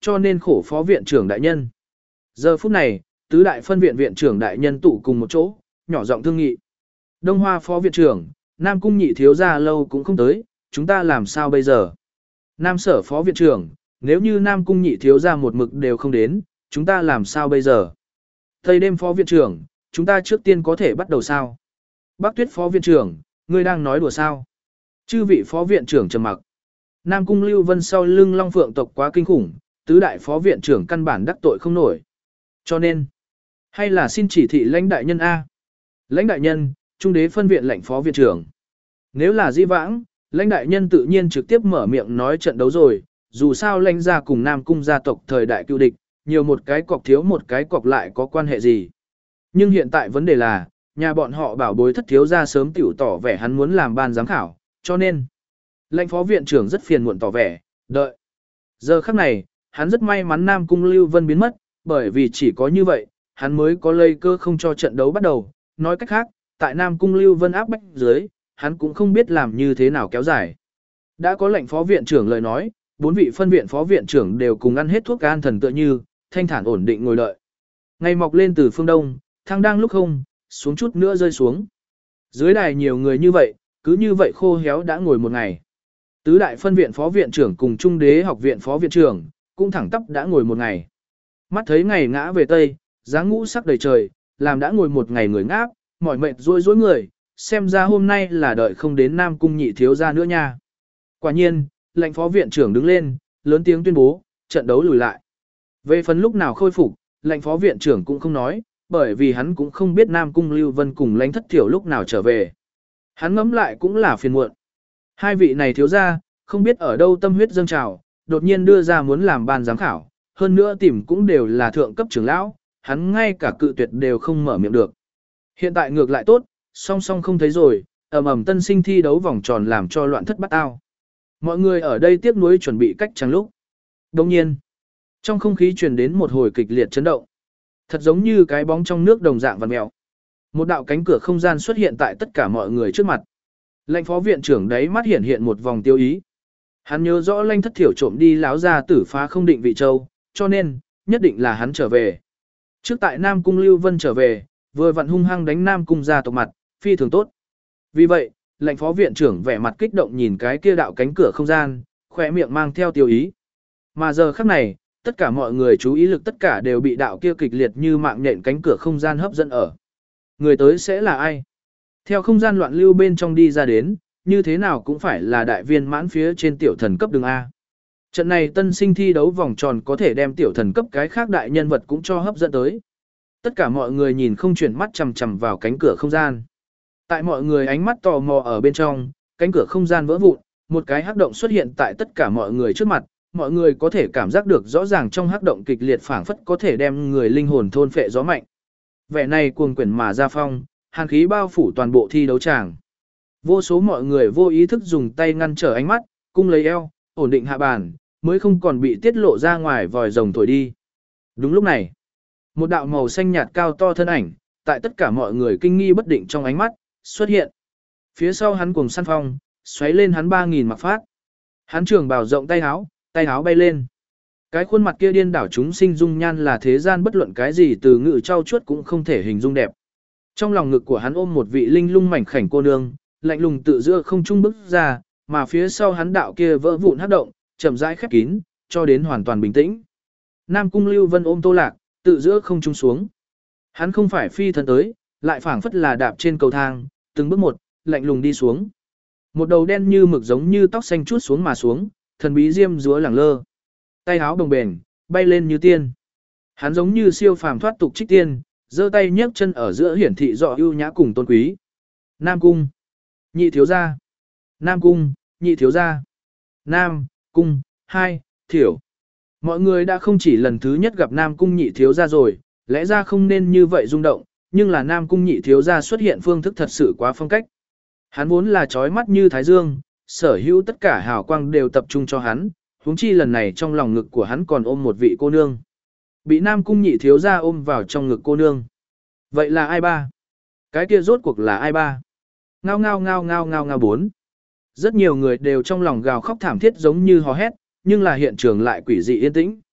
cho nên khổ phó viện trưởng đại nhân. Giờ phút này, tứ đại phân viện viện trưởng đại nhân tụ cùng một chỗ, nhỏ giọng thương nghị. Đông Hoa phó viện trưởng, Nam Cung nhị thiếu gia lâu cũng không tới, chúng ta làm sao bây giờ? Nam Sở phó viện trưởng, nếu như Nam Cung nhị thiếu gia một mực đều không đến, chúng ta làm sao bây giờ? Tây đêm phó viện trưởng, chúng ta trước tiên có thể bắt đầu sao? Bắc Tuyết phó viện trưởng, ngươi đang nói đùa sao? Chư vị phó viện trưởng trầm mặc. Nam Cung Lưu Vân sau lưng Long Phượng tộc quá kinh khủng, tứ đại phó viện trưởng căn bản đắc tội không nổi. Cho nên, hay là xin chỉ thị lãnh đại nhân A. Lãnh đại nhân, trung đế phân viện lãnh phó viện trưởng. Nếu là di vãng, lãnh đại nhân tự nhiên trực tiếp mở miệng nói trận đấu rồi, dù sao lãnh gia cùng Nam Cung gia tộc thời đại cựu địch, nhiều một cái cọc thiếu một cái cọc lại có quan hệ gì. Nhưng hiện tại vấn đề là, nhà bọn họ bảo bối thất thiếu gia sớm tiểu tỏ vẻ hắn muốn làm ban giám khảo, cho nên, lãnh phó viện trưởng rất phiền muộn tỏ vẻ, đợi. Giờ khắc này, hắn rất may mắn Nam Cung Lưu Vân biến mất, bởi vì chỉ có như vậy, hắn mới có lây cơ không cho trận đấu bắt đầu. Nói cách khác, tại Nam Cung Lưu Vân áp bách dưới, hắn cũng không biết làm như thế nào kéo dài. Đã có lệnh phó viện trưởng lời nói, bốn vị phân viện phó viện trưởng đều cùng ăn hết thuốc an thần tựa như, thanh thản ổn định ngồi đợi. Ngày mọc lên từ phương đông, thăng đang lúc không, xuống chút nữa rơi xuống. Dưới đài nhiều người như vậy, cứ như vậy khô héo đã ngồi một ngày. Tứ đại phân viện phó viện trưởng cùng trung đế học viện phó viện trưởng, cũng thẳng tắp đã ngồi một ngày. Mắt thấy ngày ngã về tây, dáng ngũ sắc đầy trời, làm đã ngồi một ngày người ngáp, mỏi mệt rối rối người, xem ra hôm nay là đợi không đến Nam Cung nhị thiếu gia nữa nha. Quả nhiên, lãnh phó viện trưởng đứng lên, lớn tiếng tuyên bố, trận đấu lùi lại. Về phần lúc nào khôi phục, lãnh phó viện trưởng cũng không nói, bởi vì hắn cũng không biết Nam Cung Lưu Vân cùng lãnh thất thiểu lúc nào trở về. Hắn ngẫm lại cũng là phiền muộn. Hai vị này thiếu gia, không biết ở đâu tâm huyết dâng trào, đột nhiên đưa ra muốn làm ban giám khảo, hơn nữa tìm cũng đều là thượng cấp trưởng lão, hắn ngay cả cự tuyệt đều không mở miệng được. Hiện tại ngược lại tốt, song song không thấy rồi, ầm ầm tân sinh thi đấu vòng tròn làm cho loạn thất bát ao. Mọi người ở đây tiếc nuối chuẩn bị cách chẳng lúc. Đồng nhiên, trong không khí truyền đến một hồi kịch liệt chấn động. Thật giống như cái bóng trong nước đồng dạng vằn mèo. Một đạo cánh cửa không gian xuất hiện tại tất cả mọi người trước mặt. Lãnh phó viện trưởng đấy mắt hiện hiện một vòng tiêu ý. Hắn nhớ rõ Lãnh thất thiểu trộm đi láo ra tử phá không định vị châu, cho nên, nhất định là hắn trở về. Trước tại Nam Cung Lưu Vân trở về, vừa vặn hung hăng đánh Nam Cung gia tộc mặt, phi thường tốt. Vì vậy, lãnh phó viện trưởng vẻ mặt kích động nhìn cái kia đạo cánh cửa không gian, khỏe miệng mang theo tiêu ý. Mà giờ khắc này, tất cả mọi người chú ý lực tất cả đều bị đạo kia kịch liệt như mạng nhện cánh cửa không gian hấp dẫn ở. Người tới sẽ là ai? Theo không gian loạn lưu bên trong đi ra đến, như thế nào cũng phải là đại viên mãn phía trên tiểu thần cấp đường A. Trận này tân sinh thi đấu vòng tròn có thể đem tiểu thần cấp cái khác đại nhân vật cũng cho hấp dẫn tới. Tất cả mọi người nhìn không chuyển mắt chằm chằm vào cánh cửa không gian. Tại mọi người ánh mắt tò mò ở bên trong, cánh cửa không gian vỡ vụn, một cái hắc động xuất hiện tại tất cả mọi người trước mặt, mọi người có thể cảm giác được rõ ràng trong hắc động kịch liệt phảng phất có thể đem người linh hồn thôn phệ gió mạnh. Vẻ này cuồng quyển mà ra phong, hàn khí bao phủ toàn bộ thi đấu tràng. Vô số mọi người vô ý thức dùng tay ngăn trở ánh mắt, cung lấy eo, ổn định hạ bàn, mới không còn bị tiết lộ ra ngoài vòi rồng thổi đi. Đúng lúc này, một đạo màu xanh nhạt cao to thân ảnh, tại tất cả mọi người kinh nghi bất định trong ánh mắt, xuất hiện. Phía sau hắn cùng săn phong, xoáy lên hắn ba nghìn mặc phát. Hắn trường bào rộng tay áo, tay áo bay lên. Cái khuôn mặt kia điên đảo chúng sinh dung nhan là thế gian bất luận cái gì từ ngự trau chuốt cũng không thể hình dung đẹp. Trong lòng ngực của hắn ôm một vị linh lung mảnh khảnh cô nương, lạnh lùng tự giữa không trung bước ra, mà phía sau hắn đạo kia vỡ vụn hắc động, chậm rãi khép kín, cho đến hoàn toàn bình tĩnh. Nam Cung Lưu Vân ôm Tô Lạc, tự giữa không trung xuống. Hắn không phải phi thân tới, lại phảng phất là đạp trên cầu thang, từng bước một, lạnh lùng đi xuống. Một đầu đen như mực giống như tóc xanh chút xuống mà xuống, thần bí diêm dúa lẳng lơ. Tay áo đồng bền, bay lên như tiên. Hắn giống như siêu phàm thoát tục trích tiên, giơ tay nhấc chân ở giữa hiển thị rõ ưu nhã cùng tôn quý. Nam Cung, nhị thiếu gia. Nam Cung, nhị thiếu gia. Nam Cung, hai, thiểu. Mọi người đã không chỉ lần thứ nhất gặp Nam Cung nhị thiếu gia rồi, lẽ ra không nên như vậy rung động, nhưng là Nam Cung nhị thiếu gia xuất hiện phương thức thật sự quá phong cách. Hắn vốn là trói mắt như thái dương, sở hữu tất cả hào quang đều tập trung cho hắn, huống chi lần này trong lòng ngực của hắn còn ôm một vị cô nương. Bị Nam Cung nhị thiếu gia ôm vào trong ngực cô nương. Vậy là ai ba? Cái kia rốt cuộc là ai ba? Ngao ngao ngao ngao ngao ngao bốn. Rất nhiều người đều trong lòng gào khóc thảm thiết giống như hò hét, nhưng là hiện trường lại quỷ dị yên tĩnh.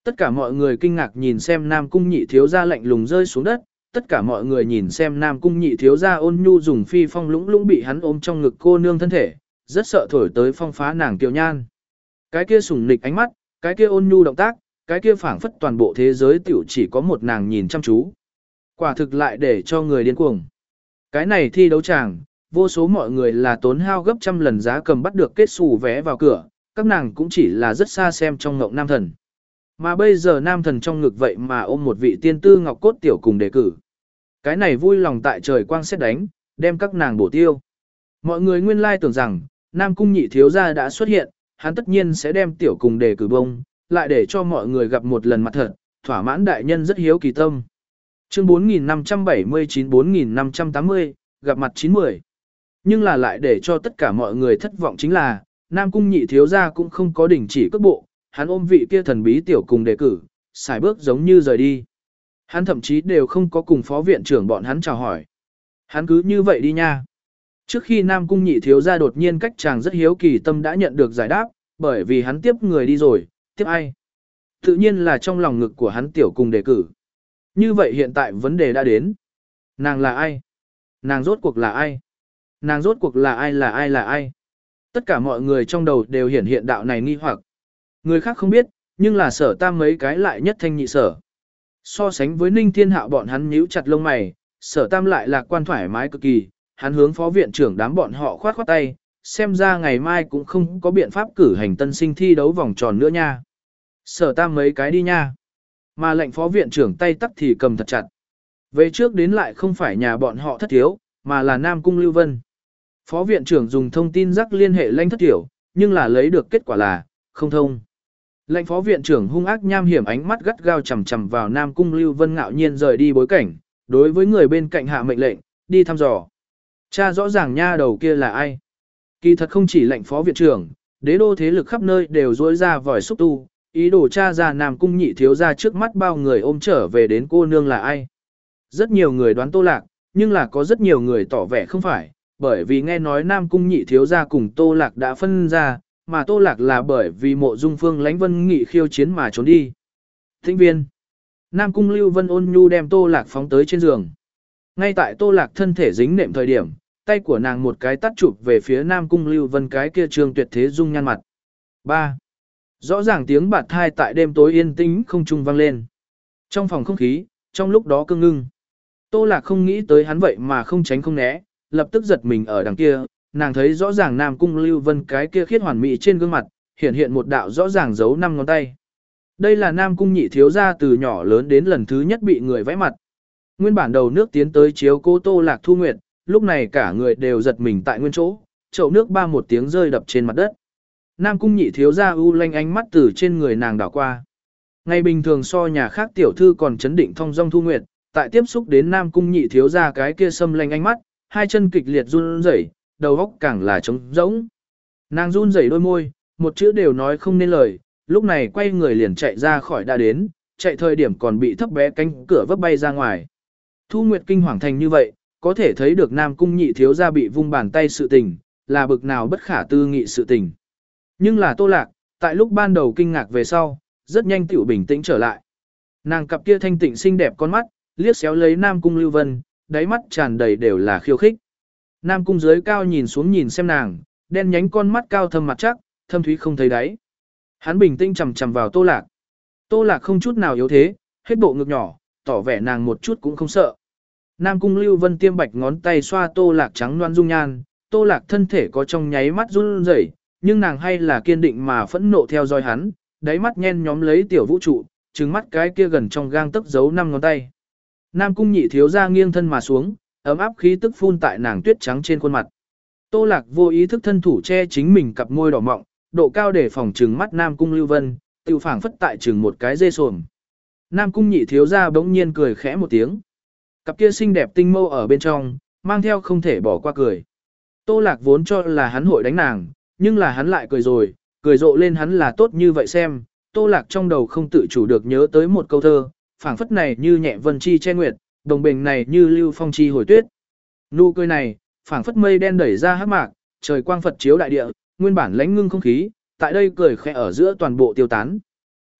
Tất cả mọi người kinh ngạc nhìn xem Nam Cung Nhị thiếu gia lạnh lùng rơi xuống đất, tất cả mọi người nhìn xem Nam Cung Nhị thiếu gia ôn nhu dùng phi phong lũng lũng bị hắn ôm trong ngực cô nương thân thể, rất sợ thổi tới phong phá nàng kiều nhan. Cái kia sủng nịch ánh mắt, cái kia ôn nhu động tác, cái kia phảng phất toàn bộ thế giới tiểu chỉ có một nàng nhìn chăm chú. Quả thực lại để cho người điên cuồng. Cái này thi đấu tràng, vô số mọi người là tốn hao gấp trăm lần giá cầm bắt được kết xù vé vào cửa, các nàng cũng chỉ là rất xa xem trong ngộng nam thần. Mà bây giờ nam thần trong ngực vậy mà ôm một vị tiên tư ngọc cốt tiểu cùng đề cử. Cái này vui lòng tại trời quang xét đánh, đem các nàng bổ tiêu. Mọi người nguyên lai tưởng rằng, Nam Cung Nhị thiếu gia đã xuất hiện, hắn tất nhiên sẽ đem tiểu cùng đề cử bông, lại để cho mọi người gặp một lần mặt thật, thỏa mãn đại nhân rất hiếu kỳ tâm. Chương bốn nghìn năm trăm bảy mươi chín bốn nghìn năm trăm tám mươi, gặp mặt chín mươi. Nhưng là lại để cho tất cả mọi người thất vọng chính là, Nam Cung Nhị thiếu gia cũng không có đình chỉ cước bộ, hắn ôm vị kia thần bí tiểu cùng đề cử, xài bước giống như rời đi. Hắn thậm chí đều không có cùng phó viện trưởng bọn hắn chào hỏi. Hắn cứ như vậy đi nha. Trước khi Nam Cung Nhị thiếu gia đột nhiên cách chàng rất hiếu kỳ tâm đã nhận được giải đáp, bởi vì hắn tiếp người đi rồi, tiếp ai? Tự nhiên là trong lòng ngực của hắn tiểu cùng đề cử. Như vậy hiện tại vấn đề đã đến. Nàng là ai? Nàng rốt cuộc là ai? Nàng rốt cuộc là ai là ai là ai? Tất cả mọi người trong đầu đều hiển hiện đạo này nghi hoặc. Người khác không biết, nhưng là sở tam mấy cái lại nhất thanh nhị sở. So sánh với Ninh Thiên Hạo bọn hắn nhíu chặt lông mày, sở tam lại lạc quan thoải mái cực kỳ, hắn hướng phó viện trưởng đám bọn họ khoát khoát tay, xem ra ngày mai cũng không có biện pháp cử hành tân sinh thi đấu vòng tròn nữa nha. Sở tam mấy cái đi nha. Mà lệnh phó viện trưởng tay tắc thì cầm thật chặt. Về trước đến lại không phải nhà bọn họ thất thiếu, mà là Nam Cung Lưu Vân. Phó viện trưởng dùng thông tin rắc liên hệ lanh thất tiểu, nhưng là lấy được kết quả là, không thông. Lệnh phó viện trưởng hung ác nham hiểm ánh mắt gắt gao chằm chằm vào Nam Cung Lưu Vân ngạo nhiên rời đi bối cảnh, đối với người bên cạnh hạ mệnh lệnh, đi thăm dò. Cha rõ ràng nha đầu kia là ai. Kỳ thật không chỉ lệnh phó viện trưởng, đế đô thế lực khắp nơi đều rối ra vòi xúc tu, ý đồ cha ra Nam Cung Nhị thiếu ra trước mắt bao người ôm trở về đến cô nương là ai. Rất nhiều người đoán Tô Lạc, nhưng là có rất nhiều người tỏ vẻ không phải, bởi vì nghe nói Nam Cung Nhị thiếu ra cùng Tô Lạc đã phân ra, mà Tô Lạc là bởi vì mộ dung phương lãnh Vân Nghị khiêu chiến mà trốn đi. Thính viên. Nam Cung Lưu Vân ôn nhu đem Tô Lạc phóng tới trên giường. Ngay tại Tô Lạc thân thể dính nệm thời điểm, tay của nàng một cái tắt chụp về phía Nam Cung Lưu Vân cái kia trương tuyệt thế dung nhan mặt. ba. Rõ ràng tiếng bạt thai tại đêm tối yên tĩnh không trung vang lên. Trong phòng không khí, trong lúc đó cương ngưng. Tô Lạc không nghĩ tới hắn vậy mà không tránh không né, lập tức giật mình ở đằng kia, nàng thấy rõ ràng Nam Cung Lưu Vân cái kia khiết hoàn mỹ trên gương mặt, hiện hiện một đạo rõ ràng dấu năm ngón tay. Đây là Nam Cung Nhị thiếu gia từ nhỏ lớn đến lần thứ nhất bị người vẽ mặt. Nguyên bản đầu nước tiến tới chiếu cố Tô Lạc Thu Nguyệt, lúc này cả người đều giật mình tại nguyên chỗ, chậu nước ba một tiếng rơi đập trên mặt đất. Nam Cung Nhị thiếu gia u lanh ánh mắt từ trên người nàng đảo qua. Ngày bình thường so nhà khác tiểu thư còn chấn định thong dong Thu Nguyệt, tại tiếp xúc đến Nam Cung Nhị thiếu gia cái kia xâm lanh ánh mắt, hai chân kịch liệt run rẩy, đầu óc càng là trống rỗng. Nàng run rẩy đôi môi, một chữ đều nói không nên lời, lúc này quay người liền chạy ra khỏi đã đến, chạy thời điểm còn bị thấp bé cánh cửa vấp bay ra ngoài. Thu Nguyệt kinh hoàng thành như vậy, có thể thấy được Nam Cung Nhị thiếu gia bị vung bàn tay sự tình, là bực nào bất khả tư nghị sự tình. Nhưng là Tô Lạc, tại lúc ban đầu kinh ngạc về sau, rất nhanh tiểu bình tĩnh trở lại. Nàng cặp kia thanh tịnh xinh đẹp con mắt, liếc xéo lấy Nam Cung Lưu Vân, đáy mắt tràn đầy đều là khiêu khích. Nam Cung dưới cao nhìn xuống nhìn xem nàng, đen nhánh con mắt cao thâm mặt chắc, thâm thúy không thấy đáy. Hắn bình tĩnh chằm chằm vào Tô Lạc. Tô Lạc không chút nào yếu thế, hết bộ ngực nhỏ, tỏ vẻ nàng một chút cũng không sợ. Nam Cung Lưu Vân tiêm bạch ngón tay xoa Tô Lạc trắng loan dung nhan, Tô Lạc thân thể có trong nháy mắt run rẩy, nhưng nàng hay là kiên định mà phẫn nộ theo dõi hắn, đáy mắt nhen nhóm lấy tiểu vũ trụ, trừng mắt cái kia gần trong gang tấc giấu năm ngón tay. Nam Cung Nhị thiếu gia nghiêng thân mà xuống, ấm áp khí tức phun tại nàng tuyết trắng trên khuôn mặt. Tô Lạc vô ý thức thân thủ che chính mình cặp môi đỏ mọng, độ cao để phòng trừng mắt Nam Cung Lưu Vân, tiêu phảng phất tại trừng một cái dê sồm. Nam Cung Nhị thiếu gia bỗng nhiên cười khẽ một tiếng. Cặp kia xinh đẹp tinh mâu ở bên trong, mang theo không thể bỏ qua cười. Tô Lạc vốn cho là hắn hội đánh nàng, nhưng là hắn lại cười rồi, cười rộ lên hắn là tốt như vậy xem. Tô Lạc trong đầu không tự chủ được nhớ tới một câu thơ, phảng phất này như nhẹ vân chi che nguyệt, đồng bình này như lưu phong chi hồi tuyết. Nụ cười này, phảng phất mây đen đẩy ra hắc mạc, trời quang Phật chiếu đại địa, nguyên bản lãnh ngưng không khí, tại đây cười khẽ ở giữa toàn bộ tiêu tán.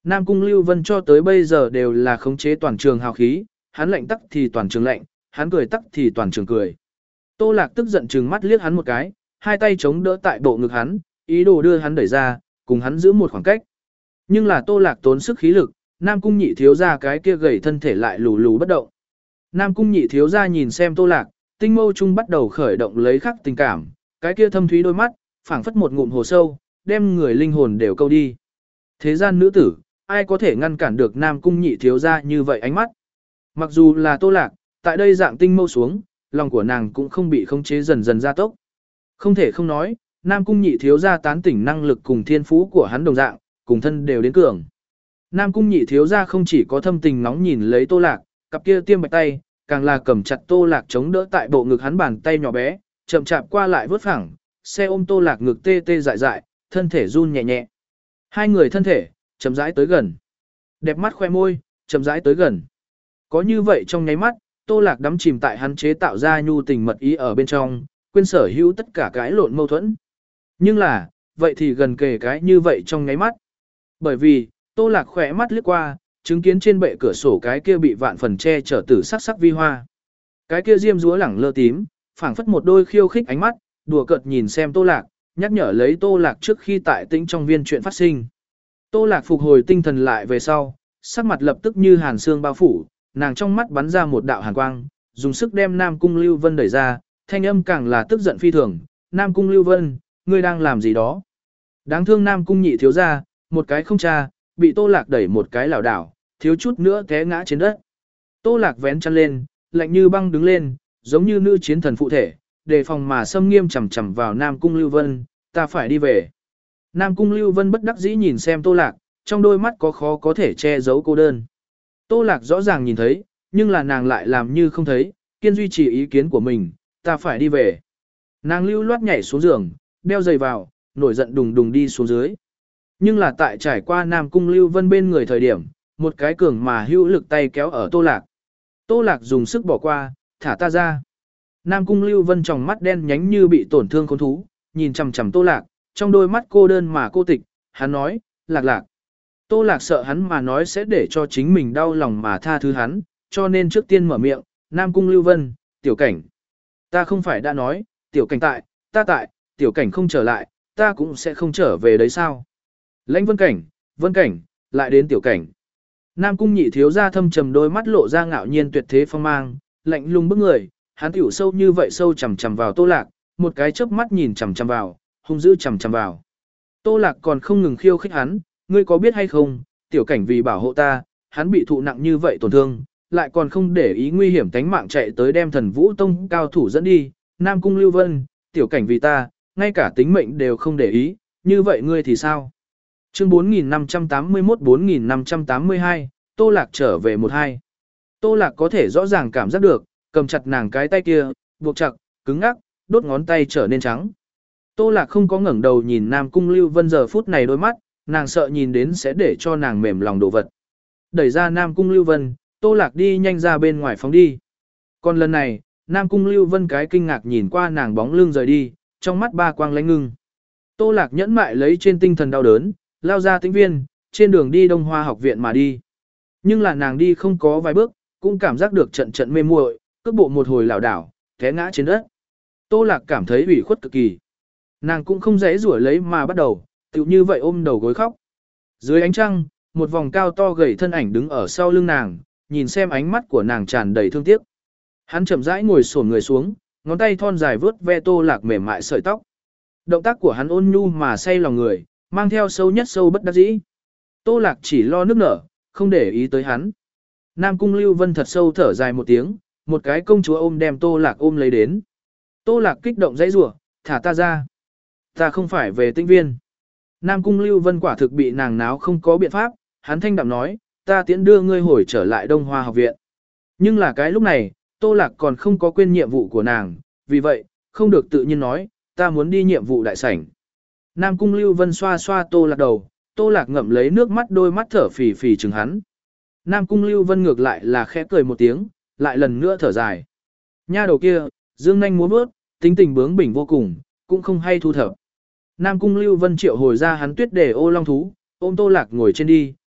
Nam Cung Lưu Vân cho tới bây giờ đều là khống chế toàn trường hào khí, hắn lạnh tắc thì toàn trường lạnh, hắn cười tắc thì toàn trường cười. Tô Lạc tức giận trừng mắt liếc hắn một cái, hai tay chống đỡ tại bộ ngực hắn, ý đồ đưa hắn đẩy ra, cùng hắn giữ một khoảng cách. Nhưng là Tô Lạc tốn sức khí lực, Nam Cung Nhị thiếu gia cái kia gầy thân thể lại lù lù bất động. Nam Cung Nhị thiếu gia nhìn xem Tô Lạc, tinh mâu trung bắt đầu khởi động lấy khắc tình cảm, cái kia thâm thúy đôi mắt, phảng phất một ngụm hồ sâu, đem người linh hồn đều câu đi. Thế gian nữ tử, ai có thể ngăn cản được Nam Cung Nhị thiếu gia như vậy ánh mắt? Mặc dù là Tô Lạc, tại đây dạng tinh mâu xuống, lòng của nàng cũng không bị khống chế dần dần gia tốc. Không thể không nói, Nam Cung Nhị thiếu gia tán tỉnh năng lực cùng thiên phú của hắn đồng dạng, cùng thân đều đến cường. Nam Cung Nhị thiếu gia không chỉ có thâm tình nóng nhìn lấy Tô Lạc, cặp kia tiêm bạch tay, càng là cầm chặt Tô Lạc chống đỡ tại bộ ngực hắn bàn tay nhỏ bé, chậm chạp qua lại vớt phẳng, xe ôm Tô Lạc ngực tê tê dại dại, thân thể run nhẹ nhẹ. Hai người thân thể chậm rãi tới gần. Đẹp mắt khoe môi, chậm rãi tới gần. Có như vậy trong nháy mắt, Tô Lạc đắm chìm tại hắn chế tạo ra nhu tình mật ý ở bên trong, quên sở hữu tất cả cái lộn mâu thuẫn. Nhưng là, vậy thì gần kề cái như vậy trong nháy mắt. Bởi vì, Tô Lạc khỏe mắt liếc qua, chứng kiến trên bệ cửa sổ cái kia bị vạn phần che chở tử sắc sắc vi hoa. Cái kia diêm dúa lẳng lơ tím, phảng phất một đôi khiêu khích ánh mắt, đùa cợt nhìn xem Tô Lạc, nhắc nhở lấy Tô Lạc trước khi tại tĩnh trong viên chuyện phát sinh. Tô Lạc phục hồi tinh thần lại về sau, sắc mặt lập tức như hàn xương bao phủ, nàng trong mắt bắn ra một đạo hàn quang, dùng sức đem Nam Cung Lưu Vân đẩy ra, thanh âm càng là tức giận phi thường. Nam Cung Lưu Vân, ngươi đang làm gì đó? Đáng thương Nam Cung Nhị thiếu gia, một cái không cha, bị Tô Lạc đẩy một cái lảo đảo, thiếu chút nữa té ngã trên đất. Tô Lạc vén chăn lên, lạnh như băng đứng lên, giống như nữ chiến thần phụ thể, đề phòng mà xâm nghiêm chằm chằm vào Nam Cung Lưu Vân, ta phải đi về. Nam Cung Lưu Vân bất đắc dĩ nhìn xem Tô Lạc, trong đôi mắt có khó có thể che giấu cô đơn. Tô Lạc rõ ràng nhìn thấy, nhưng là nàng lại làm như không thấy, kiên duy trì ý kiến của mình, ta phải đi về. Nàng lưu loát nhảy xuống giường, đeo giày vào, nổi giận đùng đùng đi xuống dưới. Nhưng là tại trải qua Nam Cung Lưu Vân bên người thời điểm, một cái cường mà hữu lực tay kéo ở Tô Lạc. Tô Lạc dùng sức bỏ qua, thả ta ra. Nam Cung Lưu Vân trong mắt đen nhánh như bị tổn thương khốn thú, nhìn chằm chằm Tô Lạc, trong đôi mắt cô đơn mà cô tịch, hắn nói, Lạc Lạc. Tô Lạc sợ hắn mà nói sẽ để cho chính mình đau lòng mà tha thứ hắn, cho nên trước tiên mở miệng, Nam Cung Lưu Vân, tiểu cảnh. Ta không phải đã nói, tiểu cảnh tại, ta tại, tiểu cảnh không trở lại, ta cũng sẽ không trở về đấy sao. Lãnh Vân Cảnh, Vân Cảnh, lại đến tiểu cảnh. Nam Cung Nhị thiếu gia thâm trầm đôi mắt lộ ra ngạo nhiên tuyệt thế phong mang, lạnh lùng bức người, hắn tiểu sâu như vậy sâu chằm chằm vào Tô Lạc, một cái chớp mắt nhìn chằm chằm vào, hung dữ chằm chằm vào. Tô Lạc còn không ngừng khiêu khích hắn, ngươi có biết hay không, tiểu cảnh vì bảo hộ ta, hắn bị thụ nặng như vậy tổn thương, lại còn không để ý nguy hiểm tánh mạng chạy tới đem Thần Vũ Tông cao thủ dẫn đi, Nam Cung Lưu Vân, tiểu cảnh vì ta, ngay cả tính mệnh đều không để ý, như vậy ngươi thì sao? Chương bốn nghìn năm trăm tám mươi mốt bốn nghìn năm trăm tám mươi hai, Tô Lạc trở về một hai. Tô Lạc có thể rõ ràng cảm giác được, cầm chặt nàng cái tay kia, buộc chặt, cứng ngắc, đốt ngón tay trở nên trắng. Tô Lạc không có ngẩng đầu nhìn Nam Cung Lưu Vân giờ phút này đôi mắt, nàng sợ nhìn đến sẽ để cho nàng mềm lòng đồ vật. Đẩy ra Nam Cung Lưu Vân, Tô Lạc đi nhanh ra bên ngoài phóng đi. Còn lần này, Nam Cung Lưu Vân cái kinh ngạc nhìn qua nàng bóng lưng rời đi, trong mắt ba quang lánh ngưng. Tô Lạc nhẫn mại lấy trên tinh thần đau đớn, lao ra tĩnh viên, trên đường đi Đông Hoa học viện mà đi. Nhưng là nàng đi không có vài bước, cũng cảm giác được trận trận mê muội, cước bộ một hồi lảo đảo, té ngã trên đất. Tô Lạc cảm thấy ủy khuất cực kỳ. Nàng cũng không dễ rủa lấy mà bắt đầu, tựu như vậy ôm đầu gối khóc. Dưới ánh trăng, một vòng cao to gầy thân ảnh đứng ở sau lưng nàng, nhìn xem ánh mắt của nàng tràn đầy thương tiếc. Hắn chậm rãi ngồi xổm người xuống, ngón tay thon dài vướt ve Tô Lạc mềm mại sợi tóc. Động tác của hắn ôn nhu mà say lòng người, mang theo sâu nhất sâu bất đắc dĩ. Tô Lạc chỉ lo nước nở, không để ý tới hắn. Nam Cung Lưu Vân thật sâu thở dài một tiếng, một cái công chúa ôm đem Tô Lạc ôm lấy đến. Tô Lạc kích động dãy rủa, thả ta ra. Ta không phải về Tĩnh viên. Nam Cung Lưu Vân quả thực bị nàng náo không có biện pháp, hắn thanh đạm nói, ta tiễn đưa ngươi hồi trở lại Đông Hoa học viện. Nhưng là cái lúc này, Tô Lạc còn không có quên nhiệm vụ của nàng, vì vậy, không được tự nhiên nói, ta muốn đi nhiệm vụ đại sảnh. Nam Cung Lưu Vân xoa xoa Tô Lạc đầu, Tô Lạc ngậm lấy nước mắt đôi mắt thở phì phì chừng hắn. Nam Cung Lưu Vân ngược lại là khẽ cười một tiếng, lại lần nữa thở dài. Nha đầu kia, dương nanh múa bước, tính tình bướng bỉnh vô cùng, cũng không hay thu thập. Nam Cung Lưu Vân triệu hồi ra hắn tuyết để ô long thú, ôm Tô Lạc ngồi trên đi,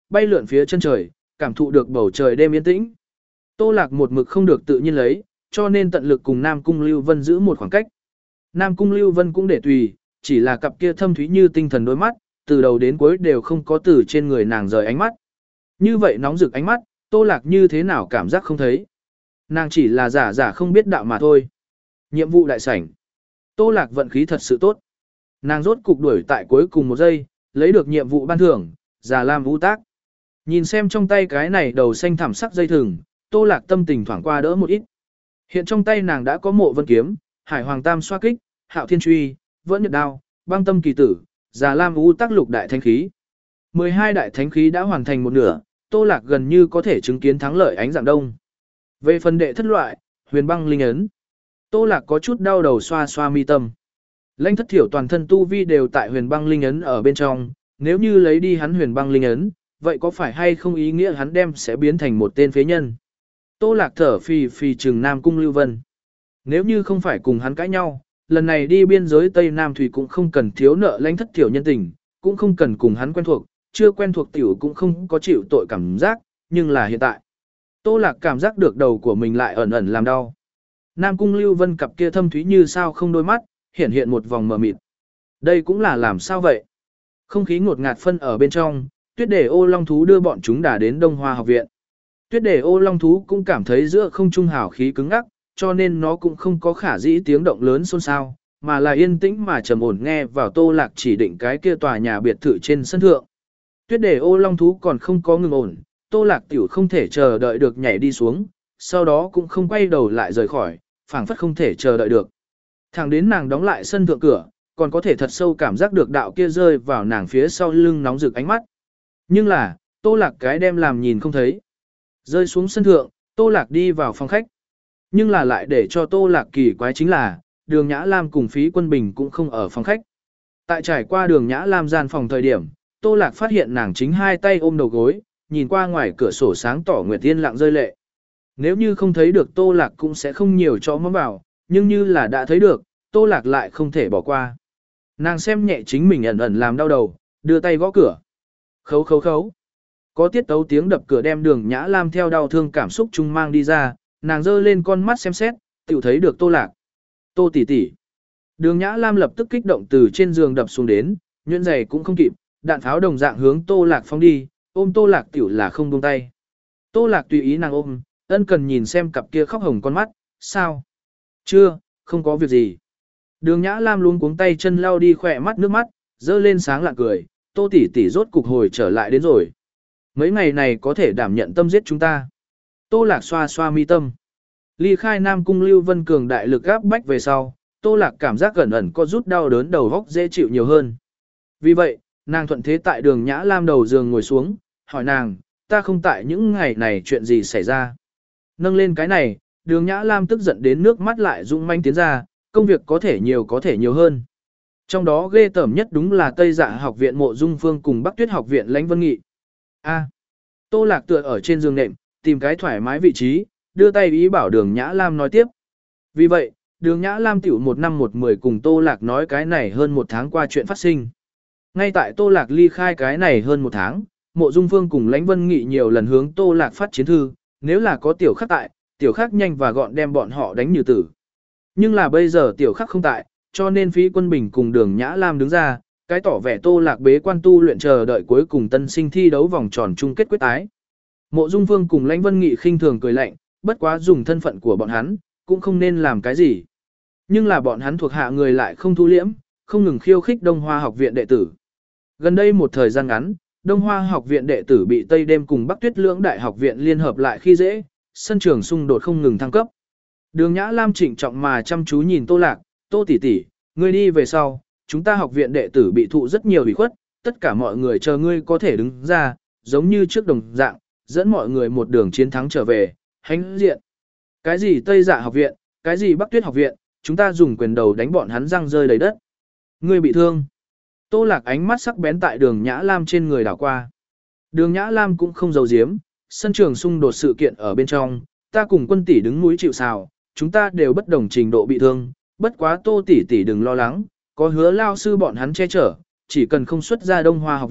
bay lượn phía chân trời, cảm thụ được bầu trời đêm yên tĩnh. Tô Lạc một mực không được tự nhiên lấy, cho nên tận lực cùng Nam Cung Lưu Vân giữ một khoảng cách. Nam Cung Lưu Vân cũng để tùy, chỉ là cặp kia thâm thúy như tinh thần đôi mắt, từ đầu đến cuối đều không có từ trên người nàng rời ánh mắt. Như vậy nóng rực ánh mắt, Tô Lạc như thế nào cảm giác không thấy. Nàng chỉ là giả giả không biết đạo mà thôi. Nhiệm vụ đại sảnh. Tô Lạc vận khí thật sự tốt. Nàng rốt cục đuổi tại cuối cùng một giây, lấy được nhiệm vụ ban thưởng, Già Lam Vũ Tác. Nhìn xem trong tay cái này đầu xanh thảm sắc dây thừng, Tô Lạc tâm tình thoảng qua đỡ một ít. Hiện trong tay nàng đã có Mộ Vân Kiếm, Hải Hoàng Tam Xoa Kích, Hạo Thiên Truy, Vẫn Nhật Đao, Băng Tâm Kỳ Tử, Già Lam Vũ Tác lục đại thánh khí. mười hai đại thánh khí đã hoàn thành một nửa, Tô Lạc gần như có thể chứng kiến thắng lợi ánh dạng đông. Về phần đệ thất loại, Huyền Băng Linh Ấn. Tô Lạc có chút đau đầu xoa xoa mi tâm. Lãnh Thất Thiểu toàn thân tu vi đều tại Huyền Băng Linh Ấn ở bên trong, nếu như lấy đi hắn Huyền Băng Linh Ấn, vậy có phải hay không ý nghĩa hắn đem sẽ biến thành một tên phế nhân? Tô Lạc thở phì phì trừng Nam Cung Lưu Vân. Nếu như không phải cùng hắn cãi nhau, lần này đi biên giới Tây Nam Thủy cũng không cần thiếu nợ Lãnh Thất Thiểu nhân tình, cũng không cần cùng hắn quen thuộc, chưa quen thuộc tiểu cũng không có chịu tội cảm giác, nhưng là hiện tại. Tô Lạc cảm giác được đầu của mình lại ẩn ẩn làm đau. Nam Cung Lưu Vân cặp kia thâm thúy như sao không đôi mắt, hiện hiện một vòng mờ mịt. Đây cũng là làm sao vậy? Không khí ngột ngạt phân ở bên trong, Tuyết Đề Ô Long Thú đưa bọn chúng đã đến Đông Hoa học viện. Tuyết Đề Ô Long Thú cũng cảm thấy giữa không trung hào khí cứng ngắc, cho nên nó cũng không có khả dĩ tiếng động lớn xôn xao, mà là yên tĩnh mà trầm ổn nghe vào Tô Lạc chỉ định cái kia tòa nhà biệt thự trên sân thượng. Tuyết Đề Ô Long Thú còn không có ngừng ổn, Tô Lạc tiểu không thể chờ đợi được nhảy đi xuống, sau đó cũng không quay đầu lại rời khỏi, phảng phất không thể chờ đợi được. Thẳng đến nàng đóng lại sân thượng cửa, còn có thể thật sâu cảm giác được đạo kia rơi vào nàng phía sau lưng nóng rực ánh mắt. Nhưng là, Tô Lạc cái đem làm nhìn không thấy. Rơi xuống sân thượng, Tô Lạc đi vào phòng khách. Nhưng là lại để cho Tô Lạc kỳ quái chính là, Đường Nhã Lam cùng Phí Quân Bình cũng không ở phòng khách. Tại trải qua Đường Nhã Lam gian phòng thời điểm, Tô Lạc phát hiện nàng chính hai tay ôm đầu gối, nhìn qua ngoài cửa sổ sáng tỏ nguyệt yên lặng rơi lệ. Nếu như không thấy được Tô Lạc cũng sẽ không nhiều cho mắm vào, nhưng như là đã thấy được, Tô Lạc lại không thể bỏ qua. Nàng xem nhẹ chính mình ẩn ẩn làm đau đầu, đưa tay gõ cửa. Khấu khấu khấu. Có tiết tấu tiếng đập cửa đem Đường Nhã Lam theo đau thương cảm xúc chung mang đi ra, nàng giơ lên con mắt xem xét, tiểu thấy được Tô Lạc. Tô tỷ tỷ. Đường Nhã Lam lập tức kích động từ trên giường đập xuống đến, nhuyễn giày cũng không kịp, đạn pháo đồng dạng hướng Tô Lạc phóng đi, ôm Tô Lạc tiểu là không buông tay. Tô Lạc tùy ý nàng ôm, ân cần nhìn xem cặp kia khóc hồng con mắt, sao? Chưa, không có việc gì. Đường Nhã Lam luống cuống tay chân lau đi khỏe mắt nước mắt, dơ lên sáng lạ cười, Tô tỷ tỷ rốt cục hồi trở lại đến rồi. Mấy ngày này có thể đảm nhận tâm giết chúng ta. Tô Lạc xoa xoa mi tâm. Ly khai Nam Cung Lưu Vân cường đại lực áp bách về sau, Tô Lạc cảm giác gần ẩn có rút đau đớn đầu góc dễ chịu nhiều hơn. Vì vậy, nàng thuận thế tại Đường Nhã Lam đầu giường ngồi xuống, hỏi nàng, ta không tại những ngày này chuyện gì xảy ra. Nâng lên cái này, Đường Nhã Lam tức giận đến nước mắt lại rung manh tiến ra, công việc có thể nhiều có thể nhiều hơn. Trong đó ghê tởm nhất đúng là Tây Dạ học viện Mộ Dung Phương cùng Bắc Tuyết học viện Lãnh Vân Nghị. A. Tô Lạc tựa ở trên giường nệm, tìm cái thoải mái vị trí, đưa tay ý bảo Đường Nhã Lam nói tiếp. Vì vậy, Đường Nhã Lam tiểu một năm một mười cùng Tô Lạc nói cái này hơn một tháng qua chuyện phát sinh. Ngay tại Tô Lạc ly khai cái này hơn một tháng, Mộ Dung Phương cùng Lãnh Vân Nghị nhiều lần hướng Tô Lạc phát chiến thư, nếu là có tiểu khắc tại, tiểu khắc nhanh và gọn đem bọn họ đánh như tử. Nhưng là bây giờ tiểu khắc không tại, cho nên Phí Quân Bình cùng Đường Nhã Lam đứng ra, cái tỏ vẻ Tô Lạc bế quan tu luyện chờ đợi cuối cùng tân sinh thi đấu vòng tròn chung kết quyết tái. Mộ Dung Phương cùng Lãnh Vân Nghị khinh thường cười lạnh, bất quá dùng thân phận của bọn hắn, cũng không nên làm cái gì. Nhưng là bọn hắn thuộc hạ người lại không thu liễm, không ngừng khiêu khích Đông Hoa học viện đệ tử. Gần đây một thời gian ngắn, Đông Hoa học viện đệ tử bị Tây Đêm cùng Bắc Tuyết lưỡng đại học viện liên hợp lại khi dễ, sân trường xung đột không ngừng thăng cấp. Đường Nhã Lam trịnh trọng mà chăm chú nhìn Tô Lạc, Tô tỷ tỷ, ngươi đi về sau, chúng ta học viện đệ tử bị thụ rất nhiều ủy khuất, tất cả mọi người chờ ngươi có thể đứng ra, giống như trước đồng dạng, dẫn mọi người một đường chiến thắng trở về, hãnh diện. Cái gì Tây Dạ học viện, cái gì Bắc Tuyết học viện, chúng ta dùng quyền đầu đánh bọn hắn răng rơi đầy đất. Ngươi bị thương. Tô Lạc ánh mắt sắc bén tại Đường Nhã Lam trên người đảo qua. Đường Nhã Lam cũng không giấu giếm, sân trường xung đột sự kiện ở bên trong, ta cùng Quân tỷ đứng núi chịu sào, chúng ta đều bất đồng trình độ bị thương, bất quá Tô tỷ tỷ đừng lo lắng, có Hứa lao sư bọn hắn che chở, chỉ cần không xuất ra Đông Hoa học viện,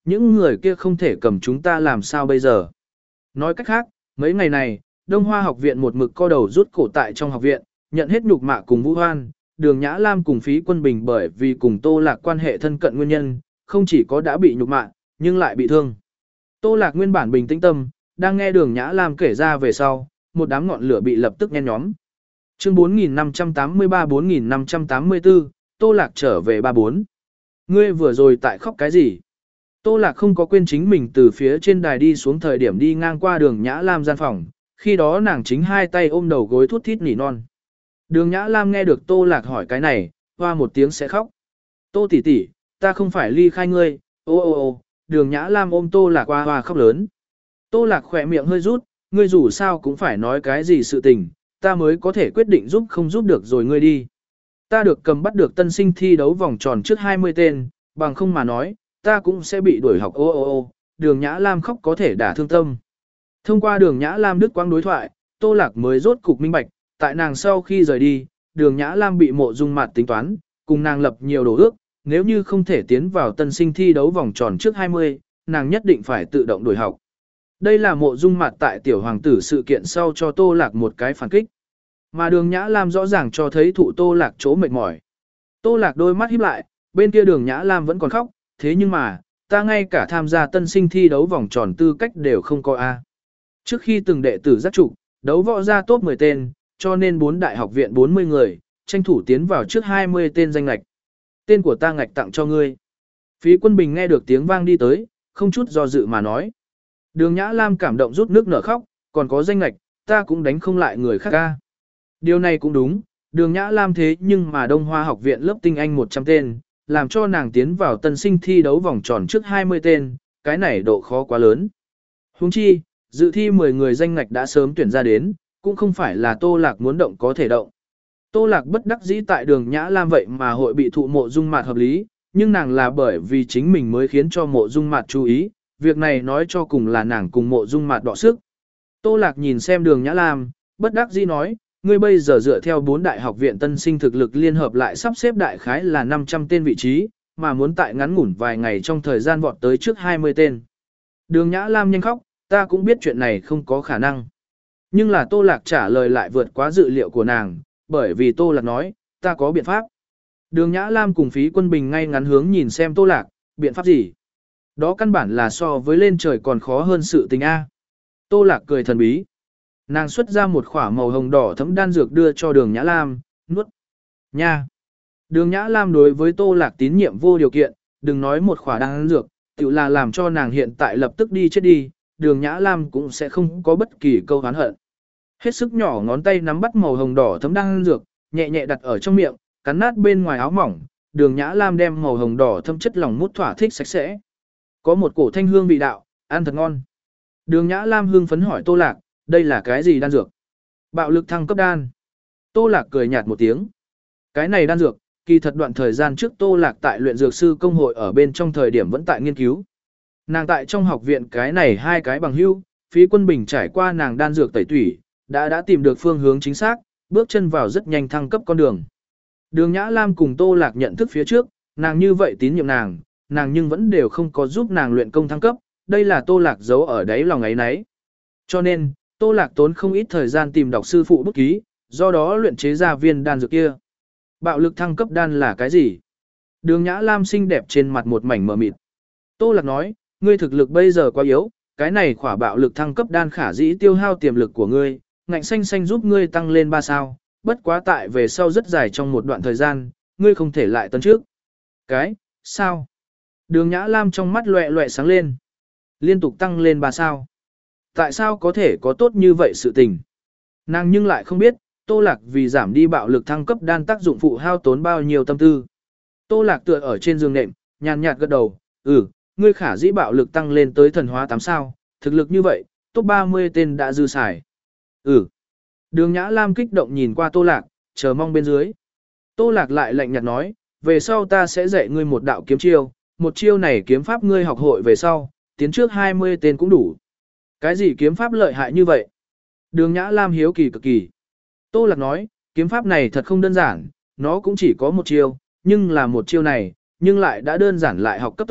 Những người kia không thể cầm chúng ta làm sao bây giờ. Nói cách khác, mấy ngày này, Đông Hoa học viện một mực co đầu rút cổ tại trong học viện, nhận hết nhục mạ cùng Vũ Hoan, Đường Nhã Lam cùng Phí Quân Bình bởi vì cùng Tô Lạc quan hệ thân cận nguyên nhân, không chỉ có đã bị nhục mạ, nhưng lại bị thương. Tô Lạc nguyên bản bình tĩnh tâm, đang nghe Đường Nhã Lam kể ra về sau, một đám ngọn lửa bị lập tức nhen nhóm. Chương bốn nghìn năm trăm tám mươi ba bốn nghìn năm trăm tám mươi tư, Tô Lạc trở về ba bốn. Ngươi vừa rồi tại khóc cái gì? Tô Lạc không có quên chính mình từ phía trên đài đi xuống thời điểm đi ngang qua Đường Nhã Lam gian phòng, khi đó nàng chính hai tay ôm đầu gối thút thít nỉ non. Đường Nhã Lam nghe được Tô Lạc hỏi cái này, hoa một tiếng sẽ khóc. Tô tỷ tỷ, ta không phải ly khai ngươi, ô ô ô, Đường Nhã Lam ôm Tô Lạc hoa hoa khóc lớn. Tô Lạc khỏe miệng hơi rút, ngươi dù sao cũng phải nói cái gì sự tình, ta mới có thể quyết định giúp không giúp được rồi ngươi đi. Ta được cầm bắt được tân sinh thi đấu vòng tròn trước hai mươi tên, bằng không mà nói, ta cũng sẽ bị đuổi học ô ô ô, Đường Nhã Lam khóc có thể đả thương tâm. Thông qua Đường Nhã Lam đứt quãng đối thoại, Tô Lạc mới rốt cục minh bạch, tại nàng sau khi rời đi, Đường Nhã Lam bị Mộ Dung Mạt tính toán, cùng nàng lập nhiều đồ ước, nếu như không thể tiến vào tân sinh thi đấu vòng tròn trước hai mươi, nàng nhất định phải tự động đổi học. Đây là Mộ Dung Mạt tại tiểu hoàng tử sự kiện sau cho Tô Lạc một cái phản kích. Mà Đường Nhã Lam rõ ràng cho thấy thụ Tô Lạc chỗ mệt mỏi. Tô Lạc đôi mắt híp lại, bên kia Đường Nhã Lam vẫn còn khóc, thế nhưng mà, ta ngay cả tham gia tân sinh thi đấu vòng tròn tư cách đều không có a. Trước khi từng đệ tử giác trụ, đấu võ ra top mười tên, cho nên bốn đại học viện bốn mươi người, tranh thủ tiến vào trước hai mươi tên danh ngạch. Tên của ta ngạch tặng cho ngươi. Phí Quân Bình nghe được tiếng vang đi tới, không chút do dự mà nói. Đường Nhã Lam cảm động rút nước nở khóc, còn có danh ngạch, ta cũng đánh không lại người khác ca. Điều này cũng đúng, Đường Nhã Lam thế nhưng mà Đông Hoa học viện lớp tinh anh một trăm tên, làm cho nàng tiến vào tân sinh thi đấu vòng tròn trước hai mươi tên, cái này độ khó quá lớn. Huống chi, dự thi mười người danh ngạch đã sớm tuyển ra đến, cũng không phải là Tô Lạc muốn động có thể động. Tô Lạc bất đắc dĩ tại Đường Nhã Lam vậy mà hội bị thụ Mộ Dung Mạt hợp lý, nhưng nàng là bởi vì chính mình mới khiến cho Mộ Dung Mạt chú ý, việc này nói cho cùng là nàng cùng Mộ Dung Mạt đọ sức. Tô Lạc nhìn xem Đường Nhã Lam, bất đắc dĩ nói, ngươi bây giờ dựa theo bốn đại học viện tân sinh thực lực liên hợp lại sắp xếp đại khái là năm trăm tên vị trí, mà muốn tại ngắn ngủn vài ngày trong thời gian vọt tới trước hai mươi tên. Đường Nhã Lam nhanh khóc, ta cũng biết chuyện này không có khả năng. Nhưng là Tô Lạc trả lời lại vượt quá dự liệu của nàng, bởi vì Tô Lạc nói, ta có biện pháp. Đường Nhã Lam cùng Phí Quân Bình ngay ngắn hướng nhìn xem Tô Lạc, biện pháp gì? Đó căn bản là so với lên trời còn khó hơn sự tình A. Tô Lạc cười thần bí. Nàng xuất ra một khỏa màu hồng đỏ thấm đan dược đưa cho Đường Nhã Lam, nuốt. Nha! Đường Nhã Lam đối với Tô Lạc tín nhiệm vô điều kiện, đừng nói một khỏa đan dược, tự là làm cho nàng hiện tại lập tức đi chết đi, Đường Nhã Lam cũng sẽ không có bất kỳ câu oán hận. Hết sức nhỏ ngón tay nắm bắt màu hồng đỏ thấm đan dược, nhẹ nhẹ đặt ở trong miệng, cắn nát bên ngoài áo mỏng, Đường Nhã Lam đem màu hồng đỏ thâm chất lỏng mút thỏa thích sạch sẽ. Có một cổ thanh hương vị đạo, ăn thật ngon. Đường Nhã Lam hương phấn hỏi Tô Lạc, đây là cái gì đan dược? Bạo lực thăng cấp đan. Tô Lạc cười nhạt một tiếng. Cái này đan dược, kỳ thật đoạn thời gian trước Tô Lạc tại luyện dược sư công hội ở bên trong thời điểm vẫn tại nghiên cứu. Nàng tại trong học viện cái này hai cái bằng hữu, Phí Quân Bình trải qua nàng đan dược tẩy tủy, đã đã tìm được phương hướng chính xác, bước chân vào rất nhanh thăng cấp con đường. Đường Nhã Lam cùng Tô Lạc nhận thức phía trước, nàng như vậy tín nhiệm nàng, nàng nhưng vẫn đều không có giúp nàng luyện công thăng cấp, đây là Tô Lạc giấu ở đáy lòng ấy nấy. Cho nên, Tô Lạc tốn không ít thời gian tìm đọc sư phụ bút ký, do đó luyện chế ra viên đan dược kia. Bạo lực thăng cấp đan là cái gì? Đường Nhã Lam xinh đẹp trên mặt một mảnh mờ mịt. Tô Lạc nói, ngươi thực lực bây giờ quá yếu, cái này khỏa bạo lực thăng cấp đan khả dĩ tiêu hao tiềm lực của ngươi, ngạnh xanh xanh giúp ngươi tăng lên ba sao, bất quá tại về sau rất dài trong một đoạn thời gian, ngươi không thể lại tấn trước. Cái, sao? Đường Nhã Lam trong mắt loẹ loẹ sáng lên. Liên tục tăng lên ba sao. Tại sao có thể có tốt như vậy sự tình? Nàng nhưng lại không biết, Tô Lạc vì giảm đi bạo lực thăng cấp đan tác dụng phụ hao tốn bao nhiêu tâm tư. Tô Lạc tựa ở trên giường nệm, nhàn nhạt gật đầu, ừ, ngươi khả dĩ bạo lực tăng lên tới thần hóa tám sao, thực lực như vậy, top ba mươi tên đã dư xài. Ừ. Đường Nhã Lam kích động nhìn qua Tô Lạc, chờ mong bên dưới. Tô Lạc lại lạnh nhạt nói, về sau ta sẽ dạy ngươi một đạo kiếm chiêu, một chiêu này kiếm pháp ngươi học hội về sau, tiến trước hai mươi tên cũng đủ. Cái gì kiếm pháp lợi hại như vậy? Đường Nhã Lam hiếu kỳ cực kỳ. Tô Lạc nói, kiếm pháp này thật không đơn giản, nó cũng chỉ có một chiêu, nhưng là một chiêu này, nhưng lại đã đơn giản lại học cấp tốc,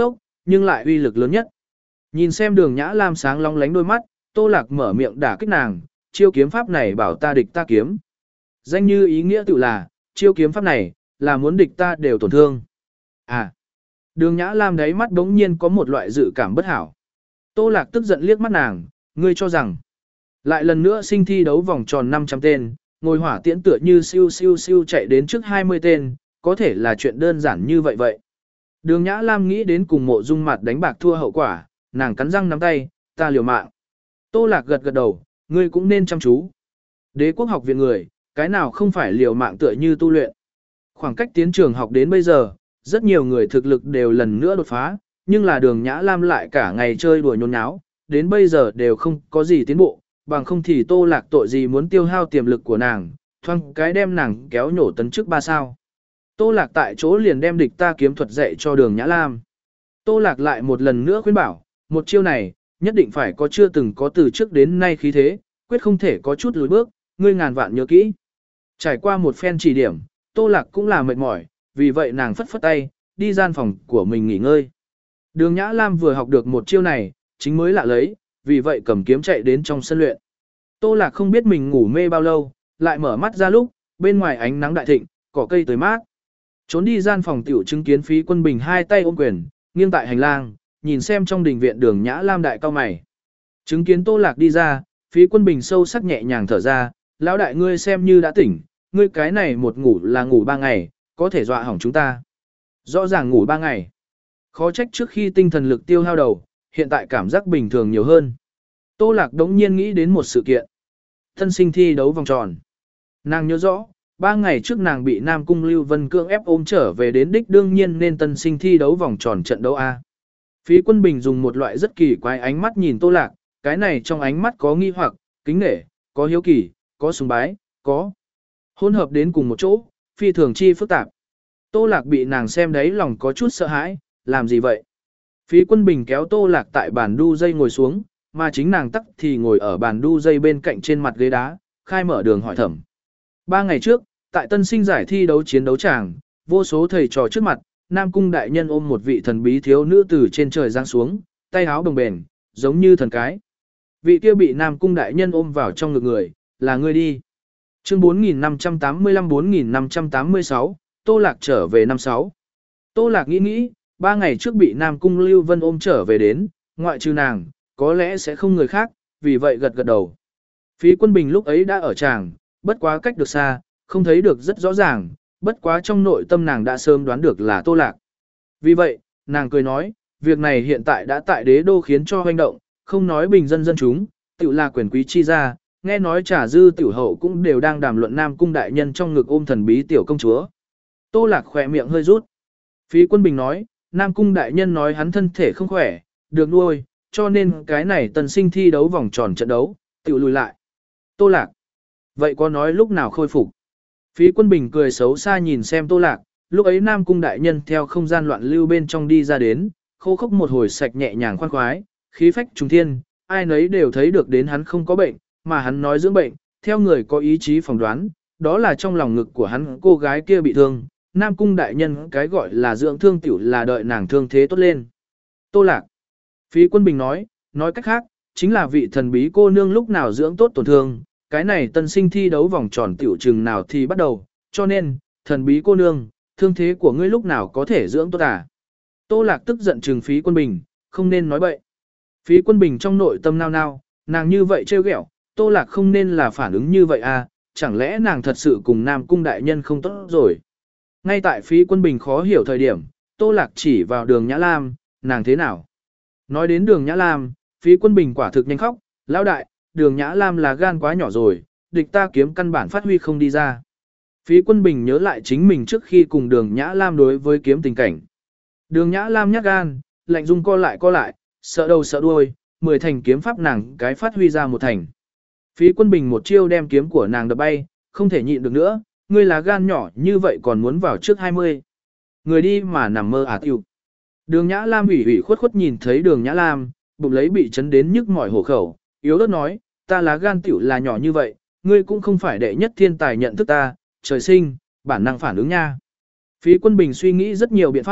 nhưng lại uy lực lớn nhất. Nhìn xem Đường Nhã Lam sáng long lánh đôi mắt, Tô Lạc mở miệng đả kích nàng, chiêu kiếm pháp này bảo ta địch ta kiếm. Danh như ý nghĩa tự là, chiêu kiếm pháp này, là muốn địch ta đều tổn thương. À, Đường Nhã Lam đáy mắt đống nhiên có một loại dự cảm bất hảo. Tô Lạc tức giận liếc mắt nàng, ngươi cho rằng, lại lần nữa sinh thi đấu vòng tròn năm trăm tên, ngồi hỏa tiễn tựa như siêu siêu siêu chạy đến trước hai mươi tên, có thể là chuyện đơn giản như vậy vậy. Đường Nhã Lam nghĩ đến cùng Mộ Dung Mạt đánh bạc thua hậu quả, nàng cắn răng nắm tay, ta liều mạng. Tô Lạc gật gật đầu, ngươi cũng nên chăm chú. Đế quốc học viện người, cái nào không phải liều mạng tựa như tu luyện. Khoảng cách tiến trường học đến bây giờ, rất nhiều người thực lực đều lần nữa đột phá, nhưng là Đường Nhã Lam lại cả ngày chơi đùa nhốn nháo, đến bây giờ đều không có gì tiến bộ, bằng không thì Tô Lạc tội gì muốn tiêu hao tiềm lực của nàng, thoang cái đem nàng kéo nhổ tấn trước ba sao. Tô Lạc tại chỗ liền đem địch ta kiếm thuật dạy cho Đường Nhã Lam. Tô Lạc lại một lần nữa khuyên bảo, một chiêu này, nhất định phải có chưa từng có từ trước đến nay khí thế, quyết không thể có chút lùi bước, ngươi ngàn vạn nhớ kỹ. Trải qua một phen chỉ điểm, Tô Lạc cũng là mệt mỏi, vì vậy nàng phất phất tay, đi gian phòng của mình nghỉ ngơi. Đường Nhã Lam vừa học được một chiêu này, chính mới lạ lấy, vì vậy cầm kiếm chạy đến trong sân luyện. Tô Lạc không biết mình ngủ mê bao lâu, lại mở mắt ra lúc, bên ngoài ánh nắng đại thịnh, cỏ cây tới mát. Trốn đi gian phòng tiểu chứng kiến Phí Quân Bình hai tay ôm quyền, nghiêng tại hành lang, nhìn xem trong đình viện Đường Nhã Lam đại cao mày. Chứng kiến Tô Lạc đi ra, Phí Quân Bình sâu sắc nhẹ nhàng thở ra, lão đại ngươi xem như đã tỉnh, ngươi cái này một ngủ là ngủ ba ngày, có thể dọa hỏng chúng ta. Rõ ràng ngủ ba ngày. Khó trách trước khi tinh thần lực tiêu hao đầu, hiện tại cảm giác bình thường nhiều hơn. Tô Lạc đống nhiên nghĩ đến một sự kiện. Thân sinh thi đấu vòng tròn. Nàng nhớ rõ, ba ngày trước nàng bị Nam Cung Lưu Vân cưỡng ép ôm trở về đến đích đương nhiên nên tân sinh thi đấu vòng tròn trận đấu A. Phí Quân Bình dùng một loại rất kỳ quái ánh mắt nhìn Tô Lạc, cái này trong ánh mắt có nghi hoặc, kính nể, có hiếu kỳ, có sùng bái, có hỗn hợp đến cùng một chỗ, phi thường chi phức tạp. Tô Lạc bị nàng xem đấy lòng có chút sợ hãi, làm gì vậy? Phí Quân Bình kéo Tô Lạc tại bàn đu dây ngồi xuống, mà chính nàng tắc thì ngồi ở bàn đu dây bên cạnh trên mặt ghế đá, khai mở đường hỏi thẩm. Ba ngày trước, tại tân sinh giải thi đấu chiến đấu tràng, vô số thầy trò trước mặt, Nam Cung đại nhân ôm một vị thần bí thiếu nữ từ trên trời giáng xuống, tay áo đồng bền, giống như thần cái. Vị kia bị Nam Cung đại nhân ôm vào trong ngực người, là ngươi đi. Chương bốn nghìn năm trăm tám mươi lăm bốn nghìn năm trăm tám mươi sáu, Tô Lạc trở về năm sáu. Tô Lạc nghĩ nghĩ, ba ngày trước bị Nam Cung Lưu Vân ôm trở về đến, ngoại trừ nàng, có lẽ sẽ không người khác, vì vậy gật gật đầu. Phí Quân Bình lúc ấy đã ở tràng, bất quá cách được xa, không thấy được rất rõ ràng, bất quá trong nội tâm nàng đã sớm đoán được là Tô Lạc. Vì vậy, nàng cười nói, việc này hiện tại đã tại đế đô khiến cho hoành động, không nói bình dân dân chúng, tự là quyền quý chi gia, nghe nói Trà Dư tiểu hậu cũng đều đang đàm luận Nam Cung đại nhân trong ngực ôm thần bí tiểu công chúa. Tô Lạc khỏe miệng hơi rút. Phí Quân Bình nói, Nam Cung đại nhân nói hắn thân thể không khỏe, được nuôi, cho nên cái này tần sinh thi đấu vòng tròn trận đấu, tiểu lùi lại. Tô Lạc. Vậy có nói lúc nào khôi phục? Phí Quân Bình cười xấu xa nhìn xem Tô Lạc, lúc ấy Nam Cung đại nhân theo không gian loạn lưu bên trong đi ra đến, khô khốc một hồi sạch nhẹ nhàng khoan khoái, khí phách trùng thiên, ai nấy đều thấy được đến hắn không có bệnh, mà hắn nói dưỡng bệnh, theo người có ý chí phỏng đoán, đó là trong lòng ngực của hắn cô gái kia bị thương, Nam Cung đại nhân cái gọi là dưỡng thương tiểu là đợi nàng thương thế tốt lên. Tô Lạc. Phí Quân Bình nói, nói cách khác, chính là vị thần bí cô nương lúc nào dưỡng tốt tổn thương, cái này tân sinh thi đấu vòng tròn tiểu chừng nào thì bắt đầu, cho nên, thần bí cô nương, thương thế của ngươi lúc nào có thể dưỡng tốt à? Tô Lạc tức giận trừng Phí Quân Bình, không nên nói bậy. Phí Quân Bình trong nội tâm nao nao, nàng như vậy trêu ghẹo, Tô Lạc không nên là phản ứng như vậy à, chẳng lẽ nàng thật sự cùng Nam Cung đại nhân không tốt rồi. Ngay tại Phí Quân Bình khó hiểu thời điểm, Tô Lạc chỉ vào Đường Nhã Lam, nàng thế nào? Nói đến Đường Nhã Lam, Phí Quân Bình quả thực nhanh khóc, lão đại, Đường Nhã Lam là gan quá nhỏ rồi, địch ta kiếm căn bản phát huy không đi ra. Phí Quân Bình nhớ lại chính mình trước khi cùng Đường Nhã Lam đối với kiếm tình cảnh. Đường Nhã Lam nhát gan, lạnh dung co lại co lại, sợ đầu sợ đuôi, mười thành kiếm pháp nàng cái phát huy ra một thành. Phí Quân Bình một chiêu đem kiếm của nàng đập bay, không thể nhịn được nữa, ngươi là gan nhỏ như vậy còn muốn vào trước hai mươi. Người đi mà nằm mơ à tiêu. Đường Nhã Lam ủy ủy khuất khuất nhìn thấy Đường Nhã Lam, bụng lấy bị chấn đến nhức mỏi hổ khẩu, yếu ớt nói, ta lá gan tiểu là nhỏ như vậy, ngươi cũng không phải đệ nhất thiên tài nhận thức ta, trời sinh, bản năng phản ứng nha. Phí Quân Bình suy nghĩ rất nhiều biện pháp,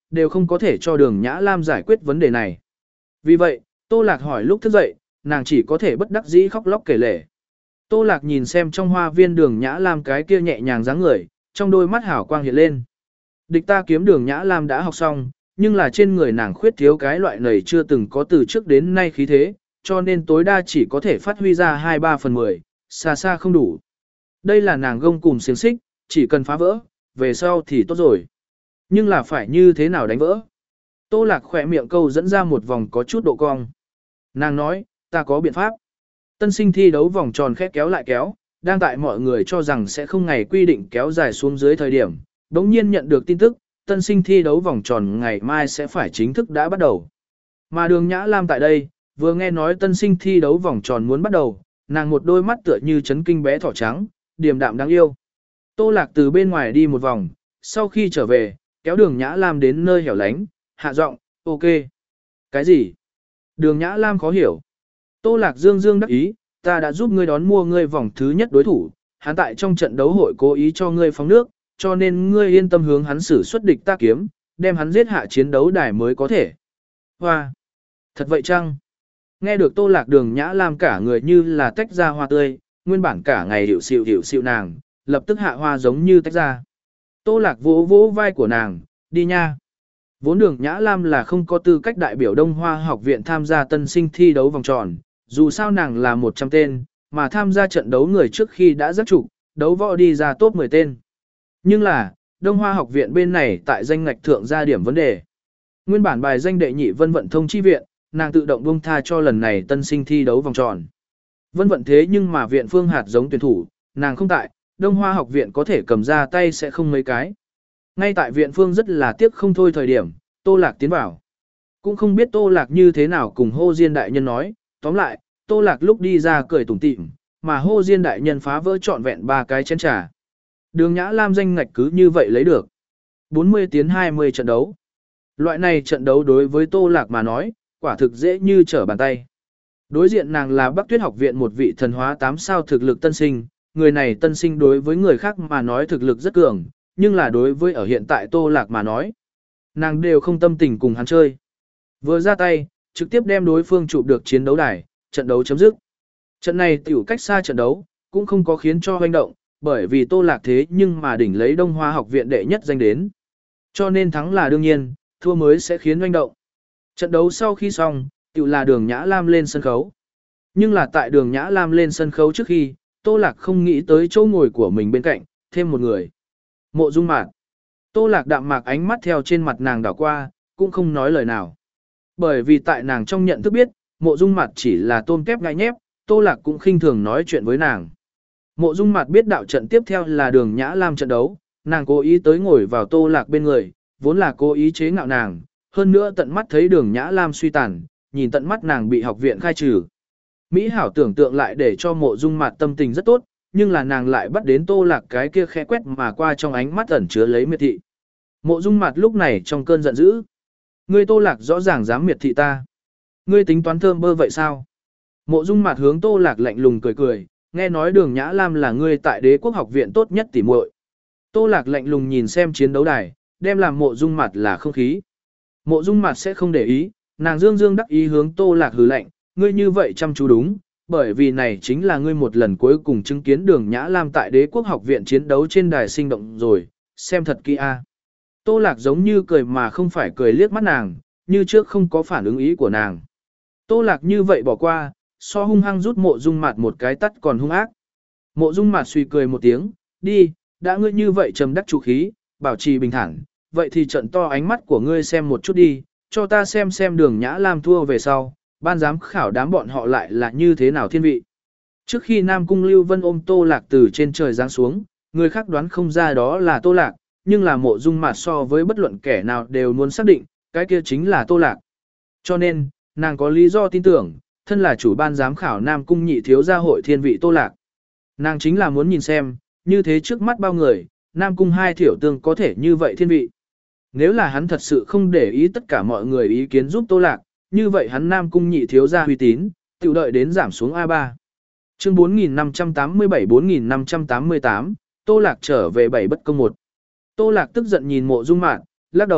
đều không có thể cho đường Nhã Lam giải quyết vấn đề này. Vì vậy, Tô Lạc hỏi lúc thức dậy, nàng chỉ có thể bất đắc dĩ khóc lóc kể lể. Tô Lạc nhìn xem trong hoa viên đường Nhã Lam cái kia nhẹ nhàng dáng người, trong đôi mắt hảo quang hiện lên. Địch ta kiếm đường Nhã Lam đã học xong, nhưng là trên người nàng khuyết thiếu cái loại này chưa từng có từ trước đến nay khí thế, cho nên tối đa chỉ có thể phát huy ra hai ba phần mười, xa xa không đủ. Đây là nàng gông cùng xiềng xích, chỉ cần phá vỡ, về sau thì tốt rồi. Nhưng là phải như thế nào đánh vỡ? Tô Lạc khỏe miệng câu dẫn ra một vòng có chút độ cong. Nàng nói, ta có biện pháp. Tân sinh thi đấu vòng tròn khép kéo lại kéo, đang tại mọi người cho rằng sẽ không ngày quy định kéo dài xuống dưới thời điểm. Đống nhiên nhận được tin tức, tân sinh thi đấu vòng tròn ngày mai sẽ phải chính thức đã bắt đầu. Mà đường Nhã Lam tại đây, vừa nghe nói tân sinh thi đấu vòng tròn muốn bắt đầu, nàng một đôi mắt tựa như chấn kinh bé thỏ trắng, điềm đạm đáng yêu. Tô Lạc từ bên ngoài đi một vòng, sau khi trở về, kéo đường Nhã Lam đến nơi hẻo lánh, hạ giọng, ok. Cái gì? Đường Nhã Lam khó hiểu. Tô Lạc dương dương đắc ý, ta đã giúp ngươi đón mua ngươi vòng thứ nhất đối thủ, hắn tại trong trận đấu hội cố ý cho ngươi phóng nước, cho nên ngươi yên tâm hướng hắn xử xuất địch ta kiếm, đem hắn giết hạ chiến đấu đài mới có thể. Hoa! Thật vậy chăng? Nghe được Tô Lạc đường Nhã Lam cả người như là tách ra hoa tươi, nguyên bản cả ngày hiểu xịu hiểu xịu nàng, lập tức hạ hoa giống như tách ra. Tô Lạc vỗ vỗ vai của nàng, đi nha. Vốn đường Nhã Lam là không có tư cách đại biểu Đông Hoa học viện tham gia tân sinh thi đấu vòng tròn, dù sao nàng là một trăm tên, mà tham gia trận đấu người trước khi đã rất trục, đấu võ đi ra top mười tên. Nhưng là, Đông Hoa học viện bên này tại danh ngạch thượng ra điểm vấn đề. Nguyên bản bài danh đệ nhị Vân Vận thông chi viện, nàng tự động buông tha cho lần này tân sinh thi đấu vòng tròn. Vân Vận thế nhưng mà viện phương hạt giống tuyển thủ, nàng không tại, Đông Hoa học viện có thể cầm ra tay sẽ không mấy cái. Ngay tại viện phương rất là tiếc không thôi thời điểm, Tô Lạc tiến vào. Cũng không biết Tô Lạc như thế nào cùng Hô Diên đại nhân nói, tóm lại, Tô Lạc lúc đi ra cười tủm tỉm, mà Hô Diên đại nhân phá vỡ trọn vẹn ba cái chén trà. Đường Nhã Lam danh ngạch cứ như vậy lấy được. bốn mươi tiến hai mươi trận đấu. Loại này trận đấu đối với Tô Lạc mà nói, quả thực dễ như trở bàn tay. Đối diện nàng là Bắc Tuyết học viện một vị thần hóa tám sao thực lực tân sinh, người này tân sinh đối với người khác mà nói thực lực rất cường, nhưng là đối với ở hiện tại Tô Lạc mà nói, nàng đều không tâm tình cùng hắn chơi. Vừa ra tay, trực tiếp đem đối phương chụp được chiến đấu đài, trận đấu chấm dứt. Trận này tiểu cách xa trận đấu, cũng không có khiến cho hoành động, bởi vì Tô Lạc thế nhưng mà đỉnh lấy Đông Hoa học viện đệ nhất danh đến. Cho nên thắng là đương nhiên, thua mới sẽ khiến hoành động. Trận đấu sau khi xong, tiểu là đường Nhã Lam lên sân khấu. Nhưng là tại đường Nhã Lam lên sân khấu trước khi, Tô Lạc không nghĩ tới chỗ ngồi của mình bên cạnh, thêm một người. Mộ Dung Mạt. Tô Lạc đạm mạc ánh mắt theo trên mặt nàng đảo qua, cũng không nói lời nào. Bởi vì tại nàng trong nhận thức biết, Mộ Dung Mạt chỉ là tôm kép gai nhép, Tô Lạc cũng khinh thường nói chuyện với nàng. Mộ Dung Mạt biết đạo trận tiếp theo là đường Nhã Lam trận đấu, nàng cố ý tới ngồi vào Tô Lạc bên người, vốn là cố ý chế ngạo nàng, hơn nữa tận mắt thấy đường Nhã Lam suy tàn, nhìn tận mắt nàng bị học viện khai trừ. Mỹ hảo tưởng tượng lại để cho Mộ Dung Mạt tâm tình rất tốt, nhưng là nàng lại bắt đến Tô Lạc cái kia khẽ quét mà qua trong ánh mắt ẩn chứa lấy miệt thị. Mộ Dung Mạt lúc này trong cơn giận dữ. Ngươi Tô Lạc rõ ràng dám miệt thị ta. Ngươi tính toán thơm bơ vậy sao? Mộ Dung Mạt hướng Tô Lạc lạnh lùng cười cười, nghe nói đường Nhã Lam là ngươi tại Đế quốc học viện tốt nhất tỉ muội. Tô Lạc lạnh lùng nhìn xem chiến đấu đài, đem làm Mộ Dung Mạt là không khí. Mộ Dung Mạt sẽ không để ý, nàng dương dương đắc ý hướng Tô Lạc hừ lạnh, ngươi như vậy chăm chú đúng, bởi vì này chính là ngươi một lần cuối cùng chứng kiến đường Nhã Lam tại Đế quốc học viện chiến đấu trên đài sinh động rồi, xem thật kỹ a. Tô Lạc giống như cười mà không phải cười liếc mắt nàng, như trước không có phản ứng ý của nàng. Tô Lạc như vậy bỏ qua, so hung hăng rút Mộ Dung Mạt một cái tắt còn hung ác. Mộ Dung Mạt suy cười một tiếng, đi, đã ngươi như vậy trầm đắc chủ khí, bảo trì bình thản, vậy thì trận to ánh mắt của ngươi xem một chút đi, cho ta xem xem đường Nhã Lam thua về sau, ban giám khảo đám bọn họ lại là như thế nào thiên vị. Trước khi Nam Cung Lưu Vân ôm Tô Lạc từ trên trời giáng xuống, người khác đoán không ra đó là Tô Lạc, nhưng là Mộ Dung Mạt so với bất luận kẻ nào đều muốn xác định, cái kia chính là Tô Lạc. Cho nên, nàng có lý do tin tưởng, thân là chủ ban giám khảo Nam Cung nhị thiếu gia hội thiên vị Tô Lạc. Nàng chính là muốn nhìn xem, như thế trước mắt bao người, Nam Cung hai thiểu tương có thể như vậy thiên vị. Nếu là hắn thật sự không để ý tất cả mọi người ý kiến giúp Tô Lạc, như vậy hắn Nam Cung nhị thiếu gia uy tín, tự đợi đến giảm xuống A ba. Chương bốn nghìn năm trăm tám mươi bảy bốn nghìn năm trăm tám mươi tám, Tô Lạc trở về bảy bất công một. Tô Lạc tức giận nhìn Mộ Dung Mạt, lắc đầu,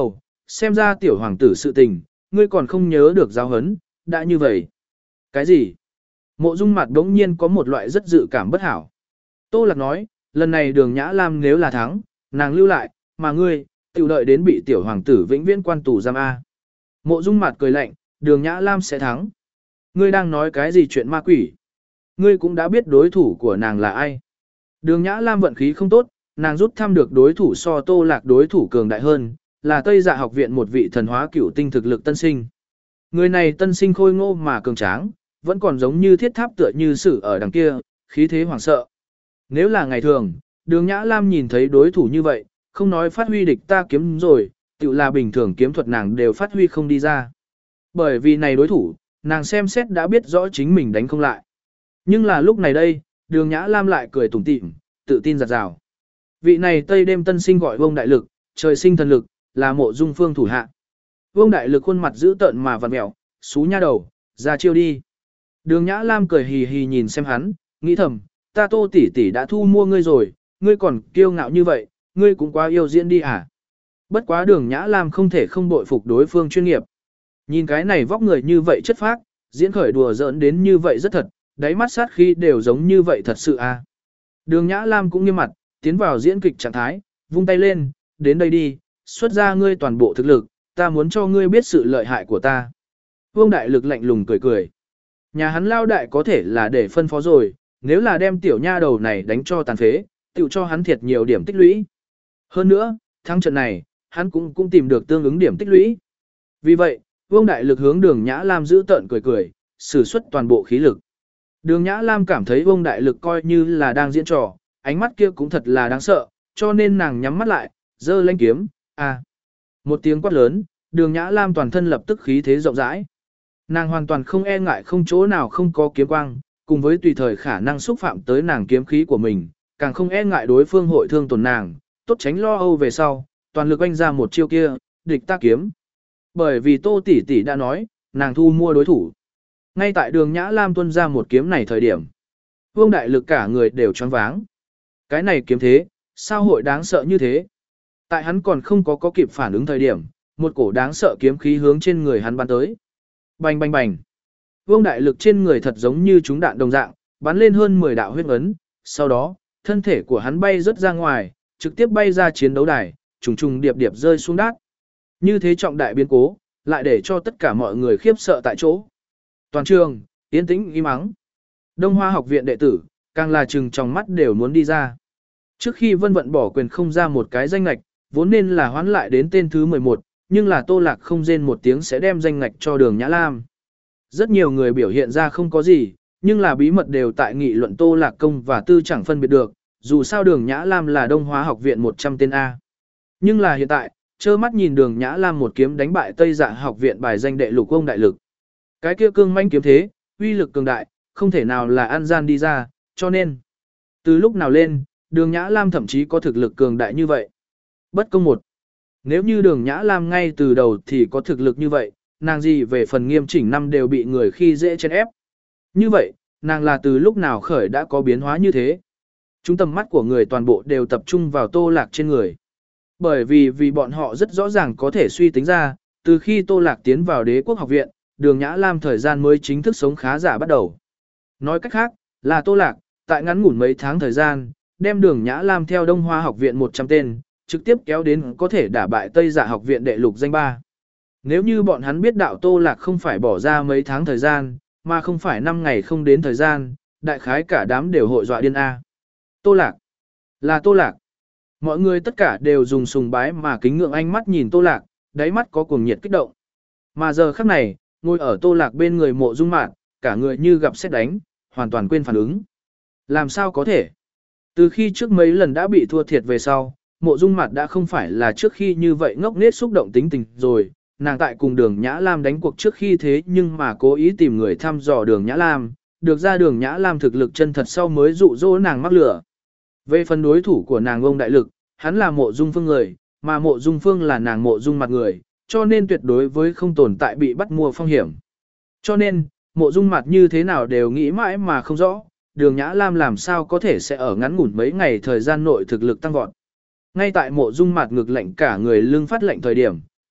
xem ra tiểu hoàng tử sự tình, ngươi còn không nhớ được giáo hấn, đã như vậy. Cái gì? Mộ Dung mặt đống nhiên có một loại rất dự cảm bất hảo. Tô Lạc nói, lần này đường Nhã Lam nếu là thắng, nàng lưu lại, mà ngươi, tiểu đợi đến bị tiểu hoàng tử vĩnh viễn quan tù giam A. Mộ Dung mặt cười lạnh, đường Nhã Lam sẽ thắng. Ngươi đang nói cái gì chuyện ma quỷ? Ngươi cũng đã biết đối thủ của nàng là ai. Đường Nhã Lam vận khí không tốt, nàng rút thăm được đối thủ so Tô Lạc đối thủ cường đại hơn, là Tây Dạ học viện một vị thần hóa cửu tinh thực lực tân sinh. Người này tân sinh khôi ngô mà cường tráng, vẫn còn giống như thiết tháp tựa như sử ở đằng kia, khí thế hoảng sợ. Nếu là ngày thường, đường Nhã Lam nhìn thấy đối thủ như vậy, không nói phát huy địch ta kiếm rồi, tự là bình thường kiếm thuật nàng đều phát huy không đi ra. Bởi vì này đối thủ, nàng xem xét đã biết rõ chính mình đánh không lại. Nhưng là lúc này đây, đường Nhã Lam lại cười tủm tỉm, tự tin giặt rào. Vị này Tây đêm tân sinh gọi Vương Đại Lực, trời sinh thần lực, là Mộ Dung Phương thủ hạ. Vương Đại Lực khuôn mặt dữ tợn mà vặn mẹo, xú nha đầu, ra chiêu đi. Đường Nhã Lam cười hì hì nhìn xem hắn, nghĩ thầm, ta Tô tỷ tỷ đã thu mua ngươi rồi, ngươi còn kiêu ngạo như vậy, ngươi cũng quá yêu diễn đi à. Bất quá đường Nhã Lam không thể không bội phục đối phương chuyên nghiệp. Nhìn cái này vóc người như vậy chất phác, diễn khởi đùa giỡn đến như vậy rất thật, đáy mắt sát khí đều giống như vậy thật sự à. Đường Nhã Lam cũng nghiêm mặt, tiến vào diễn kịch trạng thái, vung tay lên, đến đây đi, xuất ra ngươi toàn bộ thực lực, ta muốn cho ngươi biết sự lợi hại của ta. Vương Đại Lực lạnh lùng cười cười. Nhà hắn lao đại có thể là để phân phó rồi, nếu là đem tiểu nha đầu này đánh cho tàn phế, tự cho hắn thiệt nhiều điểm tích lũy. Hơn nữa, thắng trận này, hắn cũng cũng tìm được tương ứng điểm tích lũy. Vì vậy, Vương Đại Lực hướng đường Nhã Lam giữ tợn cười cười, sử xuất toàn bộ khí lực. Đường Nhã Lam cảm thấy Vương Đại Lực coi như là đang diễn trò, ánh mắt kia cũng thật là đáng sợ, cho nên nàng nhắm mắt lại, giơ lên kiếm, à. Một tiếng quát lớn, đường Nhã Lam toàn thân lập tức khí thế rộng rãi. Nàng hoàn toàn không e ngại không chỗ nào không có kiếm quang, cùng với tùy thời khả năng xúc phạm tới nàng kiếm khí của mình, càng không e ngại đối phương hội thương tổn nàng, tốt tránh lo âu về sau, toàn lực oanh ra một chiêu kia, địch ta kiếm. Bởi vì Tô tỷ tỷ đã nói, nàng thu mua đối thủ. Ngay tại đường Nhã Lam tuân ra một kiếm này thời điểm, Vương Đại Lực cả người đều choáng váng. Cái này kiếm thế, sao hội đáng sợ như thế? Tại hắn còn không có có kịp phản ứng thời điểm, một cổ đáng sợ kiếm khí hướng trên người hắn bắn tới. Bành bành bành. Vương Đại Lực trên người thật giống như trúng đạn đồng dạng, bắn lên hơn mười đạo huyết ấn, sau đó, thân thể của hắn bay rất ra ngoài, trực tiếp bay ra chiến đấu đài, trùng trùng điệp điệp rơi xuống đát. Như thế trọng đại biến cố, lại để cho tất cả mọi người khiếp sợ tại chỗ. Toàn trường, yên tĩnh im mắng. Đông Hoa học viện đệ tử, càng là trừng trong mắt đều muốn đi ra. Trước khi Vân Vận bỏ quyền không ra một cái danh ngạch, vốn nên là hoán lại đến tên thứ mười một, nhưng là Tô Lạc không rên một tiếng sẽ đem danh ngạch cho đường Nhã Lam. Rất nhiều người biểu hiện ra không có gì, nhưng là bí mật đều tại nghị luận Tô Lạc công và tư chẳng phân biệt được, dù sao đường Nhã Lam là Đông Hóa học viện một trăm tên A. Nhưng là hiện tại, trơ mắt nhìn đường Nhã Lam một kiếm đánh bại Tây Dạ học viện bài danh đệ lục ông đại lực. Cái kia cương manh kiếm thế, uy lực cường đại, không thể nào là ăn gian đi ra, cho nên, từ lúc nào lên, đường Nhã Lam thậm chí có thực lực cường đại như vậy. Bất công một. Nếu như đường Nhã Lam ngay từ đầu thì có thực lực như vậy, nàng gì về phần nghiêm chỉnh năm đều bị người khi dễ chen ép. Như vậy, nàng là từ lúc nào khởi đã có biến hóa như thế. Chúng tầm mắt của người toàn bộ đều tập trung vào Tô Lạc trên người. Bởi vì vì bọn họ rất rõ ràng có thể suy tính ra, từ khi Tô Lạc tiến vào đế quốc học viện, đường Nhã Lam thời gian mới chính thức sống khá giả bắt đầu. Nói cách khác, là Tô Lạc, tại ngắn ngủn mấy tháng thời gian, đem đường Nhã Lam theo Đông Hoa học viện một trăm tên, trực tiếp kéo đến có thể đả bại Tây Dạ học viện đệ lục danh ba. Nếu như bọn hắn biết đạo Tô Lạc không phải bỏ ra mấy tháng thời gian, mà không phải năm ngày không đến thời gian, đại khái cả đám đều hội dọa điên A. Tô Lạc. Là Tô Lạc. Mọi người tất cả đều dùng sùng bái mà kính ngưỡng ánh mắt nhìn Tô Lạc, đáy mắt có cuồng nhiệt kích động. Mà giờ khắc này, ngồi ở Tô Lạc bên người Mộ Dung Mạn, cả người như gặp sét đánh, hoàn toàn quên phản ứng. Làm sao có thể? Từ khi trước mấy lần đã bị thua thiệt về sau, Mộ Dung Mạn đã không phải là trước khi như vậy ngốc nghếch xúc động tính tình rồi, nàng tại cùng Đường Nhã Lam đánh cuộc trước khi thế nhưng mà cố ý tìm người thăm dò Đường Nhã Lam, được ra Đường Nhã Lam thực lực chân thật sau mới dụ dỗ nàng mắc lửa. Về phần đối thủ của nàng ông đại lực, hắn là Mộ Dung Phương người, mà Mộ Dung Phương là nàng Mộ Dung Mặt người, cho nên tuyệt đối với không tồn tại bị bắt mua phong hiểm. Cho nên, Mộ Dung Mặt như thế nào đều nghĩ mãi mà không rõ, Đường Nhã Lam làm sao có thể sẽ ở ngắn ngủn mấy ngày thời gian nội thực lực tăng vọt. Ngay tại Mộ Dung Mặt ngực lạnh cả người lưng phát lạnh thời điểm,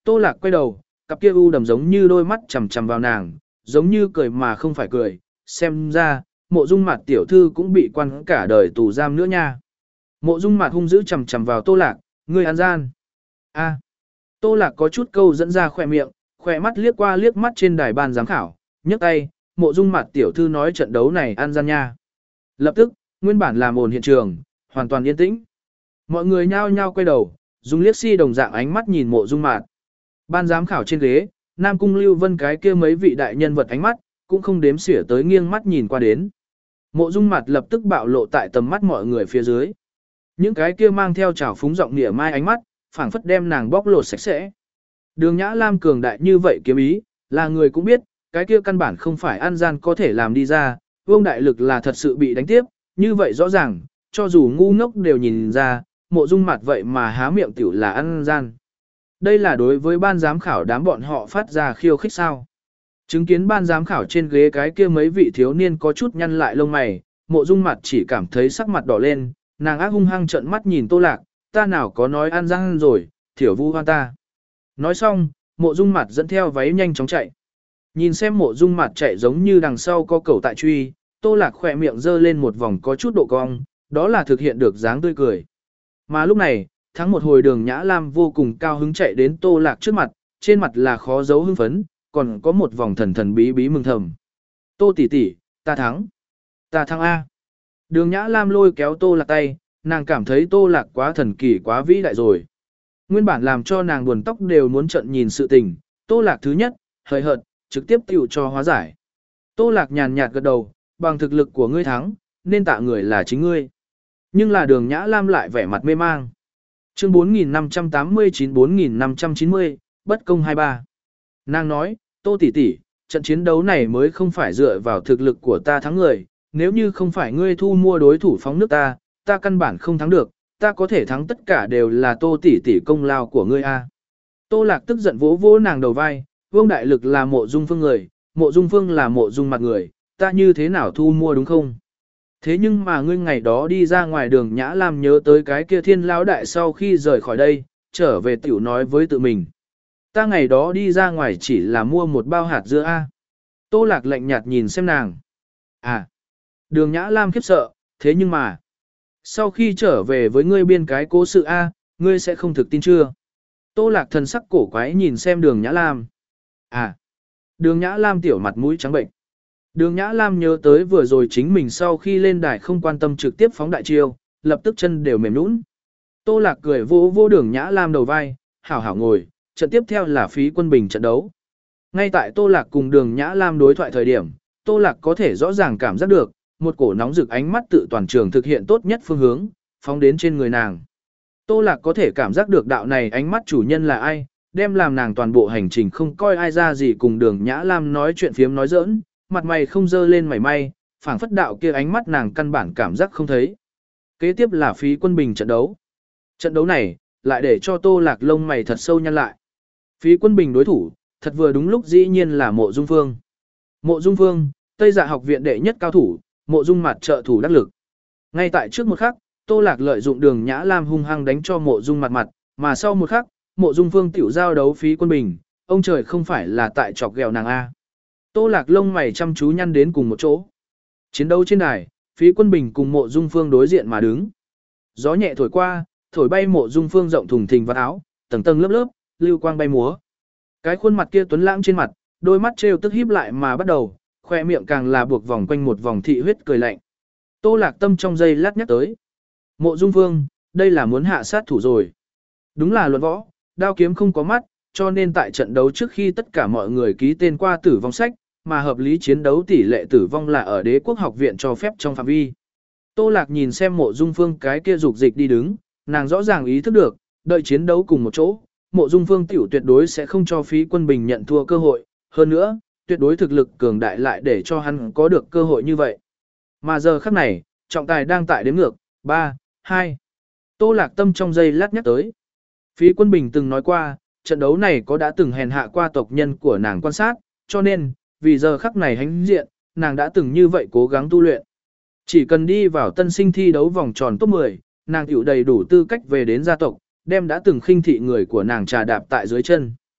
Tô Lạc quay đầu, cặp kia u đầm giống như đôi mắt chằm chằm vào nàng, giống như cười mà không phải cười, xem ra, Mộ Dung Mạt tiểu thư cũng bị quan cả đời tù giam nữa nha. Mộ Dung Mạt hung dữ chằm chằm vào Tô Lạc, ngươi ăn gian. A. Tô Lạc có chút câu dẫn ra khỏe miệng, khỏe mắt liếc qua liếc mắt trên đài ban giám khảo, nhấc tay, Mộ Dung Mạt tiểu thư nói trận đấu này ăn gian nha. Lập tức, nguyên bản làm ồn hiện trường, hoàn toàn yên tĩnh. Mọi người nhao nhao quay đầu, dùng liếc si đồng dạng ánh mắt nhìn Mộ Dung Mạt. Ban giám khảo trên ghế, Nam Cung Lưu Vân cái kia mấy vị đại nhân vật ánh mắt, cũng không đếm xỉa tới nghiêng mắt nhìn qua đến. Mộ Dung Mạt lập tức bạo lộ tại tầm mắt mọi người phía dưới. Những cái kia mang theo trào phúng giọng nịa mai ánh mắt, phảng phất đem nàng bóc lột sạch sẽ. Đường Nhã Lam cường đại như vậy kiếm ý, là người cũng biết, cái kia căn bản không phải ăn gian có thể làm đi ra, Vương Đại Lực là thật sự bị đánh tiếp, như vậy rõ ràng, cho dù ngu ngốc đều nhìn ra, Mộ Dung Mạt vậy mà há miệng tiểu là ăn gian. Đây là đối với ban giám khảo đám bọn họ phát ra khiêu khích sao. Chứng kiến ban giám khảo trên ghế cái kia mấy vị thiếu niên có chút nhăn lại lông mày, Mộ Dung Mạt chỉ cảm thấy sắc mặt đỏ lên, nàng ác hung hăng trợn mắt nhìn Tô Lạc, ta nào có nói ăn gian rồi, thiểu vu hoan ta. Nói xong, Mộ Dung Mạt dẫn theo váy nhanh chóng chạy. Nhìn xem Mộ Dung Mạt chạy giống như đằng sau có cẩu tại truy, Tô Lạc khỏe miệng giơ lên một vòng có chút độ cong, đó là thực hiện được dáng tươi cười. Mà lúc này, thắng một hồi Đường Nhã Lam vô cùng cao hứng chạy đến Tô Lạc trước mặt, trên mặt là khó giấu hưng phấn, còn có một vòng thần thần bí bí mừng thầm. Tô tỷ tỷ, ta thắng. Ta thắng A. Đường Nhã Lam lôi kéo Tô Lạc tay, nàng cảm thấy Tô Lạc quá thần kỳ quá vĩ đại rồi. Nguyên bản làm cho nàng buồn tóc đều muốn trận nhìn sự tình, Tô Lạc thứ nhất, hời hợt, trực tiếp tiểu cho hóa giải. Tô Lạc nhàn nhạt gật đầu, bằng thực lực của ngươi thắng, nên tạ người là chính ngươi. Nhưng là Đường Nhã Lam lại vẻ mặt mê mang. Chương bốn nghìn năm trăm tám mươi chín bốn nghìn năm trăm chín mươi, bất công hai ba. Nàng nói, Tô tỷ tỷ, trận chiến đấu này mới không phải dựa vào thực lực của ta thắng người, nếu như không phải ngươi thu mua đối thủ phóng nước ta, ta căn bản không thắng được, ta có thể thắng tất cả đều là Tô tỷ tỷ công lao của ngươi a. Tô Lạc tức giận vỗ vỗ nàng đầu vai, Vương Đại Lực là Mộ Dung Phương người, Mộ Dung Phương là Mộ Dung Mặt người, ta như thế nào thu mua đúng không? Thế nhưng mà ngươi ngày đó đi ra ngoài Đường Nhã Lam nhớ tới cái kia Thiên lão đại sau khi rời khỏi đây, trở về tiểu nói với tự mình. Ta ngày đó đi ra ngoài chỉ là mua một bao hạt dưa a. Tô Lạc lạnh nhạt nhìn xem nàng. À. Đường Nhã Lam khiếp sợ, thế nhưng mà. Sau khi trở về với ngươi biên cái cố sự a, ngươi sẽ không thực tin chưa? Tô Lạc thần sắc cổ quái nhìn xem Đường Nhã Lam. À. Đường Nhã Lam tiểu mặt mũi trắng bệnh. Đường Nhã Lam nhớ tới vừa rồi chính mình sau khi lên đài không quan tâm trực tiếp phóng đại chiêu, lập tức chân đều mềm nhũn. Tô Lạc cười vỗ vỗ Đường Nhã Lam đầu vai, hảo hảo ngồi, trận tiếp theo là Phí Quân Bình trận đấu. Ngay tại Tô Lạc cùng Đường Nhã Lam đối thoại thời điểm, Tô Lạc có thể rõ ràng cảm giác được, một cổ nóng rực ánh mắt tự toàn trường thực hiện tốt nhất phương hướng, phóng đến trên người nàng. Tô Lạc có thể cảm giác được đạo này ánh mắt chủ nhân là ai, đem làm nàng toàn bộ hành trình không coi ai ra gì cùng Đường Nhã Lam nói chuyện phiếm nói giỡn, mặt mày không dơ lên mảy may, phảng phất đạo kia ánh mắt nàng căn bản cảm giác không thấy. Kế tiếp là Phí Quân Bình trận đấu. Trận đấu này, lại để cho Tô Lạc lông mày thật sâu nhăn lại. Phí Quân Bình đối thủ, thật vừa đúng lúc dĩ nhiên là Mộ Dung Phương. Mộ Dung Phương, Tây Dạ học viện đệ nhất cao thủ, Mộ Dung Mặt trợ thủ đắc lực. Ngay tại trước một khắc, Tô Lạc lợi dụng Đường Nhã Lam hung hăng đánh cho Mộ Dung Mặt mặt, mà sau một khắc, Mộ Dung Phương tiểu giao đấu Phí Quân Bình, ông trời không phải là tại chọc ghẹo nàng a. Tô Lạc lông mày chăm chú nhăn đến cùng một chỗ. Chiến đấu trên đài, Phí Quân Bình cùng Mộ Dung Phương đối diện mà đứng. Gió nhẹ thổi qua, thổi bay Mộ Dung Phương rộng thùng thình vạt áo, tầng tầng lớp lớp, lưu quang bay múa. Cái khuôn mặt kia tuấn lãng trên mặt, đôi mắt trêu tức híp lại mà bắt đầu, khoe miệng càng là buộc vòng quanh một vòng thị huyết cười lạnh. Tô Lạc tâm trong giây lát nhắc tới. Mộ Dung Phương, đây là muốn hạ sát thủ rồi. Đúng là luận võ, đao kiếm không có mắt, cho nên tại trận đấu trước khi tất cả mọi người ký tên qua tử vong sách, mà hợp lý chiến đấu tỷ lệ tử vong là ở Đế quốc học viện cho phép trong phạm vi. Tô Lạc nhìn xem Mộ Dung Phương cái kia dục dịch đi đứng, nàng rõ ràng ý thức được, đợi chiến đấu cùng một chỗ, Mộ Dung Phương tiểu tuyệt đối sẽ không cho Phí Quân Bình nhận thua cơ hội, hơn nữa, tuyệt đối thực lực cường đại lại để cho hắn có được cơ hội như vậy. Mà giờ khắc này, trọng tài đang tại đếm ngược, ba, hai. Tô Lạc tâm trong giây lát nhắc tới. Phí Quân Bình từng nói qua, trận đấu này có đã từng hèn hạ qua tộc nhân của nàng quan sát, cho nên, vì giờ khắc này hãnh diện, nàng đã từng như vậy cố gắng tu luyện. Chỉ cần đi vào tân sinh thi đấu vòng tròn top mười, nàng tiểu đầy đủ tư cách về đến gia tộc, đem đã từng khinh thị người của nàng trà đạp tại dưới chân.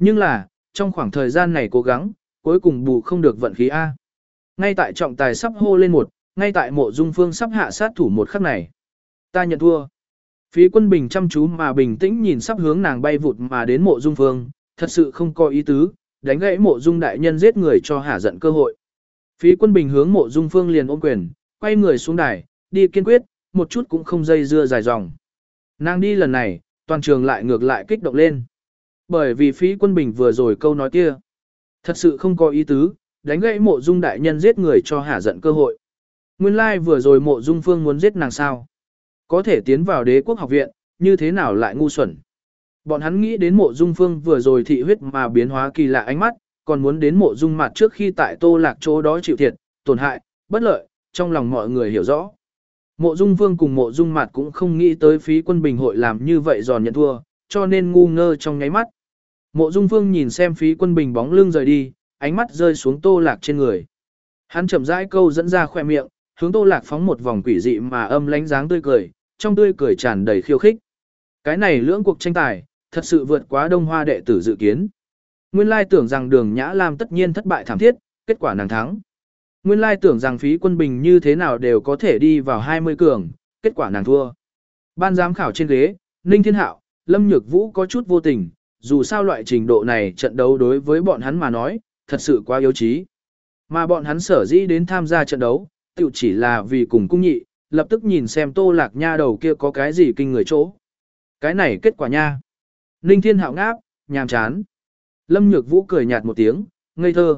Nhưng là, trong khoảng thời gian này cố gắng, cuối cùng bù không được vận khí A. Ngay tại trọng tài sắp hô lên một, ngay tại mộ dung phương sắp hạ sát thủ một khắc này. Ta nhận thua. Phí Quân Bình chăm chú mà bình tĩnh nhìn sắp hướng nàng bay vụt mà đến mộ dung phương, thật sự không có ý tứ, đánh gãy mộ dung đại nhân giết người cho hả giận cơ hội. Phí Quân Bình hướng mộ dung phương liền ôm quyền, quay người xuống đài, đi kiên quyết, một chút cũng không dây dưa dài dòng. Nàng đi lần này, toàn trường lại ngược lại kích động lên. Bởi vì Phí Quân Bình vừa rồi câu nói kia, thật sự không có ý tứ, đánh gãy mộ dung đại nhân giết người cho hả giận cơ hội. Nguyên lai like vừa rồi mộ dung phương muốn giết nàng sao. Có thể tiến vào đế quốc học viện, như thế nào lại ngu xuẩn. Bọn hắn nghĩ đến mộ dung phương vừa rồi thị huyết mà biến hóa kỳ lạ ánh mắt, còn muốn đến mộ dung mặt trước khi tại Tô Lạc chỗ đó chịu thiệt, tổn hại, bất lợi, trong lòng mọi người hiểu rõ. Mộ dung phương cùng mộ dung mặt cũng không nghĩ tới Phí Quân Bình hội làm như vậy giòn nhận thua, cho nên ngu ngơ trong nháy mắt. Mộ dung phương nhìn xem Phí Quân Bình bóng lưng rời đi, ánh mắt rơi xuống Tô Lạc trên người. Hắn chậm rãi câu dẫn ra khoe miệng, hướng Tô Lạc phóng một vòng quỷ dị mà âm lánh dáng tươi cười, trong tươi cười tràn đầy khiêu khích. Cái này lưỡng cuộc tranh tài, thật sự vượt quá Đông Hoa đệ tử dự kiến. Nguyên lai tưởng rằng Đường Nhã Lam tất nhiên thất bại thảm thiết, kết quả nàng thắng. Nguyên lai tưởng rằng Phí Quân Bình như thế nào đều có thể đi vào hai mươi cường, kết quả nàng thua. Ban giám khảo trên ghế, Ninh Thiên Hạo, Lâm Nhược Vũ có chút vô tình, dù sao loại trình độ này trận đấu đối với bọn hắn mà nói, thật sự quá yếu trí. Mà bọn hắn sở dĩ đến tham gia trận đấu, tự chỉ là vì cùng cung nhị, lập tức nhìn xem Tô Lạc nha đầu kia có cái gì kinh người chỗ. Cái này kết quả nha. Ninh Thiên Hạo ngáp, nhàm chán. Lâm Nhược Vũ cười nhạt một tiếng, ngây thơ.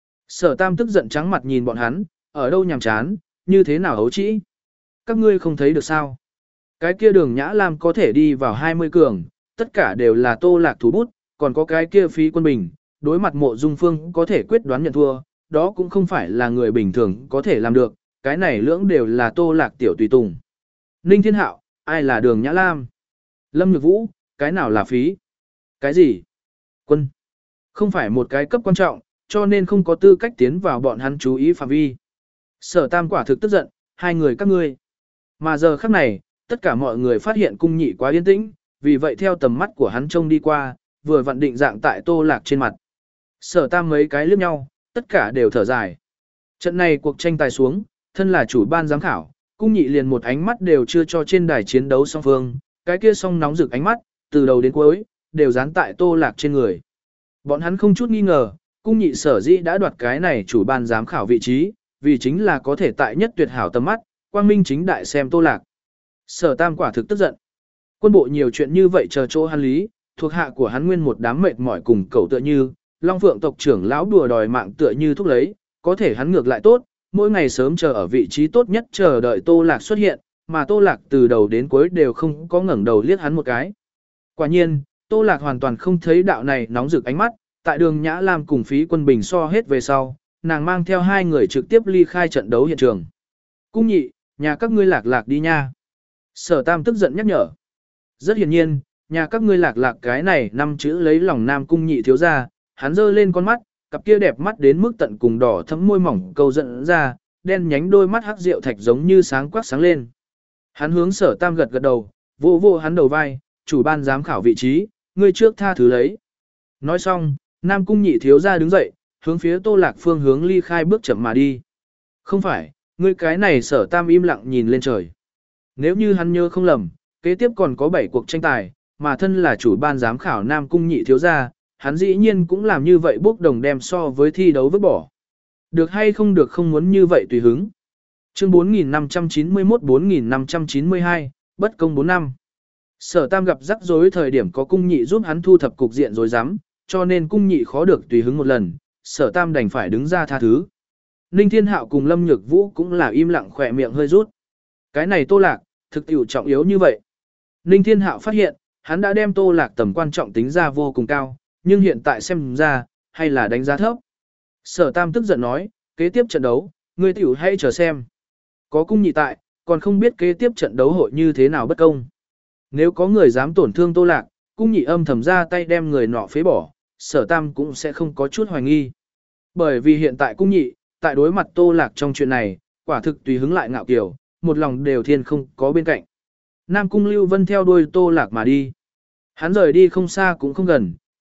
Sở Tam tức giận trắng mặt nhìn bọn hắn, ở đâu nhàm chán, như thế nào hấu trĩ. Các ngươi không thấy được sao. Cái kia Đường Nhã Lam có thể đi vào hai mươi cường, tất cả đều là Tô Lạc thủ bút, còn có cái kia Phí Quân Bình, đối mặt mộ dung phương có thể quyết đoán nhận thua, đó cũng không phải là người bình thường có thể làm được, cái này lưỡng đều là Tô Lạc tiểu tùy tùng. Ninh Thiên Hạo, ai là Đường Nhã Lam? Lâm Nhược Vũ, cái nào là Phí? Cái gì? Quân. Không phải một cái cấp quan trọng, cho nên không có tư cách tiến vào bọn hắn chú ý phạm vi. Sở Tam quả thực tức giận, hai người các ngươi. Mà giờ khắc này, tất cả mọi người phát hiện cung nhị quá yên tĩnh, vì vậy theo tầm mắt của hắn trông đi qua, vừa vặn định dạng tại Tô Lạc trên mặt. Sở Tam mấy cái liếc nhau, tất cả đều thở dài. Trận này cuộc tranh tài xuống, thân là chủ ban giám khảo, cung nhị liền một ánh mắt đều chưa cho trên đài chiến đấu song phương, cái kia song nóng rực ánh mắt, từ đầu đến cuối, đều dán tại Tô Lạc trên người. Bọn hắn không chút nghi ngờ, cung nhị sở dĩ đã đoạt cái này chủ ban giám khảo vị trí, vì chính là có thể tại nhất tuyệt hảo tầm mắt, quang minh chính đại xem Tô Lạc. Sở Tam quả thực tức giận. Quân bộ nhiều chuyện như vậy chờ chỗ hắn lý, thuộc hạ của hắn nguyên một đám mệt mỏi cùng cầu tựa như, Long Phượng tộc trưởng lão đùa đòi mạng tựa như thúc lấy, có thể hắn ngược lại tốt, mỗi ngày sớm chờ ở vị trí tốt nhất chờ đợi Tô Lạc xuất hiện, mà Tô Lạc từ đầu đến cuối đều không có ngẩng đầu liếc hắn một cái. Quả nhiên, Tô Lạc hoàn toàn không thấy đạo này nóng rực ánh mắt, tại Đường Nhã Lam cùng Phí Quân Bình so hết về sau, nàng mang theo hai người trực tiếp ly khai trận đấu hiện trường. Cung nhị, nhà các ngươi Lạc Lạc đi nha. Sở Tam tức giận nhắc nhở. Rất hiển nhiên, nhà các ngươi Lạc Lạc cái này năm chữ lấy lòng Nam cung nhị thiếu ra, hắn giơ lên con mắt, cặp kia đẹp mắt đến mức tận cùng đỏ thấm môi mỏng câu giận ra, đen nhánh đôi mắt hắc rượu thạch giống như sáng quắc sáng lên. Hắn hướng Sở Tam gật gật đầu, vô vô hắn đầu vai, chủ ban giám khảo vị trí, ngươi trước tha thứ lấy. Nói xong, Nam cung nhị thiếu ra đứng dậy, hướng phía Tô Lạc phương hướng ly khai bước chậm mà đi. Không phải, ngươi cái này Sở Tam im lặng nhìn lên trời. Nếu như hắn nhớ không lầm, kế tiếp còn có bảy cuộc tranh tài, mà thân là chủ ban giám khảo Nam cung nhị thiếu gia, hắn dĩ nhiên cũng làm như vậy bốc đồng đem so với thi đấu vứt bỏ. Được hay không được không muốn như vậy tùy hứng. Chương bốn nghìn năm trăm chín mươi mốt đến bốn nghìn năm trăm chín mươi hai, bất công bốn năm. Sở Tam gặp rắc rối thời điểm có cung nhị giúp hắn thu thập cục diện rối rắm, cho nên cung nhị khó được tùy hứng một lần, Sở Tam đành phải đứng ra tha thứ. Ninh Thiên Hạo cùng Lâm Nhược Vũ cũng là im lặng khỏe miệng hơi rút. Cái này Tô Lạc, thực tiểu trọng yếu như vậy. Ninh Thiên Hạo phát hiện, hắn đã đem Tô Lạc tầm quan trọng tính ra vô cùng cao, nhưng hiện tại xem ra, hay là đánh giá thấp. Sở Tam tức giận nói, kế tiếp trận đấu, ngươi tiểu hay chờ xem. Có cung nhị tại, còn không biết kế tiếp trận đấu hội như thế nào bất công. Nếu có người dám tổn thương Tô Lạc, cung nhị âm thầm ra tay đem người nọ phế bỏ, Sở Tam cũng sẽ không có chút hoài nghi. Bởi vì hiện tại cung nhị, tại đối mặt Tô Lạc trong chuyện này, quả thực tùy hứng lại ngạo kiều, một lòng đều thiên không có bên cạnh. Nam cung Lưu Vân theo đuôi Tô Lạc mà đi. Hắn rời đi không xa cũng không gần,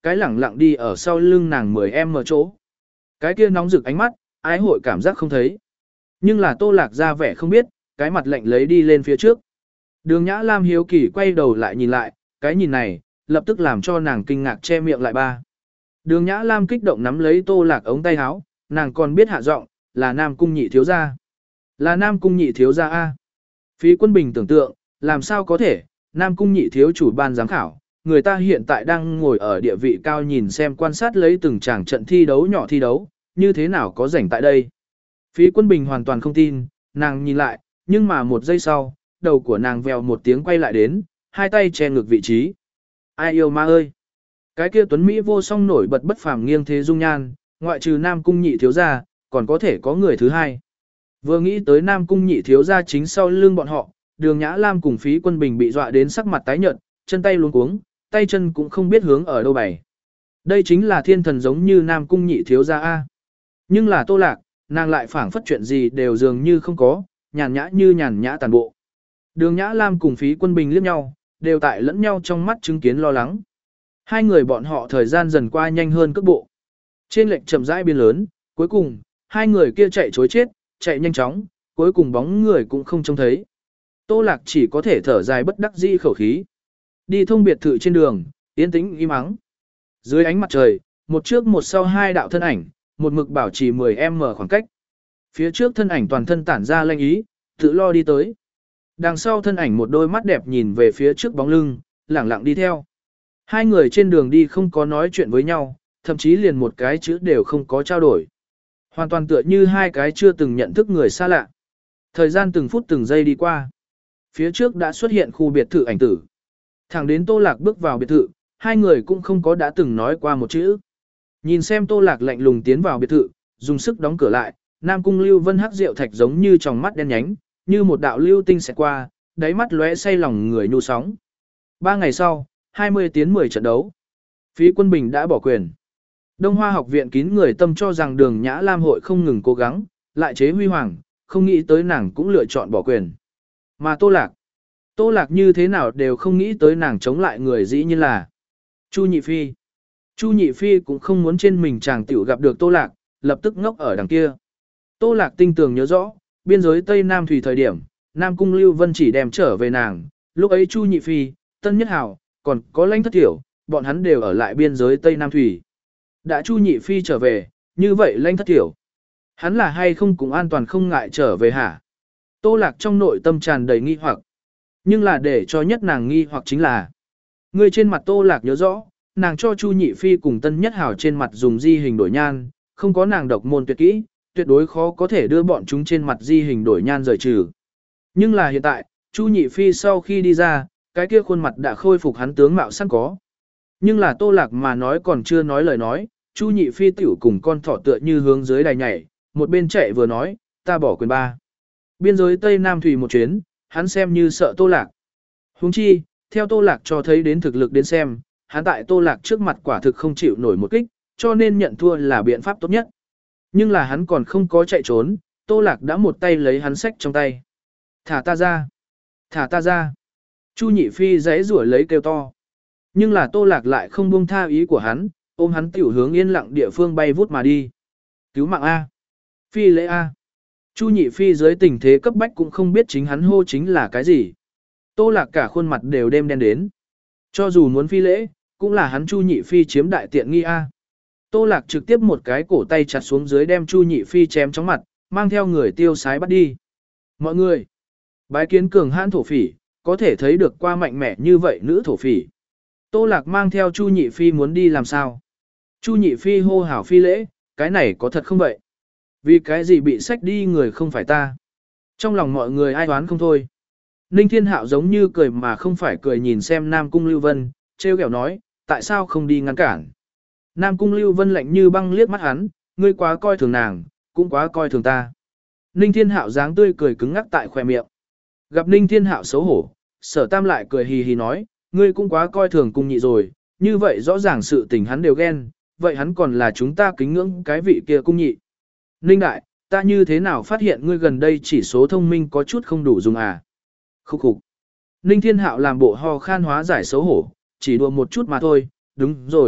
cái lẳng lặng đi ở sau lưng nàng mười em mở chỗ. Cái kia nóng rực ánh mắt, ái hội cảm giác không thấy. Nhưng là Tô Lạc ra vẻ không biết, cái mặt lạnh lấy đi lên phía trước. Đường Nhã Lam hiếu kỳ quay đầu lại nhìn lại, cái nhìn này, lập tức làm cho nàng kinh ngạc che miệng lại ba. Đường Nhã Lam kích động nắm lấy Tô Lạc ống tay áo, nàng còn biết hạ giọng, là Nam Cung Nhị thiếu gia. Là Nam Cung Nhị thiếu gia a. Phí Quân Bình tưởng tượng, làm sao có thể, Nam Cung Nhị thiếu chủ ban giám khảo, người ta hiện tại đang ngồi ở địa vị cao nhìn xem quan sát lấy từng tràng trận thi đấu nhỏ thi đấu, như thế nào có rảnh tại đây. Phí Quân Bình hoàn toàn không tin, nàng nhìn lại, nhưng mà một giây sau, đầu của nàng vèo một tiếng quay lại đến, hai tay che ngược vị trí. Ai yêu ma ơi! Cái kia tuấn Mỹ vô song nổi bật bất phàm nghiêng thế dung nhan, ngoại trừ Nam Cung Nhị thiếu gia, còn có thể có người thứ hai. Vừa nghĩ tới Nam Cung Nhị thiếu gia chính sau lưng bọn họ, Đường Nhã Lam cùng Phí Quân Bình bị dọa đến sắc mặt tái nhợt, chân tay luống cuống, tay chân cũng không biết hướng ở đâu bày. Đây chính là thiên thần giống như Nam Cung Nhị thiếu gia a. Nhưng là Tô Lạc, nàng lại phảng phất chuyện gì đều dường như không có, nhàn nhã như nhàn nhã tàn bộ. Đường Nhã Lam cùng Phí Quân Bình liếc nhau, đều tại lẫn nhau trong mắt chứng kiến lo lắng. Hai người bọn họ thời gian dần qua nhanh hơn cước bộ. Trên lệch chậm rãi biến lớn, cuối cùng, hai người kia chạy chối chết, chạy nhanh chóng, cuối cùng bóng người cũng không trông thấy. Tô Lạc chỉ có thể thở dài bất đắc dĩ khẩu khí. Đi thông biệt thự trên đường, yên tĩnh im ắng. Dưới ánh mặt trời, một trước một sau hai đạo thân ảnh, một mực bảo trì mười em mở khoảng cách. Phía trước thân ảnh toàn thân tản ra lanh ý, tự lo đi tới. Đằng sau thân ảnh một đôi mắt đẹp nhìn về phía trước bóng lưng, lẳng lặng đi theo. Hai người trên đường đi không có nói chuyện với nhau, thậm chí liền một cái chữ đều không có trao đổi. Hoàn toàn tựa như hai cái chưa từng nhận thức người xa lạ. Thời gian từng phút từng giây đi qua. Phía trước đã xuất hiện khu biệt thự ảnh tử. Thẳng đến Tô Lạc bước vào biệt thự, hai người cũng không có đã từng nói qua một chữ. Nhìn xem Tô Lạc lạnh lùng tiến vào biệt thự, dùng sức đóng cửa lại, Nam Cung Lưu Vân hắc rượu thạch giống như tròng mắt đen nhánh, như một đạo lưu tinh sẽ qua, đáy mắt lóe say lòng người nhu sóng. Ba ngày sau, hai mươi tiến mười trận đấu. Phí Quân Bình đã bỏ quyền. Đông Hoa học viện kín người tâm cho rằng Đường Nhã Lam hội không ngừng cố gắng, lại chế huy hoàng, không nghĩ tới nàng cũng lựa chọn bỏ quyền. Mà Tô Lạc, Tô Lạc như thế nào đều không nghĩ tới nàng chống lại người dĩ nhiên là Chu Nhị Phi. Chu Nhị Phi cũng không muốn trên mình chàng tiểu gặp được Tô Lạc, lập tức ngốc ở đằng kia. Tô Lạc tinh tường nhớ rõ, biên giới Tây Nam Thủy thời điểm, Nam Cung Lưu Vân chỉ đem trở về nàng, lúc ấy Chu Nhị Phi, Tân Nhất Hào, còn có Lãnh Thất Tiểu, bọn hắn đều ở lại biên giới Tây Nam Thủy. Đã Chu Nhị Phi trở về, như vậy Lãnh Thất Tiểu, hắn là hay không cũng an toàn không ngại trở về hả? Tô Lạc trong nội tâm tràn đầy nghi hoặc. Nhưng là để cho nhất nàng nghi hoặc chính là, người trên mặt Tô Lạc nhớ rõ, nàng cho Chu Nhị Phi cùng Tân Nhất Hào trên mặt dùng di hình đổi nhan, không có nàng độc môn tuyệt kỹ, tuyệt đối khó có thể đưa bọn chúng trên mặt di hình đổi nhan rời trừ. Nhưng là hiện tại, Chu Nhị Phi sau khi đi ra, cái kia khuôn mặt đã khôi phục hắn tướng mạo sẵn có. Nhưng là Tô Lạc mà nói còn chưa nói lời nói, Chu Nhị Phi tiểu cùng con thỏ tựa như hướng dưới đài nhảy, một bên chạy vừa nói, ta bỏ quyền ba. Biên giới Tây Nam Thủy một chuyến, hắn xem như sợ Tô Lạc. Huống chi, theo Tô Lạc cho thấy đến thực lực đến xem, hắn tại Tô Lạc trước mặt quả thực không chịu nổi một kích, cho nên nhận thua là biện pháp tốt nhất. Nhưng là hắn còn không có chạy trốn, Tô Lạc đã một tay lấy hắn sách trong tay. Thả ta ra! Thả ta ra! Chu Nhị Phi giãy giụa lấy kêu to. Nhưng là Tô Lạc lại không buông tha ý của hắn, ôm hắn tiểu hướng yên lặng địa phương bay vút mà đi. Cứu mạng A! Phi lễ A! Chu Nhị Phi dưới tình thế cấp bách cũng không biết chính hắn hô chính là cái gì. Tô Lạc cả khuôn mặt đều đêm đen đến. Cho dù muốn phi lễ, cũng là hắn Chu Nhị Phi chiếm đại tiện nghi A. Tô Lạc trực tiếp một cái cổ tay chặt xuống dưới đem Chu Nhị Phi chém chóng mặt, mang theo người tiêu sái bắt đi. Mọi người, bái kiến cường hãn thổ phỉ, có thể thấy được qua mạnh mẽ như vậy nữ thổ phỉ. Tô Lạc mang theo Chu Nhị Phi muốn đi làm sao? Chu Nhị Phi hô hào phi lễ, cái này có thật không vậy? Vì cái gì bị xách đi người không phải ta? Trong lòng mọi người ai đoán không thôi. Ninh Thiên Hạo giống như cười mà không phải cười nhìn xem Nam Cung Lưu Vân, trêu ghẹo nói, tại sao không đi ngăn cản? Nam Cung Lưu Vân lạnh như băng liếc mắt hắn, ngươi quá coi thường nàng, cũng quá coi thường ta. Ninh Thiên Hạo dáng tươi cười cứng ngắc tại khóe miệng. Gặp Ninh Thiên Hạo xấu hổ, Sở Tam lại cười hì hì nói, ngươi cũng quá coi thường Cung Nhị rồi, như vậy rõ ràng sự tình hắn đều ghen, vậy hắn còn là chúng ta kính ngưỡng cái vị kia Cung Nhị. Ninh Đại, ta như thế nào phát hiện ngươi gần đây chỉ số thông minh có chút không đủ dùng à? Khúc khục. Ninh Thiên Hạo làm bộ ho khan hóa giải xấu hổ, chỉ đùa một chút mà thôi, đúng rồi,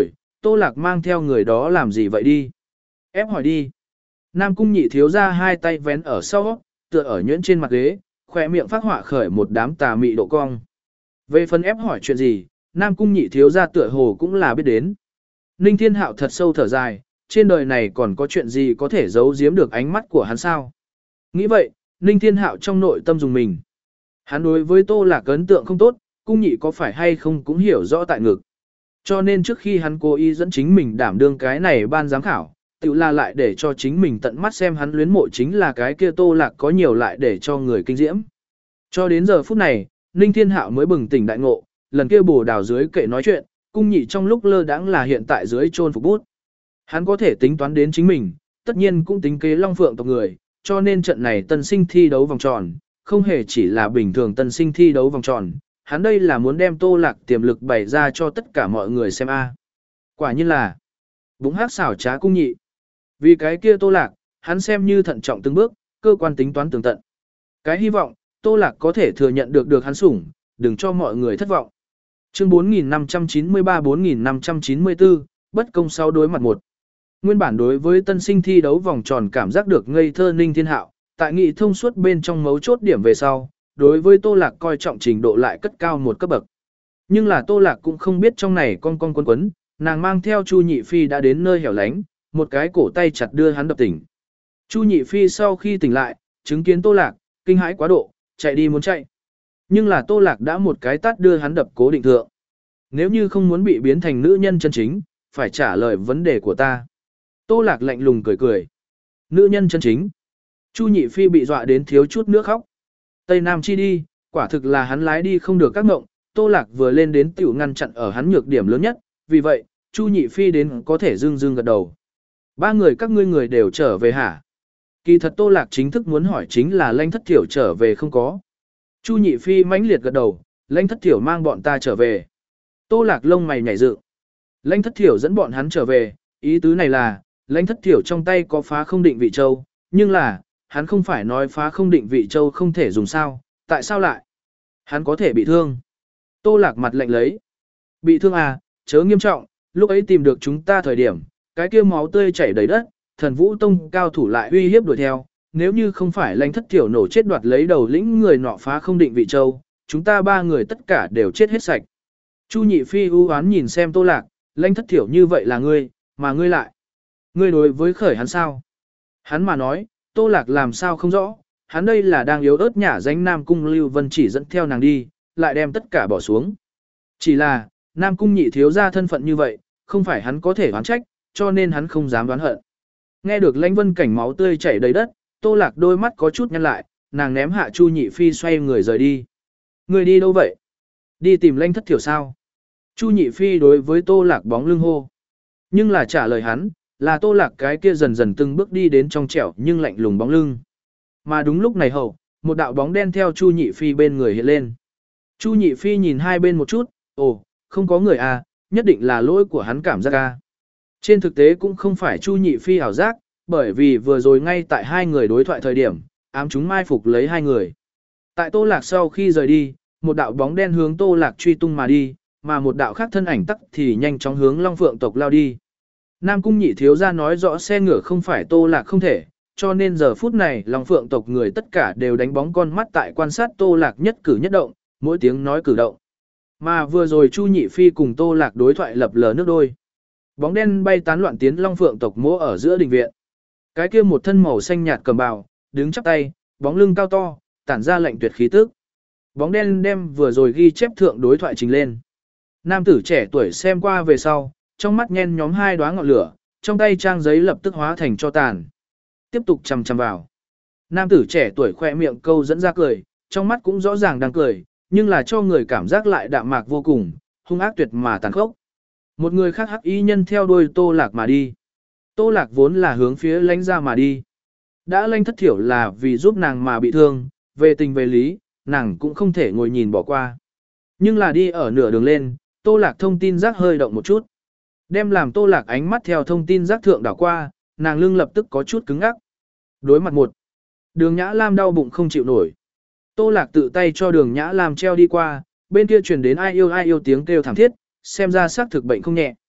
Tô Lạc mang theo người đó làm gì vậy đi? Ép hỏi đi. Nam Cung Nhị thiếu ra hai tay vén ở sau, tựa ở nhuyễn trên mặt ghế, khỏe miệng phát họa khởi một đám tà mị độ cong. Về phần ép hỏi chuyện gì, Nam Cung Nhị thiếu ra tựa hồ cũng là biết đến. Ninh Thiên Hạo thật sâu thở dài, trên đời này còn có chuyện gì có thể giấu giếm được ánh mắt của hắn sao? Nghĩ vậy, Ninh Thiên Hạo trong nội tâm dùng mình. Hắn đối với Tô Lạc ấn tượng không tốt, Cung Nhị có phải hay không cũng hiểu rõ tại ngực. Cho nên trước khi hắn cố ý dẫn chính mình đảm đương cái này ban giám khảo, tự là lại để cho chính mình tận mắt xem hắn luyến mộ chính là cái kia Tô Lạc có nhiều lại để cho người kinh diễm. Cho đến giờ phút này, Ninh Thiên Hạo mới bừng tỉnh đại ngộ, lần kia bồ đào dưới kệ nói chuyện, Cung Nhị trong lúc lơ đãng là hiện tại dưới chôn phục bút. Hắn có thể tính toán đến chính mình, tất nhiên cũng tính kế Long Phượng tộc người, cho nên trận này tân sinh thi đấu vòng tròn, không hề chỉ là bình thường tân sinh thi đấu vòng tròn, hắn đây là muốn đem Tô Lạc tiềm lực bày ra cho tất cả mọi người xem a. Quả nhiên là bụng hắc xảo trá Cung Nhị. Vì cái kia Tô Lạc, hắn xem như thận trọng từng bước, cơ quan tính toán tường tận. Cái hy vọng, Tô Lạc có thể thừa nhận được được hắn sủng, đừng cho mọi người thất vọng. Chương bốn nghìn năm trăm chín mươi ba bốn nghìn năm trăm chín mươi tư, bất công sau đối mặt một. Nguyên bản đối với tân sinh thi đấu vòng tròn cảm giác được ngây thơ Ninh Thiên Hạo, tại nghị thông suốt bên trong mấu chốt điểm về sau, đối với Tô Lạc coi trọng trình độ lại cất cao một cấp bậc. Nhưng là Tô Lạc cũng không biết trong này con con quấn quấn, nàng mang theo Chu Nhị Phi đã đến nơi hẻo lánh, một cái cổ tay chặt đưa hắn đập tỉnh. Chu Nhị Phi sau khi tỉnh lại, chứng kiến Tô Lạc, kinh hãi quá độ, chạy đi muốn chạy. Nhưng là Tô Lạc đã một cái tát đưa hắn đập cố định thượng. Nếu như không muốn bị biến thành nữ nhân chân chính, phải trả lời vấn đề của ta. Tô Lạc lạnh lùng cười cười. Nữ nhân chân chính. Chu Nhị Phi bị dọa đến thiếu chút nữa khóc. Tây Nam chi đi, quả thực là hắn lái đi không được các ngộng. Tô Lạc vừa lên đến tiểu ngăn chặn ở hắn nhược điểm lớn nhất. Vì vậy, Chu Nhị Phi đến có thể dưng dưng gật đầu. Ba người các ngươi người đều trở về hả? Kỳ thật Tô Lạc chính thức muốn hỏi chính là Lãnh Thất Thiểu trở về không có. Chu Nhị Phi mãnh liệt gật đầu, Lãnh Thất Thiểu mang bọn ta trở về. Tô Lạc lông mày nhảy dựng. Lãnh Thất Thiểu dẫn bọn hắn trở về, ý tứ này là, Lãnh Thất Thiểu trong tay có phá không định vị châu, nhưng là, hắn không phải nói phá không định vị châu không thể dùng sao, tại sao lại? Hắn có thể bị thương. Tô Lạc mặt lạnh lấy. Bị thương à, chớ nghiêm trọng, lúc ấy tìm được chúng ta thời điểm, cái kia máu tươi chảy đầy đất, Thần Vũ Tông cao thủ lại uy hiếp đuổi theo, nếu như không phải Lãnh Thất Thiểu nổ chết đoạt lấy đầu lĩnh người nọ phá không định vị châu, chúng ta ba người tất cả đều chết hết sạch. Chu Nhị Phi ưu oán nhìn xem Tô Lạc, Lãnh Thất Thiểu như vậy là ngươi, mà ngươi lại. Ngươi đối với khởi hắn sao? Hắn mà nói, Tô Lạc làm sao không rõ, hắn đây là đang yếu ớt nhả danh Nam Cung Lưu Vân chỉ dẫn theo nàng đi, lại đem tất cả bỏ xuống. Chỉ là, Nam Cung Nhị thiếu ra thân phận như vậy, không phải hắn có thể oán trách, cho nên hắn không dám đoán hận. Nghe được Lãnh Vân cảnh máu tươi chảy đầy đất, Tô Lạc đôi mắt có chút nhăn lại, nàng ném hạ Chu Nhị Phi xoay người rời đi. Người đi đâu vậy? Đi tìm Lãnh Thất Thiểu sao? Chu Nhị Phi đối với Tô Lạc bóng lưng hô. Nhưng là trả lời hắn, là Tô Lạc cái kia dần dần từng bước đi đến trong trẻo nhưng lạnh lùng bóng lưng. Mà đúng lúc này hậu, một đạo bóng đen theo Chu Nhị Phi bên người hiện lên. Chu Nhị Phi nhìn hai bên một chút, ồ, không có người à, nhất định là lỗi của hắn cảm giác à. Trên thực tế cũng không phải Chu Nhị Phi ảo giác, bởi vì vừa rồi ngay tại hai người đối thoại thời điểm, ám chúng mai phục lấy hai người. Tại Tô Lạc sau khi rời đi, một đạo bóng đen hướng Tô Lạc truy tung mà đi, mà một đạo khác thân ảnh tắc thì nhanh chóng hướng Long Phượng tộc lao đi. Nam Cung Nhị thiếu ra nói rõ xe ngựa không phải Tô Lạc không thể, cho nên giờ phút này Long Phượng tộc người tất cả đều đánh bóng con mắt tại quan sát Tô Lạc nhất cử nhất động, mỗi tiếng nói cử động. Mà vừa rồi Chu Nhị Phi cùng Tô Lạc đối thoại lập lờ nước đôi. Bóng đen bay tán loạn tiến Long Phượng tộc mỗ ở giữa đình viện. Cái kia một thân màu xanh nhạt cầm bào, đứng chắp tay, bóng lưng cao to, tản ra lệnh tuyệt khí tức. Bóng đen đem vừa rồi ghi chép thượng đối thoại trình lên. Nam tử trẻ tuổi xem qua về sau, trong mắt nhen nhóm hai đóa ngọn lửa, trong tay trang giấy lập tức hóa thành cho tàn. Tiếp tục chằm chằm vào. Nam tử trẻ tuổi khoe miệng câu dẫn ra cười, trong mắt cũng rõ ràng đang cười, nhưng là cho người cảm giác lại đạm mạc vô cùng, hung ác tuyệt mà tàn khốc. Một người khác hắc y nhân theo đuôi Tô Lạc mà đi. Tô Lạc vốn là hướng phía Lãnh ra mà đi. Đã Lãnh Thất Thiểu là vì giúp nàng mà bị thương, về tình về lý, nàng cũng không thể ngồi nhìn bỏ qua. Nhưng là đi ở nửa đường lên, Tô Lạc thông tin giác hơi động một chút. Đem làm Tô Lạc ánh mắt theo thông tin giác thượng đảo qua, nàng lưng lập tức có chút cứng ngắc. Đối mặt một, Đường Nhã Lam đau bụng không chịu nổi. Tô Lạc tự tay cho Đường Nhã Lam treo đi qua, bên kia truyền đến ai yêu ai yêu tiếng kêu thảm thiết, xem ra xác thực bệnh không nhẹ.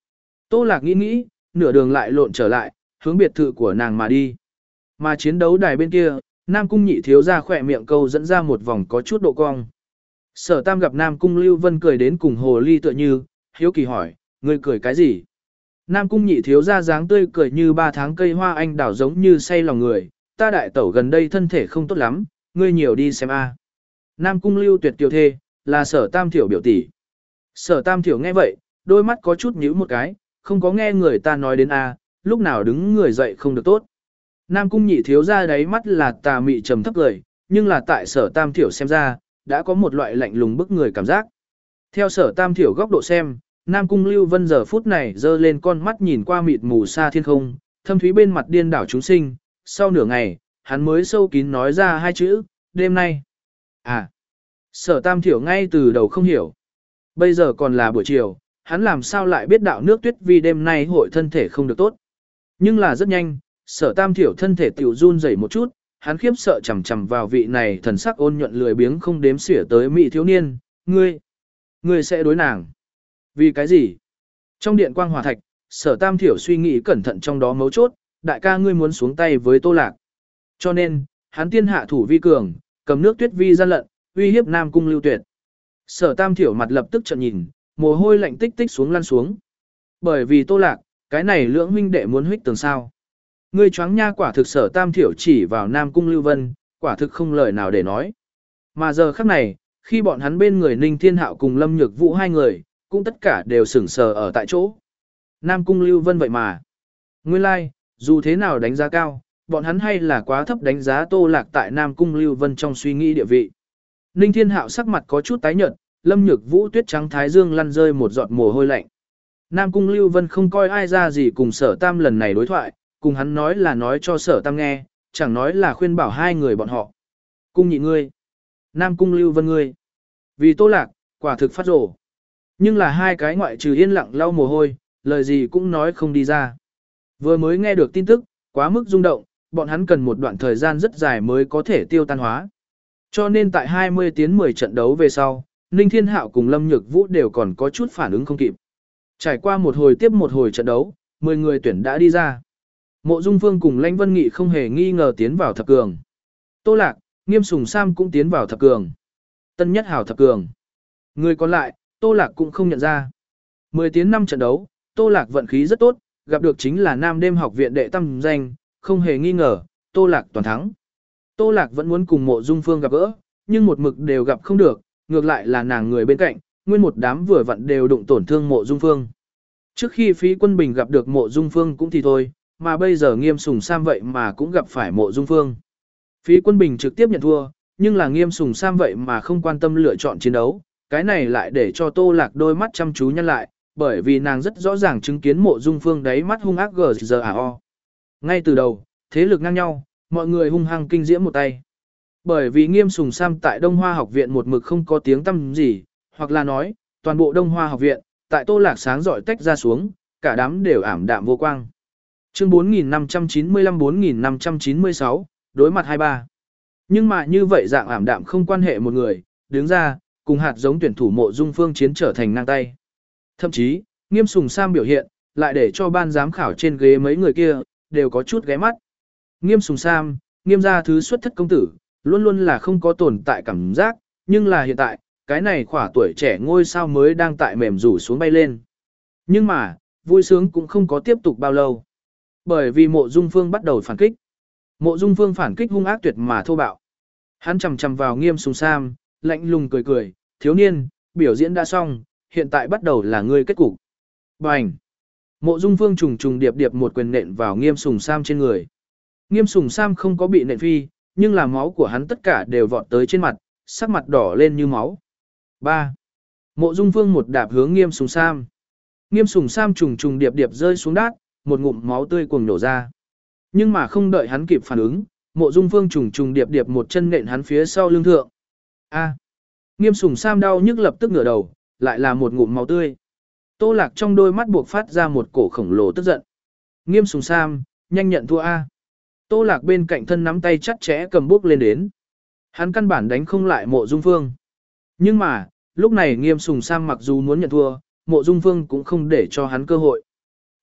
Tô Lạc nghĩ nghĩ, nửa đường lại lộn trở lại, hướng biệt thự của nàng mà đi. Mà chiến đấu đài bên kia, Nam Cung Nhị thiếu ra khỏe miệng câu dẫn ra một vòng có chút độ cong. Sở Tam gặp Nam Cung Lưu Vân cười đến cùng hồ ly tựa như, hiếu kỳ hỏi, ngươi cười cái gì? Nam Cung Nhị thiếu ra dáng tươi cười như ba tháng cây hoa anh đào giống như say lòng người, ta đại tẩu gần đây thân thể không tốt lắm, ngươi nhiều đi xem a. Nam Cung Lưu Tuyệt tiểu thê, là Sở Tam Thiểu biểu tỷ. Sở Tam Thiểu nghe vậy, đôi mắt có chút nhíu một cái, không có nghe người ta nói đến a, lúc nào đứng người dậy không được tốt. Nam Cung Nhị thiếu ra đáy mắt là tà mị trầm thấp cười, nhưng là tại Sở Tam Thiểu xem ra, đã có một loại lạnh lùng bức người cảm giác. Theo Sở Tam Thiểu góc độ xem, Nam Cung Lưu Vân giờ phút này giơ lên con mắt nhìn qua mịt mù xa thiên không, thâm thúy bên mặt điên đảo chúng sinh, sau nửa ngày, hắn mới sâu kín nói ra hai chữ, đêm nay. À, Sở Tam Thiểu ngay từ đầu không hiểu. Bây giờ còn là buổi chiều, hắn làm sao lại biết đạo nước tuyết vì đêm nay hội thân thể không được tốt. Nhưng là rất nhanh, Sở Tam Thiểu thân thể tiểu run rẩy một chút, hắn khiếp sợ chằm chằm vào vị này thần sắc ôn nhuận lười biếng không đếm xỉa tới mỹ thiếu niên, ngươi, ngươi sẽ đối nàng. Vì cái gì? Trong điện quang hỏa thạch, Sở Tam Thiểu suy nghĩ cẩn thận trong đó mấu chốt, đại ca ngươi muốn xuống tay với Tô Lạc. Cho nên, hắn tiên hạ thủ vi cường, cầm nước tuyết vi gian lận, uy hiếp Nam Cung Lưu Tuyệt. Sở Tam Thiểu mặt lập tức trợn nhìn, mồ hôi lạnh tích tích xuống lăn xuống. Bởi vì Tô Lạc, cái này lưỡng huynh đệ muốn huých tường sao. Ngươi choáng nha, quả thực Sở Tam Thiểu chỉ vào Nam Cung Lưu Vân, quả thực không lời nào để nói. Mà giờ khắc này, khi bọn hắn bên người Ninh Thiên Hạo cùng Lâm Nhược Vũ hai người, cũng tất cả đều sửng sờ ở tại chỗ. Nam Cung Lưu Vân vậy mà. Nguyên lai, like, dù thế nào đánh giá cao, bọn hắn hay là quá thấp đánh giá Tô Lạc tại Nam Cung Lưu Vân trong suy nghĩ địa vị. Ninh Thiên Hạo sắc mặt có chút tái nhợt, Lâm Nhược Vũ tuyết trắng thái dương lăn rơi một giọt mồ hôi lạnh. Nam Cung Lưu Vân không coi ai ra gì cùng Sở Tam lần này đối thoại, cùng hắn nói là nói cho Sở Tam nghe, chẳng nói là khuyên bảo hai người bọn họ. Cung nhị ngươi, Nam Cung Lưu Vân ngươi, vì Tô Lạc, quả thực phát rổ. Nhưng là hai cái ngoại trừ yên lặng lau mồ hôi, lời gì cũng nói không đi ra. Vừa mới nghe được tin tức, quá mức rung động, bọn hắn cần một đoạn thời gian rất dài mới có thể tiêu tan hóa. Cho nên tại hai mươi tiến mười trận đấu về sau, Ninh Thiên Hạo cùng Lâm Nhược Vũ đều còn có chút phản ứng không kịp. Trải qua một hồi tiếp một hồi trận đấu, mười người tuyển đã đi ra. Mộ Dung Phương cùng Lãnh Vân Nghị không hề nghi ngờ tiến vào thập cường. Tô Lạc, Nghiêm Sùng Sam cũng tiến vào thập cường. Tân Nhất Hảo thập cường. Người còn lại, Tô Lạc cũng không nhận ra. mười tiến năm trận đấu, Tô Lạc vận khí rất tốt, gặp được chính là Nam Đêm học viện đệ tam danh, không hề nghi ngờ, Tô Lạc toàn thắng. Tô Lạc vẫn muốn cùng Mộ Dung Phương gặp gỡ, nhưng một mực đều gặp không được, ngược lại là nàng người bên cạnh, nguyên một đám vừa vặn đều đụng tổn thương Mộ Dung Phương. Trước khi Phí Quân Bình gặp được Mộ Dung Phương cũng thì thôi, mà bây giờ Nghiêm Sùng Sam vậy mà cũng gặp phải Mộ Dung Phương. Phí Quân Bình trực tiếp nhận thua, nhưng là Nghiêm Sùng Sam vậy mà không quan tâm lựa chọn chiến đấu, cái này lại để cho Tô Lạc đôi mắt chăm chú nhăn lại, bởi vì nàng rất rõ ràng chứng kiến Mộ Dung Phương đáy mắt hung ác gờ giờ à o. Ngay từ đầu, thế lực ngang nhau, mọi người hung hăng kinh diễm một tay. Bởi vì Nghiêm Sùng Sam tại Đông Hoa học viện một mực không có tiếng tăm gì, hoặc là nói, toàn bộ Đông Hoa học viện, tại Tô Lạc sáng rọi tách ra xuống, cả đám đều ảm đạm vô quang. Chương bốn nghìn năm trăm chín mươi lăm bốn nghìn năm trăm chín mươi sáu, đối mặt hai ba. Nhưng mà như vậy dạng ảm đạm không quan hệ một người, đứng ra, cùng hạt giống tuyển thủ Mộ Dung Phương chiến trở thành ngang tay. Thậm chí, Nghiêm Sùng Sam biểu hiện, lại để cho ban giám khảo trên ghế mấy người kia, đều có chút ghé mắt. Nghiêm Sùng Sam, Nghiêm gia thứ xuất thất công tử, luôn luôn là không có tồn tại cảm giác, nhưng là hiện tại, cái này khỏa tuổi trẻ ngôi sao mới đang tại mềm rủ xuống bay lên. Nhưng mà, vui sướng cũng không có tiếp tục bao lâu. Bởi vì Mộ Dung Phương bắt đầu phản kích. Mộ Dung Phương phản kích hung ác tuyệt mà thô bạo. Hắn chầm chầm vào Nghiêm Sùng Sam, lạnh lùng cười cười, thiếu niên, biểu diễn đã xong, hiện tại bắt đầu là ngươi kết cục. Bành! Mộ Dung Phương trùng trùng điệp điệp một quyền nện vào Nghiêm Sùng Sam trên người. Nghiêm Sùng Sam không có bị nện phi, nhưng là máu của hắn tất cả đều vọt tới trên mặt, sắc mặt đỏ lên như máu. ba. Mộ Dung Phương một đạp hướng Nghiêm Sùng Sam. Nghiêm Sùng Sam trùng trùng điệp điệp rơi xuống đát, một ngụm máu tươi cuồng nổ ra. Nhưng mà không đợi hắn kịp phản ứng, Mộ Dung Phương trùng trùng điệp điệp một chân nện hắn phía sau lưng thượng. A. Nghiêm Sùng Sam đau nhức lập tức ngửa đầu, lại là một ngụm máu tươi. Tô Lạc trong đôi mắt buộc phát ra một cổ khổng lồ tức giận. Nghiêm Sùng Sam, nhanh nhận thua A. Tô Lạc bên cạnh thân nắm tay chặt chẽ cầm bước lên đến. Hắn căn bản đánh không lại Mộ Dung Phương. Nhưng mà, lúc này Nghiêm Sùng Sam mặc dù muốn nhận thua, Mộ Dung Phương cũng không để cho hắn cơ hội.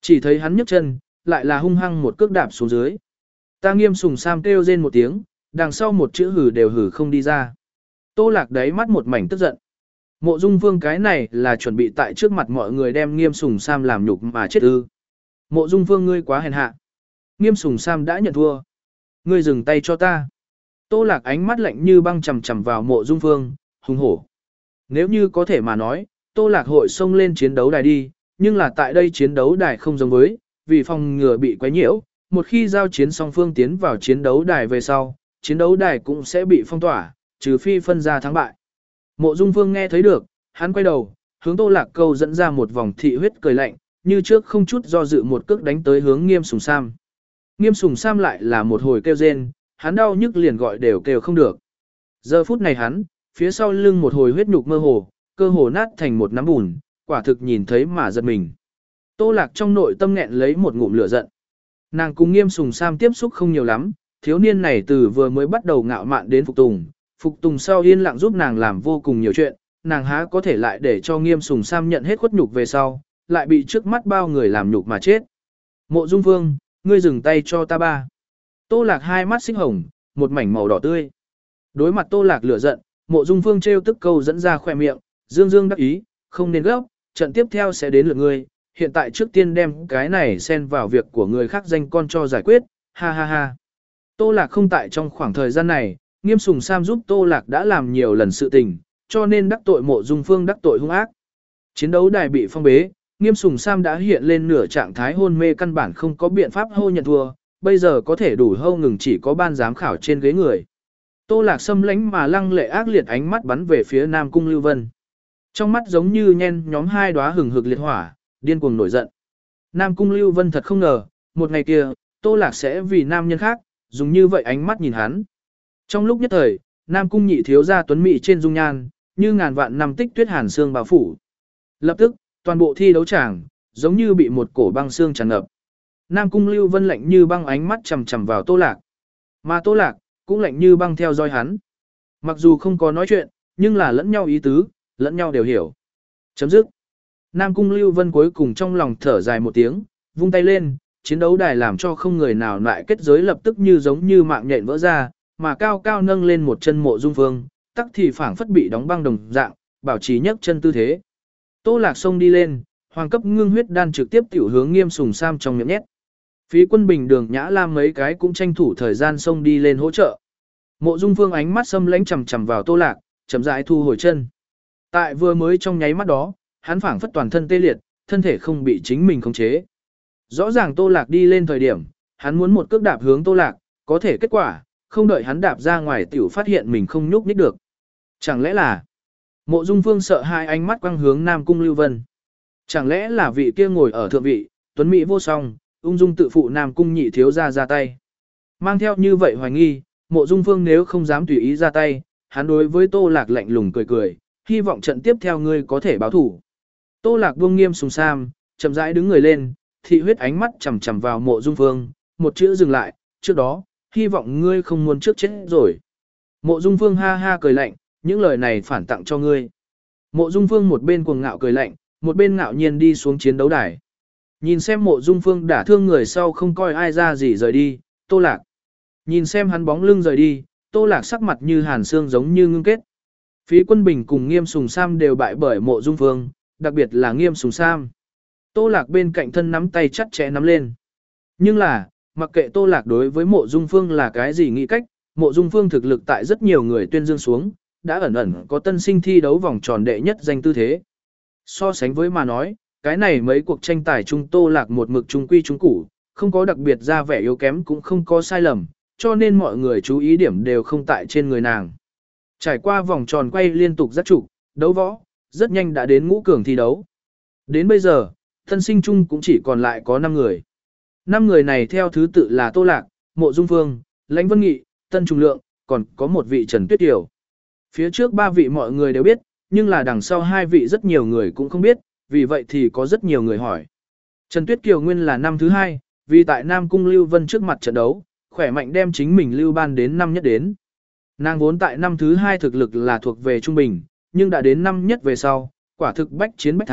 Chỉ thấy hắn nhấc chân, lại là hung hăng một cước đạp xuống dưới. Ta Nghiêm Sùng Sam kêu rên một tiếng, đằng sau một chữ hử đều hử không đi ra. Tô Lạc đáy mắt một mảnh tức giận. Mộ Dung Vương cái này là chuẩn bị tại trước mặt mọi người đem Nghiêm Sùng Sam làm nhục mà chết ư. Mộ Dung Vương ngươi quá hèn hạ. Nghiêm Sùng Sam đã nhận thua. Ngươi dừng tay cho ta. Tô Lạc ánh mắt lạnh như băng chằm chằm vào Mộ Dung Vương, hùng hổ. Nếu như có thể mà nói, Tô Lạc hội xông lên chiến đấu đài đi, nhưng là tại đây chiến đấu đài không giống với, vì phòng ngừa bị quấy nhiễu, một khi giao chiến song phương tiến vào chiến đấu đài về sau, chiến đấu đài cũng sẽ bị phong tỏa, trừ phi phân ra thắng bại. Mộ Dung Vương nghe thấy được, hắn quay đầu, hướng Tô Lạc câu dẫn ra một vòng thị huyết cười lạnh, như trước không chút do dự một cước đánh tới hướng Nghiêm Sùng Sam. Nghiêm Sùng Sam lại là một hồi kêu rên, hắn đau nhức liền gọi đều kêu không được. Giờ phút này hắn, phía sau lưng một hồi huyết nhục mơ hồ, cơ hồ nát thành một nắm bùn, quả thực nhìn thấy mà giật mình. Tô Lạc trong nội tâm nghẹn lấy một ngụm lửa giận. Nàng cùng Nghiêm Sùng Sam tiếp xúc không nhiều lắm, thiếu niên này từ vừa mới bắt đầu ngạo mạn đến phục tùng, phục tùng sau yên lặng giúp nàng làm vô cùng nhiều chuyện, nàng há có thể lại để cho Nghiêm Sùng Sam nhận hết khuất nhục về sau, lại bị trước mắt bao người làm nhục mà chết. Mộ Dung Vương, ngươi dừng tay cho ta ba. Tô Lạc hai mắt xích hồng, một mảnh màu đỏ tươi. Đối mặt Tô Lạc lửa giận, Mộ Dung Vương trêu tức câu dẫn ra khỏe miệng, dương dương đắc ý, không nên gấp, trận tiếp theo sẽ đến lượt ngươi, hiện tại trước tiên đem cái này xen vào việc của người khác danh con cho giải quyết, ha ha ha. Tô Lạc không tại trong khoảng thời gian này, Nghiêm Sùng Sam giúp Tô Lạc đã làm nhiều lần sự tình, cho nên đắc tội Mộ Dung Phương đắc tội hung ác. Chiến đấu đài bị phong bế, Nghiêm Sùng Sam đã hiện lên nửa trạng thái hôn mê căn bản không có biện pháp hô nhận thua, bây giờ có thể đủ hô ngừng chỉ có ban giám khảo trên ghế người. Tô Lạc xâm lánh mà lăng lệ ác liệt ánh mắt bắn về phía Nam Cung Lưu Vân. Trong mắt giống như nhen nhóm hai đóa hừng hực liệt hỏa, điên cuồng nổi giận. Nam Cung Lưu Vân thật không ngờ, một ngày kia, Tô Lạc sẽ vì nam nhân khác, dùng như vậy ánh mắt nhìn hắn. Trong lúc nhất thời, Nam Cung nhị thiếu gia tuấn mỹ trên dung nhan, như ngàn vạn năm tích tuyết hàn xương bao phủ. Lập tức, toàn bộ thi đấu tràng, giống như bị một cổ băng xương tràn ngập. Nam Cung Lưu Vân lạnh như băng ánh mắt chằm chằm vào Tô Lạc. Mà Tô Lạc, cũng lạnh như băng theo dõi hắn. Mặc dù không có nói chuyện, nhưng là lẫn nhau ý tứ, lẫn nhau đều hiểu. Chấm dứt. Nam Cung Lưu Vân cuối cùng trong lòng thở dài một tiếng, vung tay lên, chiến đấu đài làm cho không người nào lại kết giới lập tức như giống như mạng nhện vỡ ra, mà cao cao nâng lên một chân Mộ Dung Phương, tắc thì phảng phất bị đóng băng đồng dạng, bảo trì nhấc chân tư thế. Tô Lạc xông đi lên, hoàng cấp ngưng huyết đan trực tiếp tiểu hướng Nghiêm Sùng Sam trong miệng nhét. Phí Quân Bình Đường Nhã Lam mấy cái cũng tranh thủ thời gian xông đi lên hỗ trợ. Mộ Dung Phương ánh mắt xâm lãnh chằm chằm vào Tô Lạc, chậm rãi thu hồi chân. Tại vừa mới trong nháy mắt đó, hắn phảng phất toàn thân tê liệt, thân thể không bị chính mình khống chế. Rõ ràng Tô Lạc đi lên thời điểm, hắn muốn một cước đạp hướng Tô Lạc, có thể kết quả, không đợi hắn đạp ra ngoài tiểu phát hiện mình không nhúc nhích được. Chẳng lẽ là Mộ Dung Phương sợ hai ánh mắt quăng hướng Nam Cung Lưu Vân. Chẳng lẽ là vị kia ngồi ở thượng vị, tuấn mỹ vô song, ung dung tự phụ Nam Cung nhị thiếu gia ra tay. Mang theo như vậy hoài nghi, Mộ Dung Phương nếu không dám tùy ý ra tay, hắn đối với Tô Lạc lạnh lùng cười cười, hy vọng trận tiếp theo ngươi có thể báo thủ. Tô Lạc buông Nghiêm Sùng Sam, chậm rãi đứng người lên, thị huyết ánh mắt chằm chằm vào Mộ Dung Phương, một chữ dừng lại, trước đó, hy vọng ngươi không muốn trước chết rồi. Mộ Dung Phương ha ha cười lạnh, những lời này phản tặng cho ngươi. Mộ Dung Phương một bên cuồng ngạo cười lạnh, một bên ngạo nhiên đi xuống chiến đấu đài. Nhìn xem Mộ Dung Phương đả thương người sau không coi ai ra gì rời đi, Tô Lạc. Nhìn xem hắn bóng lưng rời đi, Tô Lạc sắc mặt như hàn xương giống như ngưng kết. Phí Quân Bình cùng Nghiêm Sùng Sam đều bại bởi Mộ Dung Phương, đặc biệt là Nghiêm Sùng Sam. Tô Lạc bên cạnh thân nắm tay chặt chẽ nắm lên. Nhưng là, mặc kệ Tô Lạc đối với Mộ Dung Phương là cái gì nghĩ cách, Mộ Dung Phương thực lực tại rất nhiều người tuyên dương xuống, đã ẩn ẩn có tân sinh thi đấu vòng tròn đệ nhất danh tư thế. So sánh với mà nói, cái này mấy cuộc tranh tài chung Tô Lạc một mực trung quy trung củ, không có đặc biệt ra vẻ yếu kém cũng không có sai lầm, cho nên mọi người chú ý điểm đều không tại trên người nàng. Trải qua vòng tròn quay liên tục giác trục, đấu võ, rất nhanh đã đến ngũ cường thi đấu. Đến bây giờ, tân sinh chung cũng chỉ còn lại có năm người. năm người này theo thứ tự là Tô Lạc, Mộ Dung Phương, Lãnh Vân Nghị, Tân Trùng Lượng, còn có một vị Trần Tuyết Kiều. Phía trước ba vị mọi người đều biết, nhưng là đằng sau hai vị rất nhiều người cũng không biết, vì vậy thì có rất nhiều người hỏi. Trần Tuyết Kiều nguyên là năm thứ hai, vì tại Nam Cung Lưu Vân trước mặt trận đấu, khỏe mạnh đem chính mình lưu ban đến năm nhất đến. Nàng vốn tại năm thứ hai thực lực là thuộc về trung bình, nhưng đã đến năm nhất về sau, quả thực bách chiến bách thắng,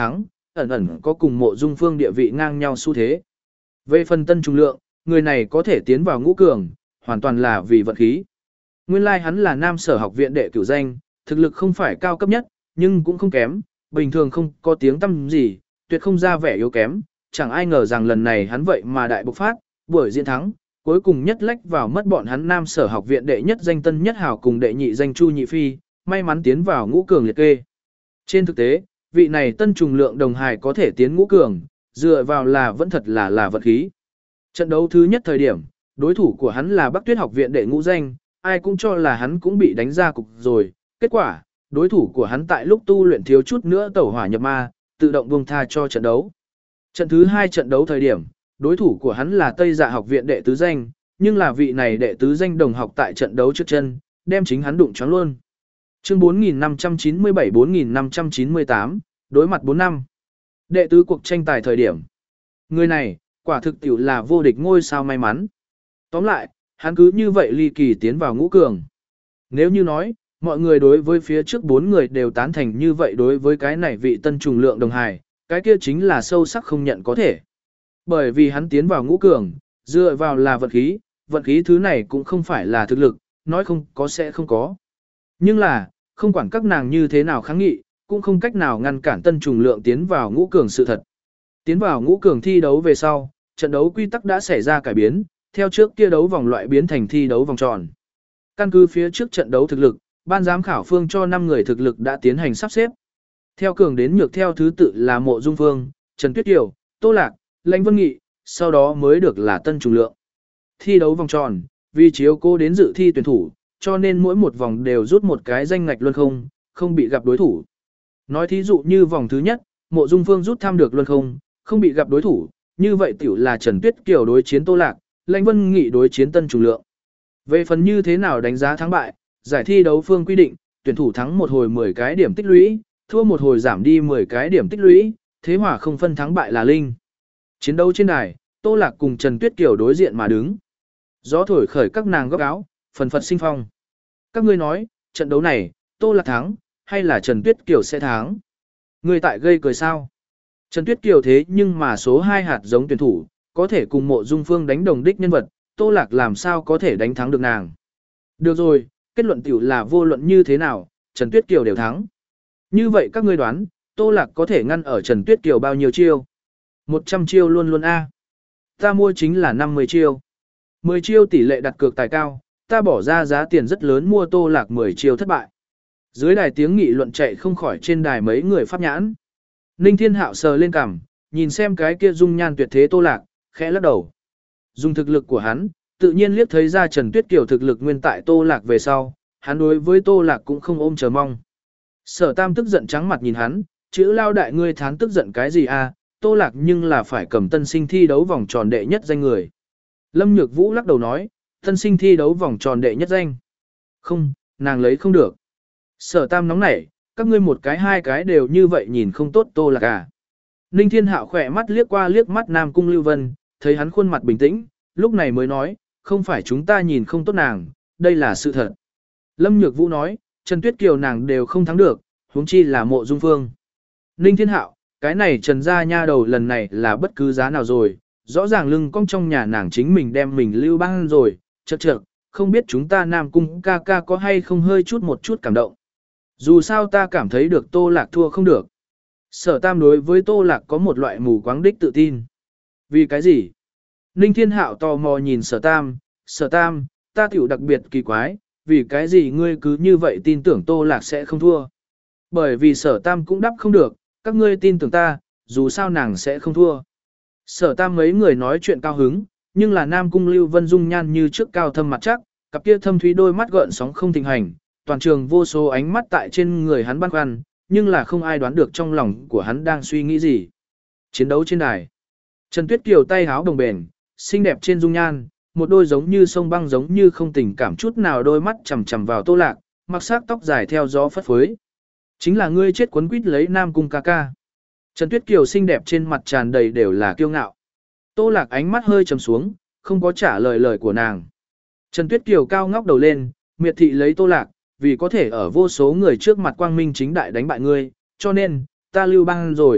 ẩn ẩn có cùng Mộ Dung Phương địa vị ngang nhau xu thế. Về phần Tân Trùng Lượng, người này có thể tiến vào ngũ cường, hoàn toàn là vì vận khí. Nguyên lai like hắn là Nam Sở học viện đệ cửu danh, thực lực không phải cao cấp nhất, nhưng cũng không kém, bình thường không có tiếng tăm gì, tuyệt không ra vẻ yếu kém, chẳng ai ngờ rằng lần này hắn vậy mà đại bộc phát, buổi diễn thắng, cuối cùng nhất lách vào mất bọn hắn Nam Sở học viện đệ nhất danh Tân Nhất Hào cùng đệ nhị danh Chu Nhị Phi, may mắn tiến vào ngũ cường liệt kê. Trên thực tế, vị này Tân Trùng Lượng đồng hài có thể tiến ngũ cường, dựa vào là vẫn thật là là vật khí. Trận đấu thứ nhất thời điểm, đối thủ của hắn là Bắc Tuyết học viện đệ ngũ danh, ai cũng cho là hắn cũng bị đánh ra cục rồi, kết quả, đối thủ của hắn tại lúc tu luyện thiếu chút nữa tẩu hỏa nhập ma, tự động buông tha cho trận đấu. Trận thứ hai trận đấu thời điểm, đối thủ của hắn là Tây Dạ học viện đệ tứ danh, nhưng là vị này đệ tứ danh đồng học tại trận đấu trước chân, đem chính hắn đụng choáng luôn. Chương bốn nghìn năm trăm chín mươi bảy bốn nghìn năm trăm chín mươi tám, đối mặt bốn năm. Đệ tứ cuộc tranh tài thời điểm. Người này, quả thực tiểu là vô địch ngôi sao may mắn. Tóm lại, hắn cứ như vậy ly kỳ tiến vào ngũ cường. Nếu như nói, mọi người đối với phía trước bốn người đều tán thành như vậy đối với cái này vị Tân Trùng Lượng đồng hài, cái kia chính là sâu sắc không nhận có thể. Bởi vì hắn tiến vào ngũ cường, dựa vào là vận khí, vận khí thứ này cũng không phải là thực lực, nói không có sẽ không có. Nhưng là, không quản các nàng như thế nào kháng nghị, cũng không cách nào ngăn cản Tân Trùng Lượng tiến vào ngũ cường sự thật. Tiến vào ngũ cường thi đấu về sau, trận đấu quy tắc đã xảy ra cải biến, theo trước kia đấu vòng loại biến thành thi đấu vòng tròn. Căn cứ phía trước trận đấu thực lực, ban giám khảo phương cho năm người thực lực đã tiến hành sắp xếp. Theo cường đến nhược theo thứ tự là Mộ Dung Phương, Trần Tuyết Kiều, Tô Lạc, Lãnh Vân Nghị, sau đó mới được là Tân Trùng Lượng. Thi đấu vòng tròn, vì chiếu cô đến dự thi tuyển thủ, cho nên mỗi một vòng đều rút một cái danh ngạch luân không, không bị gặp đối thủ. Nói thí dụ như vòng thứ nhất, Mộ Dung Phương rút thăm được luân không, không bị gặp đối thủ, như vậy tiểu là Trần Tuyết Kiều đối chiến Tô Lạc, Lãnh Vân Nghị đối chiến Tân Trùng Lượng. Về phần như thế nào đánh giá thắng bại, giải thi đấu phương quy định, tuyển thủ thắng một hồi mười cái điểm tích lũy, thua một hồi giảm đi mười cái điểm tích lũy, thế hòa không phân thắng bại là linh. Chiến đấu trên đài, Tô Lạc cùng Trần Tuyết Kiều đối diện mà đứng. Gió thổi khởi các nàng góc áo, phần phật sinh phong. Các ngươi nói, trận đấu này, Tô Lạc thắng, hay là Trần Tuyết Kiều sẽ thắng? Người tại gây cười sao? Trần Tuyết Kiều thế nhưng mà số hai hạt giống tuyển thủ, có thể cùng Mộ Dung Phương đánh đồng đích nhân vật, Tô Lạc làm sao có thể đánh thắng được nàng? Được rồi, kết luận tiểu là vô luận như thế nào, Trần Tuyết Kiều đều thắng. Như vậy các ngươi đoán, Tô Lạc có thể ngăn ở Trần Tuyết Kiều bao nhiêu chiêu? một trăm chiêu luôn luôn a. Ta mua chính là năm mươi chiêu. mười chiêu tỷ lệ đặt cược tài cao, ta bỏ ra giá tiền rất lớn mua Tô Lạc mười chiêu thất bại. Dưới đài tiếng nghị luận chạy không khỏi trên đài mấy người pháp nhãn. Ninh Thiên Hạo sờ lên cằm, nhìn xem cái kia dung nhan tuyệt thế Tô Lạc, khẽ lắc đầu. Dùng thực lực của hắn, tự nhiên liếc thấy ra Trần Tuyết Kiều thực lực nguyên tại Tô Lạc về sau, hắn đối với Tô Lạc cũng không ôm chờ mong. Sở Tam tức giận trắng mặt nhìn hắn, chữ lao đại ngươi thán tức giận cái gì a? Tô Lạc nhưng là phải cầm tân sinh thi đấu vòng tròn đệ nhất danh người. Lâm Nhược Vũ lắc đầu nói, tân sinh thi đấu vòng tròn đệ nhất danh. Không, nàng lấy không được. Sở Tam nóng nảy, các ngươi một cái hai cái đều như vậy nhìn không tốt Tô Lạc à. Ninh Thiên Hạo khỏe mắt liếc qua liếc mắt Nam Cung Lưu Vân, thấy hắn khuôn mặt bình tĩnh, lúc này mới nói, không phải chúng ta nhìn không tốt nàng, đây là sự thật. Lâm Nhược Vũ nói, Trần Tuyết Kiều nàng đều không thắng được, huống chi là Mộ Dung Phương. Ninh Thiên Hạo, cái này Trần gia nha đầu lần này là bất cứ giá nào rồi, rõ ràng lưng cong trong nhà nàng chính mình đem mình lưu băng rồi, chậc chậc, không biết chúng ta Nam Cung ca ca có hay không hơi chút một chút cảm động. Dù sao ta cảm thấy được Tô Lạc thua không được. Sở Tam đối với Tô Lạc có một loại mù quáng đích tự tin. Vì cái gì? Ninh Thiên Hạo tò mò nhìn Sở Tam, Sở Tam, ta tiểu đặc biệt kỳ quái, vì cái gì ngươi cứ như vậy tin tưởng Tô Lạc sẽ không thua? Bởi vì Sở Tam cũng đáp không được, các ngươi tin tưởng ta, dù sao nàng sẽ không thua. Sở Tam mấy người nói chuyện cao hứng, nhưng là Nam Cung Lưu Vân dung nhan như trước cao thâm mặt chắc, cặp kia thâm thúy đôi mắt gợn sóng không thịnh hành, toàn trường vô số ánh mắt tại trên người hắn băn khoăn, nhưng là không ai đoán được trong lòng của hắn đang suy nghĩ gì. Chiến đấu trên đài. Trần Tuyết Kiều tay háo đồng bền, xinh đẹp trên dung nhan, một đôi giống như sông băng giống như không tình cảm chút nào đôi mắt chằm chằm vào Tô Lạc, mặc sắc tóc dài theo gió phất phới. Chính là ngươi chết quấn quýt lấy Nam Cung ca ca. Trần Tuyết Kiều xinh đẹp trên mặt tràn đầy đều là kiêu ngạo. Tô Lạc ánh mắt hơi trầm xuống, không có trả lời lời của nàng. Trần Tuyết Kiều cao ngóc đầu lên, miệt thị lấy Tô Lạc, vì có thể ở vô số người trước mặt quang minh chính đại đánh bại ngươi, cho nên, ta lưu băng rồi,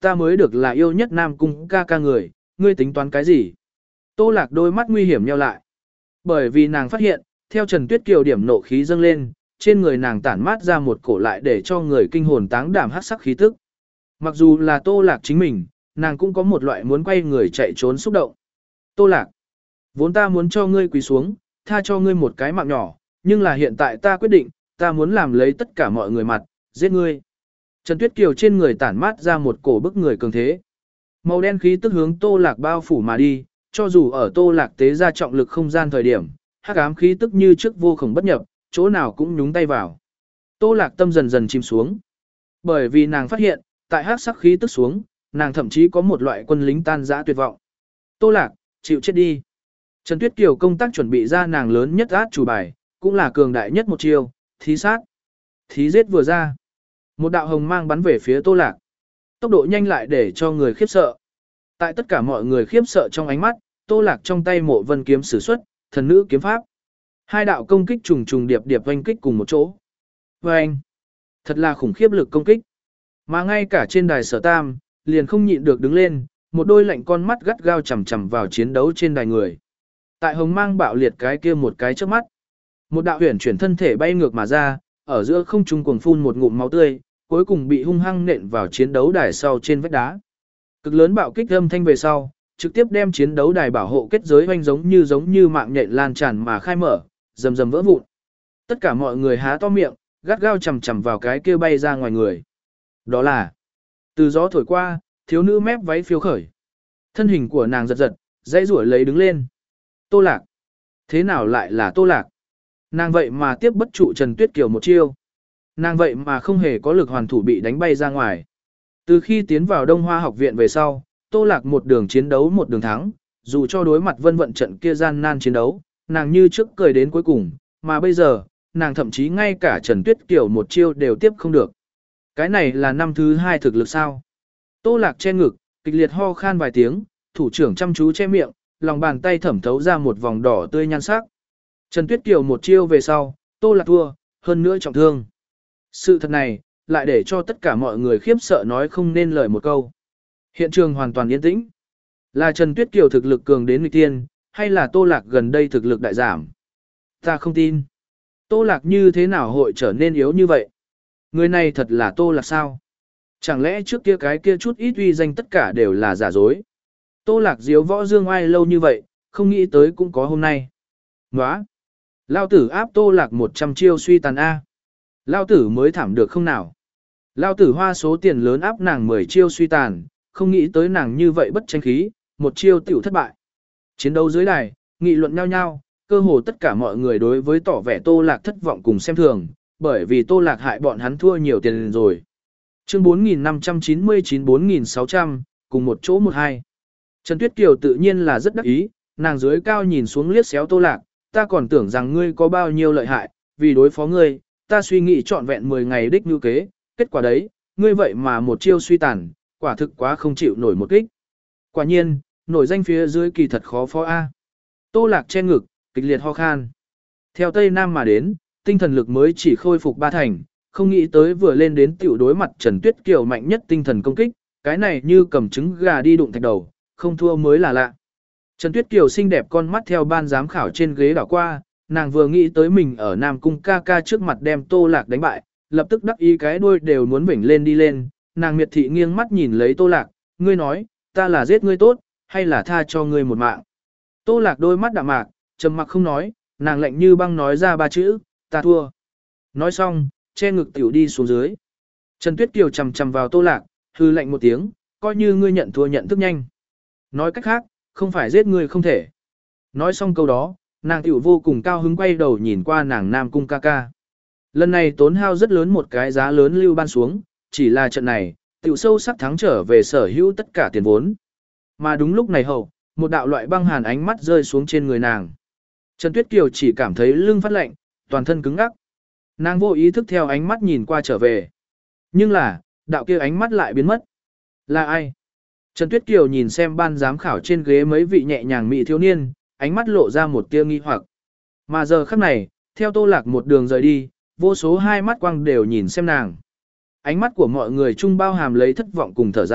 ta mới được là yêu nhất Nam Cung ca ca người, ngươi tính toán cái gì? Tô Lạc đôi mắt nguy hiểm nheo lại. Bởi vì nàng phát hiện, theo Trần Tuyết Kiều điểm nộ khí dâng lên, trên người nàng tản mát ra một cổ lại để cho người kinh hồn táng đảm hắc sắc khí tức. Mặc dù là Tô Lạc chính mình, nàng cũng có một loại muốn quay người chạy trốn xúc động. Tô Lạc, vốn ta muốn cho ngươi quỳ xuống, tha cho ngươi một cái mạng nhỏ, nhưng là hiện tại ta quyết định, ta muốn làm lấy tất cả mọi người mặt, giết ngươi. Trần Tuyết Kiều trên người tản mát ra một cổ bức người cường thế. Màu đen khí tức hướng Tô Lạc bao phủ mà đi, cho dù ở Tô Lạc tế ra trọng lực không gian thời điểm, hắc ám khí tức như trước vô cùng bất nhập, chỗ nào cũng nhúng tay vào. Tô Lạc tâm dần dần chìm xuống. Bởi vì nàng phát hiện, tại hắc sắc khí tức xuống, nàng thậm chí có một loại quân lính tan rã tuyệt vọng. Tô Lạc, chịu chết đi. Trần Tuyết Kiều công tác chuẩn bị ra nàng lớn nhất át chủ bài, cũng là cường đại nhất một chiêu, thí sát. Thí giết vừa ra. Một đạo hồng mang bắn về phía Tô Lạc. Tốc độ nhanh lại để cho người khiếp sợ. Tại tất cả mọi người khiếp sợ trong ánh mắt, Tô Lạc trong tay Mộ Vân kiếm sử xuất, thần nữ kiếm pháp. Hai đạo công kích trùng trùng điệp điệp oanh kích cùng một chỗ. Oanh! Thật là khủng khiếp lực công kích. Mà ngay cả trên đài Sở Tam, liền không nhịn được đứng lên, một đôi lạnh con mắt gắt gao chằm chằm vào chiến đấu trên đài người. Tại hồng mang bạo liệt cái kia một cái trước mắt, một đạo huyền chuyển thân thể bay ngược mà ra, ở giữa không trung cuồng phun một ngụm máu tươi, cuối cùng bị hung hăng nện vào chiến đấu đài sau trên vách đá. Cực lớn bạo kích âm thanh về sau, trực tiếp đem chiến đấu đài bảo hộ kết giới hoành giống như giống như mạng nhện lan tràn mà khai mở, rầm rầm vỡ vụn. Tất cả mọi người há to miệng, gắt gao chằm chằm vào cái kia bay ra ngoài người. Đó là, từ gió thổi qua, thiếu nữ mép váy phiêu khởi. Thân hình của nàng giật giật, dãy rủa lấy đứng lên. Tô Lạc. Thế nào lại là Tô Lạc? Nàng vậy mà tiếp bất trụ Trần Tuyết Kiều một chiêu. Nàng vậy mà không hề có lực hoàn thủ bị đánh bay ra ngoài. Từ khi tiến vào Đông Hoa học viện về sau, Tô Lạc một đường chiến đấu một đường thắng, dù cho đối mặt vân vận trận kia gian nan chiến đấu, nàng như trước cười đến cuối cùng, mà bây giờ, nàng thậm chí ngay cả Trần Tuyết Kiều một chiêu đều tiếp không được. Cái này là năm thứ hai thực lực sao? Tô Lạc che ngực, kịch liệt ho khan vài tiếng, thủ trưởng chăm chú che miệng, lòng bàn tay thẩm thấu ra một vòng đỏ tươi nhan sắc. Trần Tuyết Kiều một chiêu về sau, Tô Lạc thua, hơn nữa trọng thương. Sự thật này, lại để cho tất cả mọi người khiếp sợ nói không nên lời một câu. Hiện trường hoàn toàn yên tĩnh. Là Trần Tuyết Kiều thực lực cường đến nghịch tiên, hay là Tô Lạc gần đây thực lực đại giảm? Ta không tin. Tô Lạc như thế nào hội trở nên yếu như vậy? Người này thật là Tô Lạc sao? Chẳng lẽ trước kia cái kia chút ít uy danh tất cả đều là giả dối? Tô Lạc diếu võ dương oai lâu như vậy, không nghĩ tới cũng có hôm nay. Nóa! Lao tử áp Tô Lạc một trăm chiêu suy tàn A. Lao tử mới thảm được không nào? Lao tử hoa số tiền lớn áp nàng mười chiêu suy tàn, không nghĩ tới nàng như vậy bất tranh khí, một chiêu tiểu thất bại. Chiến đấu dưới đài, nghị luận nhau nhau, cơ hồ tất cả mọi người đối với tỏ vẻ Tô Lạc thất vọng cùng xem thường, bởi vì Tô Lạc hại bọn hắn thua nhiều tiền rồi. Chương bốn nghìn năm trăm chín mươi chín bốn nghìn sáu trăm, cùng một chỗ một hai. Trần Tuyết Kiều tự nhiên là rất đắc ý, nàng dưới cao nhìn xuống liếc xéo Tô Lạc, ta còn tưởng rằng ngươi có bao nhiêu lợi hại, vì đối phó ngươi, ta suy nghĩ trọn vẹn mười ngày đích như kế, kết quả đấy, ngươi vậy mà một chiêu suy tàn, quả thực quá không chịu nổi một kích. Quả nhiên, nổi danh phía dưới kỳ thật khó phó A. Tô Lạc che ngực, kịch liệt ho khan. Theo Tây Nam mà đến, tinh thần lực mới chỉ khôi phục ba thành, không nghĩ tới vừa lên đến tiểu đối mặt Trần Tuyết Kiều mạnh nhất tinh thần công kích, cái này như cầm trứng gà đi đụng thạch đầu, không thua mới là lạ. Trần Tuyết Kiều xinh đẹp con mắt theo ban giám khảo trên ghế đảo qua, nàng vừa nghĩ tới mình ở Nam Cung ca ca trước mặt đem Tô Lạc đánh bại, lập tức đắc ý cái đuôi đều muốn vểnh lên đi lên, nàng miệt thị nghiêng mắt nhìn lấy Tô Lạc, ngươi nói, ta là giết ngươi tốt, hay là tha cho ngươi một mạng. Tô Lạc đôi mắt đạm mạc, trầm mặc không nói, nàng lạnh như băng nói ra ba chữ, ta thua. Nói xong, che ngực tiểu đi xuống dưới. Trần Tuyết Kiều chầm chầm vào Tô Lạc, hư lạnh một tiếng, coi như ngươi nhận thua nhận thức nhanh. Nói cách khác, không phải giết ngươi không thể. Nói xong câu đó, nàng tiểu vô cùng cao hứng quay đầu nhìn qua nàng Nam Cung ca ca. Lần này tốn hao rất lớn một cái giá lớn lưu ban xuống, chỉ là trận này, tiểu sâu sắc thắng trở về sở hữu tất cả tiền vốn. Mà đúng lúc này hậu, một đạo loại băng hàn ánh mắt rơi xuống trên người nàng. Trần Tuyết Kiều chỉ cảm thấy lưng phát lạnh, toàn thân cứng ngắc. Nàng vô ý thức theo ánh mắt nhìn qua trở về. Nhưng là, đạo kia ánh mắt lại biến mất. Là ai? Trần Tuyết Kiều nhìn xem ban giám khảo trên ghế mấy vị nhẹ nhàng mỹ thiếu niên, ánh mắt lộ ra một tia nghi hoặc. Mà giờ khắc này, theo Tô Lạc một đường rời đi, vô số hai mắt quang đều nhìn xem nàng. Ánh mắt của mọi người chung bao hàm lấy thất vọng cùng thở dài,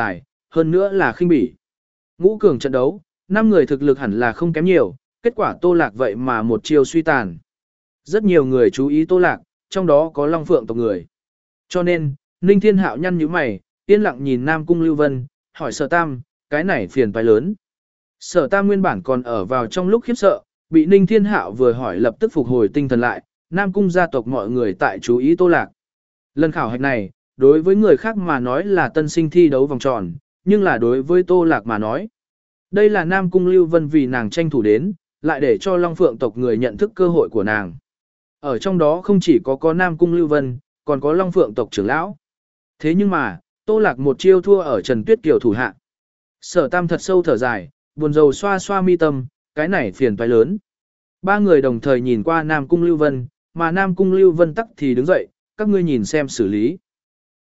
hơn nữa là khinh bỉ. Ngũ cường trận đấu, năm người thực lực hẳn là không kém nhiều, kết quả Tô Lạc vậy mà một chiêu suy tàn. Rất nhiều người chú ý Tô Lạc, trong đó có Long Phượng tộc người. Cho nên, Ninh Thiên Hạo nhăn nhíu mày, yên lặng nhìn Nam Cung Lưu Vân, hỏi Sở Tam, cái này phiền toái lớn. Sở Tam nguyên bản còn ở vào trong lúc khiếp sợ, bị Ninh Thiên Hạo vừa hỏi lập tức phục hồi tinh thần lại, Nam Cung gia tộc mọi người tại chú ý Tô Lạc. Lần khảo hạch này, đối với người khác mà nói là tân sinh thi đấu vòng tròn, nhưng là đối với Tô Lạc mà nói. Đây là Nam Cung Lưu Vân vì nàng tranh thủ đến, lại để cho Long Phượng tộc người nhận thức cơ hội của nàng. Ở trong đó không chỉ có có Nam Cung Lưu Vân, còn có Long Phượng tộc trưởng lão. Thế nhưng mà, Tô Lạc một chiêu thua ở Trần Tuyết Kiều thủ hạ. Sở Tam thật sâu thở dài, buồn rầu xoa xoa mi tâm, cái này phiền toái lớn. Ba người đồng thời nhìn qua Nam Cung Lưu Vân, mà Nam Cung Lưu Vân tắc thì đứng dậy, các ngươi nhìn xem xử lý.